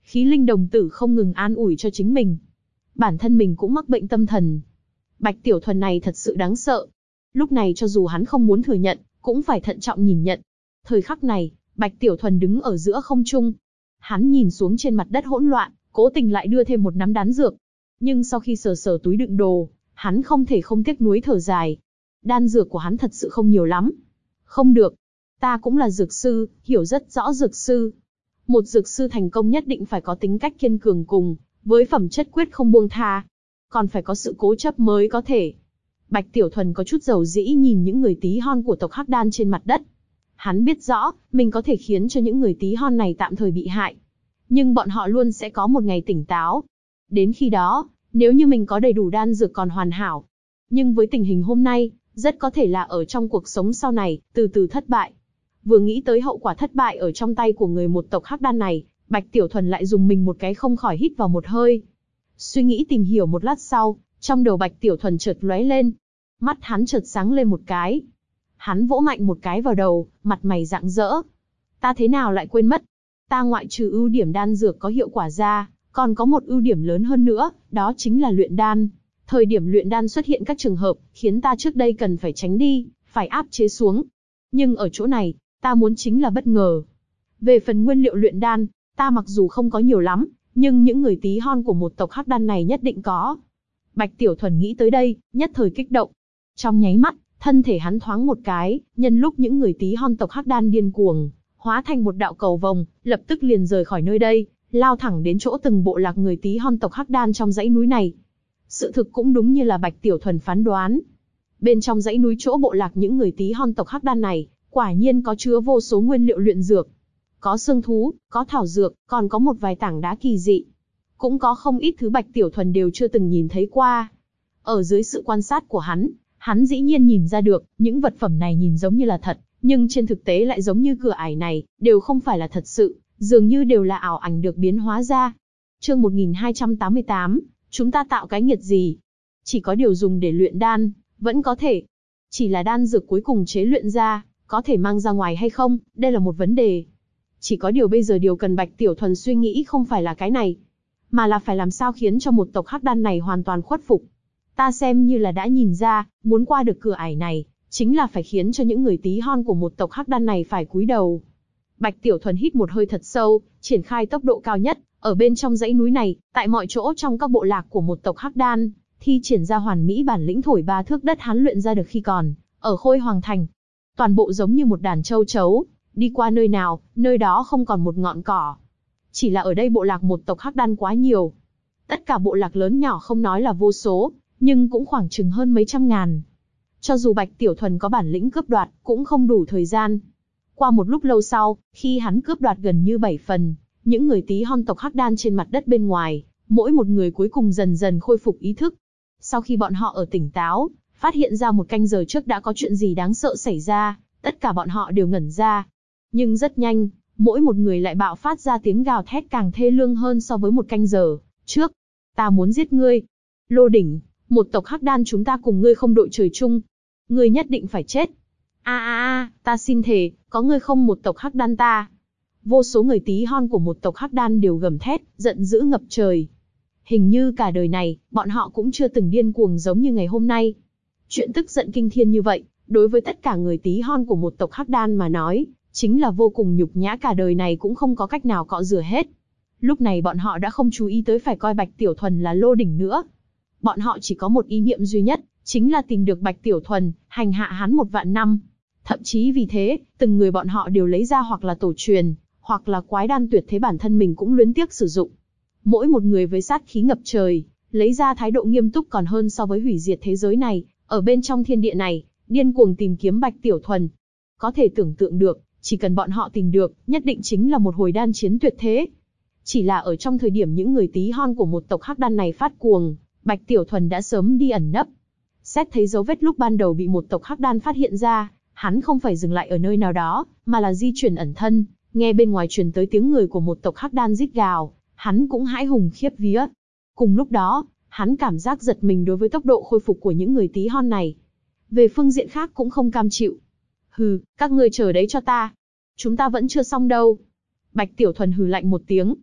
Speaker 1: khí linh đồng tử không ngừng an ủi cho chính mình. Bản thân mình cũng mắc bệnh tâm thần. Bạch Tiểu Thuần này thật sự đáng sợ. Lúc này cho dù hắn không muốn thừa nhận, cũng phải thận trọng nhìn nhận. Thời khắc này, Bạch Tiểu Thuần đứng ở giữa không trung. Hắn nhìn xuống trên mặt đất hỗn loạn, cố tình lại đưa thêm một nắm đan dược. Nhưng sau khi sờ sờ túi đựng đồ, hắn không thể không tiếc nuối thở dài. Đan dược của hắn thật sự không nhiều lắm. Không được. Ta cũng là dược sư, hiểu rất rõ dược sư. Một dược sư thành công nhất định phải có tính cách kiên cường cùng, với phẩm chất quyết không buông tha. Còn phải có sự cố chấp mới có thể. Bạch Tiểu Thuần có chút dầu dĩ nhìn những người tí hon của tộc Hắc Đan trên mặt đất. Hắn biết rõ, mình có thể khiến cho những người tí hon này tạm thời bị hại. Nhưng bọn họ luôn sẽ có một ngày tỉnh táo. Đến khi đó, nếu như mình có đầy đủ đan dược còn hoàn hảo. Nhưng với tình hình hôm nay, rất có thể là ở trong cuộc sống sau này, từ từ thất bại. Vừa nghĩ tới hậu quả thất bại ở trong tay của người một tộc Hắc Đan này, Bạch Tiểu Thuần lại dùng mình một cái không khỏi hít vào một hơi. Suy nghĩ tìm hiểu một lát sau, trong đầu Bạch Tiểu Thuần chợt lóe lên. Mắt hắn chợt sáng lên một cái. Hắn vỗ mạnh một cái vào đầu, mặt mày rạng rỡ. Ta thế nào lại quên mất? Ta ngoại trừ ưu điểm đan dược có hiệu quả ra, còn có một ưu điểm lớn hơn nữa, đó chính là luyện đan. Thời điểm luyện đan xuất hiện các trường hợp, khiến ta trước đây cần phải tránh đi, phải áp chế xuống. Nhưng ở chỗ này, ta muốn chính là bất ngờ. Về phần nguyên liệu luyện đan, ta mặc dù không có nhiều lắm, nhưng những người tí hon của một tộc Hắc Đan này nhất định có. Bạch Tiểu Thuần nghĩ tới đây, nhất thời kích động. Trong nháy mắt, thân thể hắn thoáng một cái, nhân lúc những người tí hon tộc Hắc Đan điên cuồng, hóa thành một đạo cầu vồng, lập tức liền rời khỏi nơi đây, lao thẳng đến chỗ từng bộ lạc người tí hon tộc Hắc Đan trong dãy núi này. Sự thực cũng đúng như là Bạch Tiểu Thuần phán đoán. Bên trong dãy núi chỗ bộ lạc những người tí hon tộc Hắc Đan này, quả nhiên có chứa vô số nguyên liệu luyện dược. Có xương thú, có thảo dược, còn có một vài tảng đá kỳ dị. Cũng có không ít thứ Bạch Tiểu Thuần đều chưa từng nhìn thấy qua. Ở dưới sự quan sát của hắn dĩ nhiên nhìn ra được, những vật phẩm này nhìn giống như là thật, nhưng trên thực tế lại giống như cửa ải này, đều không phải là thật sự, dường như đều là ảo ảnh được biến hóa ra. Chương 1288, chúng ta tạo cái nghiệt gì? Chỉ có điều dùng để luyện đan, vẫn có thể. Chỉ là đan dược cuối cùng chế luyện ra, có thể mang ra ngoài hay không, đây là một vấn đề. Chỉ có điều bây giờ điều cần Bạch Tiểu Thuần suy nghĩ không phải là cái này, mà là phải làm sao khiến cho một tộc Hắc Đan này hoàn toàn khuất phục. Ta xem như là đã nhìn ra, muốn qua được cửa ải này, chính là phải khiến cho những người tí hon của một tộc Hắc Đan này phải cúi đầu. Bạch Tiểu Thuần hít một hơi thật sâu, triển khai tốc độ cao nhất, ở bên trong dãy núi này, tại mọi chỗ trong các bộ lạc của một tộc Hắc Đan, thi triển ra hoàn mỹ bản lĩnh thổi 3 thước đất hắn luyện ra được khi còn ở Khôi Hoàng Thành. Toàn bộ giống như một đàn châu chấu, đi qua nơi nào, nơi đó không còn một ngọn cỏ. Chỉ là ở đây bộ lạc một tộc Hắc Đan quá nhiều. Tất cả bộ lạc lớn nhỏ không nói là vô số, nhưng cũng khoảng chừng hơn mấy trăm ngàn. Cho dù Bạch Tiểu Thuần có bản lĩnh cướp đoạt, cũng không đủ thời gian. Qua một lúc lâu sau, khi hắn cướp đoạt gần như 7 phần, những người tí hon tộc Hắc Đan trên mặt đất bên ngoài, mỗi một người cuối cùng dần dần khôi phục ý thức. Sau khi bọn họ ở tỉnh táo, phát hiện ra một canh giờ trước đã có chuyện gì đáng sợ xảy ra, tất cả bọn họ đều ngẩn ra. Nhưng rất nhanh, mỗi một người lại bạo phát ra tiếng gào thét càng thê lương hơn so với một canh giờ trước. Ta muốn giết ngươi. Lô Đỉnh, một tộc Hắc Đan chúng ta cùng ngươi không đội trời chung. Ngươi nhất định phải chết. Ta xin thề, có ngươi không một tộc Hắc Đan ta. Vô số người tí hon của một tộc Hắc Đan đều gầm thét, giận dữ ngập trời. Hình như cả đời này, bọn họ cũng chưa từng điên cuồng giống như ngày hôm nay. Chuyện tức giận kinh thiên như vậy, đối với tất cả người tí hon của một tộc Hắc Đan mà nói, chính là vô cùng nhục nhã, cả đời này cũng không có cách nào cọ rửa hết. Lúc này bọn họ đã không chú ý tới phải coi Bạch Tiểu Thuần là Lô Đỉnh nữa. Bọn họ chỉ có một ý niệm duy nhất, chính là tìm được Bạch Tiểu Thuần, hành hạ hắn 1 vạn năm. Thậm chí vì thế, từng người bọn họ đều lấy ra hoặc là tổ truyền, hoặc là quái đan tuyệt thế bản thân mình cũng luyến tiếc sử dụng. Mỗi một người với sát khí ngập trời, lấy ra thái độ nghiêm túc còn hơn so với hủy diệt thế giới này, ở bên trong thiên địa này, điên cuồng tìm kiếm Bạch Tiểu Thuần. Có thể tưởng tượng được, chỉ cần bọn họ tìm được, nhất định chính là một hồi đan chiến tuyệt thế. Chỉ là ở trong thời điểm những người tí hon của một tộc Hắc Đan này phát cuồng, Bạch Tiểu Thuần đã sớm đi ẩn nấp. Xét thấy dấu vết lúc ban đầu bị một tộc Hắc Đan phát hiện ra, hắn không phải dừng lại ở nơi nào đó, mà là di chuyển ẩn thân, nghe bên ngoài truyền tới tiếng người của một tộc Hắc Đan rít gào, hắn cũng hãi hùng khiếp vía. Cùng lúc đó, hắn cảm giác giật mình đối với tốc độ khôi phục của những người tí hon này. Về phương diện khác cũng không cam chịu. Hừ, các ngươi chờ đấy cho ta. Chúng ta vẫn chưa xong đâu. Bạch Tiểu Thuần hừ lạnh một tiếng.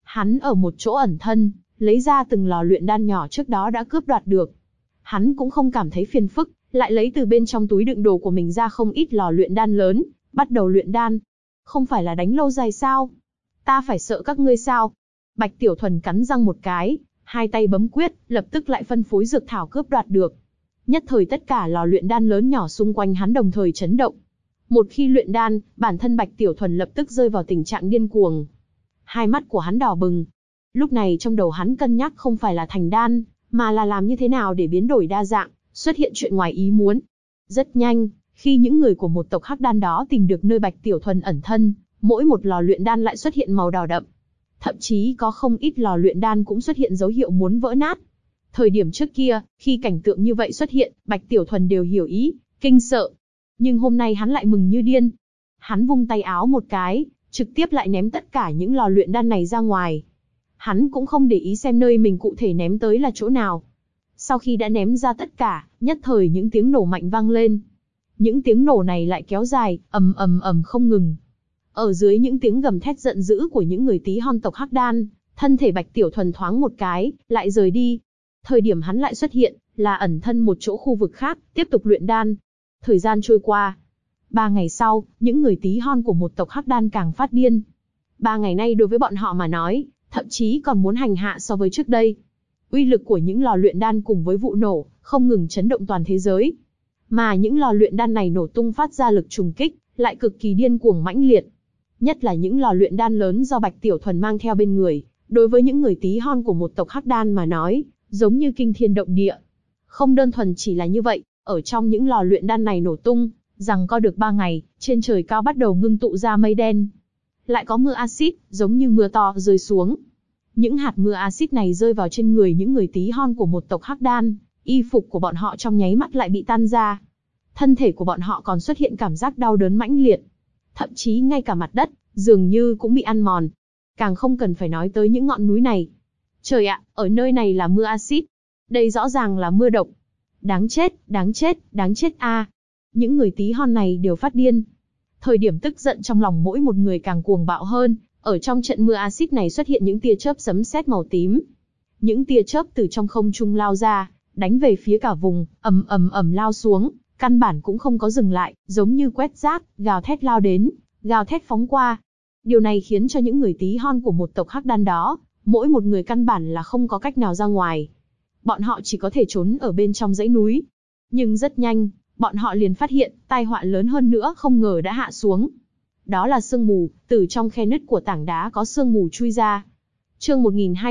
Speaker 1: Hắn ở một chỗ ẩn thân, lấy ra từng lò luyện đan nhỏ trước đó đã cướp đoạt được. Hắn cũng không cảm thấy phiền phức, lại lấy từ bên trong túi đựng đồ của mình ra không ít lò luyện đan lớn, bắt đầu luyện đan. Không phải là đánh lâu dài sao? Ta phải sợ các ngươi sao? Bạch Tiểu Thuần cắn răng một cái, hai tay bấm quyết, lập tức lại phân phối dược thảo cướp đoạt được. Nhất thời tất cả lò luyện đan lớn nhỏ xung quanh hắn đồng thời chấn động. Một khi luyện đan, bản thân Bạch Tiểu Thuần lập tức rơi vào tình trạng điên cuồng. Hai mắt của hắn đỏ bừng. Lúc này trong đầu hắn cân nhắc không phải là thành đan, mà là làm như thế nào để biến đổi đa dạng, xuất hiện chuyện ngoài ý muốn. Rất nhanh, khi những người của một tộc hắc đan đó tìm được nơi Bạch Tiểu Thuần ẩn thân, mỗi một lò luyện đan lại xuất hiện màu đỏ đậm. Thậm chí có không ít lò luyện đan cũng xuất hiện dấu hiệu muốn vỡ nát. Thời điểm trước kia, khi cảnh tượng như vậy xuất hiện, Bạch Tiểu Thuần đều hiểu ý, kinh sợ. Nhưng hôm nay hắn lại mừng như điên. Hắn vung tay áo một cái, trực tiếp lại ném tất cả những lò luyện đan này ra ngoài. Hắn cũng không để ý xem nơi mình cụ thể ném tới là chỗ nào. Sau khi đã ném ra tất cả, nhất thời những tiếng nổ mạnh vang lên. Những tiếng nổ này lại kéo dài, ầm ầm ầm không ngừng. Ở dưới những tiếng gầm thét giận dữ của những người tí hon tộc hắc đan, thân thể Bạch Tiểu Thuần thoáng một cái, lại rời đi. Thời điểm hắn lại xuất hiện, là ẩn thân một chỗ khu vực khác, tiếp tục luyện đan. Thời gian trôi qua. 3 ngày sau, những người tí hon của một tộc hắc đan càng phát điên. 3 ngày nay đối với bọn họ mà nói, thậm chí còn muốn hành hạ so với trước đây. Uy lực của những lò luyện đan cùng với vụ nổ, không ngừng chấn động toàn thế giới. Mà những lò luyện đan này nổ tung phát ra lực trùng kích, lại cực kỳ điên cuồng mãnh liệt. Nhất là những lò luyện đan lớn do Bạch Tiểu Thuần mang theo bên người, đối với những người tí hon của một tộc hắc đan mà nói, giống như kinh thiên động địa. Không đơn thuần chỉ là như vậy, ở trong những lò luyện đan này nổ tung, rằng co được 3 ngày, trên trời cao bắt đầu ngưng tụ ra mây đen. Lại có mưa axit, giống như mưa to rơi xuống. Những hạt mưa axit này rơi vào trên người những người tí hon của một tộc hắc đan, y phục của bọn họ trong nháy mắt lại bị tan ra. Thân thể của bọn họ còn xuất hiện cảm giác đau đớn mãnh liệt. Thậm chí ngay cả mặt đất, dường như cũng bị ăn mòn. Càng không cần phải nói tới những ngọn núi này. Trời ạ, ở nơi này là mưa axit. Đây rõ ràng là mưa độc. Đáng chết, đáng chết, đáng chết a! Những người tí hon này đều phát điên. Thời điểm tức giận trong lòng mỗi một người càng cuồng bạo hơn, ở trong trận mưa axit này xuất hiện những tia chớp sấm sét màu tím. Những tia chớp từ trong không trung lao ra, đánh về phía cả vùng, ầm ầm ầm lao xuống, căn bản cũng không có dừng lại, giống như quét rác, gào thét lao đến, gào thét phóng qua. Điều này khiến cho những người tí hon của một tộc hắc đan đó, mỗi một người căn bản là không có cách nào ra ngoài. Bọn họ chỉ có thể trốn ở bên trong dãy núi. Nhưng rất nhanh, bọn họ liền phát hiện, tai họa lớn hơn nữa không ngờ đã hạ xuống. Đó là sương mù, từ trong khe nứt của tảng đá có sương mù chui ra. Chương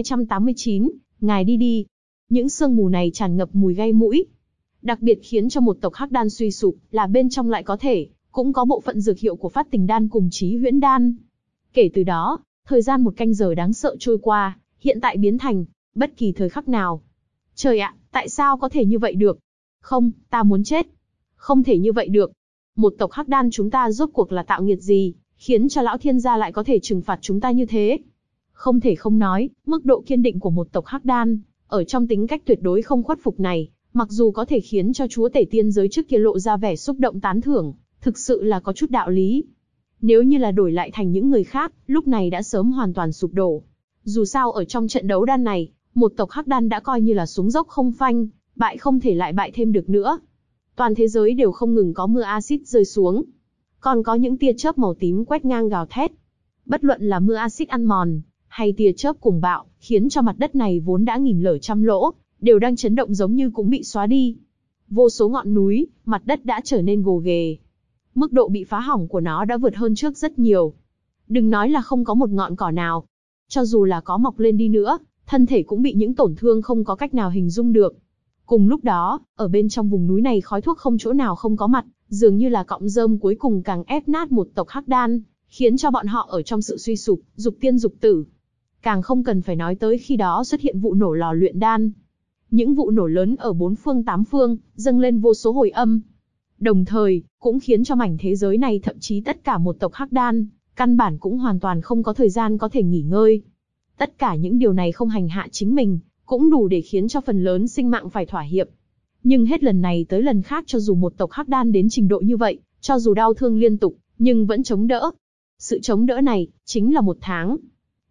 Speaker 1: 1289, ngài đi đi. Những sương mù này tràn ngập mùi gây mũi. Đặc biệt khiến cho một tộc hắc đan suy sụp, là bên trong lại có thể, cũng có bộ phận dược hiệu của phát tình đan cùng chí huyễn đan. Kể từ đó, thời gian 1 canh giờ đáng sợ trôi qua, hiện tại biến thành, bất kỳ thời khắc nào. Trời ạ, tại sao có thể như vậy được? Không, ta muốn chết. Không thể như vậy được. Một tộc hắc đan chúng ta rốt cuộc là tạo nghiệt gì, khiến cho lão thiên gia lại có thể trừng phạt chúng ta như thế? Không thể không nói, mức độ kiên định của một tộc hắc đan, ở trong tính cách tuyệt đối không khuất phục này, mặc dù có thể khiến cho chúa tể tiên giới trước kia lộ ra vẻ xúc động tán thưởng, thực sự là có chút đạo lý. Nếu như là đổi lại thành những người khác, lúc này đã sớm hoàn toàn sụp đổ. Dù sao ở trong trận đấu đan này, một tộc hắc đan đã coi như là xuống dốc không phanh, bại không thể lại bại thêm được nữa. Toàn thế giới đều không ngừng có mưa axit rơi xuống. Còn có những tia chớp màu tím quét ngang gào thét. Bất luận là mưa axit ăn mòn, hay tia chớp cuồng bạo, khiến cho mặt đất này vốn đã nghìn lở trăm lỗ, đều đang chấn động giống như cũng bị xóa đi. Vô số ngọn núi, mặt đất đã trở nên gồ ghề. Mức độ bị phá hỏng của nó đã vượt hơn trước rất nhiều. Đừng nói là không có một ngọn cỏ nào. Cho dù là có mọc lên đi nữa, thân thể cũng bị những tổn thương không có cách nào hình dung được. Cùng lúc đó, ở bên trong vùng núi này khói thuốc không chỗ nào không có mặt, dường như là cọng rơm cuối cùng càng ép nát một tộc hắc đan, khiến cho bọn họ ở trong sự suy sụp, dục tiên dục tử. Càng không cần phải nói tới khi đó xuất hiện vụ nổ lò luyện đan. Những vụ nổ lớn ở 4 phương 8 phương, dâng lên vô số hồi âm. Đồng thời, cũng khiến cho mảnh thế giới này thậm chí tất cả một tộc hắc đan, căn bản cũng hoàn toàn không có thời gian có thể nghỉ ngơi. Tất cả những điều này không hành hạ chính mình, cũng đủ để khiến cho phần lớn sinh mạng phải thỏa hiệp. Nhưng hết lần này tới lần khác cho dù một tộc hắc đan đến trình độ như vậy, cho dù đau thương liên tục, nhưng vẫn chống đỡ. Sự chống đỡ này, chính là 1 tháng.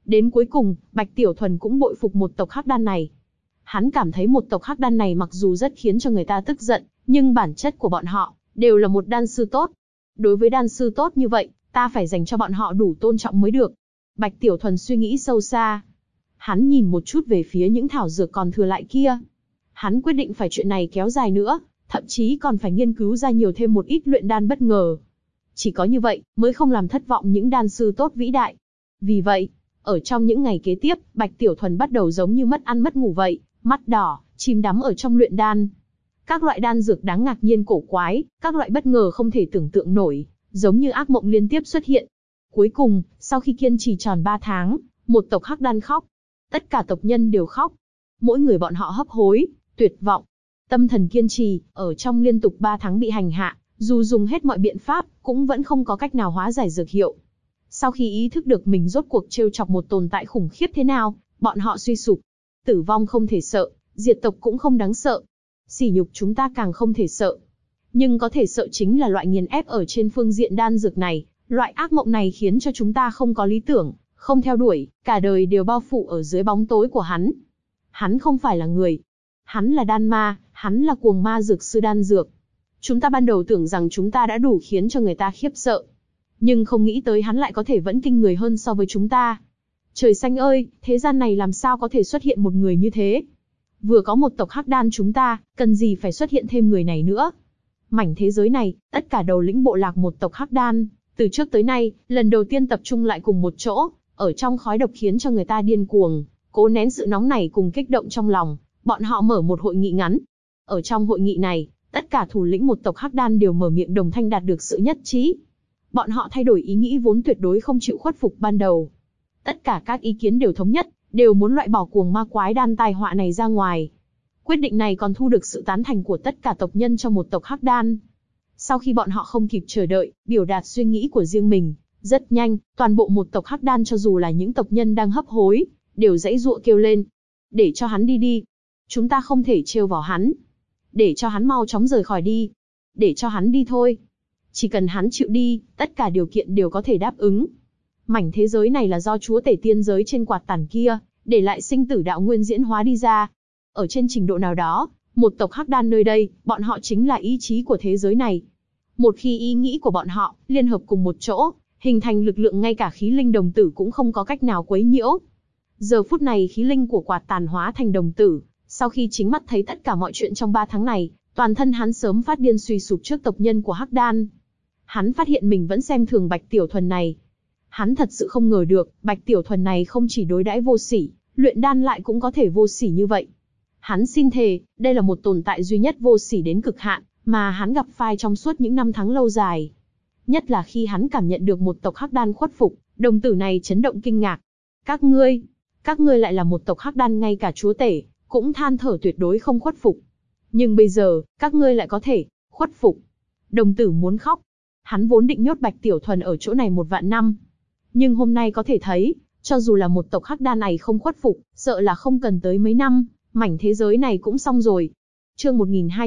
Speaker 1: Đến cuối cùng, Bạch Tiểu Thuần cũng bội phục một tộc hắc đan này. Hắn cảm thấy một tộc hắc đan này mặc dù rất khiến cho người ta tức giận, nhưng bản chất của bọn họ đều là một đan sư tốt. Đối với đan sư tốt như vậy, ta phải dành cho bọn họ đủ tôn trọng mới được. Bạch Tiểu Thuần suy nghĩ sâu xa. Hắn nhìn một chút về phía những thảo dược còn thừa lại kia. Hắn quyết định phải chuyện này kéo dài nữa, thậm chí còn phải nghiên cứu ra nhiều thêm một ít luyện đan bất ngờ. Chỉ có như vậy, mới không làm thất vọng những đan sư tốt vĩ đại. Vì vậy, ở trong những ngày kế tiếp, Bạch Tiểu Thuần bắt đầu giống như mất ăn mất ngủ vậy, mắt đỏ, chìm đắm ở trong luyện đan. Các loại đan dược đáng ngạc nhiên cổ quái, các loại bất ngờ không thể tưởng tượng nổi, giống như ác mộng liên tiếp xuất hiện. Cuối cùng, sau khi kiên trì tròn 3 tháng, một tộc hắc đan khóc. Tất cả tộc nhân đều khóc. Mỗi người bọn họ hấp hối, tuyệt vọng. Tâm thần kiên trì, ở trong liên tục 3 tháng bị hành hạ, dù dùng hết mọi biện pháp, cũng vẫn không có cách nào hóa giải dược hiệu. Sau khi ý thức được mình rốt cuộc trêu chọc một tồn tại khủng khiếp thế nào, bọn họ suy sụp. Tử vong không thể sợ, diệt tộc cũng không đáng sợ. Sỉ nhục chúng ta càng không thể sợ. Nhưng có thể sợ chính là loại nghiền ép ở trên phương diện đan dược này, loại ác mộng này khiến cho chúng ta không có lý tưởng, không theo đuổi, cả đời đều bao phủ ở dưới bóng tối của hắn. Hắn không phải là người. Hắn là đan ma, hắn là cuồng ma dược sư đan dược. Chúng ta ban đầu tưởng rằng chúng ta đã đủ khiến cho người ta khiếp sợ. Nhưng không nghĩ tới hắn lại có thể vẫn kinh người hơn so với chúng ta. Trời xanh ơi, thế gian này làm sao có thể xuất hiện một người như thế? Vừa có một tộc hắc đan chúng ta, cần gì phải xuất hiện thêm người này nữa? Mảnh thế giới này, tất cả đầu lĩnh bộ lạc một tộc hắc đan, từ trước tới nay, lần đầu tiên tập trung lại cùng một chỗ, ở trong khói độc khiến cho người ta điên cuồng, cố nén sự nóng nảy cùng kích động trong lòng, bọn họ mở một hội nghị ngắn. Ở trong hội nghị này, tất cả thủ lĩnh một tộc hắc đan đều mở miệng đồng thanh đạt được sự nhất trí. Bọn họ thay đổi ý nghĩ vốn tuyệt đối không chịu khuất phục ban đầu. Tất cả các ý kiến đều thống nhất, đều muốn loại bỏ cuồng ma quái đan tai họa này ra ngoài. Quyết định này còn thu được sự tán thành của tất cả tộc nhân trong một tộc hắc đan. Sau khi bọn họ không kịp chờ đợi, biểu đạt suy nghĩ của riêng mình, rất nhanh, toàn bộ một tộc hắc đan cho dù là những tộc nhân đang hấp hối, đều giãy giụa kêu lên. Để cho hắn đi đi. Chúng ta không thể trêu vào hắn. Để cho hắn mau chóng rời khỏi đi. Để cho hắn đi thôi. Chỉ cần hắn chịu đi, tất cả điều kiện đều có thể đáp ứng. Mảnh thế giới này là do chúa tể tiên giới trên quạt tản kia, để lại sinh tử đạo nguyên diễn hóa đi ra. Ở trên trình độ nào đó, một tộc hắc đan nơi đây, bọn họ chính là ý chí của thế giới này. Một khi ý nghĩ của bọn họ liên hợp cùng một chỗ, hình thành lực lượng ngay cả khí linh đồng tử cũng không có cách nào quấy nhiễu. Giờ phút này khí linh của quạt tàn hóa thành đồng tử, sau khi chính mắt thấy tất cả mọi chuyện trong 3 tháng này, toàn thân hắn sớm phát điên suy sụp trước tộc nhân của hắc đan. Hắn phát hiện mình vẫn xem thường Bạch Tiểu Thuần này. Hắn thật sự không ngờ được, Bạch Tiểu Thuần này không chỉ đối đãi vô sỉ, luyện đan lại cũng có thể vô sỉ như vậy. Hắn xin thề, đây là một tồn tại duy nhất vô sỉ đến cực hạn, mà hắn gặp phải trong suốt những năm tháng lâu dài. Nhất là khi hắn cảm nhận được một tộc hắc đan khuất phục, đồng tử này chấn động kinh ngạc. Các ngươi lại là một tộc hắc đan, ngay cả chúa tể cũng than thở tuyệt đối không khuất phục. Nhưng bây giờ, các ngươi lại có thể khuất phục. Đồng tử muốn khóc. Hắn vốn định nhốt Bạch Tiểu Thuần ở chỗ này 1 vạn năm. Nhưng hôm nay có thể thấy, cho dù là một tộc hắc đan này không khuất phục, sợ là không cần tới mấy năm, mảnh thế giới này cũng xong rồi. Chương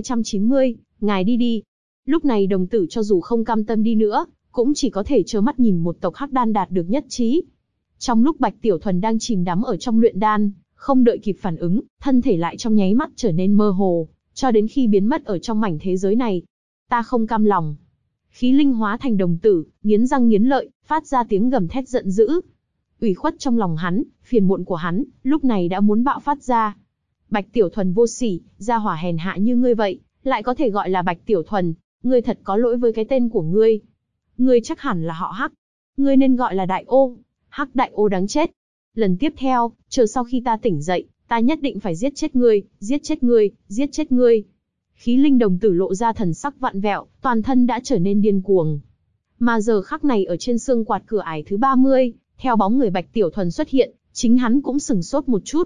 Speaker 1: 1290, ngài đi đi. Lúc này đồng tử cho dù không cam tâm đi nữa, cũng chỉ có thể trơ mắt nhìn một tộc hắc đan đạt được nhất trí. Trong lúc Bạch Tiểu Thuần đang chìm đắm ở trong luyện đan, không đợi kịp phản ứng, thân thể lại trong nháy mắt trở nên mơ hồ, cho đến khi biến mất ở trong mảnh thế giới này. Ta không cam lòng. Khí linh hóa thành đồng tử, nghiến răng nghiến lợi, phát ra tiếng gầm thét giận dữ. Ủy khuất trong lòng hắn, phiền muộn của hắn, lúc này đã muốn bạo phát ra. Bạch Tiểu Thuần vô sỉ, gia hỏa hèn hạ như ngươi vậy, lại có thể gọi là Bạch Tiểu Thuần, ngươi thật có lỗi với cái tên của ngươi. Ngươi chắc hẳn là họ Hắc. Ngươi nên gọi là Đại Ô. Hắc Đại Ô đáng chết. Lần tiếp theo, chờ sau khi ta tỉnh dậy, ta nhất định phải giết chết ngươi, giết chết ngươi, giết chết ngươi. Khí linh đồng tử lộ ra thần sắc vặn vẹo, toàn thân đã trở nên điên cuồng. Mà giờ khắc này ở trên xương quạt cửa ải thứ 30, theo bóng người Bạch Tiểu Thuần xuất hiện, chính hắn cũng sửng sốt một chút.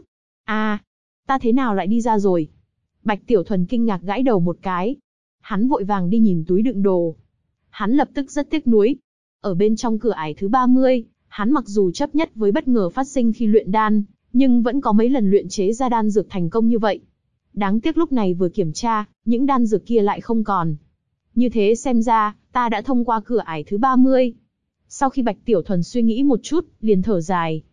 Speaker 1: Ta thế nào lại đi ra rồi? Bạch Tiểu Thuần kinh ngạc gãi đầu một cái. Hắn vội vàng đi nhìn túi đựng đồ. Hắn lập tức rất tiếc nuối. Ở bên trong cửa ải thứ 30, hắn mặc dù chấp nhất với bất ngờ phát sinh khi luyện đan, nhưng vẫn có mấy lần luyện chế ra đan dược thành công như vậy. Đáng tiếc lúc này vừa kiểm tra, những đan dược kia lại không còn. Như thế xem ra, ta đã thông qua cửa ải thứ 30. Sau khi Bạch Tiểu Thuần suy nghĩ một chút, liền thở dài.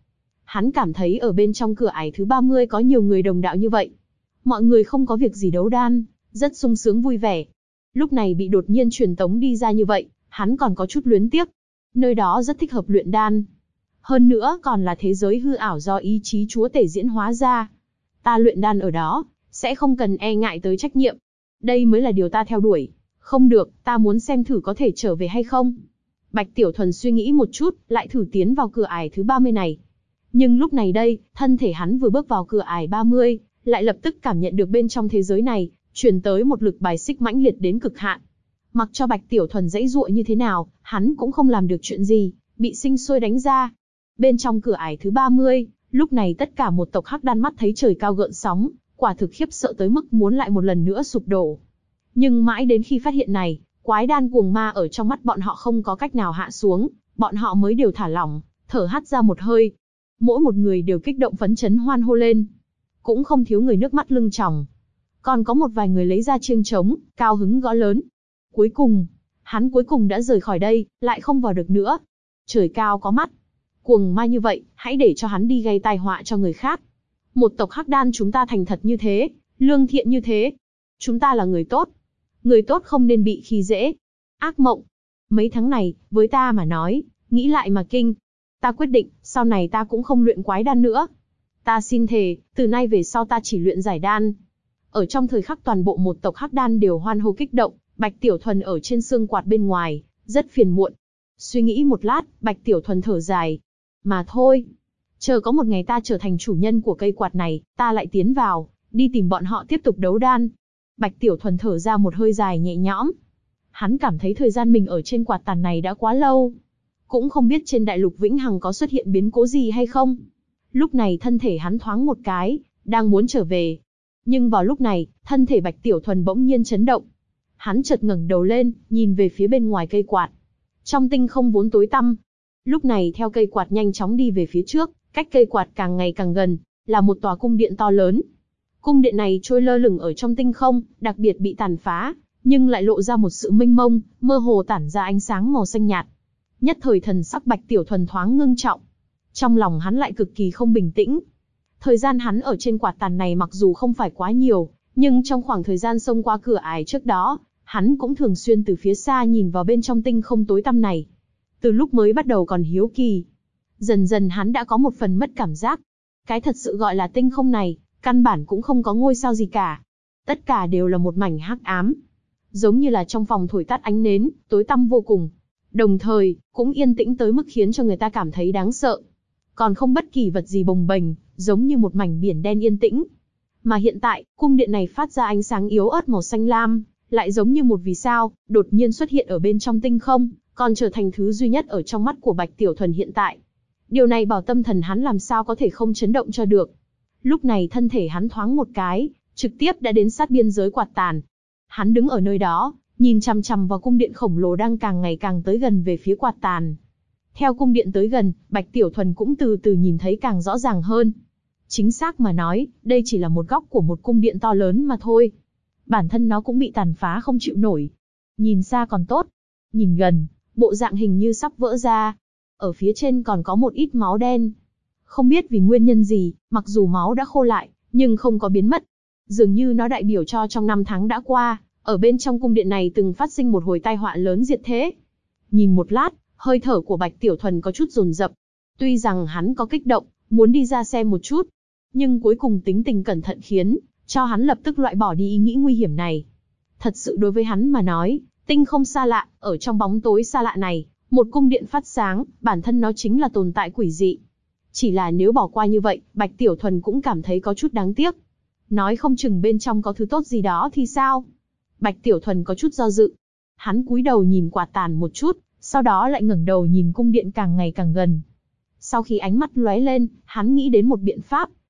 Speaker 1: Hắn cảm thấy ở bên trong cửa ải thứ 30 có nhiều người đồng đạo như vậy. Mọi người không có việc gì đấu đan, rất sung sướng vui vẻ. Lúc này bị đột nhiên truyền tống đi ra như vậy, hắn còn có chút luyến tiếc. Nơi đó rất thích hợp luyện đan. Hơn nữa còn là thế giới hư ảo do ý chí chúa tể diễn hóa ra. Ta luyện đan ở đó, sẽ không cần e ngại tới trách nhiệm. Đây mới là điều ta theo đuổi. Không được, ta muốn xem thử có thể trở về hay không. Bạch Tiểu Thuần suy nghĩ một chút, lại thử tiến vào cửa ải thứ 30 này. Nhưng lúc này đây, thân thể hắn vừa bước vào cửa ải 30, lại lập tức cảm nhận được bên trong thế giới này, truyền tới một lực bài xích mãnh liệt đến cực hạn. Mặc cho Bạch Tiểu Thuần giãy giụa như thế nào, hắn cũng không làm được chuyện gì, bị sinh sôi đánh ra. Bên trong cửa ải thứ 30, lúc này tất cả một tộc Hắc Đan mắt thấy trời cao gợn sóng, quả thực khiếp sợ tới mức muốn lại một lần nữa sụp đổ. Nhưng mãi đến khi phát hiện này, quái đan cuồng ma ở trong mắt bọn họ không có cách nào hạ xuống, bọn họ mới đều thả lỏng, thở hắt ra một hơi. Mỗi một người đều kích động phấn chấn hoan hô lên. Cũng không thiếu người nước mắt lưng tròng. Còn có một vài người lấy ra chiêng trống, cao hứng gõ lớn. Cuối cùng, hắn cuối cùng đã rời khỏi đây, lại không vào được nữa. Trời cao có mắt. Cuồng ma như vậy, hãy để cho hắn đi gây tai họa cho người khác. Một tộc Hắc Đan chúng ta thành thật như thế, lương thiện như thế. Chúng ta là người tốt. Người tốt không nên bị khi dễ. Ác mộng. Mấy tháng này, với ta mà nói, nghĩ lại mà kinh. Ta quyết định, sau này ta cũng không luyện quái đan nữa. Ta xin thề, từ nay về sau ta chỉ luyện giải đan. Ở trong thời khắc toàn bộ một tộc Hắc Đan đều hoan hô kích động, Bạch Tiểu Thuần ở trên xương quạt bên ngoài, rất phiền muộn. Suy nghĩ một lát, Bạch Tiểu Thuần thở dài. Mà thôi, chờ có một ngày ta trở thành chủ nhân của cây quạt này, ta lại tiến vào, đi tìm bọn họ tiếp tục đấu đan. Bạch Tiểu Thuần thở ra một hơi dài nhẹ nhõm. Hắn cảm thấy thời gian mình ở trên quạt tàn này đã quá lâu. Cũng không biết trên đại lục Vĩnh Hằng có xuất hiện biến cố gì hay không. Lúc này thân thể hắn thoáng một cái, đang muốn trở về. Nhưng vào lúc này, thân thể Bạch Tiểu Thuần bỗng nhiên chấn động. Hắn chợt ngẩng đầu lên, nhìn về phía bên ngoài cây quạt. Trong tinh không vốn tối tăm. Lúc này theo cây quạt nhanh chóng đi về phía trước, cách cây quạt càng ngày càng gần, là một tòa cung điện to lớn. Cung điện này trôi lơ lửng ở trong tinh không, đặc biệt bị tàn phá, nhưng lại lộ ra một sự mênh mông, mơ hồ tản ra ánh sáng màu xanh nhạt. Nhất thời thần sắc Bạch Tiểu Thuần thoáng ngưng trọng. Trong lòng hắn lại cực kỳ không bình tĩnh. Thời gian hắn ở trên quạt tàn này mặc dù không phải quá nhiều, nhưng trong khoảng thời gian xông qua cửa ải trước đó, hắn cũng thường xuyên từ phía xa nhìn vào bên trong tinh không tối tăm này. Từ lúc mới bắt đầu còn hiếu kỳ, dần dần hắn đã có một phần mất cảm giác. Cái thật sự gọi là tinh không này, căn bản cũng không có ngôi sao gì cả. Tất cả đều là một mảnh hắc ám. Giống như là trong phòng thổi tắt ánh nến, tối tăm vô cùng. Đồng thời, cũng yên tĩnh tới mức khiến cho người ta cảm thấy đáng sợ. Còn không bất kỳ vật gì bồng bềnh, giống như một mảnh biển đen yên tĩnh. Mà hiện tại, cung điện này phát ra ánh sáng yếu ớt màu xanh lam, lại giống như một vì sao, đột nhiên xuất hiện ở bên trong tinh không, còn trở thành thứ duy nhất ở trong mắt của Bạch Tiểu Thuần hiện tại. Điều này bảo tâm thần hắn làm sao có thể không chấn động cho được. Lúc này thân thể hắn thoáng một cái, trực tiếp đã đến sát biên giới quạt tàn. Hắn đứng ở nơi đó, nhìn chằm chằm vào cung điện khổng lồ đang càng ngày càng tới gần về phía quạt tàn. Theo cung điện tới gần, Bạch Tiểu Thuần cũng từ từ nhìn thấy càng rõ ràng hơn. Chính xác mà nói, đây chỉ là một góc của một cung điện to lớn mà thôi. Bản thân nó cũng bị tàn phá không chịu nổi. Nhìn xa còn tốt. Nhìn gần, bộ dạng hình như sắp vỡ ra. Ở phía trên còn có một ít máu đen. Không biết vì nguyên nhân gì, mặc dù máu đã khô lại, nhưng không có biến mất. Dường như nó đại biểu cho trong 5 tháng đã qua, ở bên trong cung điện này từng phát sinh một hồi tai họa lớn diệt thế. Nhìn một lát, hơi thở của Bạch Tiểu Thuần có chút dồn dập. Tuy rằng hắn có kích động, muốn đi ra xem một chút, nhưng cuối cùng tính tình cẩn thận khiến cho hắn lập tức loại bỏ đi ý nghĩ nguy hiểm này. Thật sự đối với hắn mà nói, tinh không xa lạ, ở trong bóng tối xa lạ này, một cung điện phát sáng, bản thân nó chính là tồn tại quỷ dị. Chỉ là nếu bỏ qua như vậy, Bạch Tiểu Thuần cũng cảm thấy có chút đáng tiếc. Nói không chừng bên trong có thứ tốt gì đó thì sao? Bạch Tiểu Thuần có chút do dự. Hắn cúi đầu nhìn quạt tàn một chút, sau đó lại ngẩng đầu nhìn cung điện càng ngày càng gần. Sau khi ánh mắt lóe lên, hắn nghĩ đến một biện pháp.